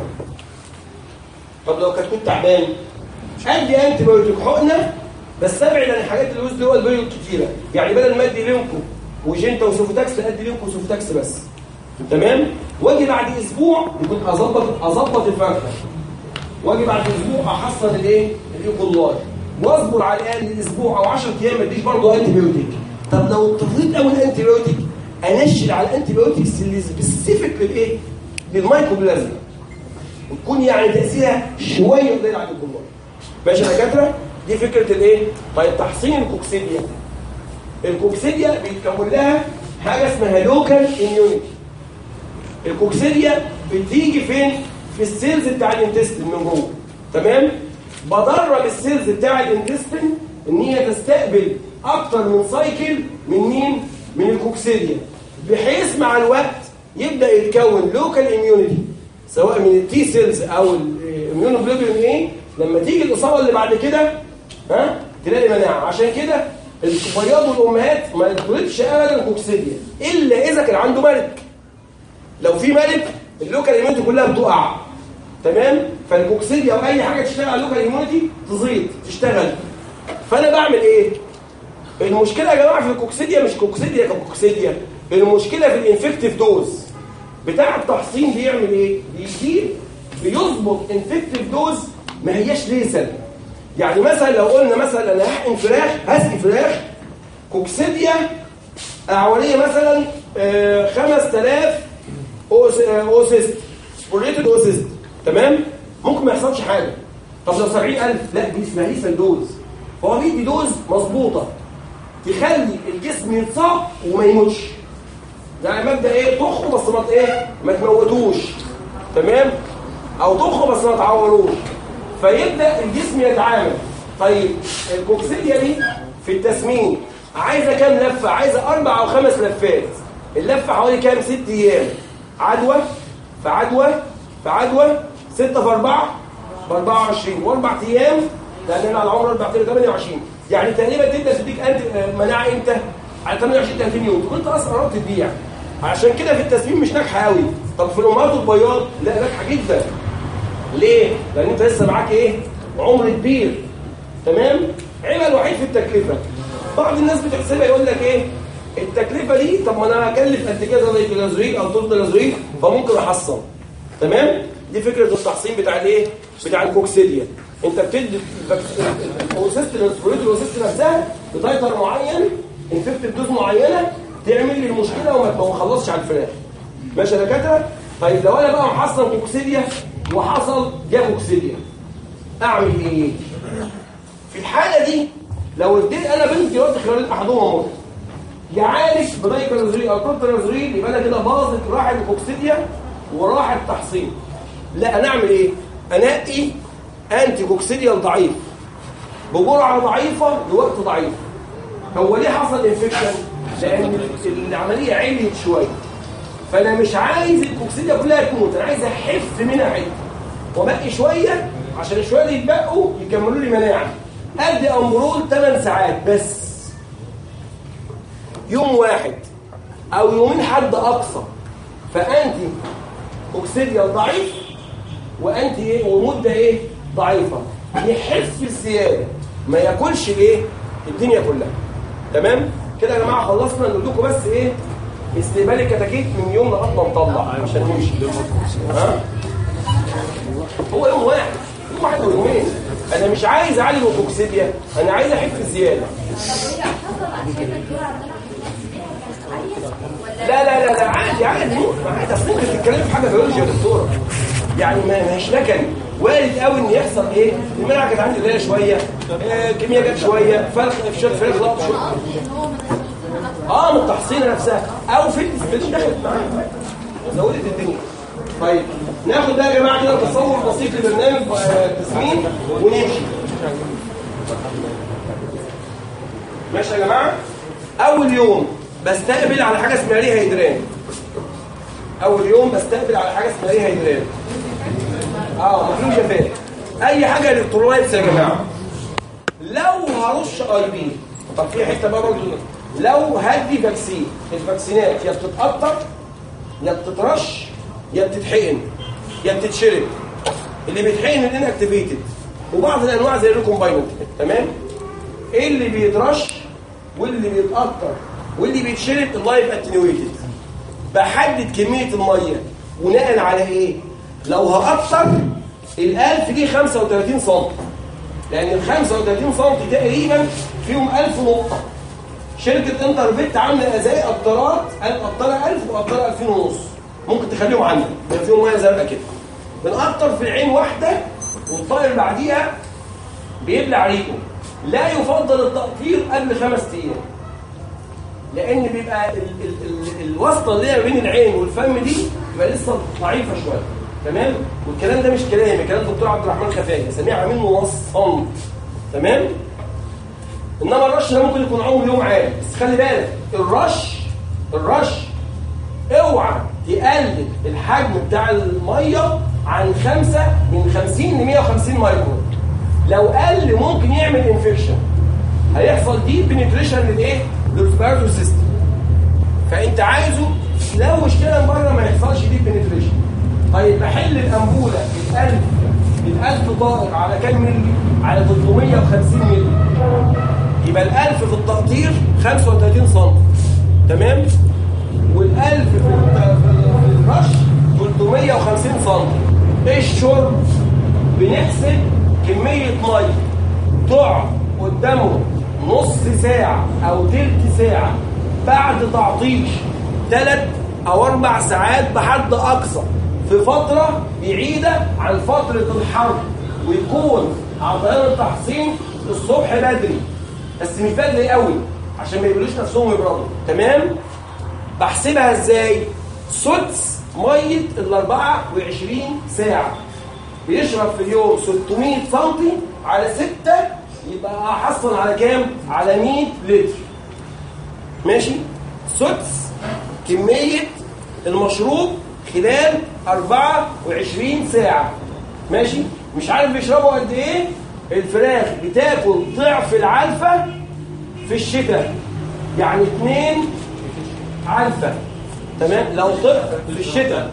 طب لو الكتكوت تعبان ادي انتي بايوتيك حقنه بس ابعد عن الحاجات اللي وسط جوه البيوت كتيره، يعني بدل ما ادي لينكو وجنتا وسوفوتاكس ادي لينكو وسوفوتاكس بس. تمام؟ واجي بعد اسبوع يكون اظبط اظبط الفرخه، واجي بعد اسبوع احصل الايه؟ الايكولاي، واصبر على الاقل اسبوع او عشرة ايام ما اديش برضه انتي بايوتيك. طب لو اضطريت قوي الانتي بايوتيك انشل على الانتي بايوتكس اللي سبيسيفيك للايه؟ للمايكوبلازما، وتكون يعني تاثيرها شويه قليل على الجمهور. ماشي يا دكاتره؟ دي فكره الايه؟ طيب تحصين الكوكسيديا. الكوكسيديا بيتكون لها حاجه اسمها لوكال اميونيتي. الكوكسيديا بتيجي فين؟ في السيلز بتاع الانتستين من جوه. تمام؟ بدرب السيلز بتاع الانتستين ان هي تستقبل اكتر من سايكل من مين؟ من الكوكسيديا، بحيث مع الوقت يبدا يتكون لوكال اميونيتي سواء من التي سيلز او الاميونوجلوبولين ايه. لما تيجي الاصابه اللي بعد كده ها تلاقي مناعه. عشان كده البياض والامهات ما يتولدش ابدا كوكسيديا الا اذا كان عنده ملك. لو في ملك اللوكال اميونيتي كلها بتقع. تمام؟ فالكوكسيديا او اي حاجه تشتغل على اللوكال اميونيتي تزيد تشتغل. فانا بعمل ايه؟ المشكله يا جماعه في الكوكسيديا مش كوكسيديا ككوكسيديا، المشكله في الانفكتيف دوز بتاع التحصين. بيعمل ايه؟ بيجيب بيظبط انفكتيف دوز ما هياش ليسل. يعني مثلا لو قلنا مثلا انا هحقن فراخ هسقي فراخ كوكسيديا اعوريه مثلا آه خمسة آلاف اوسيست سبوريتد اوسيست، تمام؟ ممكن ما يحصلش حاجه. طب لو سبعين ألف لا دي اسمها ليسل دوز. فهو بيدي دوز مظبوطه تخلي الجسم يتصاب وما يموتش. يعني مبدا ايه؟ طخه بس ما ايه؟ ما تموتوش. تمام؟ او طخه بس ما تعوروش. فيبدا الجسم يتعامل. طيب الكوكسيديا دي في التسمين عايزه كام لفه؟ عايزه اربع او خمس لفات. اللفه حوالي كام؟ ست ايام. عدوى فعدوى فعدوى ستة في أربعة بأربعة وعشرين وأربع أيام، لأن على عمر أربع أيام ثمانية وعشرين. يعني تقريبا تبدأ تديك أنت مناعة إمتى؟ على ثمانية وعشرين ثلاثين يوم تكون أنت أصلا قربت تبيع. عشان كده في التسمين مش ناجحة قوي. طب في الأمهات والبياض لا ناجحة جدا. ليه؟ لأن أنت لسه معاك إيه؟ عمر كبير. تمام؟ عيبها الوحيد في التكلفة. بعض الناس بتحسبها يقول لك إيه؟ التكلفة دي طب ما أنا هكلف قد كده زي الجلازويك أو طول الجلازويك فممكن أحصن. تمام؟ دي فكرة التحصين بتاع الإيه؟ بتاع الكوكسيديا. أنت بتدي الأوسيست الأسبريت الأوسيست نفسها بتايتر معين انفكتيف دوز معينة تعمل لي المشكلة وما تخلصش على الفراخ. ماشي يا دكاترة؟ طيب لو أنا بقى محصن كوكسيديا وحصل جا كوكسيديا أعمل إيه؟ في الحالة دي لو اديت أنا بنتي دلوقتي خلال أحدهما مر يعالج بدايكلازوريل او كورتيزوليل يبقى انا كده باظت راحه الكوكسيديا وراحه التحصين. لا انا اعمل ايه؟ انقي انتي كوكسيديال ضعيف بجرعه ضعيفه لوقت ضعيف. هو ليه حصل انفكشن؟ لان العمليه عليت شويه، فانا مش عايز الكوكسيديا كلها تموت، انا عايز احف منها حته وبقي شويه عشان الشويه اللي يتبقوا يكملوا لي مناعه. ادي امبرول ثمان ساعات بس، يوم واحد او يومين حد اقصى، فانتي اوكسيديا ضعيف وانتي ايه ومده ايه ضعيفه، يحف الزياده ما ياكلش ايه الدنيا كلها. تمام كده يا جماعه، خلصنا. نقول لكم بس ايه استقبال الكتاكيت من يوم لغايه ما نطلع عشان نمشي. ها هو يوم واحد، يوم واحد ويومين. انا مش عايز اعالج الكوكسيديا، انا عايز احف الزياده. لا لا لا لا عادي عادي عادي. اصل انت بتتكلم في حاجه بيولوجي يا دكتوره، يعني ما مش لكن وارد قوي ان يحصل ايه المناعه كانت عندي قليله شويه، آه كيمياء جت شويه، فرق في شويه فرق لقط شويه اه من التحصينه نفسها او في الاستفاده دخلت معايا زودت الدنيا. طيب ناخد ده يا جماعه كده تصور بسيط لبرنامج تسمين ونمشي. ماشي يا جماعه. اول يوم بستقبل على حاجه اسمها ري هيدران. اول يوم بستقبل على حاجه اسمها ري هيدران. اه محلول جفاف، اي حاجه الكترولايتس يا جماعه. لو هرش اي بي، طب في حته بقى برضه، لو هدي فاكسين، الفاكسينات يا بتتقطر يا بتترش يا بتتحقن يا بتتشرب. اللي بيتحقن الان اكتيفيتد، وبعض الانواع زي الكومبايننت. تمام. ايه اللي بيترش واللي بيتقطر واللي بيتشرب اللايف اتنيويتد. بحدد كميه الميه بناء على ايه؟ لو هقطر الألف دي خمسة وثلاثين سم، لان ال خمسة وثلاثين سم تقريبا فيهم ألف نقطه. شركه انترفيت عامله ازاي قطرات، قطره ألف وقطره ألفين ونص، ممكن تخليهم عندك يبقى فيهم ميه زرقاء كده. بنقطر في العين واحده والطائر بعديها بيبلع ريقه. لا يفضل التقطير قبل خمس ايام، لان بيبقى ال ال ال الواسطه اللي هي بين العين والفم دي بيبقى لسه ضعيفه شويه. تمام. والكلام ده مش كلامي، كلام الدكتور عبد الرحمن خفاجي سميع منه وصم. تمام. انما الرش ده ممكن يكون عمره يوم عادي، بس خلي بالك الرش الرش اوعى تقلل الحجم بتاع الميه عن خمسة من خمسين ل مية وخمسين مايكرون. لو قل ممكن يعمل انفكشن، هيحصل دي بنتريشن للايه للريسبيراتوري سيستم. فانت عايزه لو اشتغل من بره ما يحصلش دي بنتريشن. طيب بحل الانبوله الألف الألف طائر على كام مللي؟ على ثلاثمية وخمسين مللي. يبقى الألف في التقطير خمسة وثلاثين سم. تمام. والألف في الرش ثلاثمية وخمسين سم. ايه الشرب؟ بنحسب كمية مية تقعد قدامه نص ساعة أو تلت ساعة بعد تعطيش ثلاث أو أربع ساعات بحد أقصى، في فترة بعيدة عن فترة الحر، ويكون عطيان التحصين الصبح بدري، بس مش بدري قوي عشان ما يقولوش نفسهم يبردوا. تمام. بحسبها ازاي؟ سدس مية ال أربعة وعشرين ساعة. بيشرب في اليوم ستمية سم على ستة، يبقى احصل على كام؟ على مية لتر. ماشي. سدس كمية المشروب خلال أربعة وعشرين ساعة. ماشي. مش عارف بيشربوا قد ايه؟ الفراخ بتاكل ضعف العلفة في الشتاء، يعني اتنين علفة. تمام. لو طفل في الشتاء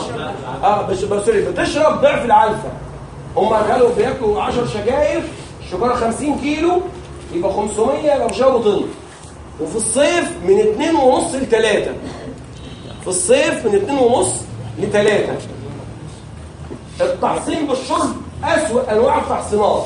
اه بس سوري بتشرب ضعف العلفة. هم قالوا بياكلوا عشر شجاير، الشجره خمسين كيلو، يبقى خمسمية لو شربوا طن. وفي الصيف من اتنين ونص لتلاتة. في الصيف من اتنين ونص لتلاتة. التحصين بالشرب أسوأ أنواع التحصينات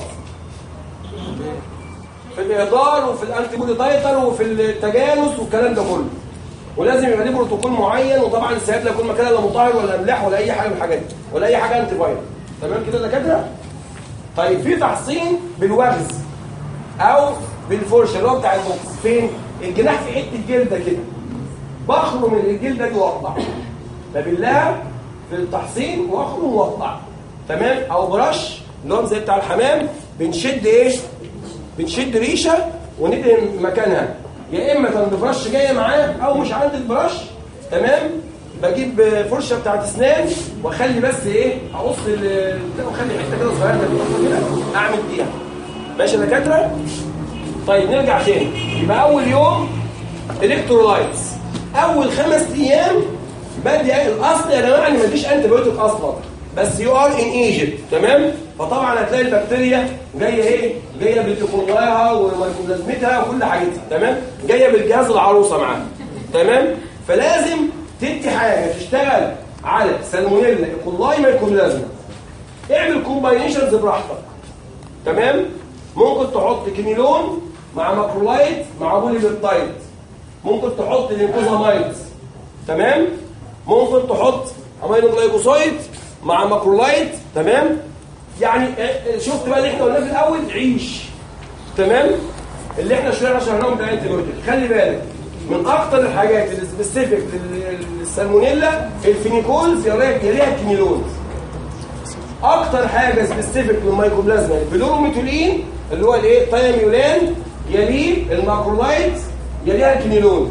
في الإهدار وفي الأنتي بودي تايتر وفي التجانس والكلام ده كله، ولازم يبقى ليه بروتوكول معين. وطبعا السياد لا يكون مكانها لا مطهر ولا املاح ولا اي حاجه من الحاجات دي ولا اي حاجه انتي فايروس. تمام كده يا دكاتره؟ طيب في تحصين بالوغز او بالفرشه اللي هو بتاع البوكس. فين؟ الجناح في حته جلده كده، بخرم من الجلده دي واقطع. ببلها في التحصين واخرم واقطع. تمام. او برش اللي هو زي بتاع الحمام، بنشد ايه؟ بنشد ريشه وندهن مكانها يا اما كان البرش جايه معاه او مش عندي البرش، تمام، بجيب فرشه بتاعت اسنان واخلي بس ايه اقص ال- واخلي حته كده صغيره كده اعمل بيها. ماشي يا دكاتره؟ طيب نرجع تاني. يبقى اول يوم الكترولايتس، اول خمس ايام بدي الاصل يا جماعه ان مفيش انتي بايوتيك اصلا، بس يو ار ان ايجيبت، تمام؟ فطبعا هتلاقي البكتيريا جايه ايه؟ جايه بالتكونلاها وميكروبلازمتها وكل حاجتها، تمام؟ جايه بالجهاز العروسه معاها، تمام؟ فلازم تدي حاجه تشتغل على سالمونيلا ايكولاي ميكروبلازما. اعمل كومباينيشنز براحتك، تمام؟ ممكن تحط كينيلون مع ماكرولايت مع بولي بيبتايد، ممكن تحط لينكوزامايدز، تمام؟ ممكن تحط امينو جلايكوسايد مع ماكرولايت، تمام؟ يعني شفت بقى اللي احنا قلناه في الاول، عيش، تمام؟ اللي احنا شويه شرحناهم بتاع الانتيبيوتيك. خلي بالك من اكتر الحاجات السبيسيفيك للسالمونيلا الفينيكولز يليها الكينيلونز. اكتر حاجه سبيسيفيك للمايكوبلازما البلوروميتولين اللي هو الايه التايميولان، يليه الماكرولايت، يليها الكينيلونز.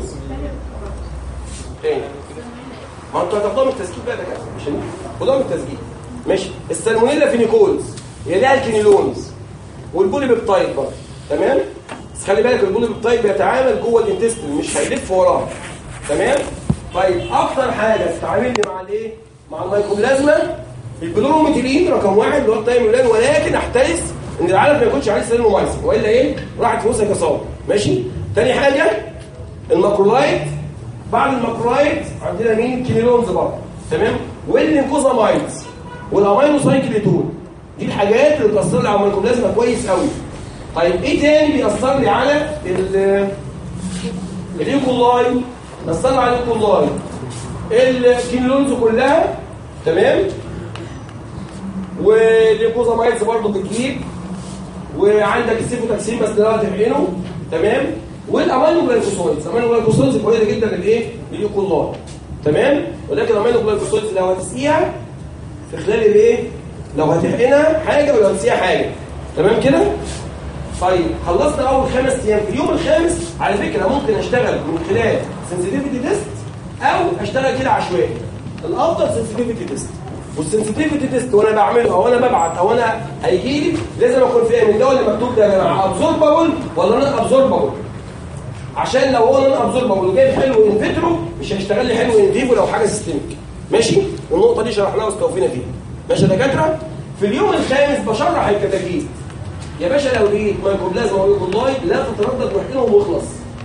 تاني ما انتوا هتاخدوها من التسجيل بقى ده كده مش خدوها من التسجيل. ماشي. السالمونيلا فينيكولز يليها الكينيلونز والبولي بيبتايد برضه، تمام؟ بس خلي بالك البولي بيبتايد بيتعامل جوه الانتستين مش هيلف وراه، تمام؟ طيب اكتر حاجه تتعامل لي مع الايه؟ مع المايكوبلازما البلوروميتولين رقم واحد اللي هو التايميولان، ولكن احترس ان العلف ما يكونش عليه سيلينومايسين والا ايه؟ راحت فلوسها كصاب. ماشي؟ تاني حاجه الماكرولايت. بعد الماكرولايت عندنا مين؟ كينيلونز برضه، تمام؟ واللينكوزامايدز والامينو سايكليتون. دي الحاجات اللي بتاثر لي على المايكوبلازما كويس قوي. طيب ايه تاني بيأثر لي على ال الايكولاي؟ بيأثر لي على الايكولاي الكينيلونز كلها، تمام؟ واللينكوزامايدز برضه بتجيب، وعندك السيفوتاكسين بس ده هتفعله، تمام؟ والامينو جلايكوسايدز. الامينو جلايكوسايدز كويسه جدا للايه؟ للايكولاي، تمام؟ ولكن الامينو جلايكوسايدز لو هتسقيها في خلال الايه؟ لو هتحقنها حاجه ولو هتسقيها حاجه، تمام كده؟ طيب خلصنا اول خمس ايام. في اليوم الخامس على فكره ممكن اشتغل من خلال سنسيتيفيتي تيست او اشتغل كده عشوائي. الافضل سنسيتيفيتي تيست. والسنسيتيفيتي تيست وانا بعمله او انا ببعت او انا هيجي لي لازم اكون فاهم الدواء اللي مكتوب ده يا جماعه ابزوربابل ولا نون ابزوربابل، عشان لو هو نون ابزوربابل وجايب حلو ان فيترو مش هيشتغل لي حلو ان فيفو لو حاجه سيستميك. ماشي؟ والنقطه دي شرحناها واستوفينا فيها. ماشي يا دكاتره؟ في اليوم الخامس بشرح الكتاكيت. يا باشا لو لقيت مايكروبلازما وايكولاي لا تتردد واحقنهم واخلص.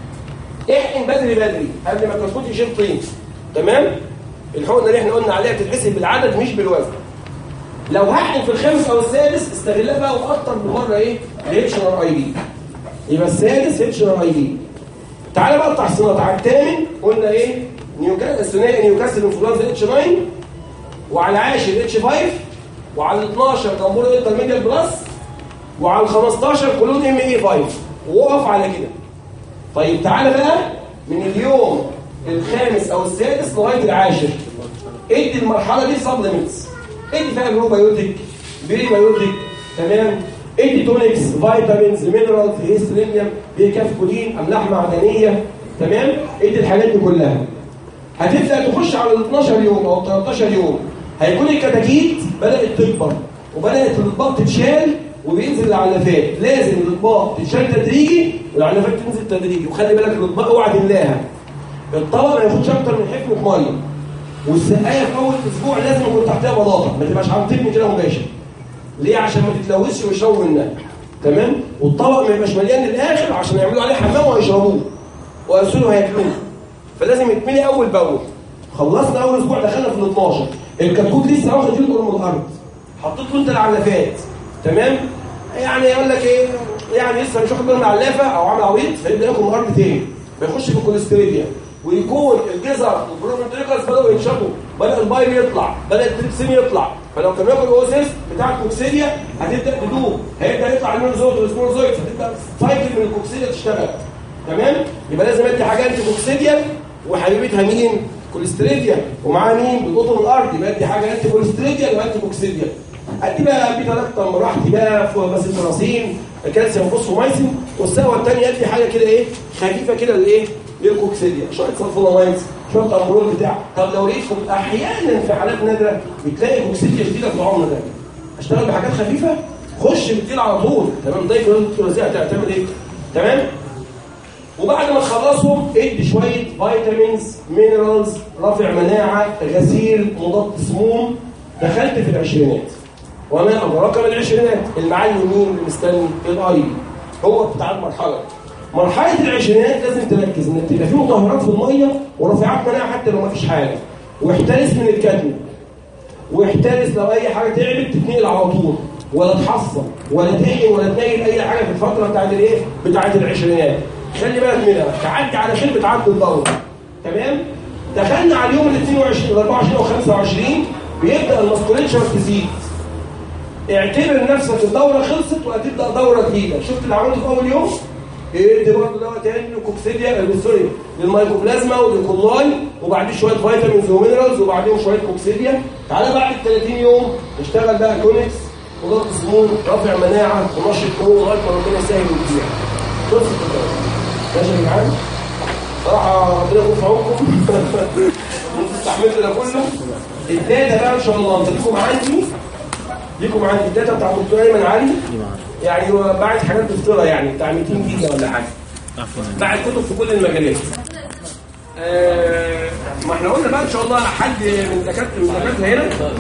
احقن بدري بدري قبل ما الكتكوت يشيل طين، تمام؟ الحقنه اللي احنا قلنا عليها بتتحسب بالعدد مش بالوزن. لو هحقن في الخامس او السادس استغلها بقى واكتر من مره ايه؟ الاتش ار اي بي. يبقى السادس اتش ار اي بي. تعالى بقى التحصينات على الثامن قلنا ايه؟ نيوكاسل الثنائي نيوكاسل انفلونزا اتش تسعة، وعلى العاشر اتش خمسة، وعلى الاثناشر كامبول انترميديال بلس، وعلى الخمستاشر كلون ام اي خمسة، ووقف على كده. طيب تعالى بقى من اليوم الخامس او السادس لغايه العاشر ادي المرحله دي سبلمنتس، ادي فيها بروبايوتيك بريبايوتيك، تمام؟ ادي تونكس فيتامينز مينرالز هيسترينيوم بيكافكولين املاح معدنيه، تمام؟ ادي الحاجات دي كلها. هتبدا تخش على ال اتناشر يوم او تلتاشر يوم هيكون الكتاكيت بدات تكبر وبدات الاطباق تتشال وبينزل العلافات. لازم الاطباق تتشال تدريجي والعلافات تنزل تدريجي. وخلي بالك الاطباق اوعى تملاها، الطبق ما ياخدش اكتر من حفنه ميه، والسقايه في اول اسبوع لازم يكون تحتها بلاطه، ما تبقاش عم تبني كده مباشر. ليه؟ عشان ما تتلوثش ويشربوا منها، تمام؟ والطبق ما يبقاش مليان للاخر عشان يعملوا عليه حمام وهيشربوه ويرسلوا هياكلوه. فلازم يتملي اول باول. خلصنا اول اسبوع دخلنا في ال اتناشر، الكتكوت لسه واخد جلده من الارض، حطيت له انت العلافات، تمام؟ يعني يقول لك ايه؟ يعني لسه مش واخد باله من العلافه او عامل عويط فيبدا ياكل من الارض تاني، فيخش في الكوليستيريديا ويكون الجزر والبروتينيكلز بداوا ينشطوا، بدا البايل يطلع، بدا التريبسين يطلع. فلو كان بياكل اوسيس بتاع الكوكسيديا هتبدا تدوب، هيبدا يطلع الميرزوت والسبورزويت، هتبدا سايكل من الكوكسيديا تشتغل، تمام؟ يبقى لازم ادي حاجه انتي كوكسيديا وحبيبتها مين؟ كوليستريديا، ومعاها مين؟ بتقطن الارض، يبقى ادي حاجه انتي كوليستريديا وانتي كوكسيديا. ادي بقى بيتا لاكتم براحتي بقى فوسفوراسين كالسيوم فوسفومايسين، والسنه الثانيه ادي حاجه كده ايه خفيفه كده لايه للكوكسيديا، شويه سلفونامايدز شويه امبرول بتاع. طب لو لقيتكم احيانا في حالات نادره بتلاقي كوكسيديا شديده في العمر ده، اشتغل بحاجات خفيفه خش بالتقيل على طول. تمام. ضيف الثلاثيه هتعمل ايه؟ تمام. وبعد ما تخلصهم ادي شويه فيتامينز مينرالز رافع مناعه غسيل مضاد سموم. دخلت في العشرينات وما ادراك ما العشرينات، المعلم مين اللي مستني؟ الاي هو بتاع المرحله. مرحله العشرينات لازم تركز ان تبقى في مطهرات في الميه ورافعات مناعه حتى لو ما فيش حاجه، واحترس من الكدم، واحترس لو اي حاجه تعبت تتنقل على طول، ولا تحصل ولا تحقن ولا تنيل اي حاجه في الفتره بتاعت الايه؟ بتاعت العشرينات. خلي بالك منها، تعدي على خير بتعدي الدوره. تمام؟ دخلنا على اليوم ال اثنين وعشرين وال اربعة وعشرين و خمسة وعشرين بيبدا الماسكوليتشر تزيد. اعتبر نفسك الدوره خلصت وهتبدا دوره جديده. شفت اللي عملته في اول يوم؟ ادي برضه دواء تاني للكوكسيديا سوري للمايكوبلازما وللكولاي، وبعدين شويه فيتامينز ومينرالز، وبعدين شويه كوكسيديا. تعالى بعد ال ثلاثين يوم اشتغل بقى كونكس مضاد سموم رافع مناعه ونشط قوه لغايه ما ربنا يسهل ويديها. خلصت الدواء. ماشي يا جدعان؟ صراحه ربنا يكون في عونكم. انتوا استحملتوا ده كله. الداتا بقى ان شاء الله انت ليكم عندي ليكم عندي الداتا بتاع الدكتور ايمن علي، يعني هو باعت حاجات بتطلع يعني بتاع مئتين جيجا ولا حاجه. باعت كتب في كل المجالات. آه ما احنا قلنا بقى ان شاء الله حد من دكاتره من دكاتره هنا